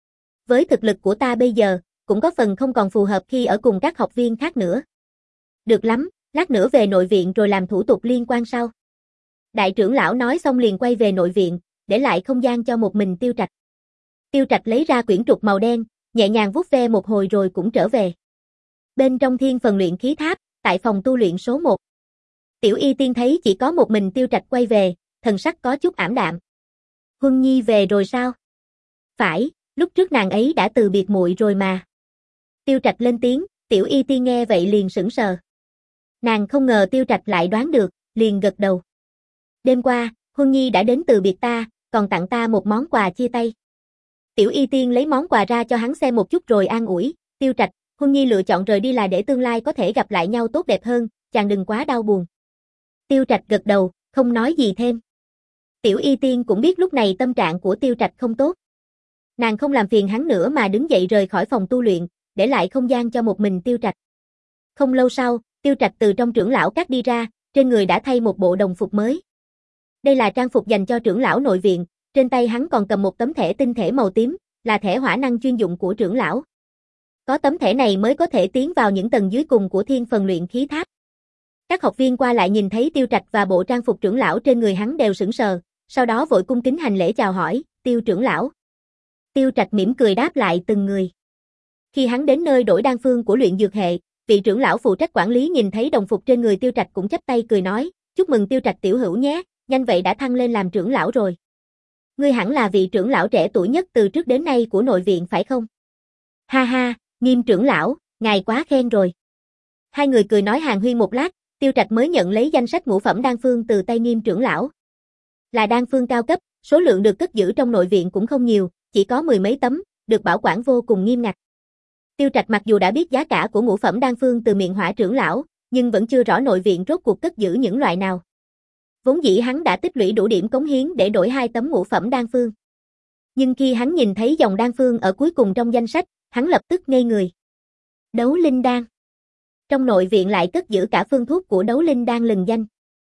Speaker 1: Với thực lực của ta bây giờ, cũng có phần không còn phù hợp khi ở cùng các học viên khác nữa." "Được lắm, lát nữa về nội viện rồi làm thủ tục liên quan sau." Đại trưởng lão nói xong liền quay về nội viện, để lại không gian cho một mình Tiêu Trạch. Tiêu Trạch lấy ra quyển trục màu đen, nhẹ nhàng vuốt ve một hồi rồi cũng trở về. Bên trong thiên phần luyện khí tháp, tại phòng tu luyện số một. Tiểu Y Tiên thấy chỉ có một mình Tiêu Trạch quay về, thần sắc có chút ảm đạm. "Huân Nhi về rồi sao?" "Phải, lúc trước nàng ấy đã từ biệt muội rồi mà." Tiêu Trạch lên tiếng, Tiểu Y Tiên nghe vậy liền sững sờ. Nàng không ngờ Tiêu Trạch lại đoán được, liền gật đầu. "Đêm qua, Huân Nhi đã đến từ biệt ta, còn tặng ta một món quà chia tay." Tiểu Y Tiên lấy món quà ra cho hắn xem một chút rồi an ủi: "Tiêu Trạch, Huân Nhi lựa chọn rời đi là để tương lai có thể gặp lại nhau tốt đẹp hơn, chàng đừng quá đau buồn." Tiêu Trạch gật đầu, không nói gì thêm. Tiểu Y Tiên cũng biết lúc này tâm trạng của Tiêu Trạch không tốt. Nàng không làm phiền hắn nữa mà đứng dậy rời khỏi phòng tu luyện, để lại không gian cho một mình Tiêu Trạch. Không lâu sau, Tiêu Trạch từ trong trưởng lão các đi ra, trên người đã thay một bộ đồng phục mới. Đây là trang phục dành cho trưởng lão nội viện, trên tay hắn còn cầm một tấm thẻ tinh thể màu tím, là thẻ hỏa năng chuyên dụng của trưởng lão. Có tấm thẻ này mới có thể tiến vào những tầng dưới cùng của thiên phần luyện khí tháp. Các học viên qua lại nhìn thấy Tiêu Trạch và bộ trang phục trưởng lão trên người hắn đều sững sờ, sau đó vội cung kính hành lễ chào hỏi: "Tiêu trưởng lão." Tiêu Trạch mỉm cười đáp lại từng người. Khi hắn đến nơi đổi đan phương của luyện dược hệ, vị trưởng lão phụ trách quản lý nhìn thấy đồng phục trên người Tiêu Trạch cũng chắp tay cười nói: "Chúc mừng Tiêu Trạch tiểu hữu nhé, nhanh vậy đã thăng lên làm trưởng lão rồi. Ngươi hẳn là vị trưởng lão trẻ tuổi nhất từ trước đến nay của nội viện phải không?" "Ha ha, Nghiêm trưởng lão, ngài quá khen rồi." Hai người cười nói hàn huyên một lát, Tiêu Trạch mới nhận lấy danh sách ngũ phẩm đan phương từ tay Nghiêm trưởng lão. Là đan phương cao cấp, số lượng được cất giữ trong nội viện cũng không nhiều, chỉ có mười mấy tấm, được bảo quản vô cùng nghiêm ngặt. Tiêu Trạch mặc dù đã biết giá cả của ngũ phẩm đan phương từ miệng Hỏa trưởng lão, nhưng vẫn chưa rõ nội viện rốt cuộc cất giữ những loại nào. Vốn dĩ hắn đã tích lũy đủ điểm cống hiến để đổi hai tấm ngũ phẩm đan phương. Nhưng khi hắn nhìn thấy dòng đan phương ở cuối cùng trong danh sách, hắn lập tức ngây người. Đấu linh đan. Trong nội viện lại cất giữ cả phương thuốc của đấu linh đan lừng danh.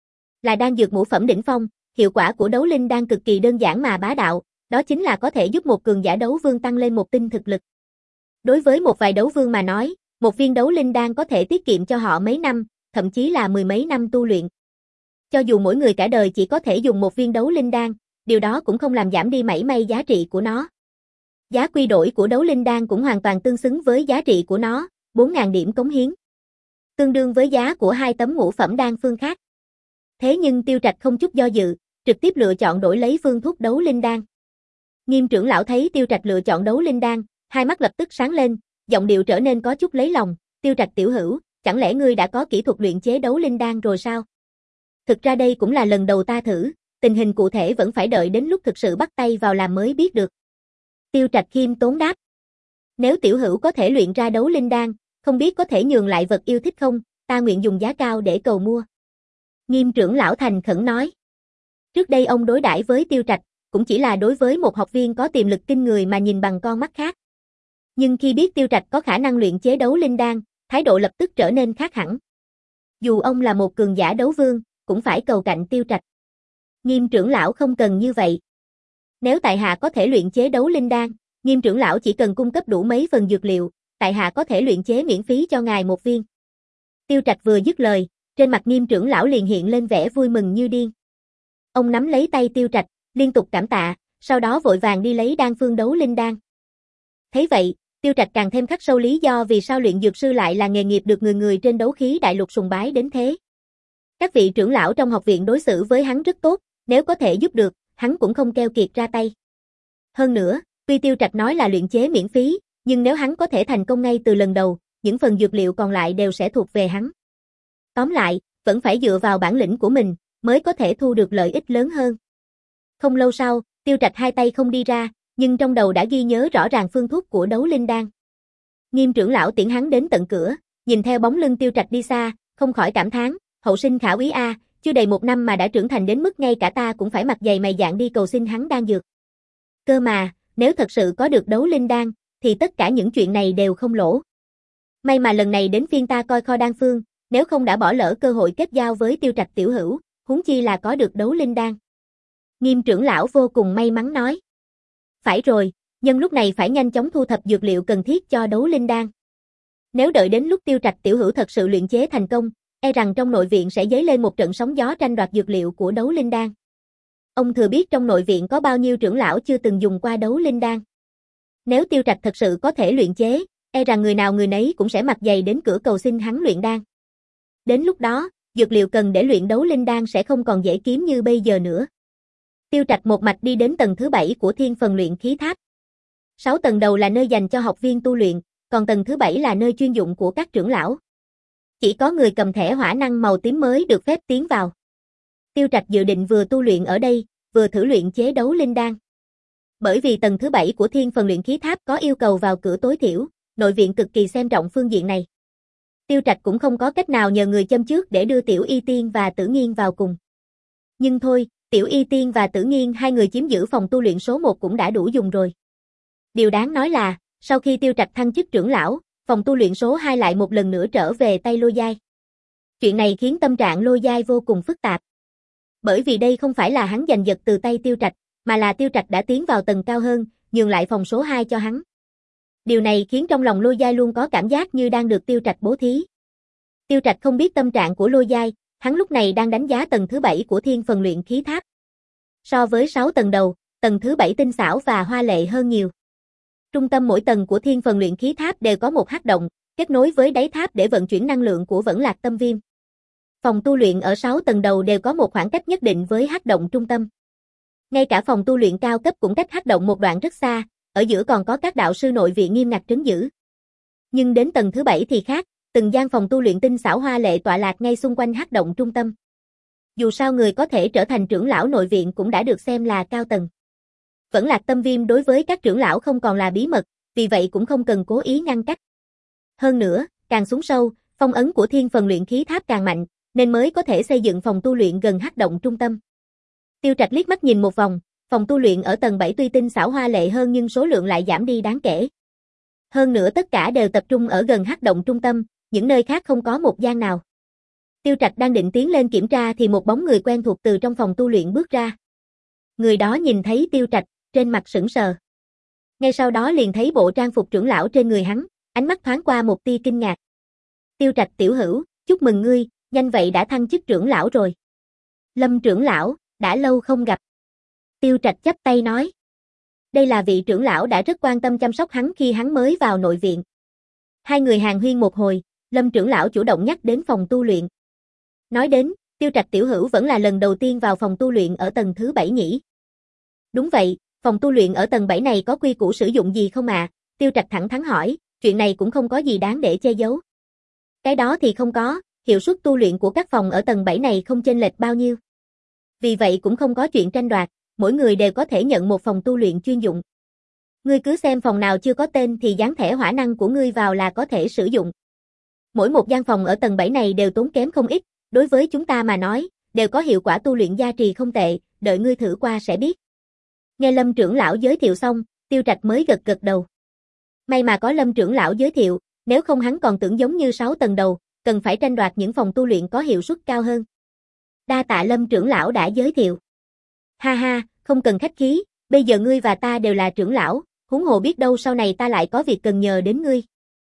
Speaker 1: Là đan dược ngũ phẩm đỉnh phong, hiệu quả của đấu linh đan cực kỳ đơn giản mà bá đạo, đó chính là có thể giúp một cường giả đấu vương tăng lên một tinh thực lực. Đối với một vài đấu vương mà nói, một viên đấu linh đan có thể tiết kiệm cho họ mấy năm, thậm chí là mười mấy năm tu luyện. Cho dù mỗi người cả đời chỉ có thể dùng một viên đấu linh đan, điều đó cũng không làm giảm đi mảy may giá trị của nó. Giá quy đổi của đấu linh đan cũng hoàn toàn tương xứng với giá trị của nó, bốn nghìn điểm cống hiến. Tương đương với giá của hai tấm ngũ phẩm đan phương khác. Thế nhưng Tiêu Trạch không chút do dự, trực tiếp lựa chọn đổi lấy phương thuốc đấu linh đan. Nghiêm trưởng lão thấy Tiêu Trạch lựa chọn đấu linh đan, hai mắt lập tức sáng lên, giọng điệu trở nên có chút lấy lòng, Tiêu Trạch tiểu hữu, chẳng lẽ ngươi đã có kỹ thuật luyện chế đấu linh đan rồi sao? Thực ra đây cũng là lần đầu ta thử, tình hình cụ thể vẫn phải đợi đến lúc thực sự bắt tay vào làm mới biết được. Tiêu Trạch khiêm tốn đáp. Nếu tiểu hữu có thể luyện ra đấu linh đan, không biết có thể nhường lại vật yêu thích không, ta nguyện dùng giá cao để cầu mua. Nghiêm trưởng lão thành khẩn nói. Trước đây ông đối đãi với Tiêu Trạch, cũng chỉ là đối với một học viên có tiềm lực kinh người mà nhìn bằng con mắt khác. Nhưng khi biết Tiêu Trạch có khả năng luyện chế đấu linh đan, thái độ lập tức trở nên khác hẳn. Dù ông là một cường giả đấu vương, cũng phải cầu cạnh Tiêu Trạch. Nghiêm trưởng lão không cần như vậy. Nếu tại hạ có thể luyện chế đấu linh đan, Nghiêm trưởng lão chỉ cần cung cấp đủ mấy phần dược liệu, tại hạ có thể luyện chế miễn phí cho ngài một viên. Tiêu Trạch vừa dứt lời, trên mặt Nghiêm trưởng lão liền hiện lên vẻ vui mừng như điên. Ông nắm lấy tay Tiêu Trạch, liên tục cảm tạ, sau đó vội vàng đi lấy đan phương đấu linh đan. Thấy vậy, Tiêu Trạch càng thêm khắc sâu lý do vì sao luyện dược sư lại là nghề nghiệp được người người trên đấu khí đại lục sùng bái đến thế. Các vị trưởng lão trong học viện đối xử với hắn rất tốt, nếu có thể giúp được, hắn cũng không keo kiệt ra tay. Hơn nữa, tuy Tiêu Trạch nói là luyện chế miễn phí, nhưng nếu hắn có thể thành công ngay từ lần đầu, những phần dược liệu còn lại đều sẽ thuộc về hắn. Tóm lại, vẫn phải dựa vào bản lĩnh của mình, mới có thể thu được lợi ích lớn hơn. Không lâu sau, Tiêu Trạch hai tay không đi ra, nhưng trong đầu đã ghi nhớ rõ ràng phương thuốc của đấu linh đan. Nghiêm trưởng lão tiễn hắn đến tận cửa, nhìn theo bóng lưng Tiêu Trạch đi xa, không khỏi cảm thán, hậu sinh khả úy a, chưa đầy một năm mà đã trưởng thành đến mức ngay cả ta cũng phải mặt dày mày dạn đi cầu xin hắn đan dược. Cơ mà, nếu thật sự có được đấu linh đan, thì tất cả những chuyện này đều không lỗ. May mà lần này đến phiên ta coi kho đan phương, nếu không đã bỏ lỡ cơ hội kết giao với Tiêu Trạch tiểu hữu, huống chi là có được đấu linh đan. Nghiêm trưởng lão vô cùng may mắn nói. Phải rồi, nhân lúc này phải nhanh chóng thu thập dược liệu cần thiết cho đấu linh đan. Nếu đợi đến lúc Tiêu Trạch tiểu hữu thật sự luyện chế thành công, e rằng trong nội viện sẽ dấy lên một trận sóng gió tranh đoạt dược liệu của đấu linh đan. Ông thừa biết trong nội viện có bao nhiêu trưởng lão chưa từng dùng qua đấu linh đan. Nếu Tiêu Trạch thật sự có thể luyện chế, e rằng người nào người nấy cũng sẽ mặt dày đến cửa cầu xin hắn luyện đan. Đến lúc đó, dược liệu cần để luyện đấu linh đan sẽ không còn dễ kiếm như bây giờ nữa. Tiêu Trạch một mạch đi đến tầng thứ bảy của thiên phần luyện khí tháp. Sáu tầng đầu là nơi dành cho học viên tu luyện, còn tầng thứ bảy là nơi chuyên dụng của các trưởng lão. Chỉ có người cầm thẻ hỏa năng màu tím mới được phép tiến vào. Tiêu Trạch dự định vừa tu luyện ở đây, vừa thử luyện chế đấu linh đan. Bởi vì tầng thứ bảy của thiên phần luyện khí tháp có yêu cầu vào cửa tối thiểu, nội viện cực kỳ xem trọng phương diện này. Tiêu Trạch cũng không có cách nào nhờ người châm trước để đưa Tiểu Y Tiên và Tử Nghiên vào cùng. Nhưng thôi, Tiểu Y Tiên và Tử Nghiên hai người chiếm giữ phòng tu luyện số một cũng đã đủ dùng rồi. Điều đáng nói là, sau khi Tiêu Trạch thăng chức trưởng lão, phòng tu luyện số hai lại một lần nữa trở về tay Lôi Giai. Chuyện này khiến tâm trạng Lôi Giai vô cùng phức tạp. Bởi vì đây không phải là hắn giành giật từ tay Tiêu Trạch, mà là Tiêu Trạch đã tiến vào tầng cao hơn, nhường lại phòng số hai cho hắn. Điều này khiến trong lòng Lôi Giai luôn có cảm giác như đang được Tiêu Trạch bố thí. Tiêu Trạch không biết tâm trạng của Lôi Giai, hắn lúc này đang đánh giá tầng thứ bảy của thiên phần luyện khí tháp. So với sáu tầng đầu, tầng thứ bảy tinh xảo và hoa lệ hơn nhiều. Trung tâm mỗi tầng của thiên phần luyện khí tháp đều có một hắc động, kết nối với đáy tháp để vận chuyển năng lượng của Vẫn Lạc Tâm Viêm. Phòng tu luyện ở sáu tầng đầu đều có một khoảng cách nhất định với hắc động trung tâm. Ngay cả phòng tu luyện cao cấp cũng cách hắc động một đoạn rất xa, ở giữa còn có các đạo sư nội viện nghiêm ngặt trấn giữ. Nhưng đến tầng thứ bảy thì khác, từng gian phòng tu luyện tinh xảo hoa lệ tọa lạc ngay xung quanh hắc động trung tâm. Dù sao người có thể trở thành trưởng lão nội viện cũng đã được xem là cao tầng. Vẫn Lạc Tâm Viêm đối với các trưởng lão không còn là bí mật, vì vậy cũng không cần cố ý ngăn cách. Hơn nữa, càng xuống sâu, phong ấn của thiên phần luyện khí tháp càng mạnh, nên mới có thể xây dựng phòng tu luyện gần hắc động trung tâm. Tiêu Trạch liếc mắt nhìn một vòng, Phòng tu luyện ở tầng bảy tuy tinh xảo hoa lệ hơn nhưng số lượng lại giảm đi đáng kể. Hơn nữa tất cả đều tập trung ở gần hắc động trung tâm, những nơi khác không có một gian nào. Tiêu Trạch đang định tiến lên kiểm tra thì một bóng người quen thuộc từ trong phòng tu luyện bước ra. Người đó nhìn thấy Tiêu Trạch, trên mặt sững sờ. Ngay sau đó liền thấy bộ trang phục trưởng lão trên người hắn, ánh mắt thoáng qua một tia kinh ngạc. Tiêu Trạch tiểu hữu, chúc mừng ngươi, nhanh vậy đã thăng chức trưởng lão rồi. Lâm trưởng lão, đã lâu không gặp. Tiêu Trạch chắp tay nói. Đây là vị trưởng lão đã rất quan tâm chăm sóc hắn khi hắn mới vào nội viện. Hai người hàn huyên một hồi, Lâm trưởng lão chủ động nhắc đến phòng tu luyện. Nói đến, Tiêu Trạch tiểu hữu vẫn là lần đầu tiên vào phòng tu luyện ở tầng thứ bảy nhỉ? Đúng vậy, phòng tu luyện ở tầng bảy này có quy củ sử dụng gì không ạ? À? Tiêu Trạch thẳng thắn hỏi, chuyện này cũng không có gì đáng để che giấu. Cái đó thì không có, hiệu suất tu luyện của các phòng ở tầng bảy này không chênh lệch bao nhiêu. Vì vậy cũng không có chuyện tranh đoạt, mỗi người đều có thể nhận một phòng tu luyện chuyên dụng. Ngươi cứ xem phòng nào chưa có tên thì dán thẻ hỏa năng của ngươi vào là có thể sử dụng. Mỗi một gian phòng ở tầng bảy này đều tốn kém không ít, đối với chúng ta mà nói, đều có hiệu quả tu luyện gia trì không tệ, đợi ngươi thử qua sẽ biết. Nghe Lâm trưởng lão giới thiệu xong, Tiêu Trạch mới gật gật đầu. May mà có Lâm trưởng lão giới thiệu, nếu không hắn còn tưởng giống như sáu tầng đầu, cần phải tranh đoạt những phòng tu luyện có hiệu suất cao hơn. Đa tạ Lâm trưởng lão đã giới thiệu. Ha ha, không cần khách khí, bây giờ ngươi và ta đều là trưởng lão, huống hồ biết đâu sau này ta lại có việc cần nhờ đến ngươi.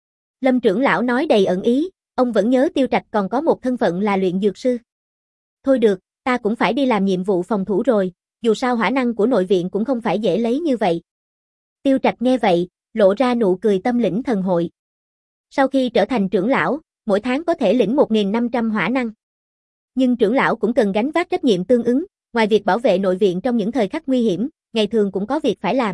Speaker 1: Lâm trưởng lão nói đầy ẩn ý, ông vẫn nhớ Tiêu Trạch còn có một thân phận là luyện dược sư. Thôi được, ta cũng phải đi làm nhiệm vụ phòng thủ rồi, dù sao hỏa năng của nội viện cũng không phải dễ lấy như vậy. Tiêu Trạch nghe vậy, lộ ra nụ cười tâm lĩnh thần hội. Sau khi trở thành trưởng lão, mỗi tháng có thể lĩnh một nghìn năm trăm hỏa năng. Nhưng trưởng lão cũng cần gánh vác trách nhiệm tương ứng, ngoài việc bảo vệ nội viện trong những thời khắc nguy hiểm, ngày thường cũng có việc phải làm.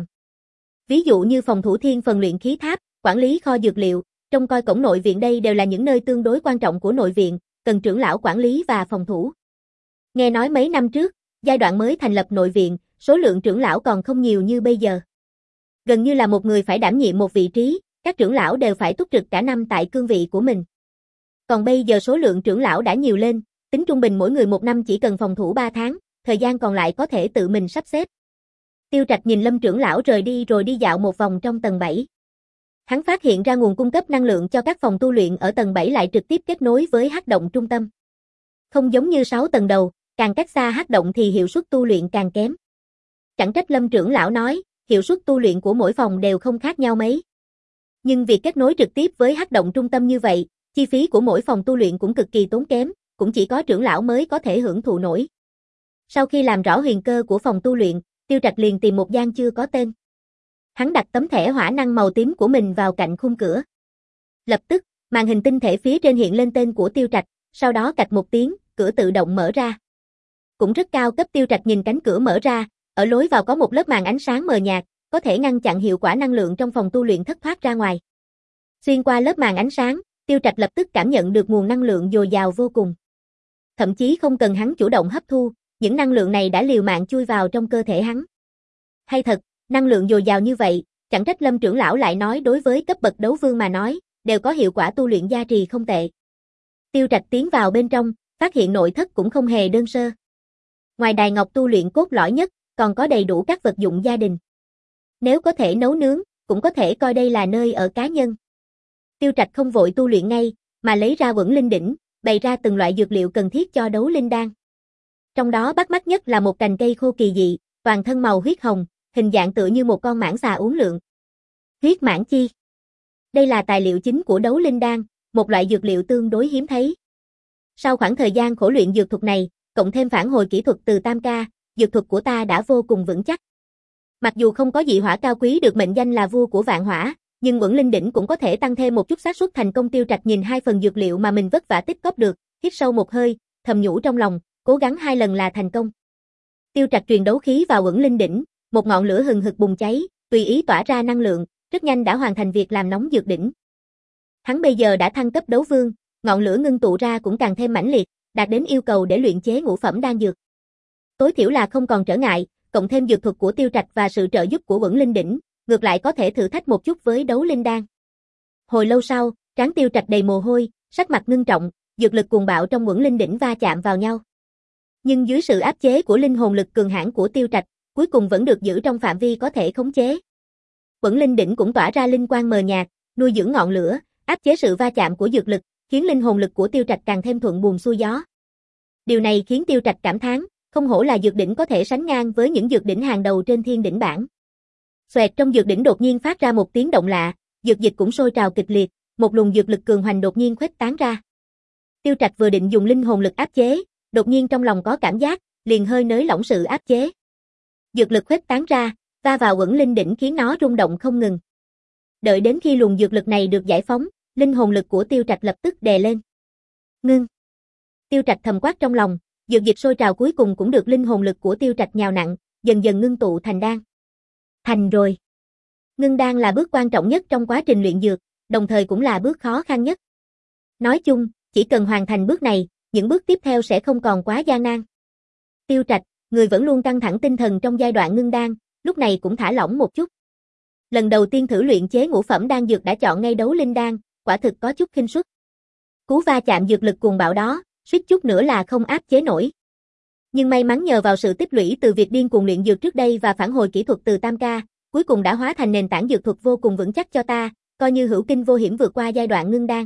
Speaker 1: Ví dụ như phòng thủ thiên phần luyện khí tháp, quản lý kho dược liệu, trông coi cổng nội viện đây đều là những nơi tương đối quan trọng của nội viện, cần trưởng lão quản lý và phòng thủ. Nghe nói mấy năm trước, giai đoạn mới thành lập nội viện, số lượng trưởng lão còn không nhiều như bây giờ. Gần như là một người phải đảm nhiệm một vị trí, các trưởng lão đều phải túc trực cả năm tại cương vị của mình. Còn bây giờ số lượng trưởng lão đã nhiều lên, tính trung bình mỗi người một năm chỉ cần phòng thủ ba tháng, thời gian còn lại có thể tự mình sắp xếp. Tiêu Trạch nhìn Lâm trưởng lão rời đi rồi đi dạo một vòng trong tầng bảy. Hắn phát hiện ra nguồn cung cấp năng lượng cho các phòng tu luyện ở tầng bảy lại trực tiếp kết nối với hắc động trung tâm. Không giống như sáu tầng đầu, càng cách xa hắc động thì hiệu suất tu luyện càng kém. Chẳng trách Lâm trưởng lão nói, hiệu suất tu luyện của mỗi phòng đều không khác nhau mấy. Nhưng việc kết nối trực tiếp với hắc động trung tâm như vậy, chi phí của mỗi phòng tu luyện cũng cực kỳ tốn kém, cũng chỉ có trưởng lão mới có thể hưởng thụ nổi. Sau khi làm rõ huyền cơ của phòng tu luyện, Tiêu Trạch liền tìm một gian chưa có tên. Hắn đặt tấm thẻ hỏa năng màu tím của mình vào cạnh khung cửa. Lập tức, màn hình tinh thể phía trên hiện lên tên của Tiêu Trạch, sau đó cạch một tiếng, cửa tự động mở ra. Cũng rất cao cấp. Tiêu Trạch nhìn cánh cửa mở ra, ở lối vào có một lớp màn ánh sáng mờ nhạt, có thể ngăn chặn hiệu quả năng lượng trong phòng tu luyện thất thoát ra ngoài. Xuyên qua lớp màn ánh sáng, Tiêu Trạch lập tức cảm nhận được nguồn năng lượng dồi dào vô cùng. Thậm chí không cần hắn chủ động hấp thu, những năng lượng này đã liều mạng chui vào trong cơ thể hắn. Hay thật, năng lượng dồi dào như vậy, chẳng trách Lâm trưởng lão lại nói đối với cấp bậc đấu vương mà nói, đều có hiệu quả tu luyện gia trì không tệ. Tiêu Trạch tiến vào bên trong, phát hiện nội thất cũng không hề đơn sơ. Ngoài đài ngọc tu luyện cốt lõi nhất, còn có đầy đủ các vật dụng gia đình. Nếu có thể nấu nướng, cũng có thể coi đây là nơi ở cá nhân. Tiêu Trạch không vội tu luyện ngay, mà lấy ra Quẩn Linh đỉnh, bày ra từng loại dược liệu cần thiết cho đấu linh đan. Trong đó bắt mắt nhất là một cành cây khô kỳ dị, toàn thân màu huyết hồng, hình dạng tựa như một con mãng xà uốn lượn. Huyết mãng chi. Đây là tài liệu chính của đấu linh đan, một loại dược liệu tương đối hiếm thấy. Sau khoảng thời gian khổ luyện dược thuật này, cộng thêm phản hồi kỹ thuật từ Tam Ca, dược thuật của ta đã vô cùng vững chắc. Mặc dù không có dị hỏa cao quý được mệnh danh là vua của vạn hỏa, nhưng Quẩn Linh đỉnh cũng có thể tăng thêm một chút xác suất thành công. Tiêu Trạch nhìn hai phần dược liệu mà mình vất vả tích góp được, hít sâu một hơi, thầm nhủ trong lòng, cố gắng hai lần là thành công. Tiêu Trạch truyền đấu khí vào Quẩn Linh đỉnh, một ngọn lửa hừng hực bùng cháy, tùy ý tỏa ra năng lượng, rất nhanh đã hoàn thành việc làm nóng dược đỉnh. Hắn bây giờ đã thăng cấp đấu vương, ngọn lửa ngưng tụ ra cũng càng thêm mãnh liệt, đạt đến yêu cầu để luyện chế ngũ phẩm đan dược. Tối thiểu là không còn trở ngại, cộng thêm dược thuật của Tiêu Trạch và sự trợ giúp của Quẩn Linh đỉnh, ngược lại có thể thử thách một chút với đấu linh đan. Hồi lâu sau, trán Tiêu Trạch đầy mồ hôi, sắc mặt ngưng trọng, dược lực cuồng bạo trong Quẩn Linh đỉnh va chạm vào nhau. Nhưng dưới sự áp chế của linh hồn lực cường hãn của Tiêu Trạch, cuối cùng vẫn được giữ trong phạm vi có thể khống chế. Quẩn linh đỉnh cũng tỏa ra linh quang mờ nhạt, nuôi dưỡng ngọn lửa, áp chế sự va chạm của dược lực, khiến linh hồn lực của Tiêu Trạch càng thêm thuận buồm xuôi gió. Điều này khiến Tiêu Trạch cảm thán, không hổ là dược đỉnh có thể sánh ngang với những dược đỉnh hàng đầu trên thiên đỉnh bảng. Xoẹt, trong dược đỉnh đột nhiên phát ra một tiếng động lạ, dược dịch cũng sôi trào kịch liệt, một luồng dược lực cường hoành đột nhiên khuếch tán ra. Tiêu Trạch vừa định dùng linh hồn lực áp chế, đột nhiên trong lòng có cảm giác, liền hơi nới lỏng sự áp chế. Dược lực khuếch tán ra, va vào Quẩn linh đỉnh khiến nó rung động không ngừng. Đợi đến khi luồng dược lực này được giải phóng, linh hồn lực của Tiêu Trạch lập tức đè lên. Ngưng. Tiêu Trạch thầm quát trong lòng, dược dịch sôi trào cuối cùng cũng được linh hồn lực của Tiêu Trạch nhào nặn, dần dần ngưng tụ thành đan. Thành rồi. Ngưng đan là bước quan trọng nhất trong quá trình luyện dược, đồng thời cũng là bước khó khăn nhất. Nói chung, chỉ cần hoàn thành bước này, những bước tiếp theo sẽ không còn quá gian nan. Tiêu Trạch, người vẫn luôn căng thẳng tinh thần trong giai đoạn ngưng đan, lúc này cũng thả lỏng một chút. Lần đầu tiên thử luyện chế ngũ phẩm đan dược đã chọn ngay đấu linh đan, quả thực có chút khinh suất. Cú va chạm dược lực cuồng bạo đó, suýt chút nữa là không áp chế nổi. Nhưng may mắn nhờ vào sự tích lũy từ việc điên cuồng luyện dược trước đây và phản hồi kỹ thuật từ Tam Ca, cuối cùng đã hóa thành nền tảng dược thuật vô cùng vững chắc cho ta, coi như hữu kinh vô hiểm vượt qua giai đoạn ngưng đan.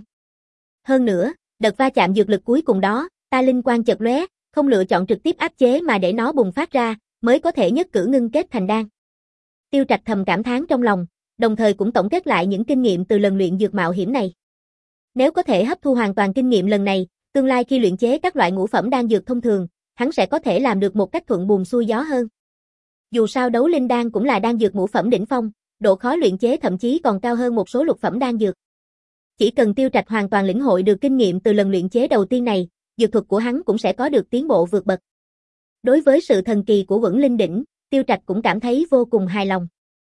Speaker 1: Hơn nữa, đợt va chạm dược lực cuối cùng đó, ta linh quang chợt lóe, không lựa chọn trực tiếp áp chế mà để nó bùng phát ra, mới có thể nhất cử ngưng kết thành đan. Tiêu Trạch thầm cảm thán trong lòng, đồng thời cũng tổng kết lại những kinh nghiệm từ lần luyện dược mạo hiểm này. Nếu có thể hấp thu hoàn toàn kinh nghiệm lần này, tương lai khi luyện chế các loại ngũ phẩm đan dược thông thường, hắn sẽ có thể làm được một cách thuận buồm xuôi gió hơn. Dù sao đấu linh đan cũng là đan dược ngũ phẩm đỉnh phong, độ khó luyện chế thậm chí còn cao hơn một số lục phẩm đan dược. Chỉ cần Tiêu Trạch hoàn toàn lĩnh hội được kinh nghiệm từ lần luyện chế đầu tiên này, dược thuật của hắn cũng sẽ có được tiến bộ vượt bậc. Đối với sự thần kỳ của Quẩn linh đỉnh, Tiêu Trạch cũng cảm thấy vô cùng hài lòng.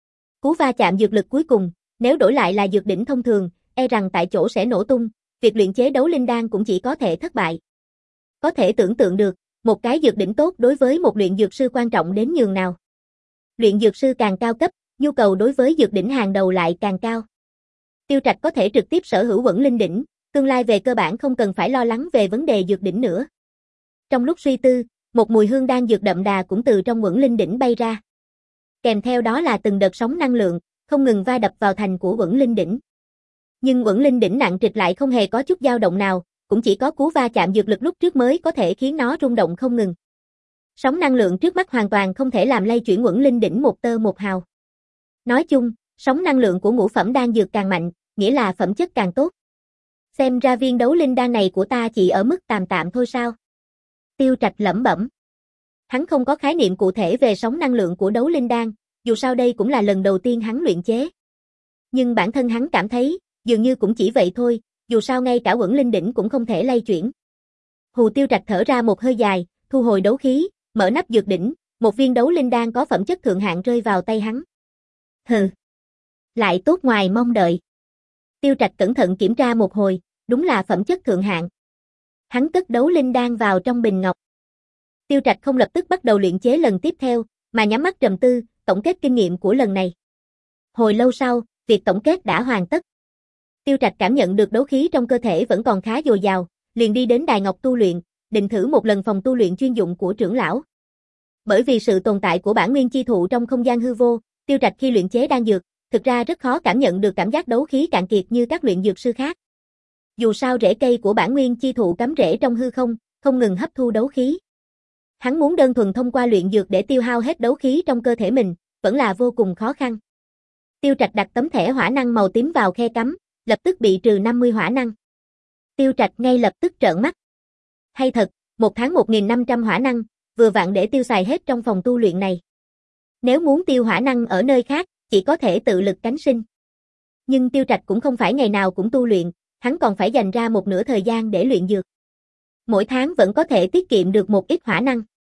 Speaker 1: Cú va chạm dược lực cuối cùng, nếu đổi lại là dược đỉnh thông thường, e rằng tại chỗ sẽ nổ tung, việc luyện chế đấu linh đan cũng chỉ có thể thất bại. Có thể tưởng tượng được, một cái dược đỉnh tốt đối với một luyện dược sư quan trọng đến nhường nào. Luyện dược sư càng cao cấp, nhu cầu đối với dược đỉnh hàng đầu lại càng cao. Tiêu Trạch có thể trực tiếp sở hữu Quẩn linh đỉnh, tương lai về cơ bản không cần phải lo lắng về vấn đề dược đỉnh nữa. Trong lúc suy tư, một mùi hương đan dược đậm đà cũng từ trong Quẩn linh đỉnh bay ra. Kèm theo đó là từng đợt sóng năng lượng, không ngừng va đập vào thành của Quẩn linh đỉnh. Nhưng Quẩn linh đỉnh nặng trịch lại không hề có chút dao động nào, cũng chỉ có cú va chạm dược lực lúc trước mới có thể khiến nó rung động không ngừng. Sóng năng lượng trước mắt hoàn toàn không thể làm lay chuyển Quẩn linh đỉnh một tơ một hào. Nói chung, sóng năng lượng của ngũ phẩm đan dược càng mạnh, nghĩa là phẩm chất càng tốt. Xem ra viên đấu linh đan này của ta chỉ ở mức tạm tạm thôi sao? Tiêu Trạch lẩm bẩm. Hắn không có khái niệm cụ thể về sóng năng lượng của đấu linh đan, dù sao đây cũng là lần đầu tiên hắn luyện chế. Nhưng bản thân hắn cảm thấy, dường như cũng chỉ vậy thôi, dù sao ngay cả Quẩn linh đỉnh cũng không thể lay chuyển. Hù Tiêu Trạch thở ra một hơi dài, thu hồi đấu khí, mở nắp dược đỉnh, một viên đấu linh đan có phẩm chất thượng hạng rơi vào tay hắn. Hừ, lại tốt ngoài mong đợi. Tiêu Trạch cẩn thận kiểm tra một hồi, đúng là phẩm chất thượng hạng. Hắn cất đấu linh đan vào trong bình ngọc. Tiêu Trạch không lập tức bắt đầu luyện chế lần tiếp theo, mà nhắm mắt trầm tư, tổng kết kinh nghiệm của lần này. Hồi lâu sau, việc tổng kết đã hoàn tất. Tiêu Trạch cảm nhận được đấu khí trong cơ thể vẫn còn khá dồi dào, liền đi đến đài ngọc tu luyện, định thử một lần phòng tu luyện chuyên dụng của trưởng lão. Bởi vì sự tồn tại của bản nguyên chi thụ trong không gian hư vô, Tiêu Trạch khi luyện chế đan dược, thực ra rất khó cảm nhận được cảm giác đấu khí cạn kiệt như các luyện dược sư khác. Dù sao rễ cây của bản nguyên chi thụ cắm rễ trong hư không, không ngừng hấp thu đấu khí. Hắn muốn đơn thuần thông qua luyện dược để tiêu hao hết đấu khí trong cơ thể mình, vẫn là vô cùng khó khăn. Tiêu Trạch đặt tấm thẻ hỏa năng màu tím vào khe cắm, lập tức bị trừ năm mươi hỏa năng. Tiêu Trạch ngay lập tức trợn mắt. Hay thật, một tháng một nghìn năm trăm hỏa năng, vừa vặn để tiêu xài hết trong phòng tu luyện này. Nếu muốn tiêu hỏa năng ở nơi khác, chỉ có thể tự lực cánh sinh. Nhưng Tiêu Trạch cũng không phải ngày nào cũng tu luyện, hắn còn phải dành ra một nửa thời gian để luyện dược. Mỗi tháng vẫn có thể tiết kiệm được một ít hỏa năng.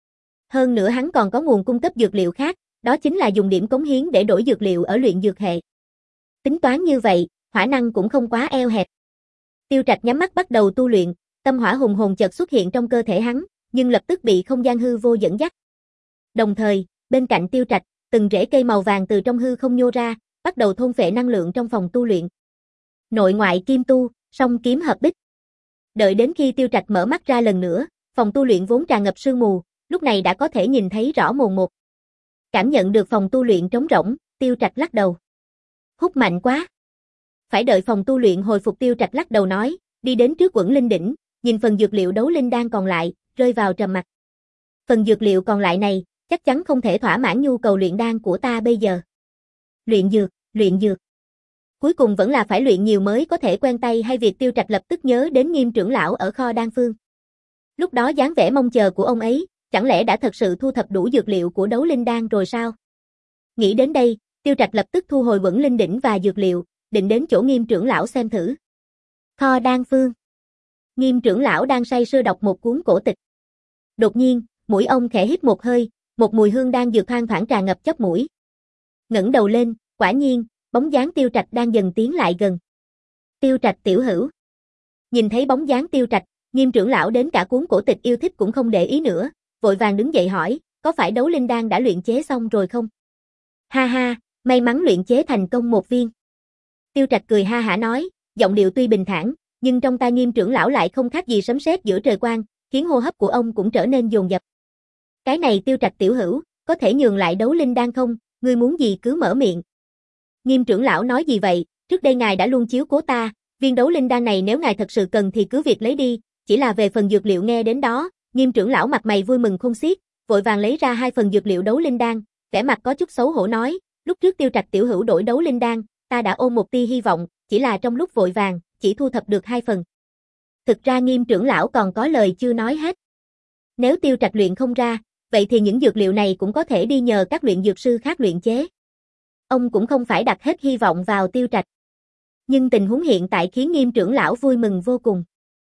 Speaker 1: Hơn nữa hắn còn có nguồn cung cấp dược liệu khác, đó chính là dùng điểm cống hiến để đổi dược liệu ở luyện dược hệ. Tính toán như vậy, hỏa năng cũng không quá eo hẹp. Tiêu Trạch nhắm mắt bắt đầu tu luyện, tâm hỏa hùng hồn chợt xuất hiện trong cơ thể hắn, nhưng lập tức bị không gian hư vô dẫn dắt. Đồng thời, bên cạnh Tiêu Trạch, từng rễ cây màu vàng từ trong hư không nhô ra, bắt đầu thôn phệ năng lượng trong phòng tu luyện. Nội ngoại kim tu, song kiếm hợp bích. Đợi đến khi Tiêu Trạch mở mắt ra lần nữa, phòng tu luyện vốn tràn ngập sương mù, lúc này đã có thể nhìn thấy rõ mồn một. Cảm nhận được phòng tu luyện trống rỗng, Tiêu Trạch lắc đầu. Hút mạnh quá. Phải đợi phòng tu luyện hồi phục. Tiêu Trạch lắc đầu nói, đi đến trước Quẩn Linh đỉnh, nhìn phần dược liệu đấu linh đan còn lại, rơi vào trầm mặc. Phần dược liệu còn lại này, chắc chắn không thể thỏa mãn nhu cầu luyện đan của ta bây giờ. Luyện dược, luyện dược. Cuối cùng vẫn là phải luyện nhiều mới có thể quen tay hay việc Tiêu Trạch lập tức nhớ đến Nghiêm trưởng lão ở kho đan phương. Lúc đó dáng vẻ mong chờ của ông ấy, chẳng lẽ đã thật sự thu thập đủ dược liệu của đấu linh đan rồi sao? Nghĩ đến đây, Tiêu Trạch lập tức thu hồi Quẩn Linh đỉnh và dược liệu, định đến chỗ Nghiêm trưởng lão xem thử. Kho đan phương. Nghiêm trưởng lão đang say sưa đọc một cuốn cổ tịch. Đột nhiên, mũi ông khẽ hít một hơi, một mùi hương đan dược thoang thoảng tràn ngập chóp mũi. Ngẩng đầu lên, quả nhiên, bóng dáng Tiêu Trạch đang dần tiến lại gần. Tiêu Trạch tiểu hữu. Nhìn thấy bóng dáng Tiêu Trạch, Nghiêm trưởng lão đến cả cuốn cổ tịch yêu thích cũng không để ý nữa, vội vàng đứng dậy hỏi, có phải đấu linh đan đã luyện chế xong rồi không? Ha ha, may mắn luyện chế thành công một viên. Tiêu Trạch cười ha hả nói, giọng điệu tuy bình thản, nhưng trong tai Nghiêm trưởng lão lại không khác gì sấm sét giữa trời quang, khiến hô hấp của ông cũng trở nên dồn dập. Cái này Tiêu Trạch tiểu hữu, có thể nhường lại đấu linh đan không, ngươi muốn gì cứ mở miệng. Nghiêm trưởng lão nói gì vậy, trước đây ngài đã luôn chiếu cố ta, viên đấu linh đan này nếu ngài thật sự cần thì cứ việc lấy đi, chỉ là về phần dược liệu nghe đến đó, Nghiêm trưởng lão mặt mày vui mừng khôn xiết, vội vàng lấy ra hai phần dược liệu đấu linh đan, vẻ mặt có chút xấu hổ nói, lúc trước Tiêu Trạch tiểu hữu đổi đấu linh đan, ta đã ôm một tia hy vọng, chỉ là trong lúc vội vàng, chỉ thu thập được hai phần. Thực ra Nghiêm trưởng lão còn có lời chưa nói hết. Nếu Tiêu Trạch luyện không ra, vậy thì những dược liệu này cũng có thể đi nhờ các luyện dược sư khác luyện chế. Ông cũng không phải đặt hết hy vọng vào Tiêu Trạch. Nhưng tình huống hiện tại khiến Nghiêm trưởng lão vui mừng vô cùng.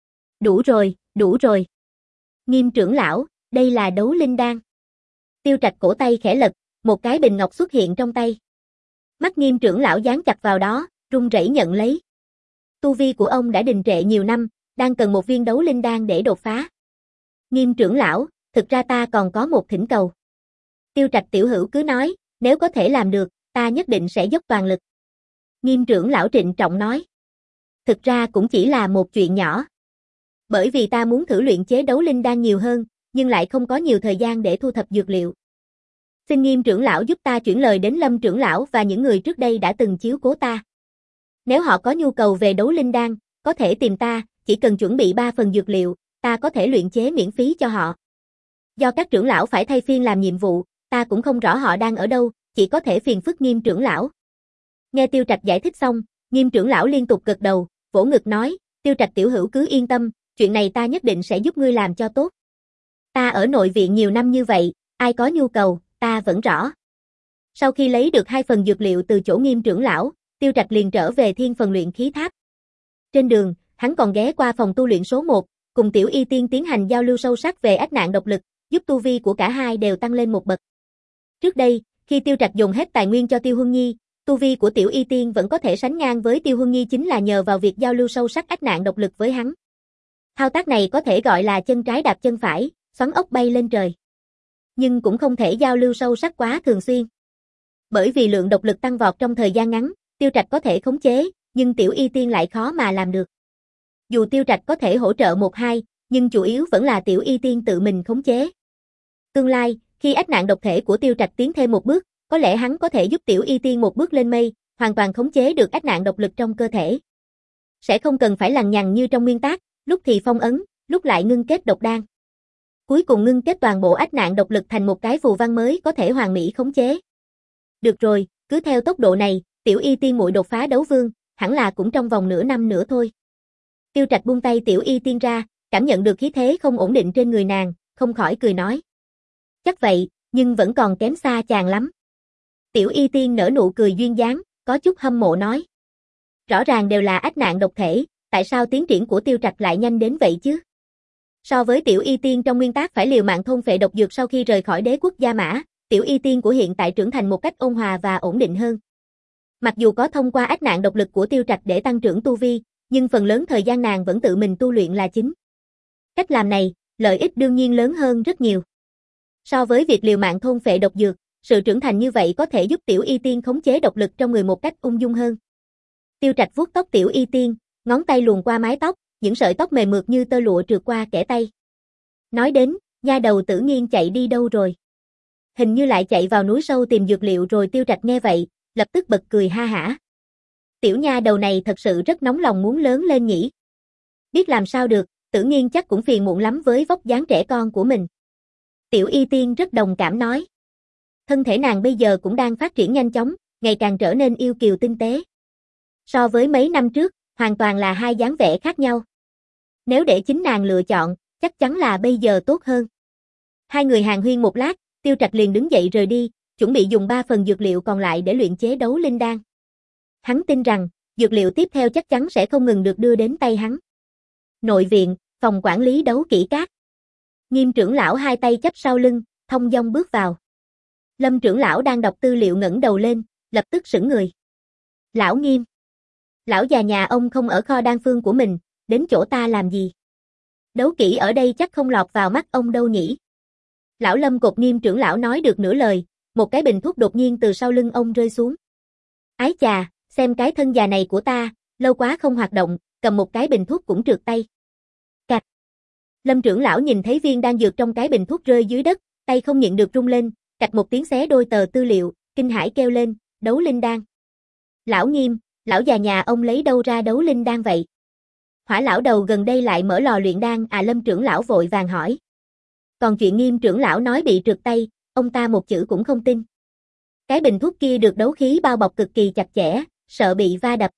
Speaker 1: Đủ rồi, đủ rồi. Nghiêm trưởng lão, đây là đấu linh đan. Tiêu Trạch cổ tay khẽ lật, một cái bình ngọc xuất hiện trong tay. Mắt Nghiêm trưởng lão dán chặt vào đó, run rẩy nhận lấy. Tu vi của ông đã đình trệ nhiều năm, đang cần một viên đấu linh đan để đột phá. Nghiêm trưởng lão, thực ra ta còn có một thỉnh cầu. Tiêu Trạch tiểu hữu cứ nói, nếu có thể làm được, ta nhất định sẽ dốc toàn lực. Nghiêm trưởng lão trịnh trọng nói. Thực ra cũng chỉ là một chuyện nhỏ. Bởi vì ta muốn thử luyện chế đấu linh đan nhiều hơn, nhưng lại không có nhiều thời gian để thu thập dược liệu. Xin Nghiêm trưởng lão giúp ta chuyển lời đến Lâm trưởng lão và những người trước đây đã từng chiếu cố ta. Nếu họ có nhu cầu về đấu linh đan, có thể tìm ta, chỉ cần chuẩn bị ba phần dược liệu, ta có thể luyện chế miễn phí cho họ. Do các trưởng lão phải thay phiên làm nhiệm vụ, ta cũng không rõ họ đang ở đâu, chỉ có thể phiền phức Nghiêm trưởng lão. Nghe Tiêu Trạch giải thích xong, Nghiêm trưởng lão liên tục gật đầu, vỗ ngực nói, Tiêu Trạch tiểu hữu cứ yên tâm, chuyện này ta nhất định sẽ giúp ngươi làm cho tốt. Ta ở nội viện nhiều năm như vậy, ai có nhu cầu, ta vẫn rõ. Sau khi lấy được hai phần dược liệu từ chỗ Nghiêm trưởng lão, Tiêu Trạch liền trở về Thiên Phần luyện khí tháp. Trên đường, hắn còn ghé qua phòng tu luyện số một, cùng Tiểu Y Tiên tiến hành giao lưu sâu sắc về ách nạn độc lực, giúp tu vi của cả hai đều tăng lên một bậc. Trước đây, khi Tiêu Trạch dùng hết tài nguyên cho Tiêu Huân Nhi, tu vi của Tiểu Y Tiên vẫn có thể sánh ngang với Tiêu Huân Nhi chính là nhờ vào việc giao lưu sâu sắc ách nạn độc lực với hắn. Thao tác này có thể gọi là chân trái đạp chân phải, xoắn ốc bay lên trời. Nhưng cũng không thể giao lưu sâu sắc quá thường xuyên. Bởi vì lượng độc lực tăng vọt trong thời gian ngắn, Tiêu Trạch có thể khống chế, nhưng Tiểu Y Tiên lại khó mà làm được. Dù Tiêu Trạch có thể hỗ trợ một hai, nhưng chủ yếu vẫn là Tiểu Y Tiên tự mình khống chế. Tương lai, khi ách nạn độc thể của Tiêu Trạch tiến thêm một bước, có lẽ hắn có thể giúp Tiểu Y Tiên một bước lên mây, hoàn toàn khống chế được ách nạn độc lực trong cơ thể. Sẽ không cần phải lằng nhằng như trong nguyên tác, lúc thì phong ấn, lúc lại ngưng kết độc đan. Cuối cùng ngưng kết toàn bộ ách nạn độc lực thành một cái phù văn mới có thể hoàn mỹ khống chế. Được rồi, cứ theo tốc độ này, Tiểu Y Tiên muội đột phá đấu vương, hẳn là cũng trong vòng nửa năm nữa thôi. Tiêu Trạch buông tay Tiểu Y Tiên ra, cảm nhận được khí thế không ổn định trên người nàng, không khỏi cười nói. Chắc vậy, nhưng vẫn còn kém xa chàng lắm. Tiểu Y Tiên nở nụ cười duyên dáng, có chút hâm mộ nói. Rõ ràng đều là ách nạn độc thể, tại sao tiến triển của Tiêu Trạch lại nhanh đến vậy chứ? So với Tiểu Y Tiên trong nguyên tác phải liều mạng thôn phệ độc dược sau khi rời khỏi đế quốc Gia Mã, Tiểu Y Tiên của hiện tại trưởng thành một cách ôn hòa và ổn định hơn. Mặc dù có thông qua ách nạn độc lực của Tiêu Trạch để tăng trưởng tu vi, nhưng phần lớn thời gian nàng vẫn tự mình tu luyện là chính. Cách làm này, lợi ích đương nhiên lớn hơn rất nhiều. So với việc liều mạng thôn phệ độc dược, sự trưởng thành như vậy có thể giúp Tiểu Y Tiên khống chế độc lực trong người một cách ung dung hơn. Tiêu Trạch vuốt tóc Tiểu Y Tiên, ngón tay luồn qua mái tóc, những sợi tóc mềm mượt như tơ lụa trượt qua kẽ tay. Nói đến, nha đầu Tử Nghiên chạy đi đâu rồi? Hình như lại chạy vào núi sâu tìm dược liệu rồi. Tiêu Trạch nghe vậy, lập tức bật cười ha hả. Tiểu nha đầu này thật sự rất nóng lòng muốn lớn lên nhỉ. Biết làm sao được, Tử Nghiên chắc cũng phiền muộn lắm với vóc dáng trẻ con của mình. Tiểu Y Tiên rất đồng cảm nói. Thân thể nàng bây giờ cũng đang phát triển nhanh chóng, ngày càng trở nên yêu kiều tinh tế. So với mấy năm trước, hoàn toàn là hai dáng vẻ khác nhau. Nếu để chính nàng lựa chọn, chắc chắn là bây giờ tốt hơn. Hai người hàn huyên một lát, Tiêu Trạch liền đứng dậy rời đi, chuẩn bị dùng ba phần dược liệu còn lại để luyện chế đấu linh đan. Hắn tin rằng, dược liệu tiếp theo chắc chắn sẽ không ngừng được đưa đến tay hắn. Nội viện, phòng quản lý đấu kỹ cát. Nghiêm trưởng lão hai tay chắp sau lưng, thong dong bước vào. Lâm trưởng lão đang đọc tư liệu ngẩng đầu lên, lập tức sững người. Lão Nghiêm. Lão già nhà ông không ở kho đan phương của mình, đến chỗ ta làm gì? Đấu kỹ ở đây chắc không lọt vào mắt ông đâu nhỉ? Lão Lâm cột Nghiêm trưởng lão nói được nửa lời, một cái bình thuốc đột nhiên từ sau lưng ông rơi xuống. Ái chà, xem cái thân già này của ta, lâu quá không hoạt động, cầm một cái bình thuốc cũng trượt tay. Cạch. Lâm trưởng lão nhìn thấy viên đan dược trong cái bình thuốc rơi dưới đất, tay không nhịn được rung lên, cạch một tiếng xé đôi tờ tư liệu, kinh hãi kêu lên, đấu linh đan. Lão Nghiêm, lão già nhà ông lấy đâu ra đấu linh đan vậy? Hỏa lão đầu gần đây lại mở lò luyện đan à? Lâm trưởng lão vội vàng hỏi. Còn chuyện Nghiêm trưởng lão nói bị trượt tay, ông ta một chữ cũng không tin. Cái bình thuốc kia được đấu khí bao bọc cực kỳ chặt chẽ, sợ bị va đập.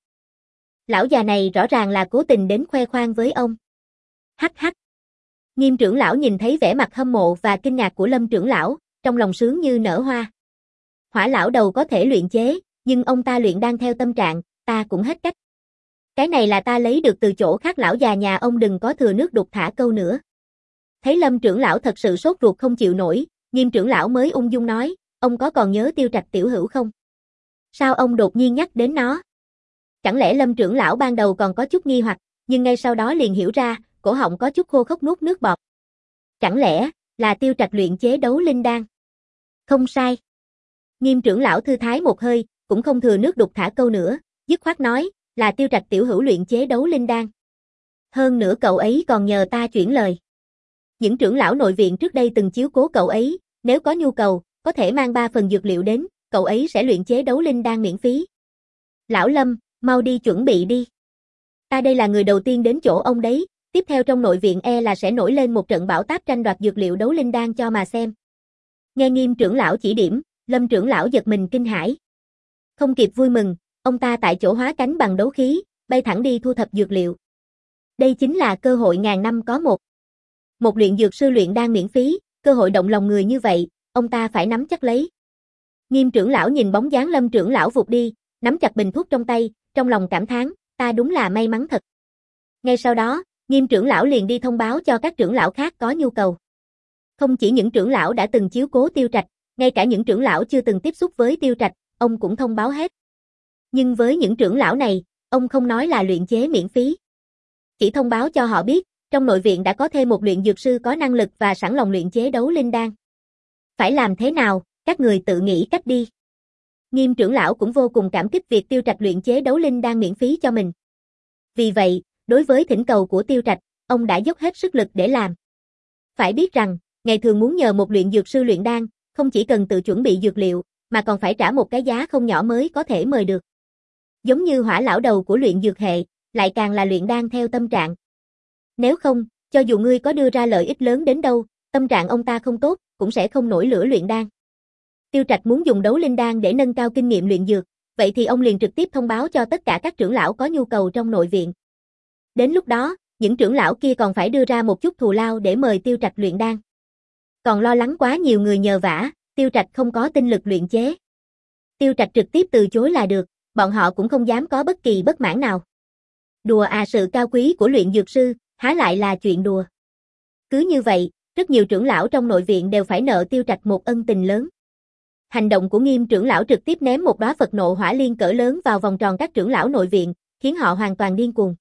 Speaker 1: Lão già này rõ ràng là cố tình đến khoe khoang với ông. Hắc hắc. Nghiêm trưởng lão nhìn thấy vẻ mặt hâm mộ và kinh ngạc của Lâm trưởng lão, trong lòng sướng như nở hoa. Hỏa lão đầu có thể luyện chế, nhưng ông ta luyện đan theo tâm trạng, ta cũng hết cách. Cái này là ta lấy được từ chỗ khác. Lão già nhà ông đừng có thừa nước đục thả câu nữa. Thấy Lâm trưởng lão thật sự sốt ruột không chịu nổi, Nghiêm trưởng lão mới ung dung nói, ông có còn nhớ Tiêu Trạch tiểu hữu không? Sao ông đột nhiên nhắc đến nó? Chẳng lẽ Lâm trưởng lão ban đầu còn có chút nghi hoặc, nhưng ngay sau đó liền hiểu ra, cổ họng có chút khô khốc nuốt nước bọt. Chẳng lẽ là Tiêu Trạch luyện chế đấu linh đan? Không sai. Nghiêm trưởng lão thư thái một hơi, cũng không thừa nước đục thả câu nữa, dứt khoát nói, là Tiêu Trạch tiểu hữu luyện chế đấu linh đan. Hơn nữa cậu ấy còn nhờ ta chuyển lời. Những trưởng lão nội viện trước đây từng chiếu cố cậu ấy, nếu có nhu cầu, có thể mang ba phần dược liệu đến, cậu ấy sẽ luyện chế đấu linh đan miễn phí. Lão Lâm, mau đi chuẩn bị đi. Ta đây là người đầu tiên đến chỗ ông đấy, tiếp theo trong nội viện e là sẽ nổi lên một trận bão táp tranh đoạt dược liệu đấu linh đan cho mà xem. Nghe Nghiêm trưởng lão chỉ điểm, Lâm trưởng lão giật mình kinh hãi. Không kịp vui mừng, ông ta tại chỗ hóa cánh bằng đấu khí, bay thẳng đi thu thập dược liệu. Đây chính là cơ hội ngàn năm có một. Một luyện dược sư luyện đan miễn phí, cơ hội động lòng người như vậy, ông ta phải nắm chắc lấy. Nghiêm trưởng lão nhìn bóng dáng Lâm trưởng lão vụt đi, nắm chặt bình thuốc trong tay, trong lòng cảm thán, ta đúng là may mắn thật. Ngay sau đó, Nghiêm trưởng lão liền đi thông báo cho các trưởng lão khác có nhu cầu. Không chỉ những trưởng lão đã từng chiếu cố Tiêu Trạch, ngay cả những trưởng lão chưa từng tiếp xúc với Tiêu Trạch, ông cũng thông báo hết. Nhưng với những trưởng lão này, ông không nói là luyện chế miễn phí. Chỉ thông báo cho họ biết, trong nội viện đã có thêm một luyện dược sư có năng lực và sẵn lòng luyện chế đấu linh đan. Phải làm thế nào, các người tự nghĩ cách đi. Nghiêm trưởng lão cũng vô cùng cảm kích việc Tiêu Trạch luyện chế đấu linh đan miễn phí cho mình. Vì vậy, đối với thỉnh cầu của Tiêu Trạch, ông đã dốc hết sức lực để làm. Phải biết rằng, ngày thường muốn nhờ một luyện dược sư luyện đan, không chỉ cần tự chuẩn bị dược liệu, mà còn phải trả một cái giá không nhỏ mới có thể mời được. Giống như Hỏa lão đầu của luyện dược hệ, lại càng là luyện đan theo tâm trạng. Nếu không, cho dù ngươi có đưa ra lợi ích lớn đến đâu, tâm trạng ông ta không tốt, cũng sẽ không nổi lửa luyện đan. Tiêu Trạch muốn dùng đấu linh đan để nâng cao kinh nghiệm luyện dược, vậy thì ông liền trực tiếp thông báo cho tất cả các trưởng lão có nhu cầu trong nội viện. Đến lúc đó, những trưởng lão kia còn phải đưa ra một chút thù lao để mời Tiêu Trạch luyện đan. Còn lo lắng quá nhiều người nhờ vả, Tiêu Trạch không có tinh lực luyện chế. Tiêu Trạch trực tiếp từ chối là được, bọn họ cũng không dám có bất kỳ bất mãn nào. Đùa à, sự cao quý của luyện dược sư, há lại là chuyện đùa. Cứ như vậy, rất nhiều trưởng lão trong nội viện đều phải nợ Tiêu Trạch một ân tình lớn. Hành động của Nghiêm trưởng lão trực tiếp ném một đóa Phật nộ hỏa liên cỡ lớn vào vòng tròn các trưởng lão nội viện, khiến họ hoàn toàn điên cuồng.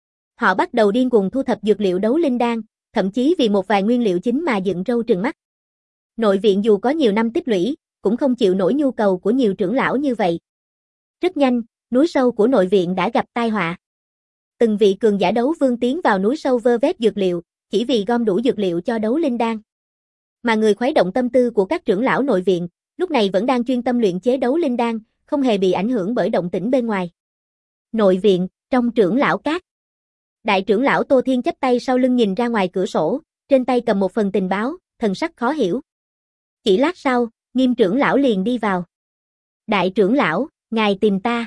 Speaker 1: Họ bắt đầu điên cuồng thu thập dược liệu đấu linh đan, thậm chí vì một vài nguyên liệu chính mà dựng râu trừng mắt. Nội viện dù có nhiều năm tích lũy, cũng không chịu nổi nhu cầu của nhiều trưởng lão như vậy. Rất nhanh, núi sâu của nội viện đã gặp tai họa. Từng vị cường giả đấu vương tiến vào núi sâu vơ vét dược liệu, chỉ vì gom đủ dược liệu cho đấu linh đan. Mà người khuấy động tâm tư của các trưởng lão nội viện, lúc này vẫn đang chuyên tâm luyện chế đấu linh đan, không hề bị ảnh hưởng bởi động tĩnh bên ngoài. Nội viện, trong trưởng lão các. Đại trưởng lão Tô Thiên chắp tay sau lưng nhìn ra ngoài cửa sổ, trên tay cầm một phần tình báo, thần sắc khó hiểu. Chỉ lát sau, Nghiêm trưởng lão liền đi vào. Đại trưởng lão, ngài tìm ta.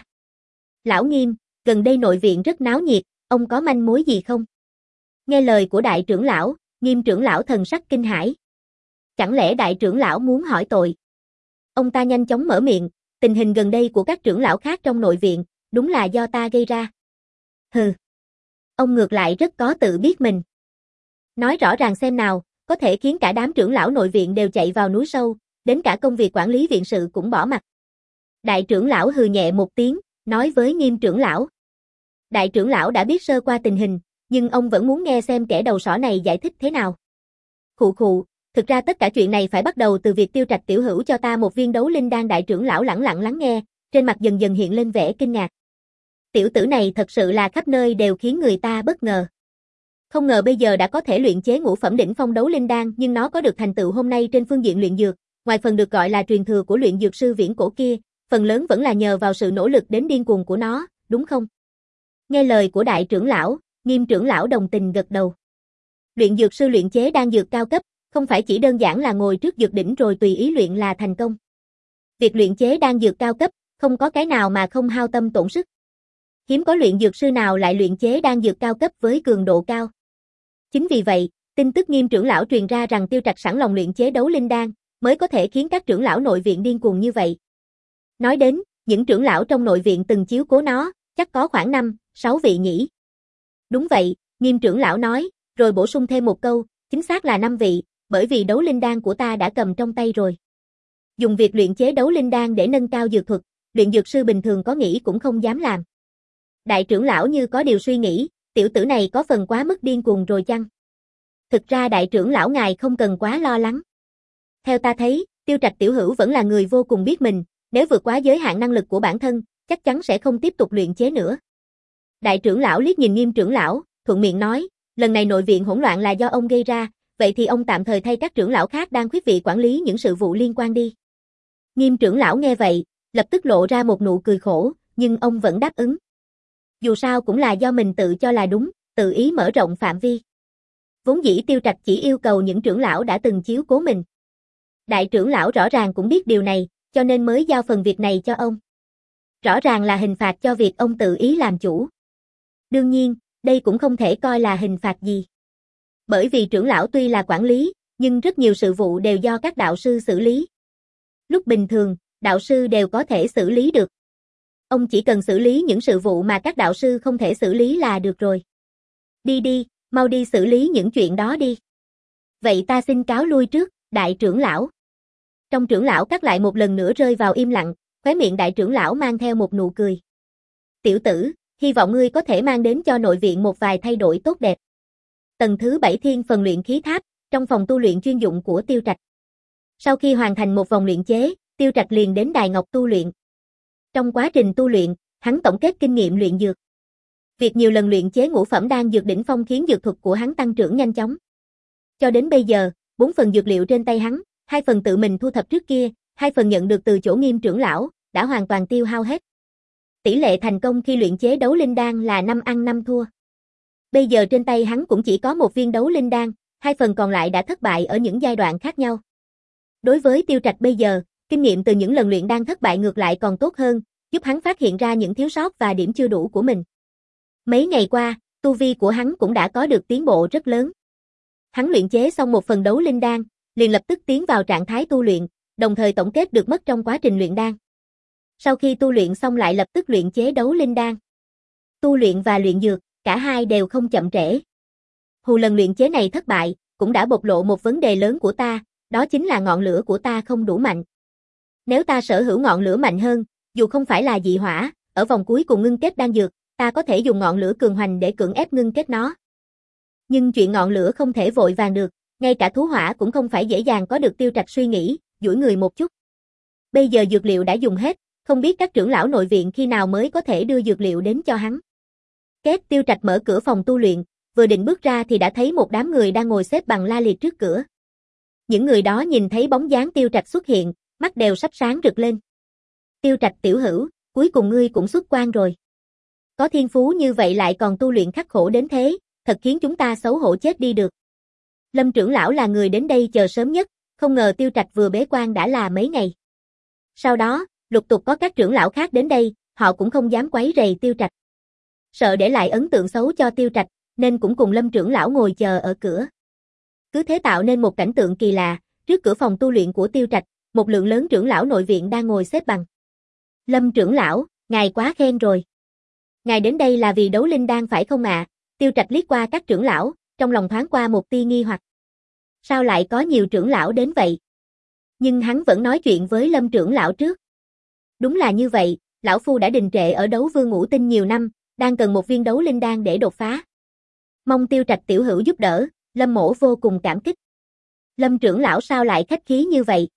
Speaker 1: Lão Nghiêm, gần đây nội viện rất náo nhiệt, ông có manh mối gì không? Nghe lời của đại trưởng lão, Nghiêm trưởng lão thần sắc kinh hãi. Chẳng lẽ đại trưởng lão muốn hỏi tội? Ông ta nhanh chóng mở miệng, tình hình gần đây của các trưởng lão khác trong nội viện, đúng là do ta gây ra. Hừ. Ông ngược lại rất có tự biết mình. Nói rõ ràng xem nào, có thể khiến cả đám trưởng lão nội viện đều chạy vào núi sâu, đến cả công việc quản lý viện sự cũng bỏ mặc. Đại trưởng lão hừ nhẹ một tiếng, nói với Nghiêm trưởng lão. Đại trưởng lão đã biết sơ qua tình hình, nhưng ông vẫn muốn nghe xem kẻ đầu sỏ này giải thích thế nào. Khụ khụ, thực ra tất cả chuyện này phải bắt đầu từ việc Tiêu Trạch tiểu hữu cho ta một viên đấu linh đan. Đại trưởng lão lẳng lặng lắng nghe, trên mặt dần dần hiện lên vẻ kinh ngạc. Tiểu tử này thật sự là khắp nơi đều khiến người ta bất ngờ. Không ngờ bây giờ đã có thể luyện chế ngũ phẩm đỉnh phong đấu linh đan, nhưng nó có được thành tựu hôm nay trên phương diện luyện dược, ngoài phần được gọi là truyền thừa của luyện dược sư viễn cổ kia, phần lớn vẫn là nhờ vào sự nỗ lực đến điên cuồng của nó, đúng không? Nghe lời của đại trưởng lão, Nghiêm trưởng lão đồng tình gật đầu. Luyện dược sư luyện chế đan dược cao cấp, không phải chỉ đơn giản là ngồi trước dược đỉnh rồi tùy ý luyện là thành công. Việc luyện chế đan dược cao cấp, không có cái nào mà không hao tâm tổn sức. Hiếm có luyện dược sư nào lại luyện chế đan dược cao cấp với cường độ cao. Chính vì vậy, tin tức Nghiêm trưởng lão truyền ra rằng Tiêu Trạch sẵn lòng luyện chế đấu linh đan, mới có thể khiến các trưởng lão nội viện điên cuồng như vậy. Nói đến, những trưởng lão trong nội viện từng chiếu cố nó, chắc có khoảng năm, sáu vị nhỉ. Đúng vậy, Nghiêm trưởng lão nói, rồi bổ sung thêm một câu, chính xác là năm vị, bởi vì đấu linh đan của ta đã cầm trong tay rồi. Dùng việc luyện chế đấu linh đan để nâng cao dược thuật, luyện dược sư bình thường có nghĩ cũng không dám làm. Đại trưởng lão như có điều suy nghĩ, tiểu tử này có phần quá mức điên cuồng rồi chăng? Thực ra đại trưởng lão ngài không cần quá lo lắng. Theo ta thấy, Tiêu Trạch tiểu hữu vẫn là người vô cùng biết mình, nếu vượt quá giới hạn năng lực của bản thân, chắc chắn sẽ không tiếp tục luyện chế nữa. Đại trưởng lão liếc nhìn Nghiêm trưởng lão, thuận miệng nói, lần này nội viện hỗn loạn là do ông gây ra, vậy thì ông tạm thời thay các trưởng lão khác đang khuyết vị quản lý những sự vụ liên quan đi. Nghiêm trưởng lão nghe vậy, lập tức lộ ra một nụ cười khổ, nhưng ông vẫn đáp ứng. Dù sao cũng là do mình tự cho là đúng, tự ý mở rộng phạm vi. Vốn dĩ Tiêu Trạch chỉ yêu cầu những trưởng lão đã từng chiếu cố mình. Đại trưởng lão rõ ràng cũng biết điều này, cho nên mới giao phần việc này cho ông. Rõ ràng là hình phạt cho việc ông tự ý làm chủ. Đương nhiên, đây cũng không thể coi là hình phạt gì. Bởi vì trưởng lão tuy là quản lý, nhưng rất nhiều sự vụ đều do các đạo sư xử lý. Lúc bình thường, đạo sư đều có thể xử lý được. Ông chỉ cần xử lý những sự vụ mà các đạo sư không thể xử lý là được rồi. Đi đi, mau đi xử lý những chuyện đó đi. Vậy ta xin cáo lui trước, đại trưởng lão. Trong trưởng lão các lại một lần nữa rơi vào im lặng, khóe miệng đại trưởng lão mang theo một nụ cười. Tiểu tử, hy vọng ngươi có thể mang đến cho nội viện một vài thay đổi tốt đẹp. Tầng thứ bảy thiên phần luyện khí tháp, trong phòng tu luyện chuyên dụng của Tiêu Trạch. Sau khi hoàn thành một vòng luyện chế, Tiêu Trạch liền đến đài ngọc tu luyện. Trong quá trình tu luyện, hắn tổng kết kinh nghiệm luyện dược. Việc nhiều lần luyện chế ngũ phẩm đan dược đỉnh phong khiến dược thuật của hắn tăng trưởng nhanh chóng. Cho đến bây giờ, bốn phần dược liệu trên tay hắn, hai phần tự mình thu thập trước kia, hai phần nhận được từ chỗ Nghiêm trưởng lão, đã hoàn toàn tiêu hao hết. Tỷ lệ thành công khi luyện chế đấu linh đan là năm ăn năm thua. Bây giờ trên tay hắn cũng chỉ có một viên đấu linh đan, hai phần còn lại đã thất bại ở những giai đoạn khác nhau. Đối với Tiêu Trạch bây giờ, kinh nghiệm từ những lần luyện đan thất bại ngược lại còn tốt hơn, giúp hắn phát hiện ra những thiếu sót và điểm chưa đủ của mình. Mấy ngày qua, tu vi của hắn cũng đã có được tiến bộ rất lớn. Hắn luyện chế xong một phần đấu linh đan, liền lập tức tiến vào trạng thái tu luyện, đồng thời tổng kết được mất trong quá trình luyện đan. Sau khi tu luyện xong lại lập tức luyện chế đấu linh đan. Tu luyện và luyện dược, cả hai đều không chậm trễ. Hù lần luyện chế này thất bại, cũng đã bộc lộ một vấn đề lớn của ta, đó chính là ngọn lửa của ta không đủ mạnh. Nếu ta sở hữu ngọn lửa mạnh hơn, dù không phải là dị hỏa, ở vòng cuối cùng ngưng kết đan dược, ta có thể dùng ngọn lửa cường hoành để cưỡng ép ngưng kết nó. Nhưng chuyện ngọn lửa không thể vội vàng được, ngay cả thú hỏa cũng không phải dễ dàng có được. Tiêu Trạch suy nghĩ, duỗi người một chút. Bây giờ dược liệu đã dùng hết, không biết các trưởng lão nội viện khi nào mới có thể đưa dược liệu đến cho hắn. Kết. Tiêu Trạch mở cửa phòng tu luyện, vừa định bước ra thì đã thấy một đám người đang ngồi xếp bằng la liệt trước cửa. Những người đó nhìn thấy bóng dáng Tiêu Trạch xuất hiện, mắt đều sắp sáng rực lên. Tiêu Trạch tiểu hữu, cuối cùng ngươi cũng xuất quan rồi. Có thiên phú như vậy lại còn tu luyện khắc khổ đến thế, thật khiến chúng ta xấu hổ chết đi được. Lâm trưởng lão là người đến đây chờ sớm nhất, không ngờ Tiêu Trạch vừa bế quan đã là mấy ngày. Sau đó, lục tục có các trưởng lão khác đến đây, họ cũng không dám quấy rầy Tiêu Trạch. Sợ để lại ấn tượng xấu cho Tiêu Trạch, nên cũng cùng Lâm trưởng lão ngồi chờ ở cửa. Cứ thế tạo nên một cảnh tượng kỳ lạ, trước cửa phòng tu luyện của Tiêu Trạch, một lượng lớn trưởng lão nội viện đang ngồi xếp bằng. Lâm trưởng lão, ngài quá khen rồi. Ngài đến đây là vì đấu linh đan phải không ạ? À? Tiêu Trạch liếc qua các trưởng lão, trong lòng thoáng qua một tia nghi hoặc. Sao lại có nhiều trưởng lão đến vậy? Nhưng hắn vẫn nói chuyện với Lâm trưởng lão trước. Đúng là như vậy, lão phu đã đình trệ ở đấu vương ngũ tinh nhiều năm, đang cần một viên đấu linh đan để đột phá. Mong Tiêu Trạch tiểu hữu giúp đỡ, Lâm mỗ vô cùng cảm kích. Lâm trưởng lão sao lại khách khí như vậy?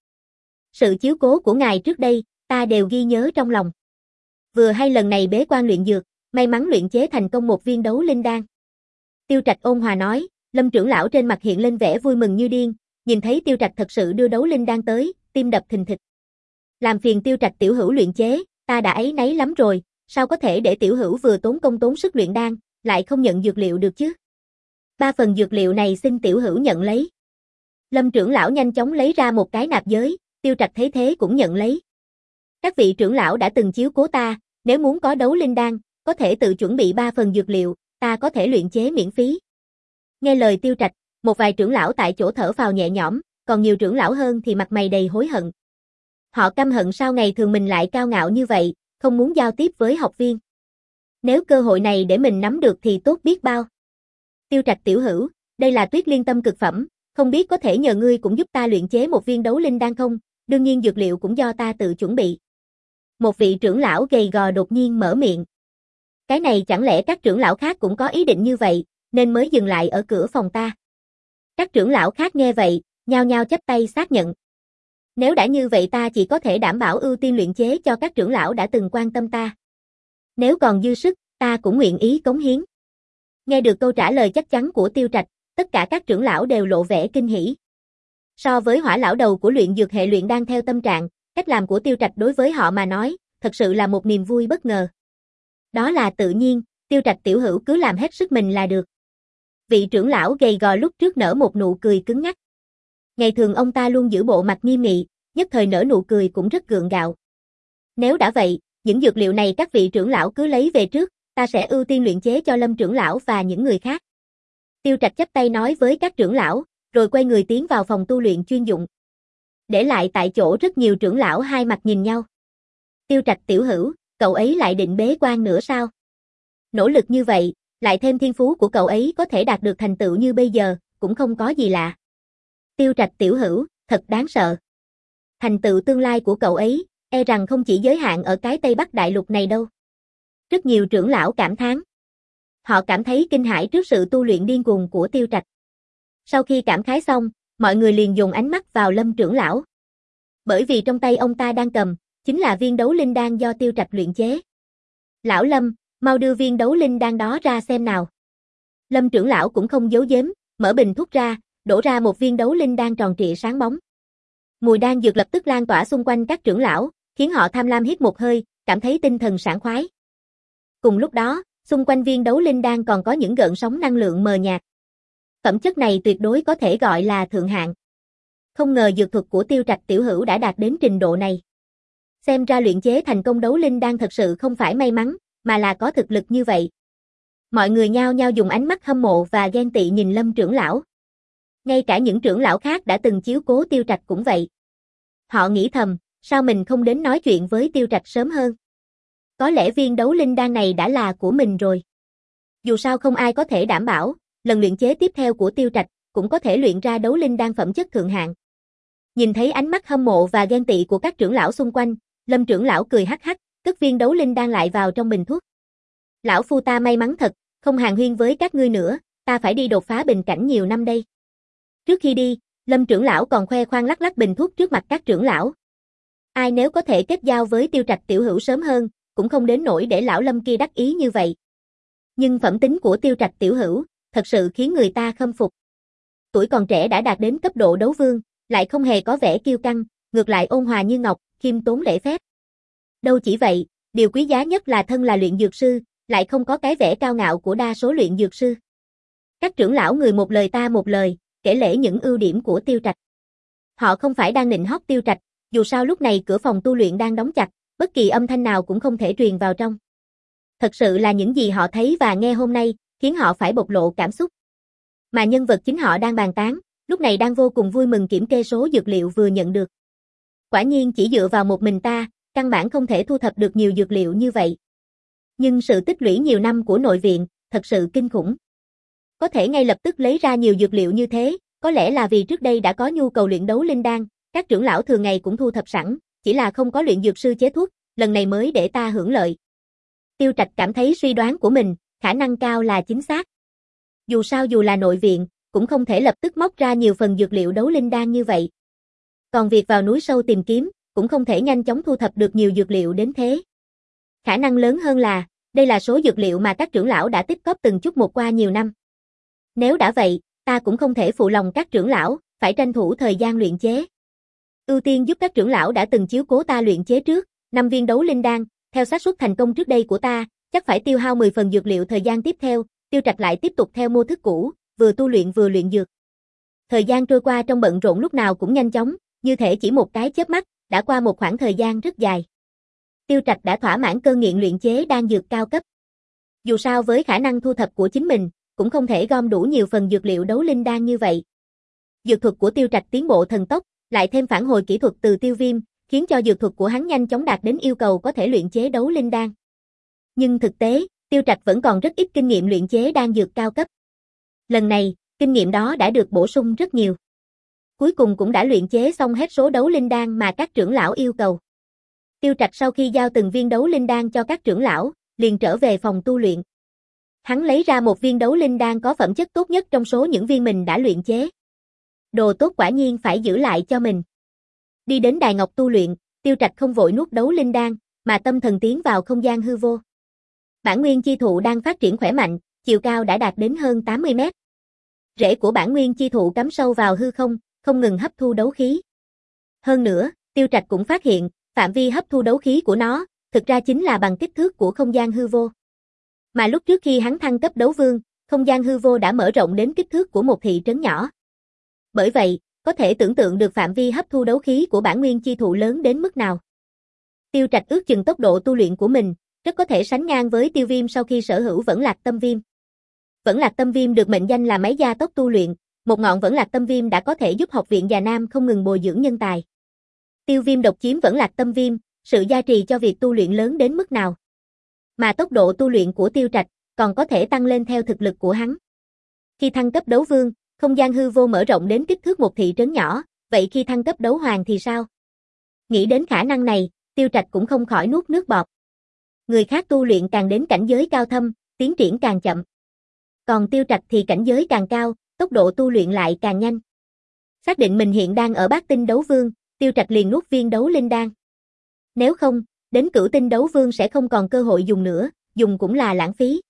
Speaker 1: Sự chiếu cố của ngài trước đây, ta đều ghi nhớ trong lòng. Vừa hay lần này bế quan luyện dược, may mắn luyện chế thành công một viên đấu linh đan. Tiêu Trạch ôn hòa nói, Lâm trưởng lão trên mặt hiện lên vẻ vui mừng như điên, nhìn thấy Tiêu Trạch thật sự đưa đấu linh đan tới, tim đập thình thịch. Làm phiền Tiêu Trạch tiểu hữu luyện chế, ta đã áy náy lắm rồi, sao có thể để tiểu hữu vừa tốn công tốn sức luyện đan, lại không nhận dược liệu được chứ? Ba phần dược liệu này xin tiểu hữu nhận lấy. Lâm trưởng lão nhanh chóng lấy ra một cái nạp giới, Tiêu Trạch thấy thế cũng nhận lấy. Các vị trưởng lão đã từng chiếu cố ta, nếu muốn có đấu linh đan, có thể tự chuẩn bị ba phần dược liệu, ta có thể luyện chế miễn phí. Nghe lời Tiêu Trạch, một vài trưởng lão tại chỗ thở phào nhẹ nhõm, còn nhiều trưởng lão hơn thì mặt mày đầy hối hận. Họ căm hận sao ngày thường mình lại cao ngạo như vậy, không muốn giao tiếp với học viên. Nếu cơ hội này để mình nắm được thì tốt biết bao. Tiêu Trạch tiểu hữu, đây là Tuyết Liên Tâm cực phẩm, không biết có thể nhờ ngươi cũng giúp ta luyện chế một viên đấu linh đan không? Đương nhiên dược liệu cũng do ta tự chuẩn bị. Một vị trưởng lão gầy gò đột nhiên mở miệng. Cái này chẳng lẽ các trưởng lão khác cũng có ý định như vậy, nên mới dừng lại ở cửa phòng ta. Các trưởng lão khác nghe vậy, nhao nhao chắp tay xác nhận. Nếu đã như vậy ta chỉ có thể đảm bảo ưu tiên luyện chế cho các trưởng lão đã từng quan tâm ta. Nếu còn dư sức, ta cũng nguyện ý cống hiến. Nghe được câu trả lời chắc chắn của Tiêu Trạch, tất cả các trưởng lão đều lộ vẻ kinh hỉ. So với Hỏa lão đầu của luyện dược hệ luyện đan theo tâm trạng, cách làm của Tiêu Trạch đối với họ mà nói, thật sự là một niềm vui bất ngờ. Đó là tự nhiên, Tiêu Trạch tiểu hữu cứ làm hết sức mình là được. Vị trưởng lão gầy gò lúc trước nở một nụ cười cứng ngắc. Ngày thường ông ta luôn giữ bộ mặt nghiêm nghị, nhất thời nở nụ cười cũng rất gượng gạo. Nếu đã vậy, những dược liệu này các vị trưởng lão cứ lấy về trước, ta sẽ ưu tiên luyện chế cho Lâm trưởng lão và những người khác. Tiêu Trạch chắp tay nói với các trưởng lão, rồi quay người tiến vào phòng tu luyện chuyên dụng. Để lại tại chỗ rất nhiều trưởng lão hai mặt nhìn nhau. Tiêu Trạch tiểu hữu, cậu ấy lại định bế quan nữa sao? Nỗ lực như vậy, lại thêm thiên phú của cậu ấy có thể đạt được thành tựu như bây giờ, cũng không có gì lạ. Tiêu Trạch tiểu hữu, thật đáng sợ. Thành tựu tương lai của cậu ấy, e rằng không chỉ giới hạn ở cái Tây Bắc Đại Lục này đâu. Rất nhiều trưởng lão cảm thán. Họ cảm thấy kinh hãi trước sự tu luyện điên cuồng của Tiêu Trạch. Sau khi cảm khái xong, mọi người liền dùng ánh mắt vào Lâm trưởng lão. Bởi vì trong tay ông ta đang cầm, chính là viên đấu linh đan do Tiêu Trạch luyện chế. Lão Lâm, mau đưa viên đấu linh đan đó ra xem nào. Lâm trưởng lão cũng không giấu giếm, mở bình thuốc ra, đổ ra một viên đấu linh đan tròn trịa sáng bóng. Mùi đan dược lập tức lan tỏa xung quanh các trưởng lão, khiến họ tham lam hít một hơi, cảm thấy tinh thần sảng khoái. Cùng lúc đó, xung quanh viên đấu linh đan còn có những gợn sóng năng lượng mờ nhạt. Phẩm chất này tuyệt đối có thể gọi là thượng hạng. Không ngờ dược thuật của Tiêu Trạch tiểu hữu đã đạt đến trình độ này. Xem ra luyện chế thành công đấu linh đan thật sự không phải may mắn, mà là có thực lực như vậy. Mọi người nhao nhao dùng ánh mắt hâm mộ và ghen tị nhìn Lâm trưởng lão. Ngay cả những trưởng lão khác đã từng chiếu cố Tiêu Trạch cũng vậy. Họ nghĩ thầm, sao mình không đến nói chuyện với Tiêu Trạch sớm hơn? Có lẽ viên đấu linh đan này đã là của mình rồi. Dù sao không ai có thể đảm bảo, lần luyện chế tiếp theo của Tiêu Trạch cũng có thể luyện ra đấu linh đan phẩm chất thượng hạng. Nhìn thấy ánh mắt hâm mộ và ghen tị của các trưởng lão xung quanh, Lâm trưởng lão cười hắc hắc, cất viên đấu linh đan lại vào trong bình thuốc. Lão phu ta may mắn thật, không hàn huyên với các ngươi nữa, ta phải đi đột phá bình cảnh nhiều năm đây. Trước khi đi, Lâm trưởng lão còn khoe khoang lắc lắc bình thuốc trước mặt các trưởng lão. Ai nếu có thể kết giao với Tiêu Trạch tiểu hữu sớm hơn, cũng không đến nỗi để lão Lâm kia đắc ý như vậy. Nhưng phẩm tính của Tiêu Trạch tiểu hữu, thật sự khiến người ta khâm phục. Tuổi còn trẻ đã đạt đến cấp độ đấu vương, lại không hề có vẻ kiêu căng, ngược lại ôn hòa như ngọc, khiêm tốn lễ phép. Đâu chỉ vậy, điều quý giá nhất là thân là luyện dược sư, lại không có cái vẻ cao ngạo của đa số luyện dược sư. Các trưởng lão người một lời ta một lời, kể lể những ưu điểm của Tiêu Trạch. Họ không phải đang nịnh hót Tiêu Trạch, dù sao lúc này cửa phòng tu luyện đang đóng chặt, bất kỳ âm thanh nào cũng không thể truyền vào trong. Thật sự là những gì họ thấy và nghe hôm nay, khiến họ phải bộc lộ cảm xúc. Mà nhân vật chính họ đang bàn tán, lúc này đang vô cùng vui mừng kiểm kê số dược liệu vừa nhận được. Quả nhiên chỉ dựa vào một mình ta, căn bản không thể thu thập được nhiều dược liệu như vậy. Nhưng sự tích lũy nhiều năm của nội viện, thật sự kinh khủng. Có thể ngay lập tức lấy ra nhiều dược liệu như thế, có lẽ là vì trước đây đã có nhu cầu luyện đấu linh đan, các trưởng lão thường ngày cũng thu thập sẵn, chỉ là không có luyện dược sư chế thuốc, lần này mới để ta hưởng lợi. Tiêu Trạch cảm thấy suy đoán của mình, khả năng cao là chính xác. Dù sao dù là nội viện, cũng không thể lập tức móc ra nhiều phần dược liệu đấu linh đan như vậy. Còn việc vào núi sâu tìm kiếm, cũng không thể nhanh chóng thu thập được nhiều dược liệu đến thế. Khả năng lớn hơn là, đây là số dược liệu mà các trưởng lão đã tích góp từng chút một qua nhiều năm. Nếu đã vậy, ta cũng không thể phụ lòng các trưởng lão, phải tranh thủ thời gian luyện chế. Ưu tiên giúp các trưởng lão đã từng chiếu cố ta luyện chế trước, năm viên đấu linh đan, theo xác suất thành công trước đây của ta, chắc phải tiêu hao mười phần dược liệu thời gian tiếp theo, Tiêu Trạch lại tiếp tục theo mô thức cũ, vừa tu luyện vừa luyện dược. Thời gian trôi qua trong bận rộn lúc nào cũng nhanh chóng, như thể chỉ một cái chớp mắt, đã qua một khoảng thời gian rất dài. Tiêu Trạch đã thỏa mãn cơn nghiện luyện chế đan dược cao cấp. Dù sao với khả năng thu thập của chính mình, cũng không thể gom đủ nhiều phần dược liệu đấu linh đan như vậy. Dược thuật của Tiêu Trạch tiến bộ thần tốc, lại thêm phản hồi kỹ thuật từ Tiêu Viêm, khiến cho dược thuật của hắn nhanh chóng đạt đến yêu cầu có thể luyện chế đấu linh đan. Nhưng thực tế, Tiêu Trạch vẫn còn rất ít kinh nghiệm luyện chế đan dược cao cấp. Lần này, kinh nghiệm đó đã được bổ sung rất nhiều. Cuối cùng cũng đã luyện chế xong hết số đấu linh đan mà các trưởng lão yêu cầu. Tiêu Trạch sau khi giao từng viên đấu linh đan cho các trưởng lão, liền trở về phòng tu luyện. Hắn lấy ra một viên đấu linh đan có phẩm chất tốt nhất trong số những viên mình đã luyện chế. Đồ tốt quả nhiên phải giữ lại cho mình. Đi đến đài ngọc tu luyện, Tiêu Trạch không vội nuốt đấu linh đan, mà tâm thần tiến vào không gian hư vô. Bản nguyên chi thụ đang phát triển khỏe mạnh, chiều cao đã đạt đến hơn tám mươi mét. Rễ của bản nguyên chi thụ cắm sâu vào hư không, không ngừng hấp thu đấu khí. Hơn nữa, Tiêu Trạch cũng phát hiện, phạm vi hấp thu đấu khí của nó, thực ra chính là bằng kích thước của không gian hư vô. Mà lúc trước khi hắn thăng cấp đấu vương, không gian hư vô đã mở rộng đến kích thước của một thị trấn nhỏ. Bởi vậy, có thể tưởng tượng được phạm vi hấp thu đấu khí của bản nguyên chi thụ lớn đến mức nào. Tiêu Trạch ước chừng tốc độ tu luyện của mình, rất có thể sánh ngang với Tiêu Viêm sau khi sở hữu Vẫn Lạc Tâm Viêm. Vẫn Lạc Tâm Viêm được mệnh danh là máy gia tốc tu luyện, một ngọn Vẫn Lạc Tâm Viêm đã có thể giúp học viện Già Nam không ngừng bồi dưỡng nhân tài. Tiêu Viêm độc chiếm Vẫn Lạc Tâm Viêm, sự gia trì cho việc tu luyện lớn đến mức nào. Mà tốc độ tu luyện của Tiêu Trạch còn có thể tăng lên theo thực lực của hắn. Khi thăng cấp đấu vương, không gian hư vô mở rộng đến kích thước một thị trấn nhỏ, vậy khi thăng cấp đấu hoàng thì sao? Nghĩ đến khả năng này, Tiêu Trạch cũng không khỏi nuốt nước bọt. Người khác tu luyện càng đến cảnh giới cao thâm, tiến triển càng chậm. Còn Tiêu Trạch thì cảnh giới càng cao, tốc độ tu luyện lại càng nhanh. Xác định mình hiện đang ở bát tinh đấu vương, Tiêu Trạch liền nuốt viên đấu linh đan. Nếu không, đến cửu tinh đấu vương sẽ không còn cơ hội dùng nữa, dùng cũng là lãng phí.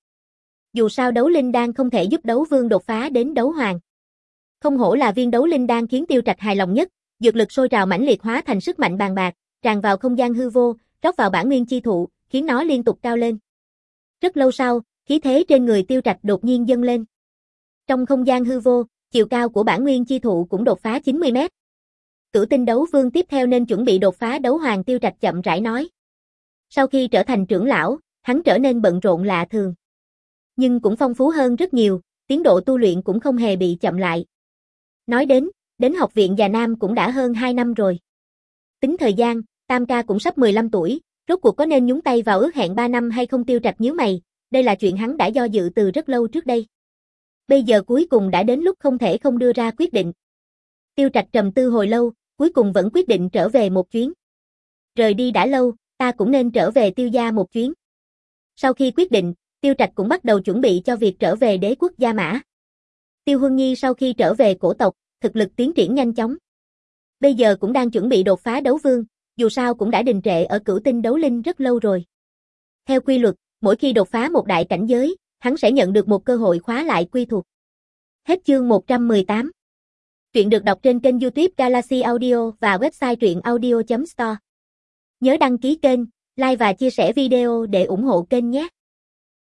Speaker 1: Dù sao đấu linh đan không thể giúp đấu vương đột phá đến đấu hoàng. Không hổ là viên đấu linh đan khiến Tiêu Trạch hài lòng nhất, dược lực sôi trào mãnh liệt hóa thành sức mạnh bàn bạc, tràn vào không gian hư vô, rót vào bản nguyên chi thụ, khiến nó liên tục cao lên. Rất lâu sau, khí thế trên người Tiêu Trạch đột nhiên dâng lên. Trong không gian hư vô, chiều cao của bản nguyên chi thụ cũng đột phá chín mươi mét. Cửu tinh đấu vương tiếp theo nên chuẩn bị đột phá đấu hoàng, Tiêu Trạch chậm rãi nói. Sau khi trở thành trưởng lão, hắn trở nên bận rộn lạ thường. Nhưng cũng phong phú hơn rất nhiều, tiến độ tu luyện cũng không hề bị chậm lại. Nói đến, đến học viện Già Nam cũng đã hơn hai năm rồi. Tính thời gian, Tam ca cũng sắp mười lăm tuổi, rốt cuộc có nên nhúng tay vào ước hẹn ba năm hay không? Tiêu Trạch nhíu mày, đây là chuyện hắn đã do dự từ rất lâu trước đây. Bây giờ cuối cùng đã đến lúc không thể không đưa ra quyết định. Tiêu Trạch trầm tư hồi lâu, cuối cùng vẫn quyết định trở về một chuyến. Rời đi đã lâu, ta cũng nên trở về Tiêu gia một chuyến. Sau khi quyết định, Tiêu Trạch cũng bắt đầu chuẩn bị cho việc trở về đế quốc Gia Mã. Tiêu Huân Nhi sau khi trở về cổ tộc, thực lực tiến triển nhanh chóng. Bây giờ cũng đang chuẩn bị đột phá đấu vương, dù sao cũng đã đình trệ ở cửu tinh đấu linh rất lâu rồi. Theo quy luật, mỗi khi đột phá một đại cảnh giới, hắn sẽ nhận được một cơ hội khóa lại quy thuộc. Hết chương một trăm mười tám. Truyện được đọc trên kênh YouTube Galaxy Audio và website truyện audio chấm store. Nhớ đăng ký kênh, like và chia sẻ video để ủng hộ kênh nhé.